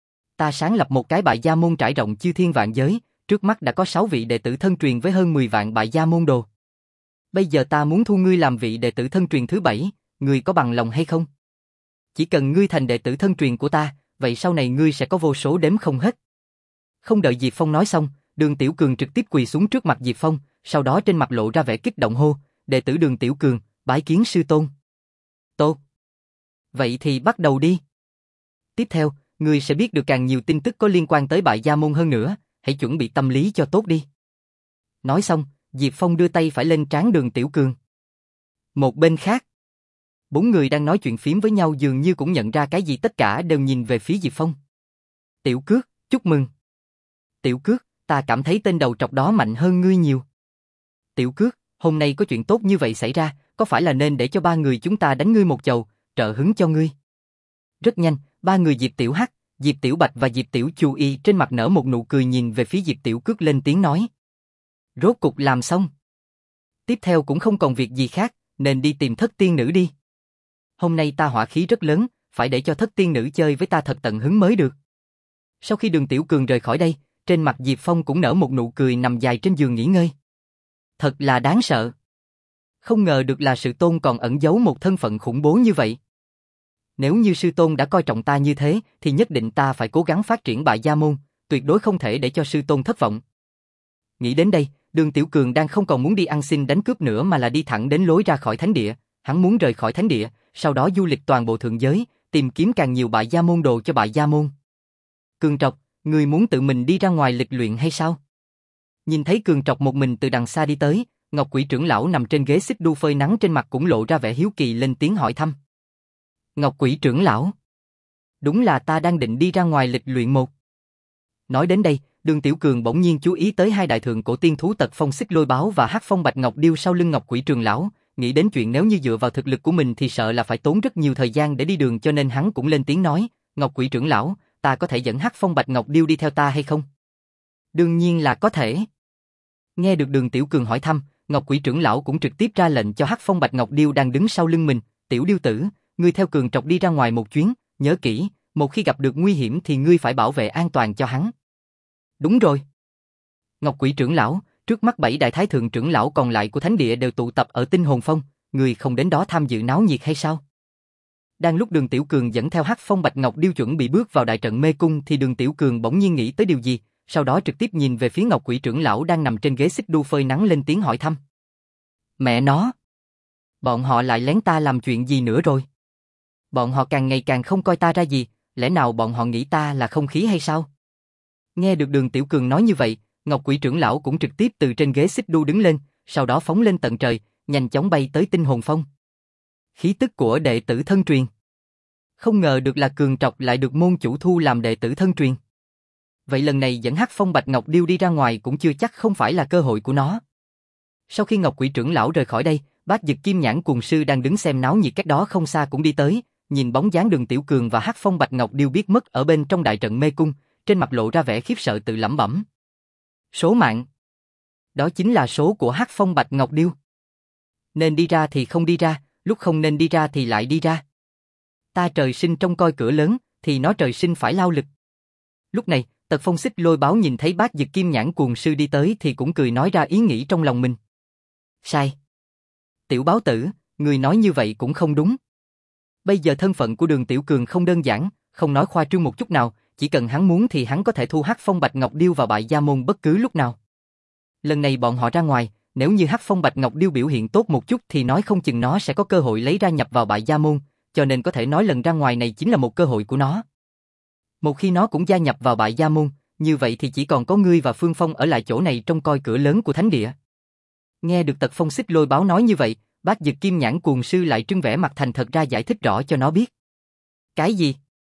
Ta sáng lập một cái bại gia môn trải rộng chư thiên vạn giới, trước mắt đã có sáu vị đệ tử thân truyền với hơn mười vạn bại gia môn đồ. Bây giờ ta muốn thu ngươi làm vị đệ tử thân truyền thứ bảy, ngươi có bằng lòng hay không? Chỉ cần ngươi thành đệ tử thân truyền của ta, vậy sau này ngươi sẽ có vô số đếm không hết. Không đợi Diệp Phong nói xong, Đường Tiểu Cường trực tiếp quỳ xuống trước mặt Diệp Phong, sau đó trên mặt lộ ra vẻ kích động hô, đệ tử Đường Tiểu Cường, bái kiến sư tôn. Tốt. Vậy thì bắt đầu đi. Tiếp theo, ngươi sẽ biết được càng nhiều tin tức có liên quan tới bại gia môn hơn nữa, hãy chuẩn bị tâm lý cho tốt đi. Nói xong, Diệp Phong đưa tay phải lên trán Đường Tiểu Cường. Một bên khác, bốn người đang nói chuyện phím với nhau dường như cũng nhận ra cái gì, tất cả đều nhìn về phía Diệp Phong. Tiểu Cước, chúc mừng. Tiểu Cước, ta cảm thấy tên đầu trọc đó mạnh hơn ngươi nhiều. Tiểu Cước, hôm nay có chuyện tốt như vậy xảy ra, có phải là nên để cho ba người chúng ta đánh ngươi một chầu, trợ hứng cho ngươi? Rất nhanh, ba người Diệp Tiểu Hắc, Diệp Tiểu Bạch và Diệp Tiểu Chu Y trên mặt nở một nụ cười nhìn về phía Diệp Tiểu Cước lên tiếng nói. Rốt cục làm xong. Tiếp theo cũng không còn việc gì khác, nên đi tìm thất tiên nữ đi. Hôm nay ta hỏa khí rất lớn, phải để cho thất tiên nữ chơi với ta thật tận hứng mới được. Sau khi Đường Tiểu Cường rời khỏi đây, trên mặt Diệp Phong cũng nở một nụ cười nằm dài trên giường nghỉ ngơi. Thật là đáng sợ. Không ngờ được là sư tôn còn ẩn giấu một thân phận khủng bố như vậy. Nếu như sư tôn đã coi trọng ta như thế, thì nhất định ta phải cố gắng phát triển bại gia môn, tuyệt đối không thể để cho sư tôn thất vọng. Nghĩ đến đây, Đường Tiểu Cường đang không còn muốn đi ăn xin đánh cướp nữa mà là đi thẳng đến lối ra khỏi thánh địa. Hắn muốn rời khỏi thánh địa, sau đó du lịch toàn bộ thượng giới, tìm kiếm càng nhiều bại gia môn đồ cho bại gia môn. Cường trọc, ngươi muốn tự mình đi ra ngoài lịch luyện hay sao? Nhìn thấy Cường trọc một mình từ đằng xa đi tới, Ngọc Quỷ trưởng lão nằm trên ghế xích đu phơi nắng trên mặt cũng lộ ra vẻ hiếu kỳ lên tiếng hỏi thăm. Ngọc Quỷ trưởng lão, đúng là ta đang định đi ra ngoài lịch luyện một. Nói đến đây, Đường Tiểu Cường bỗng nhiên chú ý tới hai đại thượng cổ tiên thú Tật Phong Xích Lôi Báo và Hắc Phong Bạch Ngọc Điêu sau lưng Ngọc Quỷ trưởng lão, nghĩ đến chuyện nếu như dựa vào thực lực của mình thì sợ là phải tốn rất nhiều thời gian để đi đường, cho nên hắn cũng lên tiếng nói, Ngọc Quỷ trưởng lão, ta có thể dẫn Hắc Phong Bạch Ngọc Điêu đi theo ta hay không? Đương nhiên là có thể. Nghe được Đường Tiểu Cường hỏi thăm, Ngọc Quỷ trưởng lão cũng trực tiếp ra lệnh cho Hắc Phong Bạch Ngọc Điêu đang đứng sau lưng mình, Tiểu Điêu tử, ngươi theo Cường trọc đi ra ngoài một chuyến, nhớ kỹ, một khi gặp được nguy hiểm thì ngươi phải bảo vệ an toàn cho hắn. Đúng rồi. Ngọc Quỷ trưởng lão, trước mắt bảy đại thái thượng trưởng lão còn lại của thánh địa đều tụ tập ở Tinh Hồn Phong, ngươi không đến đó tham dự náo nhiệt hay sao? Đang lúc Đường Tiểu Cường dẫn theo Hắc Phong Bạch Ngọc Điêu chuẩn bị bước vào đại trận mê cung thì Đường Tiểu Cường bỗng nhiên nghĩ tới điều gì, sau đó trực tiếp nhìn về phía Ngọc Quỷ trưởng lão đang nằm trên ghế xích đu phơi nắng lên tiếng hỏi thăm. Mẹ nó! Bọn họ lại lén ta làm chuyện gì nữa rồi? Bọn họ càng ngày càng không coi ta ra gì, lẽ nào bọn họ nghĩ ta là không khí hay sao? Nghe được Đường Tiểu Cường nói như vậy, Ngọc Quỷ trưởng lão cũng trực tiếp từ trên ghế xích đu đứng lên, sau đó phóng lên tận trời, nhanh chóng bay tới Tinh Hồn Phong. Khí tức của đệ tử thân truyền. Không ngờ được là Cường trọc lại được môn chủ thu làm đệ tử thân truyền. Vậy lần này dẫn Hắc Phong Bạch Ngọc Điêu đi ra ngoài cũng chưa chắc không phải là cơ hội của nó. Sau khi Ngọc Quỷ trưởng lão rời khỏi đây, Bát Dực Kim Nhãn Cuồng Sư đang đứng xem náo nhiệt cách đó không xa cũng đi tới, nhìn bóng dáng Đường Tiểu Cường và Hắc Phong Bạch Ngọc Điêu biết mất ở bên trong đại trận mê cung, trên mặt lộ ra vẻ khiếp sợ tự lẩm bẩm. Số mạng. Đó chính là số của Hắc Phong Bạch Ngọc Điêu. Nên đi ra thì không đi ra, lúc không nên đi ra thì lại đi ra. Ta trời sinh trông coi cửa lớn, thì nó trời sinh phải lao lực. Lúc này, Tật Phong Xích Lôi Báo nhìn thấy Bát Dực Kim Nhãn Cuồng Sư đi tới thì cũng cười nói ra ý nghĩ trong lòng mình. Sai. Tiểu báo tử, người nói như vậy cũng không đúng. Bây giờ thân phận của Đường Tiểu Cường không đơn giản, không nói khoa trương một chút nào, chỉ cần hắn muốn thì hắn có thể thu Hắc Phong Bạch Ngọc Điêu vào bại gia môn bất cứ lúc nào. Lần này bọn họ ra ngoài, Nếu như Hắc Phong Bạch Ngọc Điêu biểu hiện tốt một chút thì nói không chừng nó sẽ có cơ hội lấy ra nhập vào Bại Gia Môn, cho nên có thể nói lần ra ngoài này chính là một cơ hội của nó. Một khi nó cũng gia nhập vào Bại Gia Môn, như vậy thì chỉ còn có ngươi và Phương Phong ở lại chỗ này trông coi cửa lớn của thánh địa. Nghe được Tật Phong Xích Lôi báo nói như vậy, Bác Dực Kim Nhãn Cuồng Sư lại trưng vẻ mặt thành thật ra giải thích rõ cho nó biết. Cái gì?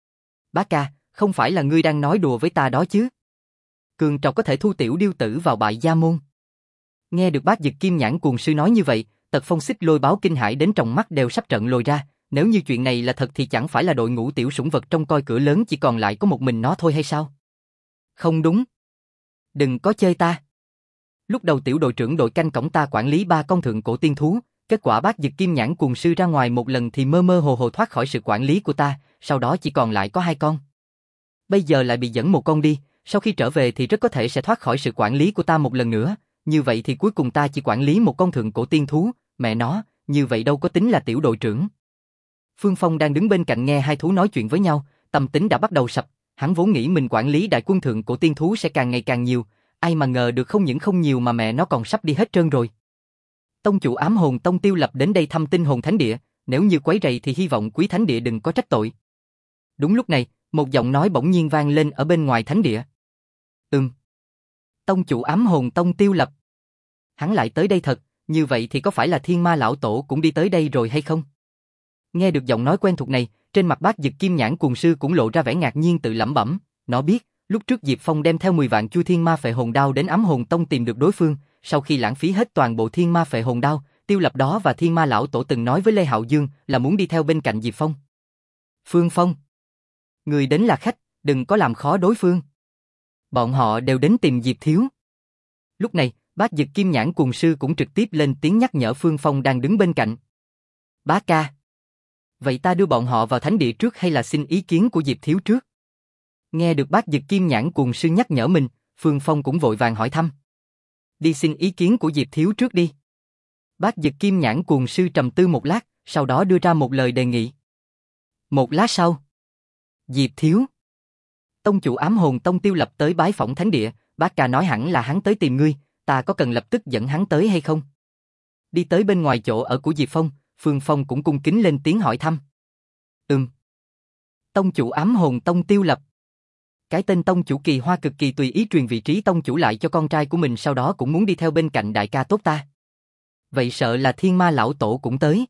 Bác ca, không phải là ngươi đang nói đùa với ta đó chứ? Cường trọc có thể thu tiểu điêu tử vào Bại Gia Môn. Nghe được Bác Dực Kim Nhãn Cuồng Sư nói như vậy, Tật Phong Xích Lôi báo kinh hãi đến tròng mắt đều sắp trợn lồi ra. Nếu như chuyện này là thật thì chẳng phải là đội ngũ tiểu sủng vật trông coi cửa lớn chỉ còn lại có một mình nó thôi hay sao? Không đúng. Đừng có chơi ta. Lúc đầu tiểu đội trưởng đội canh cổng ta quản lý ba con thượng cổ tiên thú, kết quả Bác Dực Kim Nhãn Cuồng Sư ra ngoài một lần thì mơ mơ hồ hồ thoát khỏi sự quản lý của ta, sau đó chỉ còn lại có hai con. Bây giờ lại bị dẫn một con đi, sau khi trở về thì rất có thể sẽ thoát khỏi sự quản lý của ta một lần nữa, như vậy thì cuối cùng ta chỉ quản lý một con thượng cổ tiên thú, mẹ nó, như vậy đâu có tính là tiểu đội trưởng. Phương Phong đang đứng bên cạnh nghe hai thú nói chuyện với nhau, tâm tính đã bắt đầu sập, hắn vốn nghĩ mình quản lý đại quân thượng cổ tiên thú sẽ càng ngày càng nhiều, ai mà ngờ được không những không nhiều mà mẹ nó còn sắp đi hết trơn rồi. Tông chủ Ám Hồn Tông Tiêu Lập đến đây thăm Tinh Hồn Thánh Địa, nếu như quấy rầy thì hy vọng Quý Thánh Địa đừng có trách tội. Đúng lúc này, một giọng nói bỗng nhiên vang lên ở bên ngoài thánh địa. Ừm. Tông chủ Ám Hồn Tông Tiêu Lập. Hắn lại tới đây thật, như vậy thì có phải là Thiên Ma Lão Tổ cũng đi tới đây rồi hay không? Nghe được giọng nói quen thuộc này, trên mặt Bác Dực Kim Nhãn Cuồng Sư cũng lộ ra vẻ ngạc nhiên tự lẩm bẩm. Nó biết, lúc trước Diệp Phong đem theo mười vạn chu thiên ma phệ hồn đao đến Ám Hồn Tông tìm được đối phương, sau khi lãng phí hết toàn bộ thiên ma phệ hồn đao, Tiêu Lập đó và Thiên Ma Lão Tổ từng nói với Lê Hạo Dương là muốn đi theo bên cạnh Diệp Phong. Phương Phong, người đến là khách, đừng có làm khó đối phương. Bọn họ đều đến tìm Diệp Thiếu. Lúc này, Bác Dực Kim Nhãn Cuồng Sư cũng trực tiếp lên tiếng nhắc nhở Phương Phong đang đứng bên cạnh. Bác ca. Vậy ta đưa bọn họ vào thánh địa trước hay là xin ý kiến của Diệp Thiếu trước? Nghe được Bác Dực Kim Nhãn Cuồng Sư nhắc nhở mình, Phương Phong cũng vội vàng hỏi thăm. Đi xin ý kiến của Diệp Thiếu trước đi. Bác Dực Kim Nhãn Cuồng Sư trầm tư một lát, sau đó đưa ra một lời đề nghị. Một lát sau, Diệp Thiếu. Tông chủ Ám Hồn Tông Tiêu Lập tới bái phỏng thánh địa, bác ca nói hẳn là hắn tới tìm ngươi, ta có cần lập tức dẫn hắn tới hay không? Đi tới bên ngoài chỗ ở của Diệp Phong, Phương Phong cũng cung kính lên tiếng hỏi thăm. Ừm. Tông chủ Ám Hồn Tông Tiêu Lập. Cái tên tông chủ Kỳ Hoa cực kỳ tùy ý truyền vị trí tông chủ lại cho con trai của mình, sau đó cũng muốn đi theo bên cạnh đại ca tốt ta. Vậy sợ là Thiên Ma Lão Tổ cũng tới.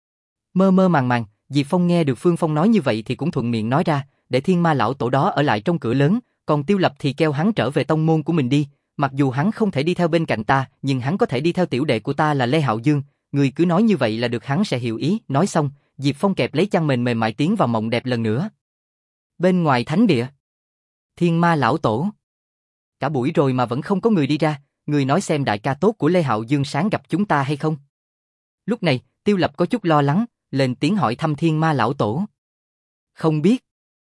Mơ mơ màng màng, Diệp Phong nghe được Phương Phong nói như vậy thì cũng thuận miệng nói ra, để Thiên Ma Lão Tổ đó ở lại trong cửa lớn, còn Tiêu Lập thì kêu hắn trở về tông môn của mình đi, mặc dù hắn không thể đi theo bên cạnh ta, nhưng hắn có thể đi theo tiểu đệ của ta là Lê Hạo Dương, người cứ nói như vậy là được, hắn sẽ hiểu ý. Nói xong, Diệp Phong kẹp lấy chăn mền mềm mại tiến vào mộng đẹp lần nữa. Bên ngoài thánh địa, Thiên Ma Lão Tổ. Cả buổi rồi mà vẫn không có người đi ra, người nói xem đại ca tốt của Lê Hạo Dương sáng gặp chúng ta hay không? Lúc này, Tiêu Lập có chút lo lắng, lên tiếng hỏi thăm Thiên Ma Lão Tổ. Không biết.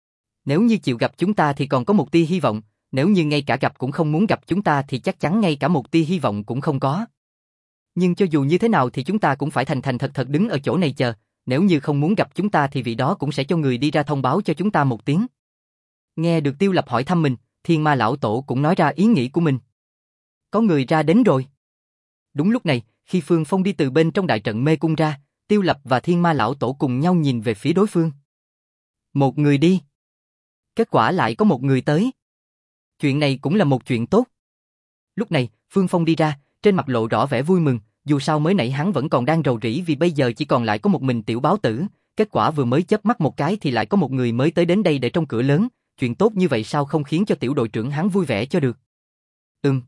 Nếu như chịu gặp chúng ta thì còn có một tia hy vọng, nếu như ngay cả gặp cũng không muốn gặp chúng ta thì chắc chắn ngay cả một tia hy vọng cũng không có. Nhưng cho dù như thế nào thì chúng ta cũng phải thành thành thật thật đứng ở chỗ này chờ, nếu như không muốn gặp chúng ta thì vị đó cũng sẽ cho người đi ra thông báo cho chúng ta một tiếng. Nghe được Tiêu Lập hỏi thăm mình, Thiên Ma Lão Tổ cũng nói ra ý nghĩ của mình. Có người ra đến rồi. Đúng lúc này, khi Phương Phong đi từ bên trong đại trận mê cung ra, Tiêu Lập và Thiên Ma Lão Tổ cùng nhau nhìn về phía đối phương. Một người đi. Kết quả lại có một người tới. Chuyện này cũng là một chuyện tốt. Lúc này, Phương Phong đi ra, trên mặt lộ rõ vẻ vui mừng, dù sao mới nãy hắn vẫn còn đang rầu rĩ vì bây giờ chỉ còn lại có một mình tiểu báo tử, kết quả vừa mới chớp mắt một cái thì lại có một người mới tới đến đây để trong cửa lớn, chuyện tốt như vậy sao không khiến cho tiểu đội trưởng hắn vui vẻ cho được. Ừm.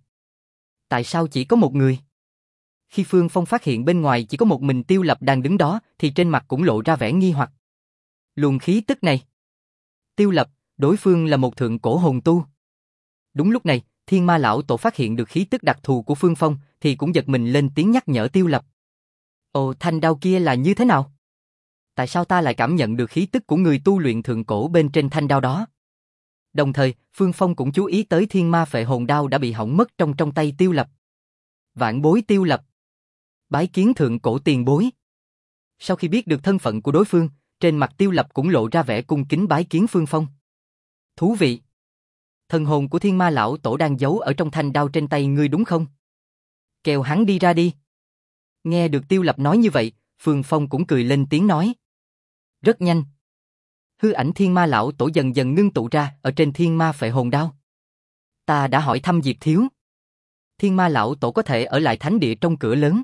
Tại sao chỉ có một người? Khi Phương Phong phát hiện bên ngoài chỉ có một mình Tiêu Lập đang đứng đó thì trên mặt cũng lộ ra vẻ nghi hoặc. Luồng khí tức này. Tiêu Lập, đối phương là một thượng cổ hồn tu. Đúng lúc này, Thiên Ma Lão Tổ phát hiện được khí tức đặc thù của Phương Phong thì cũng giật mình lên tiếng nhắc nhở Tiêu Lập. Ồ, thanh đao kia là như thế nào? Tại sao ta lại cảm nhận được khí tức của người tu luyện thượng cổ bên trên thanh đao đó? Đồng thời, Phương Phong cũng chú ý tới thiên ma phệ hồn đao đã bị hỏng mất trong trong tay Tiêu Lập. Vạn bối Tiêu Lập. Bái kiến thượng cổ tiền bối. Sau khi biết được thân phận của đối phương, trên mặt Tiêu Lập cũng lộ ra vẻ cung kính bái kiến Phương Phong. Thú vị. Thần hồn của Thiên Ma Lão Tổ đang giấu ở trong thanh đao trên tay ngươi đúng không? Kêu hắn đi ra đi. Nghe được Tiêu Lập nói như vậy, Phương Phong cũng cười lên tiếng nói. Rất nhanh. Hư ảnh thiên ma lão tổ dần dần ngưng tụ ra ở trên thiên ma phệ hồn đao. Ta đã hỏi thăm Diệp Thiếu. Thiên ma lão tổ có thể ở lại thánh địa trong cửa lớn.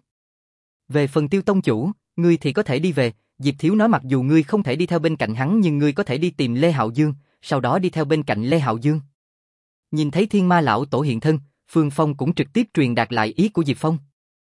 Về phần Tiêu tông chủ, ngươi thì có thể đi về. Diệp Thiếu nói mặc dù ngươi không thể đi theo bên cạnh hắn nhưng ngươi có thể đi tìm Lê Hạo Dương, sau đó đi theo bên cạnh Lê Hạo Dương. Nhìn thấy thiên ma lão tổ hiện thân, Phương Phong cũng trực tiếp truyền đạt lại ý của Diệp Phong.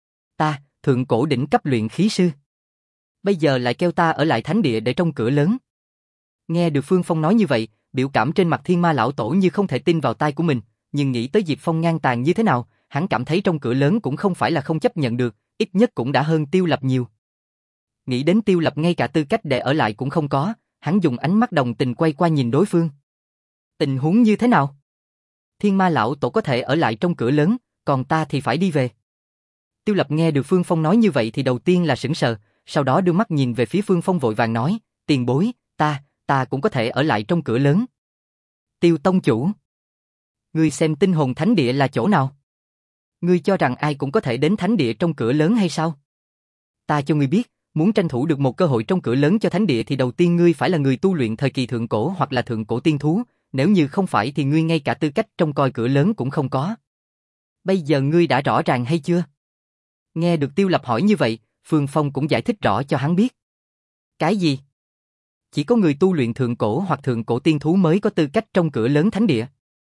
Ta, thượng cổ đỉnh cấp luyện khí sư. Bây giờ lại kêu ta ở lại thánh địa để trong cửa lớn. Nghe được Phương Phong nói như vậy, biểu cảm trên mặt thiên ma lão tổ như không thể tin vào tai của mình, nhưng nghĩ tới Diệp Phong ngang tàn như thế nào, hắn cảm thấy trong cửa lớn cũng không phải là không chấp nhận được, ít nhất cũng đã hơn Tiêu Lập nhiều. Nghĩ đến Tiêu Lập ngay cả tư cách để ở lại cũng không có, hắn dùng ánh mắt đồng tình quay qua nhìn đối phương. Tình huống như thế nào? Thiên ma lão tổ có thể ở lại trong cửa lớn, còn ta thì phải đi về. Tiêu Lập nghe được Phương Phong nói như vậy thì đầu tiên là sững sờ, sau đó đưa mắt nhìn về phía Phương Phong vội vàng nói, tiền bối, ta, ta cũng có thể ở lại trong cửa lớn. Tiêu tông chủ. Ngươi xem tinh hồn thánh địa là chỗ nào? Ngươi cho rằng ai cũng có thể đến thánh địa trong cửa lớn hay sao? Ta cho ngươi biết, muốn tranh thủ được một cơ hội trong cửa lớn cho thánh địa thì đầu tiên ngươi phải là người tu luyện thời kỳ thượng cổ hoặc là thượng cổ tiên thú, nếu như không phải thì ngươi ngay cả tư cách trông coi cửa lớn cũng không có. Bây giờ ngươi đã rõ ràng hay chưa? Nghe được Tiêu Lập hỏi như vậy, Phương Phong cũng giải thích rõ cho hắn biết. Cái gì? Chỉ có người tu luyện thượng cổ hoặc thượng cổ tiên thú mới có tư cách trong cửa lớn thánh địa.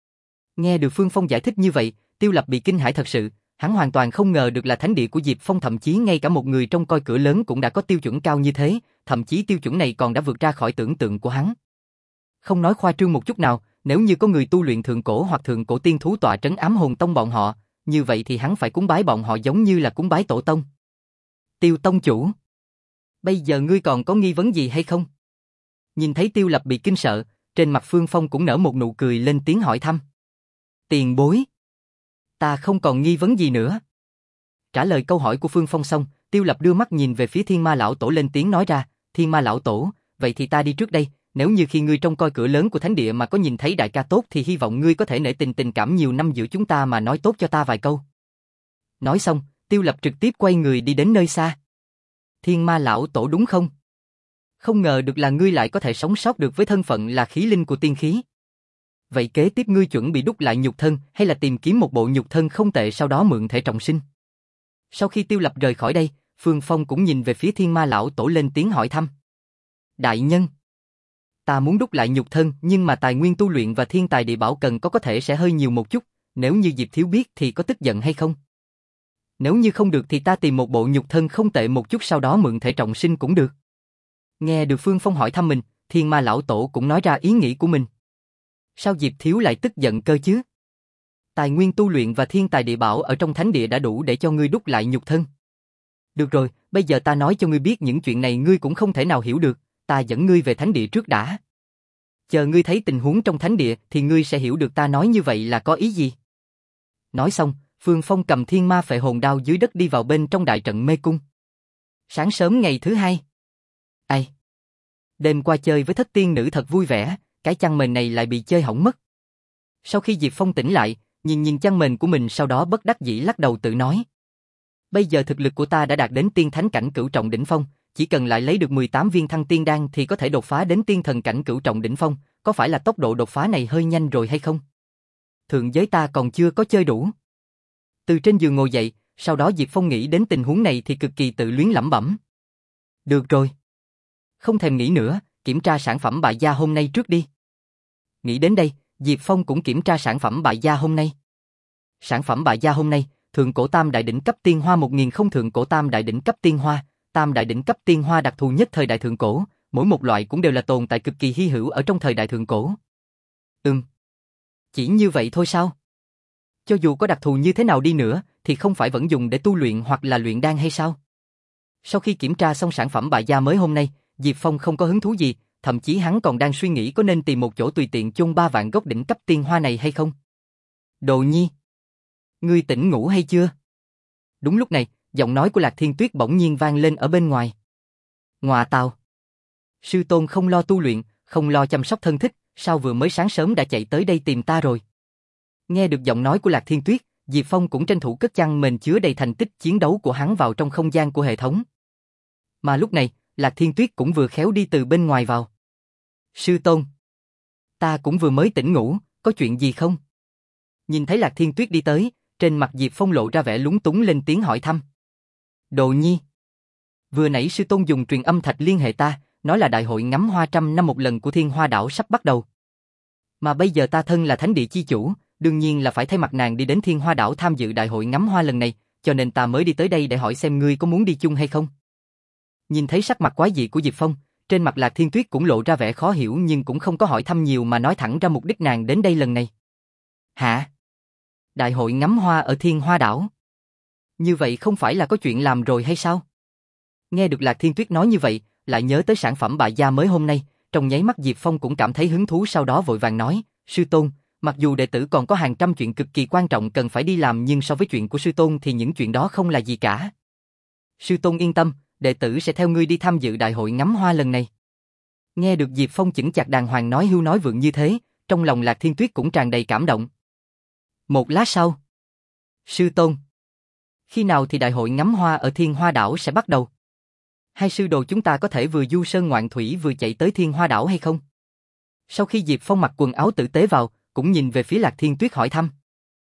Nghe được Phương Phong giải thích như vậy, Tiêu Lập bị kinh hãi thật sự, hắn hoàn toàn không ngờ được là thánh địa của Diệp Phong thậm chí ngay cả một người trông coi cửa lớn cũng đã có tiêu chuẩn cao như thế, thậm chí tiêu chuẩn này còn đã vượt ra khỏi tưởng tượng của hắn. Không nói khoa trương một chút nào, nếu như có người tu luyện thượng cổ hoặc thượng cổ tiên thú tọa trấn ám hồn tông bọn họ, như vậy thì hắn phải cúng bái bọn họ giống như là cúng bái tổ tông. Tiêu tông chủ, bây giờ ngươi còn có nghi vấn gì hay không? Nhìn thấy Tiêu Lập bị kinh sợ, trên mặt Phương Phong cũng nở một nụ cười lên tiếng hỏi thăm. Tiền bối, ta không còn nghi vấn gì nữa. Trả lời câu hỏi của Phương Phong xong, Tiêu Lập đưa mắt nhìn về phía Thiên Ma lão tổ lên tiếng nói ra, Thiên Ma lão tổ, vậy thì ta đi trước đây, nếu như khi ngươi trông coi cửa lớn của thánh địa mà có nhìn thấy đại ca tốt thì hy vọng ngươi có thể nể tình tình cảm nhiều năm giữa chúng ta mà nói tốt cho ta vài câu. Nói xong, Tiêu Lập trực tiếp quay người đi đến nơi xa. Thiên Ma lão tổ đúng không? Không ngờ được là ngươi lại có thể sống sót được với thân phận là khí linh của tiên khí. Vậy kế tiếp ngươi chuẩn bị đúc lại nhục thân hay là tìm kiếm một bộ nhục thân không tệ sau đó mượn thể trọng sinh? Sau khi Tiêu Lập rời khỏi đây, Phương Phong cũng nhìn về phía Thiên Ma lão tổ lên tiếng hỏi thăm. Đại nhân, ta muốn đúc lại nhục thân nhưng mà tài nguyên tu luyện và thiên tài địa bảo cần có có thể sẽ hơi nhiều một chút, nếu như Diệp Thiếu biết thì có tức giận hay không? Nếu như không được thì ta tìm một bộ nhục thân không tệ một chút sau đó mượn thể trọng sinh cũng được. Nghe được Phương Phong hỏi thăm mình, Thiên Ma lão tổ cũng nói ra ý nghĩ của mình. Sao Diệp Thiếu lại tức giận cơ chứ? Tài nguyên tu luyện và thiên tài địa bảo ở trong thánh địa đã đủ để cho ngươi đúc lại nhục thân. Được rồi, bây giờ ta nói cho ngươi biết những chuyện này ngươi cũng không thể nào hiểu được, ta dẫn ngươi về thánh địa trước đã. Chờ ngươi thấy tình huống trong thánh địa thì ngươi sẽ hiểu được ta nói như vậy là có ý gì. Nói xong, Phương Phong cầm thiên ma phệ hồn đao dưới đất đi vào bên trong đại trận mê cung. Sáng sớm ngày thứ hai. Ai? Đêm qua chơi với thất tiên nữ thật vui vẻ, cái chăn mền này lại bị chơi hỏng mất. Sau khi Diệp Phong tỉnh lại, nhìn nhìn chăn mền của mình sau đó bất đắc dĩ lắc đầu tự nói. Bây giờ thực lực của ta đã đạt đến tiên thánh cảnh cửu trọng đỉnh phong, chỉ cần lại lấy được mười tám viên thăng tiên đan thì có thể đột phá đến tiên thần cảnh cửu trọng đỉnh phong, có phải là tốc độ đột phá này hơi nhanh rồi hay không? Thượng giới ta còn chưa có chơi đủ. Từ trên giường ngồi dậy, sau đó Diệp Phong nghĩ đến tình huống này thì cực kỳ tự luyến lẩm bẩm. Được rồi. Không thèm nghĩ nữa, kiểm tra sản phẩm bại gia hôm nay trước đi. Nghĩ đến đây, Diệp Phong cũng kiểm tra sản phẩm bại gia hôm nay. Sản phẩm bại gia hôm nay, thượng cổ tam đại đỉnh cấp tiên hoa một nghìn không thượng cổ tam đại đỉnh cấp tiên hoa, tam đại đỉnh cấp tiên hoa đặc thù nhất thời đại thượng cổ, mỗi một loại cũng đều là tồn tại cực kỳ hy hữu ở trong thời đại thượng cổ. Ừm. Chỉ như vậy thôi sao? Cho dù có đặc thù như thế nào đi nữa, thì không phải vẫn dùng để tu luyện hoặc là luyện đan hay sao? Sau khi kiểm tra xong sản phẩm bại gia mới hôm nay, Diệp Phong không có hứng thú gì, thậm chí hắn còn đang suy nghĩ có nên tìm một chỗ tùy tiện chôn ba vạn gốc đỉnh cấp tiên hoa này hay không. Đồ Nhi, ngươi tỉnh ngủ hay chưa? Đúng lúc này, giọng nói của Lạc Thiên Tuyết bỗng nhiên vang lên ở bên ngoài. Ngọa tào, sư tôn không lo tu luyện, không lo chăm sóc thân thích, sao vừa mới sáng sớm đã chạy tới đây tìm ta rồi? Nghe được giọng nói của Lạc Thiên Tuyết, Diệp Phong cũng tranh thủ cất chăn mền chứa đầy thành tích chiến đấu của hắn vào trong không gian của hệ thống. Mà lúc này, Lạc Thiên Tuyết cũng vừa khéo đi từ bên ngoài vào. Sư Tôn, ta cũng vừa mới tỉnh ngủ, có chuyện gì không? Nhìn thấy Lạc Thiên Tuyết đi tới, trên mặt Diệp Phong lộ ra vẻ lúng túng lên tiếng hỏi thăm. Đồ nhi, vừa nãy sư tôn dùng truyền âm thạch liên hệ ta, nói là đại hội ngắm hoa trăm năm một lần của Thiên Hoa Đảo sắp bắt đầu. Mà bây giờ ta thân là thánh địa chi chủ, đương nhiên là phải thay mặt nàng đi đến Thiên Hoa Đảo tham dự đại hội ngắm hoa lần này, cho nên ta mới đi tới đây để hỏi xem ngươi có muốn đi chung hay không. Nhìn thấy sắc mặt quái dị của Diệp Phong, trên mặt Lạc Thiên Tuyết cũng lộ ra vẻ khó hiểu nhưng cũng không có hỏi thăm nhiều mà nói thẳng ra mục đích nàng đến đây lần này. Hả? Đại hội ngắm hoa ở Thiên Hoa Đảo? Như vậy không phải là có chuyện làm rồi hay sao? Nghe được Lạc Thiên Tuyết nói như vậy, lại nhớ tới sản phẩm bại gia mới hôm nay, trong nháy mắt Diệp Phong cũng cảm thấy hứng thú, sau đó vội vàng nói, sư tôn, mặc dù đệ tử còn có hàng trăm chuyện cực kỳ quan trọng cần phải đi làm nhưng so với chuyện của sư tôn thì những chuyện đó không là gì cả. Sư tôn yên tâm, đệ tử sẽ theo ngươi đi tham dự đại hội ngắm hoa lần này. Nghe được Diệp Phong chững chạc đàng hoàng nói hưu nói vượng như thế, trong lòng Lạc Thiên Tuyết cũng tràn đầy cảm động. Một lát sau, sư tôn, khi nào thì đại hội ngắm hoa ở Thiên Hoa Đảo sẽ bắt đầu? Hai sư đồ chúng ta có thể vừa du sơn ngoạn thủy vừa chạy tới Thiên Hoa Đảo hay không? Sau khi Diệp Phong mặc quần áo tử tế vào, cũng nhìn về phía Lạc Thiên Tuyết hỏi thăm.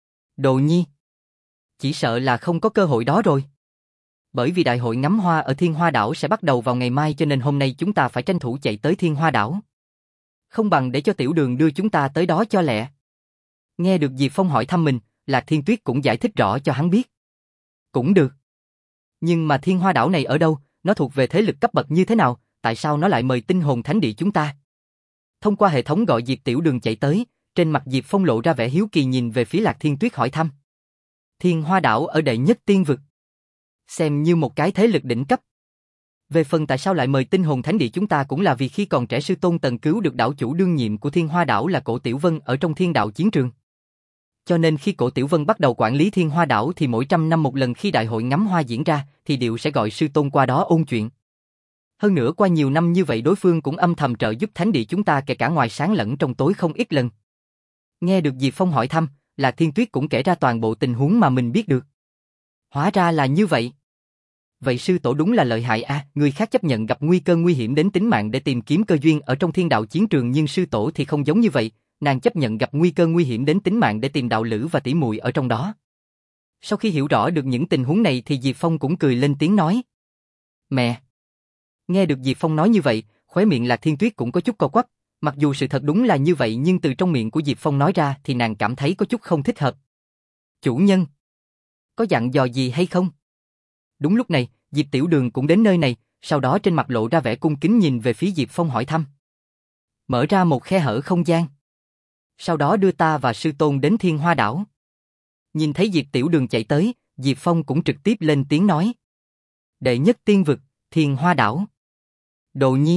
Đồ nhi, chỉ sợ là không có cơ hội đó rồi. Bởi vì đại hội ngắm hoa ở Thiên Hoa Đảo sẽ bắt đầu vào ngày mai cho nên hôm nay chúng ta phải tranh thủ chạy tới Thiên Hoa Đảo. Không bằng để cho Tiểu Đường đưa chúng ta tới đó cho lẹ. Nghe được Diệp Phong hỏi thăm mình, Lạc Thiên Tuyết cũng giải thích rõ cho hắn biết. Cũng được. Nhưng mà Thiên Hoa Đảo này ở đâu, nó thuộc về thế lực cấp bậc như thế nào, tại sao nó lại mời tinh hồn thánh địa chúng ta? Thông qua hệ thống gọi Diệp Tiểu Đường chạy tới, trên mặt Diệp Phong lộ ra vẻ hiếu kỳ nhìn về phía Lạc Thiên Tuyết hỏi thăm. Thiên Hoa Đảo ở đệ nhất tiên vực, xem như một cái thế lực đỉnh cấp. Về phần tại sao lại mời tinh hồn thánh địa chúng ta cũng là vì khi còn trẻ sư tôn Tần cứu được đảo chủ đương nhiệm của Thiên Hoa Đảo là Cổ Tiểu Vân ở trong thiên đạo chiến trường. Cho nên khi Cổ Tiểu Vân bắt đầu quản lý Thiên Hoa Đảo thì mỗi trăm năm một lần khi đại hội ngắm hoa diễn ra thì đều sẽ gọi sư tôn qua đó ôn chuyện. Hơn nữa qua nhiều năm như vậy đối phương cũng âm thầm trợ giúp thánh địa chúng ta kể cả ngoài sáng lẫn trong tối không ít lần. Nghe được Diệp Phong hỏi thăm, Lạc Thiên Tuyết cũng kể ra toàn bộ tình huống mà mình biết được. Hóa ra là như vậy. Vậy sư tổ đúng là lợi hại a, à, người khác chấp nhận gặp nguy cơ nguy hiểm đến tính mạng để tìm kiếm cơ duyên ở trong thiên đạo chiến trường nhưng sư tổ thì không giống như vậy, nàng chấp nhận gặp nguy cơ nguy hiểm đến tính mạng để tìm đạo lữ và tỷ muội ở trong đó. Sau khi hiểu rõ được những tình huống này thì Diệp Phong cũng cười lên tiếng nói. Mẹ! Nghe được Diệp Phong nói như vậy, khóe miệng Lạc Thiên Tuyết cũng có chút co quắp, mặc dù sự thật đúng là như vậy nhưng từ trong miệng của Diệp Phong nói ra thì nàng cảm thấy có chút không thích hợp. Chủ nhân! Có dặn dò gì hay không? Đúng lúc này, Diệp Tiểu Đường cũng đến nơi này, sau đó trên mặt lộ ra vẻ cung kính nhìn về phía Diệp Phong hỏi thăm. Mở ra một khe hở không gian. Sau đó đưa ta và sư tôn đến Thiên Hoa Đảo. Nhìn thấy Diệp Tiểu Đường chạy tới, Diệp Phong cũng trực tiếp lên tiếng nói. Đệ nhất tiên vực, Thiên Hoa Đảo. Đồ nhi.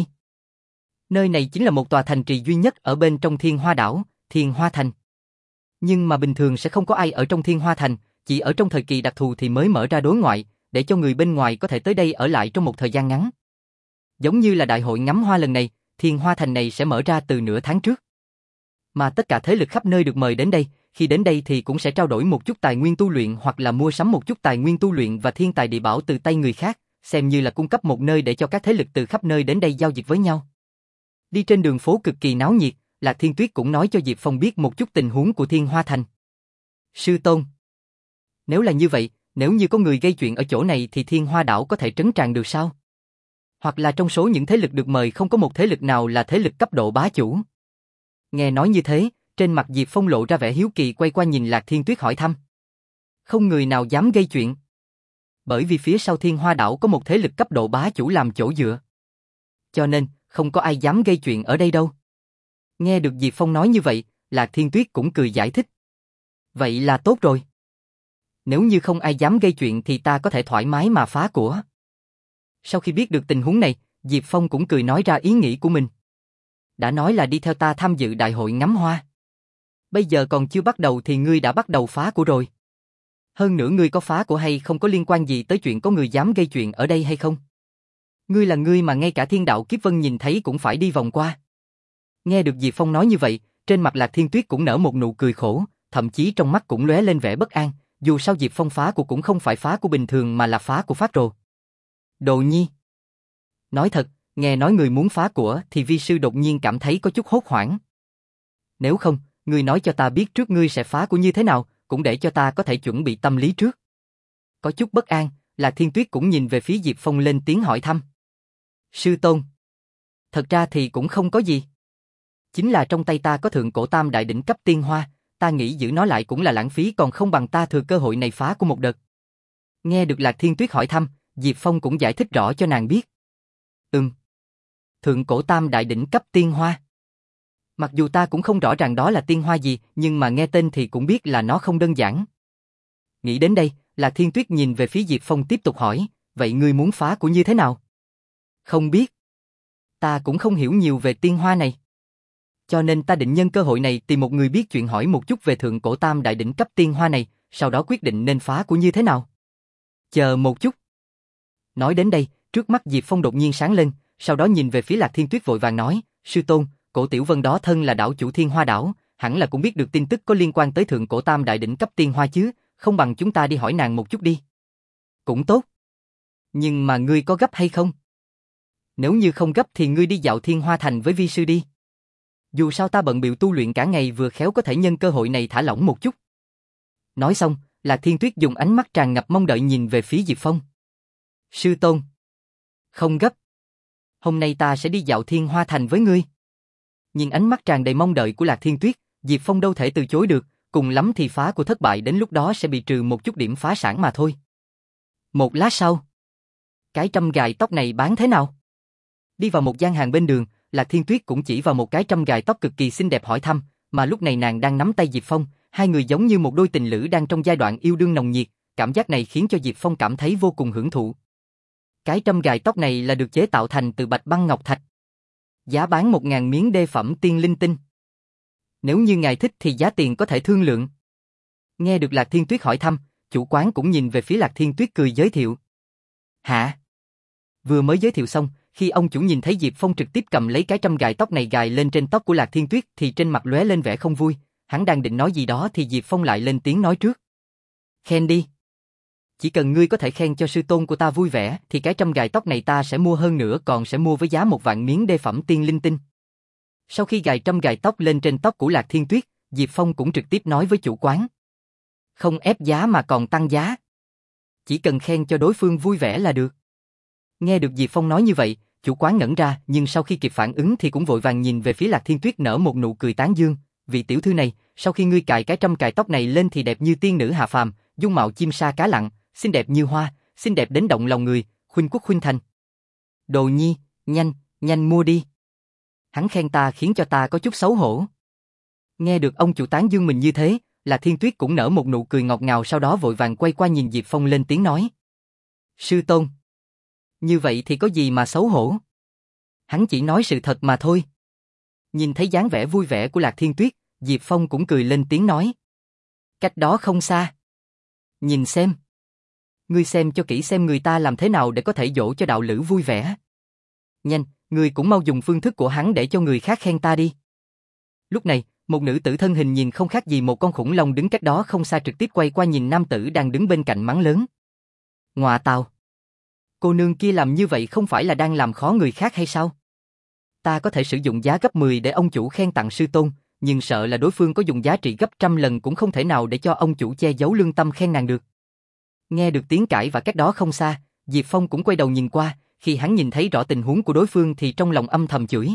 Nơi này chính là một tòa thành trì duy nhất ở bên trong Thiên Hoa Đảo, Thiên Hoa Thành. Nhưng mà bình thường sẽ không có ai ở trong Thiên Hoa Thành, chỉ ở trong thời kỳ đặc thù thì mới mở ra đối ngoại, để cho người bên ngoài có thể tới đây ở lại trong một thời gian ngắn. Giống như là đại hội ngắm hoa lần này, Thiên Hoa Thành này sẽ mở ra từ nửa tháng trước. Mà tất cả thế lực khắp nơi được mời đến đây, khi đến đây thì cũng sẽ trao đổi một chút tài nguyên tu luyện hoặc là mua sắm một chút tài nguyên tu luyện và thiên tài địa bảo từ tay người khác, xem như là cung cấp một nơi để cho các thế lực từ khắp nơi đến đây giao dịch với nhau. Đi trên đường phố cực kỳ náo nhiệt, Lạc Thiên Tuyết cũng nói cho Diệp Phong biết một chút tình huống của Thiên Hoa Thành. Sư tôn, nếu là như vậy, nếu như có người gây chuyện ở chỗ này thì Thiên Hoa Đảo có thể trấn tràng được sao? Hoặc là trong số những thế lực được mời không có một thế lực nào là thế lực cấp độ bá chủ? Nghe nói như thế, trên mặt Diệp Phong lộ ra vẻ hiếu kỳ quay qua nhìn Lạc Thiên Tuyết hỏi thăm. Không người nào dám gây chuyện. Bởi vì phía sau Thiên Hoa Đảo có một thế lực cấp độ bá chủ làm chỗ dựa. Cho nên, không có ai dám gây chuyện ở đây đâu. Nghe được Diệp Phong nói như vậy, Lạc Thiên Tuyết cũng cười giải thích. Vậy là tốt rồi. Nếu như không ai dám gây chuyện thì ta có thể thoải mái mà phá của. Sau khi biết được tình huống này, Diệp Phong cũng cười nói ra ý nghĩ của mình. Đã nói là đi theo ta tham dự đại hội ngắm hoa. Bây giờ còn chưa bắt đầu thì ngươi đã bắt đầu phá của rồi. Hơn nữa ngươi có phá của hay không có liên quan gì tới chuyện có người dám gây chuyện ở đây hay không? Ngươi là ngươi mà ngay cả thiên đạo kiếp vân nhìn thấy cũng phải đi vòng qua. Nghe được Diệp Phong nói như vậy, trên mặt Lạc Thiên Tuyết cũng nở một nụ cười khổ, thậm chí trong mắt cũng lóe lên vẻ bất an, dù sao Diệp Phong phá của cũng không phải phá của bình thường mà là phá của phát rồ. Đồ nhi. Nói thật, nghe nói người muốn phá của thì vi sư đột nhiên cảm thấy có chút hốt hoảng. Nếu không, ngươi nói cho ta biết trước ngươi sẽ phá của như thế nào, cũng để cho ta có thể chuẩn bị tâm lý trước. Có chút bất an, Lạc Thiên Tuyết cũng nhìn về phía Diệp Phong lên tiếng hỏi thăm. Sư tôn. Thật ra thì cũng không có gì. Chính là trong tay ta có thượng cổ tam đại đỉnh cấp tiên hoa, ta nghĩ giữ nó lại cũng là lãng phí còn không bằng ta thừa cơ hội này phá của một đợt. Nghe được Lạc Thiên Tuyết hỏi thăm, Diệp Phong cũng giải thích rõ cho nàng biết. Ừm. Thượng cổ tam đại đỉnh cấp tiên hoa. Mặc dù ta cũng không rõ ràng đó là tiên hoa gì, nhưng mà nghe tên thì cũng biết là nó không đơn giản. Nghĩ đến đây, Lạc Thiên Tuyết nhìn về phía Diệp Phong tiếp tục hỏi, vậy ngươi muốn phá của như thế nào? Không biết. Ta cũng không hiểu nhiều về tiên hoa này. Cho nên ta định nhân cơ hội này tìm một người biết chuyện hỏi một chút về thượng cổ tam đại đỉnh cấp tiên hoa này, sau đó quyết định nên phá của như thế nào. Chờ một chút. Nói đến đây, trước mắt Diệp Phong đột nhiên sáng lên, sau đó nhìn về phía Lạc Thiên Tuyết vội vàng nói, sư tôn, cổ Tiểu Vân đó thân là đảo chủ Thiên Hoa đảo, hẳn là cũng biết được tin tức có liên quan tới thượng cổ tam đại đỉnh cấp tiên hoa chứ, không bằng chúng ta đi hỏi nàng một chút đi. Cũng tốt. Nhưng mà ngươi có gấp hay không? Nếu như không gấp thì ngươi đi dạo Thiên Hoa Thành với vi sư đi. Dù sao ta bận bịu tu luyện cả ngày vừa khéo có thể nhân cơ hội này thả lỏng một chút. Nói xong, Lạc Thiên Tuyết dùng ánh mắt tràn ngập mong đợi nhìn về phía Diệp Phong. Sư tôn. Không gấp. Hôm nay ta sẽ đi dạo Thiên Hoa Thành với ngươi. Nhìn ánh mắt tràn đầy mong đợi của Lạc Thiên Tuyết, Diệp Phong đâu thể từ chối được, cùng lắm thì phá của thất bại đến lúc đó sẽ bị trừ một chút điểm phá sản mà thôi. Một lát sau, cái trâm gài tóc này bán thế nào? Đi vào một gian hàng bên đường, Lạc Thiên Tuyết cũng chỉ vào một cái trâm gài tóc cực kỳ xinh đẹp hỏi thăm, mà lúc này nàng đang nắm tay Diệp Phong, hai người giống như một đôi tình lữ đang trong giai đoạn yêu đương nồng nhiệt, cảm giác này khiến cho Diệp Phong cảm thấy vô cùng hưởng thụ. Cái trâm gài tóc này là được chế tạo thành từ bạch băng ngọc thạch. Giá bán một ngàn miếng đê phẩm tiên linh tinh. Nếu như ngài thích thì giá tiền có thể thương lượng. Nghe được Lạc Thiên Tuyết hỏi thăm, chủ quán cũng nhìn về phía Lạc Thiên Tuyết cười giới thiệu. Hả? Vừa mới giới thiệu xong, khi ông chủ nhìn thấy Diệp Phong trực tiếp cầm lấy cái trâm gài tóc này gài lên trên tóc của Lạc Thiên Tuyết thì trên mặt lóe lên vẻ không vui, hắn đang định nói gì đó thì Diệp Phong lại lên tiếng nói trước. Khen đi. Chỉ cần ngươi có thể khen cho sư tôn của ta vui vẻ thì cái trâm gài tóc này ta sẽ mua hơn nữa còn sẽ mua với giá một vạn miếng đê phẩm tiên linh tinh. Sau khi gài trâm gài tóc lên trên tóc của Lạc Thiên Tuyết, Diệp Phong cũng trực tiếp nói với chủ quán. Không ép giá mà còn tăng giá. Chỉ cần khen cho đối phương vui vẻ là được. Nghe được Diệp Phong nói như vậy, chủ quán ngẩn ra nhưng sau khi kịp phản ứng thì cũng vội vàng nhìn về phía Lạc Thiên Tuyết nở một nụ cười tán dương. Vị tiểu thư này, sau khi ngươi cài cái trâm cài tóc này lên thì đẹp như tiên nữ hạ phàm, dung mạo chim sa cá lặn, xinh đẹp như hoa, xinh đẹp đến động lòng người, khuynh quốc khuynh thành. Đồ nhi, nhanh, nhanh mua đi. Hắn khen ta khiến cho ta có chút xấu hổ. Nghe được ông chủ tán dương mình như thế, Lạc Thiên Tuyết cũng nở một nụ cười ngọt ngào sau đó vội vàng quay qua nhìn Diệp Phong lên tiếng nói. Sư tôn. Như vậy thì có gì mà xấu hổ? Hắn chỉ nói sự thật mà thôi. Nhìn thấy dáng vẻ vui vẻ của Lạc Thiên Tuyết, Diệp Phong cũng cười lên tiếng nói. Cách đó không xa. Nhìn xem. Ngươi xem cho kỹ xem người ta làm thế nào để có thể dỗ cho đạo lữ vui vẻ. Nhanh, ngươi cũng mau dùng phương thức của hắn để cho người khác khen ta đi. Lúc này, một nữ tử thân hình nhìn không khác gì một con khủng long đứng cách đó không xa trực tiếp quay qua nhìn nam tử đang đứng bên cạnh mắng lớn. Ngọa tào. Cô nương kia làm như vậy không phải là đang làm khó người khác hay sao? Ta có thể sử dụng giá gấp mười để ông chủ khen tặng sư tôn, nhưng sợ là đối phương có dùng giá trị gấp trăm lần cũng không thể nào để cho ông chủ che giấu lương tâm khen nàng được. Nghe được tiếng cãi và cách đó không xa, Diệp Phong cũng quay đầu nhìn qua, khi hắn nhìn thấy rõ tình huống của đối phương thì trong lòng âm thầm chửi.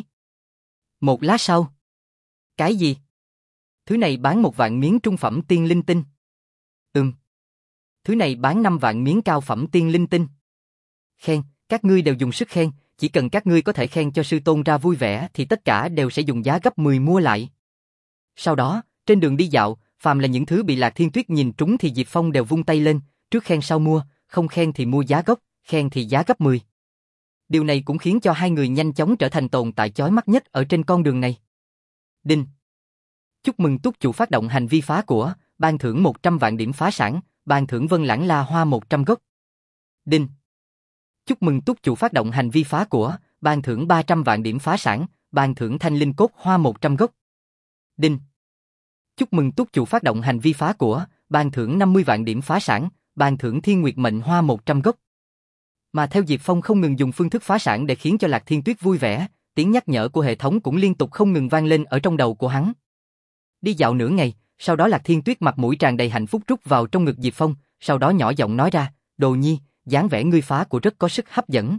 Một lát sau. Cái gì? Thứ này bán một vạn miếng trung phẩm tiên linh tinh. Ừm. Thứ này bán năm vạn miếng cao phẩm tiên linh tinh. Khen, các ngươi đều dùng sức khen, chỉ cần các ngươi có thể khen cho sư tôn ra vui vẻ thì tất cả đều sẽ dùng giá gấp mười mua lại. Sau đó, trên đường đi dạo, phàm là những thứ bị Lạc Thiên Tuyết nhìn trúng thì Diệp Phong đều vung tay lên, trước khen sau mua, không khen thì mua giá gốc, khen thì giá gấp mười. Điều này cũng khiến cho hai người nhanh chóng trở thành tồn tại chói mắt nhất ở trên con đường này. Đinh. Chúc mừng túc chủ phát động hành vi phá của, ban thưởng một trăm vạn điểm phá sản, ban thưởng Vân Lãng La Hoa một trăm gốc. Đinh. Chúc mừng túc chủ phát động hành vi phá của, ban thưởng ba trăm vạn điểm phá sản, ban thưởng Thanh Linh Cốt Hoa một trăm gốc. Đinh. Chúc mừng túc chủ phát động hành vi phá của, ban thưởng năm mươi vạn điểm phá sản, ban thưởng thiên nguyệt mệnh hoa một trăm gốc. Mà theo Diệp Phong không ngừng dùng phương thức phá sản để khiến cho Lạc Thiên Tuyết vui vẻ, tiếng nhắc nhở của hệ thống cũng liên tục không ngừng vang lên ở trong đầu của hắn. Đi dạo nửa ngày, sau đó Lạc Thiên Tuyết mặt mũi tràn đầy hạnh phúc rút vào trong ngực Diệp Phong, sau đó nhỏ giọng nói ra, Đồ Nhi, dáng vẻ ngươi phá của rất có sức hấp dẫn.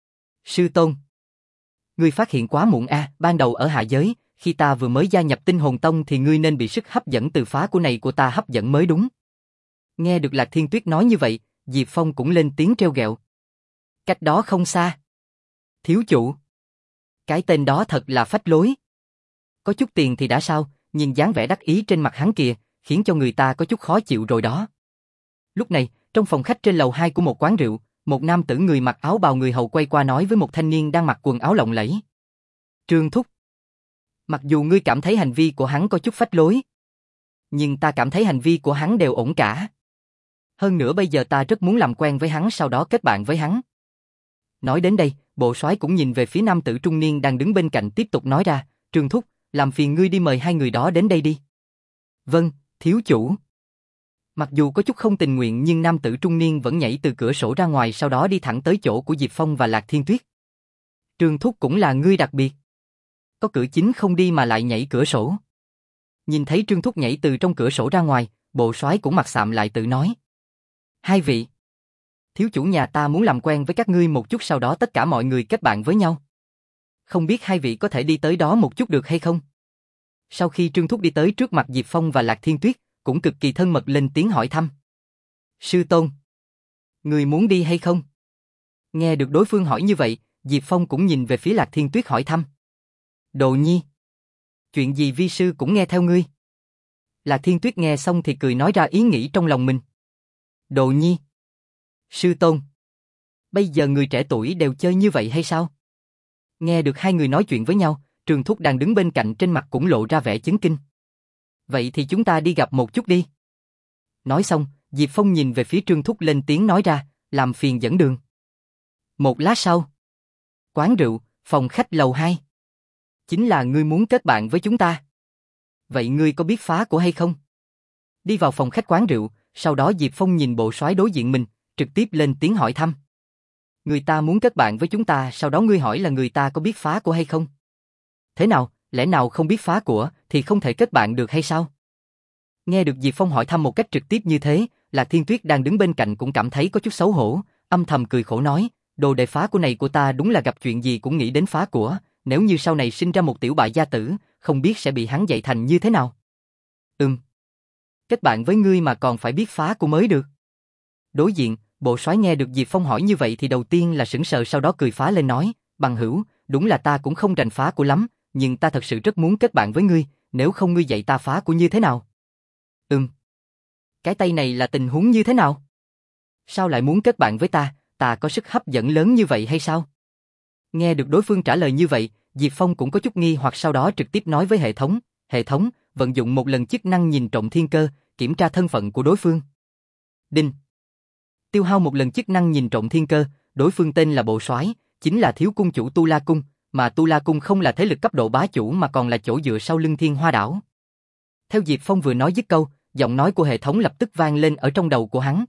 Sư tôn, ngươi phát hiện quá muộn a, à, ban đầu ở hạ giới, khi ta vừa mới gia nhập Tinh Hồn Tông thì ngươi nên bị sức hấp dẫn từ phá của này của ta hấp dẫn mới đúng. Nghe được Lạc Thiên Tuyết nói như vậy, Diệp Phong cũng lên tiếng trêu ghẹo. Cách đó không xa. Thiếu chủ. Cái tên đó thật là phách lối. Có chút tiền thì đã sao, nhìn dáng vẻ đắc ý trên mặt hắn kìa, khiến cho người ta có chút khó chịu rồi đó. Lúc này, trong phòng khách trên lầu hai của một quán rượu, một nam tử người mặc áo bào người hầu quay qua nói với một thanh niên đang mặc quần áo lộng lẫy. Trương Thúc. Mặc dù ngươi cảm thấy hành vi của hắn có chút phách lối, nhưng ta cảm thấy hành vi của hắn đều ổn cả. Hơn nữa bây giờ ta rất muốn làm quen với hắn sau đó kết bạn với hắn. Nói đến đây, bộ soái cũng nhìn về phía nam tử trung niên đang đứng bên cạnh tiếp tục nói ra, Trương Thúc, làm phiền ngươi đi mời hai người đó đến đây đi. Vâng, thiếu chủ. Mặc dù có chút không tình nguyện nhưng nam tử trung niên vẫn nhảy từ cửa sổ ra ngoài sau đó đi thẳng tới chỗ của Diệp Phong và Lạc Thiên Tuyết. Trương Thúc cũng là ngươi đặc biệt. Có cửa chính không đi mà lại nhảy cửa sổ. Nhìn thấy Trương Thúc nhảy từ trong cửa sổ ra ngoài, bộ soái cũng mặt sạm lại tự nói. Hai vị. Thiếu chủ nhà ta muốn làm quen với các ngươi một chút sau đó tất cả mọi người kết bạn với nhau. Không biết hai vị có thể đi tới đó một chút được hay không? Sau khi Trương Thúc đi tới trước mặt Diệp Phong và Lạc Thiên Tuyết, cũng cực kỳ thân mật lên tiếng hỏi thăm. Sư tôn, người muốn đi hay không? Nghe được đối phương hỏi như vậy, Diệp Phong cũng nhìn về phía Lạc Thiên Tuyết hỏi thăm. Đồ Nhi, chuyện gì vi sư cũng nghe theo ngươi. Lạc Thiên Tuyết nghe xong thì cười nói ra ý nghĩ trong lòng mình. Đồ Nhi, sư tôn, bây giờ người trẻ tuổi đều chơi như vậy hay sao? Nghe được hai người nói chuyện với nhau, Trường Thúc đang đứng bên cạnh trên mặt cũng lộ ra vẻ chấn kinh. Vậy thì chúng ta đi gặp một chút đi. Nói xong, Diệp Phong nhìn về phía Trương Thúc lên tiếng nói ra, làm phiền dẫn đường. Một lát sau, quán rượu, phòng khách lầu hai. Chính là ngươi muốn kết bạn với chúng ta. Vậy ngươi có biết phá của hay không? Đi vào phòng khách quán rượu, sau đó Diệp Phong nhìn bộ soái đối diện mình, trực tiếp lên tiếng hỏi thăm. Người ta muốn kết bạn với chúng ta, sau đó ngươi hỏi là người ta có biết phá của hay không? Thế nào, lẽ nào không biết phá của thì không thể kết bạn được hay sao? Nghe được Diệp Phong hỏi thăm một cách trực tiếp như thế, Lạc Thiên Tuyết đang đứng bên cạnh cũng cảm thấy có chút xấu hổ, âm thầm cười khổ nói, đồ đệ phá của này của ta đúng là gặp chuyện gì cũng nghĩ đến phá của, nếu như sau này sinh ra một tiểu bại gia tử, không biết sẽ bị hắn dạy thành như thế nào. Ừm. Kết bạn với ngươi mà còn phải biết phá của mới được. Đối diện, bộ soái nghe được Diệp Phong hỏi như vậy thì đầu tiên là sững sờ sau đó cười phá lên nói, bằng hữu, đúng là ta cũng không rành phá của lắm, nhưng ta thật sự rất muốn kết bạn với ngươi, nếu không ngươi dạy ta phá của như thế nào? Ừm. Cái tay này là tình huống như thế nào? Sao lại muốn kết bạn với ta, ta có sức hấp dẫn lớn như vậy hay sao? Nghe được đối phương trả lời như vậy, Diệp Phong cũng có chút nghi hoặc sau đó trực tiếp nói với hệ thống, hệ thống, vận dụng một lần chức năng nhìn trộm thiên cơ, kiểm tra thân phận của đối phương. Đinh. Tiêu hao một lần chức năng nhìn trộm thiên cơ, đối phương tên là bộ soái, chính là thiếu cung chủ Tu La Cung, mà Tu La Cung không là thế lực cấp độ bá chủ mà còn là chỗ dựa sau lưng Thiên Hoa Đảo. Theo Diệp Phong vừa nói dứt câu, giọng nói của hệ thống lập tức vang lên ở trong đầu của hắn.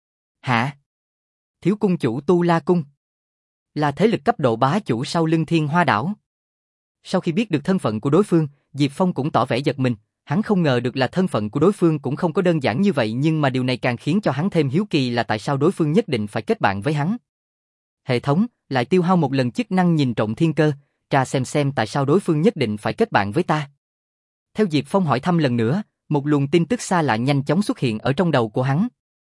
Hả? Thiếu cung chủ Tu La Cung là thế lực cấp độ bá chủ sau lưng Thiên Hoa Đảo. Sau khi biết được thân phận của đối phương, Diệp Phong cũng tỏ vẻ giật mình, hắn không ngờ được là thân phận của đối phương cũng không có đơn giản như vậy, nhưng mà điều này càng khiến cho hắn thêm hiếu kỳ là tại sao đối phương nhất định phải kết bạn với hắn. Hệ thống lại tiêu hao một lần chức năng nhìn trộm thiên cơ, tra xem xem tại sao đối phương nhất định phải kết bạn với ta. Theo Diệp Phong hỏi thăm lần nữa, một luồng tin tức xa lạ nhanh chóng xuất hiện ở trong đầu của hắn.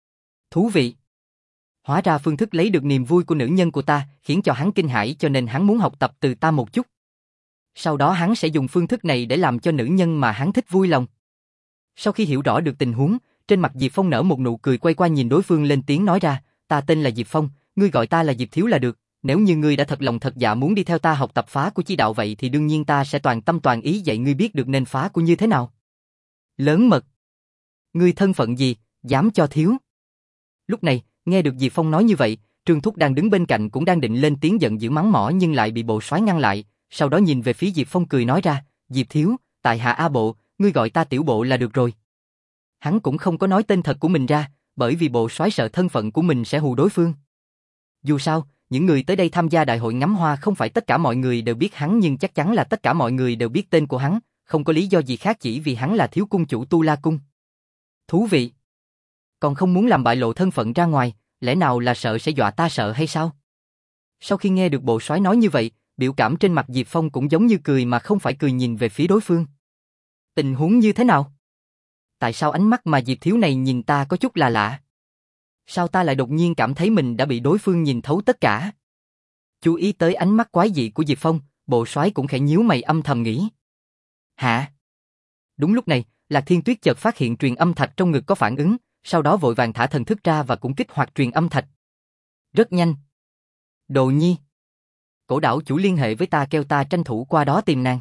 Thú vị. Hóa ra phương thức lấy được niềm vui của nữ nhân của ta khiến cho hắn kinh hãi, cho nên hắn muốn học tập từ ta một chút. Sau đó hắn sẽ dùng phương thức này để làm cho nữ nhân mà hắn thích vui lòng. Sau khi hiểu rõ được tình huống, trên mặt Diệp Phong nở một nụ cười, quay qua nhìn đối phương lên tiếng nói ra, ta tên là Diệp Phong, ngươi gọi ta là Diệp Thiếu là được, nếu như ngươi đã thật lòng thật dạ muốn đi theo ta học tập phá của chi đạo vậy thì đương nhiên ta sẽ toàn tâm toàn ý dạy ngươi biết được nên phá của như thế nào. Lớn mật. Ngươi thân phận gì, dám cho thiếu? Lúc này, nghe được Diệp Phong nói như vậy, Trương Thúc đang đứng bên cạnh cũng đang định lên tiếng giận dữ mắng mỏ nhưng lại bị bộ soái ngăn lại, sau đó nhìn về phía Diệp Phong cười nói ra, Diệp Thiếu, tại hạ A Bộ, ngươi gọi ta Tiểu Bộ là được rồi. Hắn cũng không có nói tên thật của mình ra, bởi vì bộ soái sợ thân phận của mình sẽ hù đối phương. Dù sao, những người tới đây tham gia đại hội ngắm hoa không phải tất cả mọi người đều biết hắn, nhưng chắc chắn là tất cả mọi người đều biết tên của hắn, không có lý do gì khác chỉ vì hắn là thiếu cung chủ Tu La Cung. Thú vị. Còn không muốn làm bại lộ thân phận ra ngoài, lẽ nào là sợ sẽ dọa ta sợ hay sao? Sau khi nghe được bộ soái nói như vậy, biểu cảm trên mặt Diệp Phong cũng giống như cười mà không phải cười, nhìn về phía đối phương. Tình huống như thế nào? Tại sao ánh mắt mà Diệp thiếu này nhìn ta có chút là lạ? Sao ta lại đột nhiên cảm thấy mình đã bị đối phương nhìn thấu tất cả? Chú ý tới ánh mắt quái dị của Diệp Phong, bộ soái cũng khẽ nhíu mày âm thầm nghĩ. Hả? Đúng lúc này, Lạc Thiên Tuyết chợt phát hiện truyền âm thạch trong ngực có phản ứng, sau đó vội vàng thả thần thức ra và cũng kích hoạt truyền âm thạch. Rất nhanh. Đồ nhi. Cổ đảo chủ liên hệ với ta kêu ta tranh thủ qua đó tìm nàng.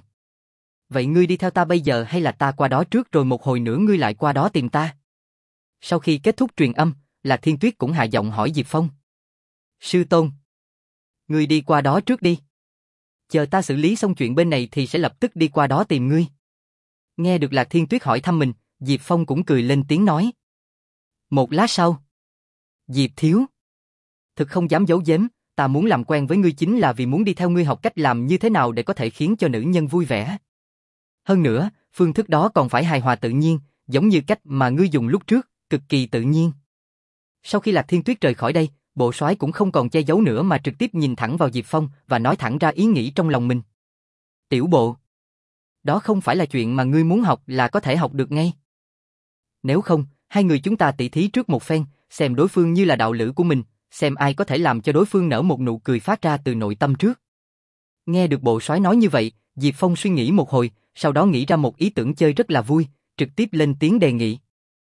Vậy ngươi đi theo ta bây giờ hay là ta qua đó trước rồi một hồi nữa ngươi lại qua đó tìm ta? Sau khi kết thúc truyền âm, Lạc Thiên Tuyết cũng hạ giọng hỏi Diệp Phong. Sư tôn. Ngươi đi qua đó trước đi. Chờ ta xử lý xong chuyện bên này thì sẽ lập tức đi qua đó tìm ngươi. Nghe được Lạc Thiên Tuyết hỏi thăm mình, Diệp Phong cũng cười lên tiếng nói. Một lát sau. Diệp thiếu. Thực không dám giấu giếm, ta muốn làm quen với ngươi chính là vì muốn đi theo ngươi học cách làm như thế nào để có thể khiến cho nữ nhân vui vẻ. Hơn nữa, phương thức đó còn phải hài hòa tự nhiên, giống như cách mà ngươi dùng lúc trước, cực kỳ tự nhiên. Sau khi Lạc Thiên Tuyết rời khỏi đây, bộ soái cũng không còn che giấu nữa mà trực tiếp nhìn thẳng vào Diệp Phong và nói thẳng ra ý nghĩ trong lòng mình. Tiểu bộ. Đó không phải là chuyện mà ngươi muốn học là có thể học được ngay. Nếu không, hai người chúng ta tỉ thí trước một phen, xem đối phương như là đạo lữ của mình, xem ai có thể làm cho đối phương nở một nụ cười phát ra từ nội tâm trước. Nghe được bộ soái nói như vậy, Diệp Phong suy nghĩ một hồi, sau đó nghĩ ra một ý tưởng chơi rất là vui, trực tiếp lên tiếng đề nghị.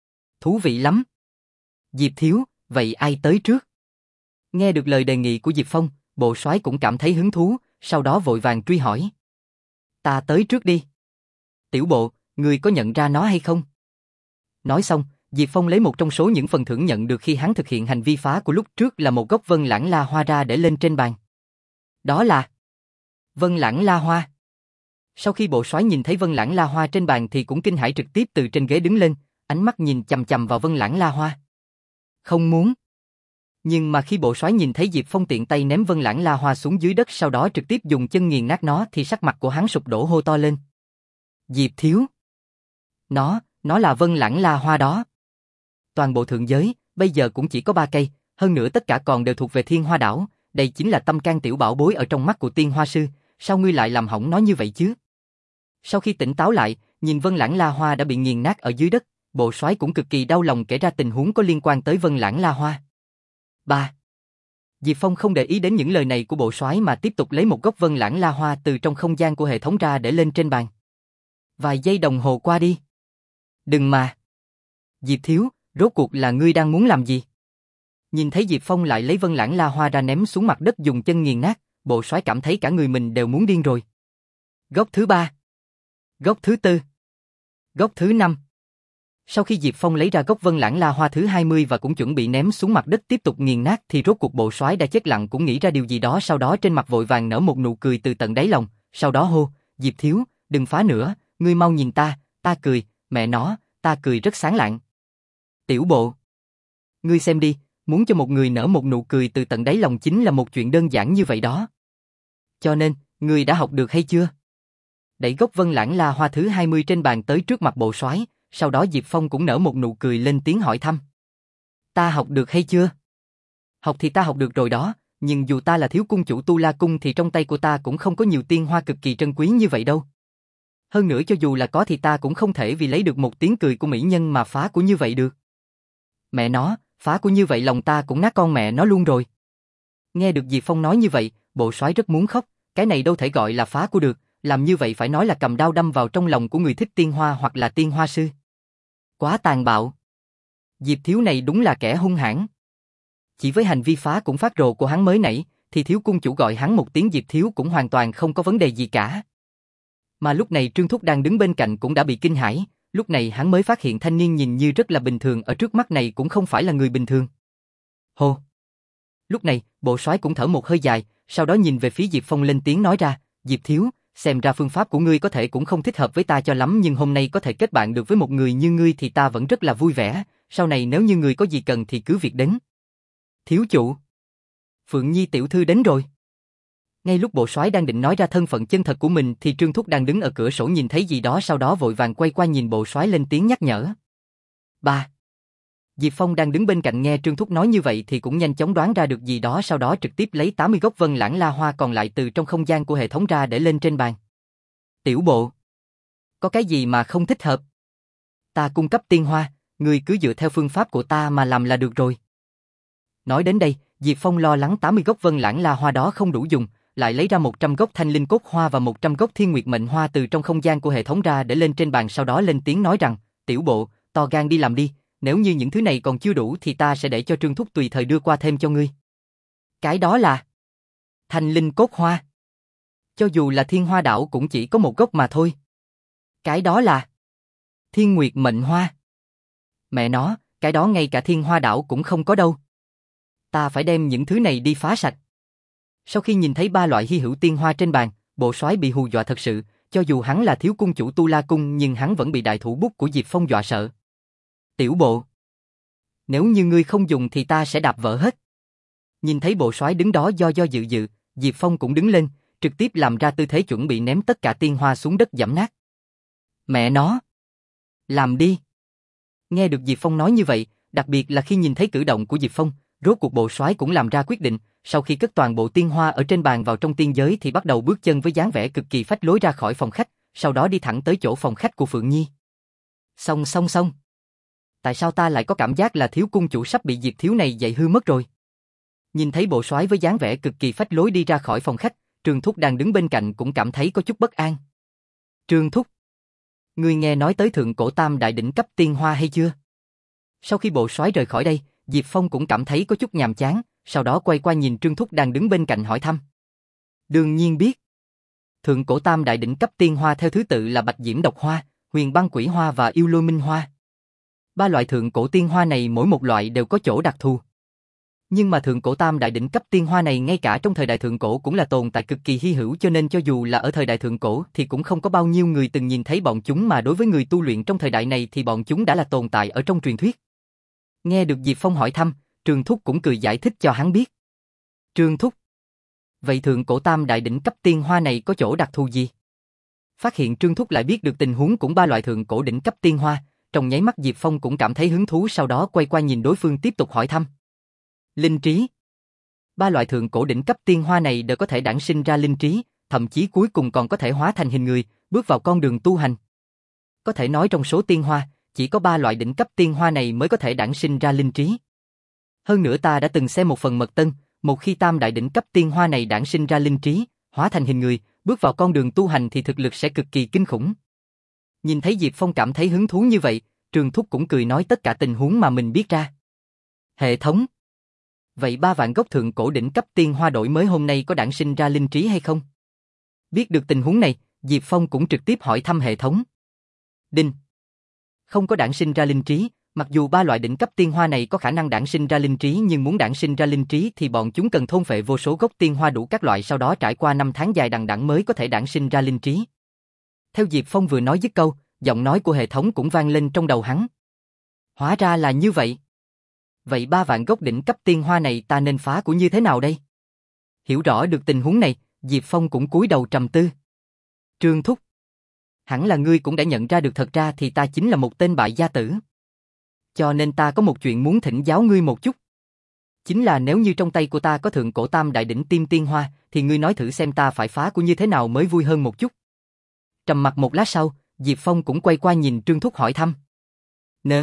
Thú vị lắm. Diệp thiếu, vậy ai tới trước? Nghe được lời đề nghị của Diệp Phong, bộ soái cũng cảm thấy hứng thú, sau đó vội vàng truy hỏi. Ta tới trước đi. Tiểu bộ, ngươi có nhận ra nó hay không? Nói xong, Diệp Phong lấy một trong số những phần thưởng nhận được khi hắn thực hiện hành vi phá của lúc trước là một gốc Vân Lãng La Hoa ra để lên trên bàn. Đó là Vân Lãng La Hoa. Sau khi bộ soái nhìn thấy Vân Lãng La Hoa trên bàn thì cũng kinh hãi, trực tiếp từ trên ghế đứng lên, ánh mắt nhìn chằm chằm vào Vân Lãng La Hoa. Không muốn. Nhưng mà khi bộ soái nhìn thấy Diệp Phong tiện tay ném Vân Lãng La Hoa xuống dưới đất, sau đó trực tiếp dùng chân nghiền nát nó thì sắc mặt của hắn sụp đổ, hô to lên. Diệp thiếu. Nó, nó là Vân Lãng La Hoa đó. Toàn bộ thượng giới, bây giờ cũng chỉ có ba cây, hơn nữa tất cả còn đều thuộc về Thiên Hoa Đảo, đây chính là tâm can tiểu bảo bối ở trong mắt của Tiên Hoa Sư, sao ngươi lại làm hỏng nó như vậy chứ? Sau khi tỉnh táo lại, nhìn Vân Lãng La Hoa đã bị nghiền nát ở dưới đất, bộ soái cũng cực kỳ đau lòng kể ra tình huống có liên quan tới Vân Lãng La Hoa. Ba. Diệp Phong không để ý đến những lời này của bộ soái mà tiếp tục lấy một gốc Vân Lãng La Hoa từ trong không gian của hệ thống ra để lên trên bàn. Vài giây đồng hồ qua đi. Đừng mà. Diệp thiếu, rốt cuộc là ngươi đang muốn làm gì? Nhìn thấy Diệp Phong lại lấy Vân Lãng La Hoa ra ném xuống mặt đất dùng chân nghiền nát, bộ soái cảm thấy cả người mình đều muốn điên rồi. Gốc thứ ba. Gốc thứ tư. Gốc thứ năm. Sau khi Diệp Phong lấy ra gốc Vân Lãng La Hoa thứ hai mươi và cũng chuẩn bị ném xuống mặt đất tiếp tục nghiền nát thì rốt cuộc bộ soái đã chết lặng, cũng nghĩ ra điều gì đó, sau đó trên mặt vội vàng nở một nụ cười từ tận đáy lòng, sau đó hô, Diệp thiếu, đừng phá nữa, ngươi mau nhìn ta, ta cười, mẹ nó, ta cười rất sáng lạng. Tiểu bộ. Ngươi xem đi, muốn cho một người nở một nụ cười từ tận đáy lòng chính là một chuyện đơn giản như vậy đó. Cho nên, ngươi đã học được hay chưa? Đẩy gốc Vân Lãng La Hoa thứ hai mươi trên bàn tới trước mặt bộ soái, sau đó Diệp Phong cũng nở một nụ cười lên tiếng hỏi thăm. Ta học được hay chưa? Học thì ta học được rồi đó, nhưng dù ta là thiếu cung chủ Tu La Cung thì trong tay của ta cũng không có nhiều tiên hoa cực kỳ trân quý như vậy đâu. Hơn nữa cho dù là có thì ta cũng không thể vì lấy được một tiếng cười của mỹ nhân mà phá của như vậy được. Mẹ nó, phá của như vậy lòng ta cũng nát con mẹ nó luôn rồi. Nghe được Diệp Phong nói như vậy, bộ soái rất muốn khóc, cái này đâu thể gọi là phá của được, làm như vậy phải nói là cầm đao đâm vào trong lòng của người thích tiên hoa hoặc là tiên hoa sư. Quá tàn bạo. Diệp thiếu này đúng là kẻ hung hãn. Chỉ với hành vi phá cũng phát rồ của hắn mới nãy, thì thiếu cung chủ gọi hắn một tiếng Diệp thiếu cũng hoàn toàn không có vấn đề gì cả. Mà lúc này Trương Thúc đang đứng bên cạnh cũng đã bị kinh hãi, lúc này hắn mới phát hiện thanh niên nhìn như rất là bình thường ở trước mắt này cũng không phải là người bình thường. Hô. Lúc này, bộ soái cũng thở một hơi dài, sau đó nhìn về phía Diệp Phong lên tiếng nói ra, Diệp thiếu, xem ra phương pháp của ngươi có thể cũng không thích hợp với ta cho lắm, nhưng hôm nay có thể kết bạn được với một người như ngươi thì ta vẫn rất là vui vẻ, sau này nếu như ngươi có gì cần thì cứ việc đến. Thiếu chủ. Phượng Nhi tiểu thư đến rồi. Ngay lúc bộ soái đang định nói ra thân phận chân thật của mình thì Trương Thúc đang đứng ở cửa sổ nhìn thấy gì đó, sau đó vội vàng quay qua nhìn bộ soái lên tiếng nhắc nhở. Ba. Diệp Phong đang đứng bên cạnh nghe Trương Thúc nói như vậy thì cũng nhanh chóng đoán ra được gì đó, sau đó trực tiếp lấy tám mươi gốc Vân Lãng La Hoa còn lại từ trong không gian của hệ thống ra để lên trên bàn. Tiểu bộ. Có cái gì mà không thích hợp? Ta cung cấp tiên hoa, ngươi cứ dựa theo phương pháp của ta mà làm là được rồi. Nói đến đây, Diệp Phong lo lắng tám mươi gốc Vân Lãng La Hoa đó không đủ dùng, lại lấy ra một trăm gốc Thanh Linh Cốt Hoa và một trăm gốc Thiên Nguyệt Mệnh Hoa từ trong không gian của hệ thống ra để lên trên bàn, sau đó lên tiếng nói rằng, tiểu bộ, to gan đi làm đi, nếu như những thứ này còn chưa đủ thì ta sẽ để cho Trương Thúc tùy thời đưa qua thêm cho ngươi. Cái đó là Thanh Linh Cốt Hoa. Cho dù là Thiên Hoa Đảo cũng chỉ có một gốc mà thôi. Cái đó là Thiên Nguyệt Mệnh Hoa. Mẹ nó, cái đó ngay cả Thiên Hoa Đảo cũng không có đâu. Ta phải đem những thứ này đi phá sạch. Sau khi nhìn thấy ba loại hy hữu tiên hoa trên bàn, bộ soái bị hù dọa thật sự, cho dù hắn là thiếu cung chủ Tu La Cung nhưng hắn vẫn bị đại thủ bút của Diệp Phong dọa sợ. Tiểu bộ. Nếu như ngươi không dùng thì ta sẽ đạp vỡ hết. Nhìn thấy bộ soái đứng đó do do dự dự, Diệp Phong cũng đứng lên, trực tiếp làm ra tư thế chuẩn bị ném tất cả tiên hoa xuống đất giẫm nát. Mẹ nó. Làm đi. Nghe được Diệp Phong nói như vậy, đặc biệt là khi nhìn thấy cử động của Diệp Phong, rốt cuộc bộ soái cũng làm ra quyết định, sau khi cất toàn bộ tiên hoa ở trên bàn vào trong tiên giới thì bắt đầu bước chân với dáng vẻ cực kỳ phách lối ra khỏi phòng khách, sau đó đi thẳng tới chỗ phòng khách của Phượng Nhi. Xong xong xong. Tại sao ta lại có cảm giác là thiếu cung chủ sắp bị Diệp thiếu này dạy hư mất rồi? Nhìn thấy bộ soái với dáng vẻ cực kỳ phách lối đi ra khỏi phòng khách, Trương Thúc đang đứng bên cạnh cũng cảm thấy có chút bất an. Trương Thúc, ngươi nghe nói tới thượng cổ tam đại đỉnh cấp tiên hoa hay chưa? Sau khi bộ soái rời khỏi đây, Diệp Phong cũng cảm thấy có chút nhàm chán, sau đó quay qua nhìn Trương Thúc đang đứng bên cạnh hỏi thăm. Đương nhiên biết. Thượng cổ tam đại đỉnh cấp tiên hoa theo thứ tự là Bạch Diễm Độc Hoa, Huyền Băng Quỷ Hoa và Yêu Lôi Minh Hoa. Ba loại thượng cổ tiên hoa này mỗi một loại đều có chỗ đặc thù. Nhưng mà thượng cổ tam đại đỉnh cấp tiên hoa này ngay cả trong thời đại thượng cổ cũng là tồn tại cực kỳ hy hữu, cho nên cho dù là ở thời đại thượng cổ thì cũng không có bao nhiêu người từng nhìn thấy bọn chúng, mà đối với người tu luyện trong thời đại này thì bọn chúng đã là tồn tại ở trong truyền thuyết. Nghe được Diệp Phong hỏi thăm, Trương Thúc cũng cười giải thích cho hắn biết. Trương Thúc, vậy thượng cổ tam đại đỉnh cấp tiên hoa này có chỗ đặc thù gì? Phát hiện Trương Thúc lại biết được tình huống cũng ba loại thượng cổ đỉnh cấp tiên hoa, trong nháy mắt Diệp Phong cũng cảm thấy hứng thú, sau đó quay qua nhìn đối phương tiếp tục hỏi thăm. Linh trí. Ba loại thượng cổ đỉnh cấp tiên hoa này đều có thể đản sinh ra linh trí, thậm chí cuối cùng còn có thể hóa thành hình người, bước vào con đường tu hành. Có thể nói trong số tiên hoa, chỉ có ba loại đỉnh cấp tiên hoa này mới có thể đản sinh ra linh trí. Hơn nữa ta đã từng xem một phần mật tân, một khi tam đại đỉnh cấp tiên hoa này đản sinh ra linh trí, hóa thành hình người, bước vào con đường tu hành thì thực lực sẽ cực kỳ kinh khủng. Nhìn thấy Diệp Phong cảm thấy hứng thú như vậy, Trương Thúc cũng cười nói tất cả tình huống mà mình biết ra. Hệ thống. Vậy ba vạn gốc thượng cổ đỉnh cấp tiên hoa đổi mới hôm nay có đản sinh ra linh trí hay không? Biết được tình huống này, Diệp Phong cũng trực tiếp hỏi thăm hệ thống. Đinh. Không có đản sinh ra linh trí, mặc dù ba loại đỉnh cấp tiên hoa này có khả năng đản sinh ra linh trí, nhưng muốn đản sinh ra linh trí thì bọn chúng cần thôn phệ vô số gốc tiên hoa đủ các loại, sau đó trải qua năm tháng dài đằng đẵng mới có thể đản sinh ra linh trí. Theo Diệp Phong vừa nói dứt câu, giọng nói của hệ thống cũng vang lên trong đầu hắn. Hóa ra là như vậy. Vậy ba vạn gốc đỉnh cấp tiên hoa này ta nên phá của như thế nào đây? Hiểu rõ được tình huống này, Diệp Phong cũng cúi đầu trầm tư. Trương Thúc, hẳn là ngươi cũng đã nhận ra được thật ra thì ta chính là một tên bại gia tử. Cho nên ta có một chuyện muốn thỉnh giáo ngươi một chút. Chính là nếu như trong tay của ta có thượng cổ tam đại đỉnh tim tiên hoa, thì ngươi nói thử xem ta phải phá của như thế nào mới vui hơn một chút. Trầm mặc một lát sau, Diệp Phong cũng quay qua nhìn Trương Thúc hỏi thăm. Nè,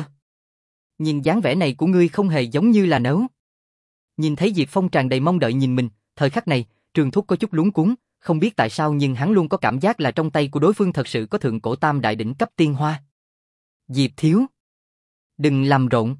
nhìn dáng vẻ này của ngươi không hề giống như là nấu. Nhìn thấy Diệp Phong tràn đầy mong đợi nhìn mình, thời khắc này, Trương Thúc có chút luống cuống, không biết tại sao nhưng hắn luôn có cảm giác là trong tay của đối phương thật sự có thượng cổ tam đại đỉnh cấp tiên hoa. Diệp thiếu, đừng làm rộn.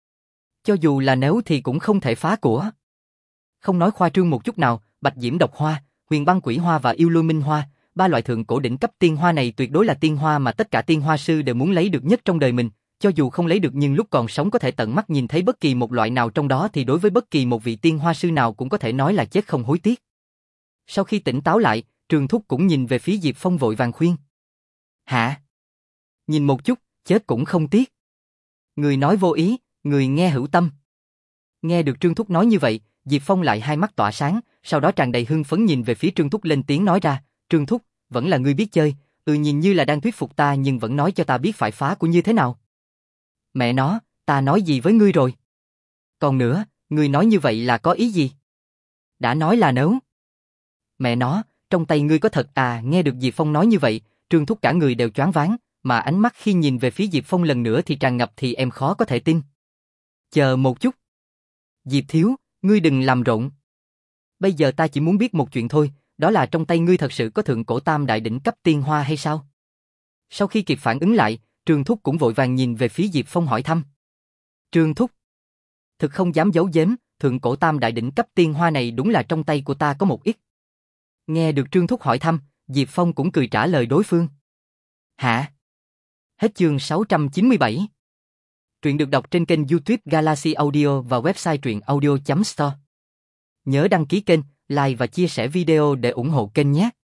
Cho dù là nếu thì cũng không thể phá của. Không nói khoa trương một chút nào, Bạch Diễm Độc Hoa, Huyền Băng Quỷ Hoa và Yêu Lôi Minh Hoa, ba loại thượng cổ đỉnh cấp tiên hoa này tuyệt đối là tiên hoa mà tất cả tiên hoa sư đều muốn lấy được nhất trong đời mình. Cho dù không lấy được nhưng lúc còn sống có thể tận mắt nhìn thấy bất kỳ một loại nào trong đó thì đối với bất kỳ một vị tiên hoa sư nào cũng có thể nói là chết không hối tiếc. Sau khi tỉnh táo lại, Trương Thúc cũng nhìn về phía Diệp Phong vội vàng khuyên. Hả? Nhìn một chút, chết cũng không tiếc. Người nói vô ý, người nghe hữu tâm. Nghe được Trương Thúc nói như vậy, Diệp Phong lại hai mắt tỏa sáng, sau đó tràn đầy hưng phấn nhìn về phía Trương Thúc lên tiếng nói ra, Trương Thúc, vẫn là ngươi biết chơi, ừ nhìn như là đang thuyết phục ta nhưng vẫn nói cho ta biết phải phá của như thế nào. Mẹ nó, ta nói gì với ngươi rồi? Còn nữa, ngươi nói như vậy là có ý gì? Đã nói là nếu. Mẹ nó, trong tay ngươi có thật à? Nghe được Diệp Phong nói như vậy, Trương Thúc cả người đều choáng váng, mà ánh mắt khi nhìn về phía Diệp Phong lần nữa thì tràn ngập thì em khó có thể tin. Chờ một chút. Diệp Thiếu, ngươi đừng làm rộn. Bây giờ ta chỉ muốn biết một chuyện thôi, đó là trong tay ngươi thật sự có thượng cổ tam đại đỉnh cấp tiên hoa hay sao? Sau khi kịp phản ứng lại, Trương Thúc cũng vội vàng nhìn về phía Diệp Phong hỏi thăm. Trương Thúc, thực không dám giấu giếm, thượng cổ tam đại đỉnh cấp tiên hoa này đúng là trong tay của ta có một ít. Nghe được Trương Thúc hỏi thăm, Diệp Phong cũng cười trả lời đối phương. Hả? Hết chương sáu trăm chín mươi bảy. Truyện được đọc trên kênh YouTube Galaxy Audio và website truyện audio chấm store. Nhớ đăng ký kênh, like và chia sẻ video để ủng hộ kênh nhé.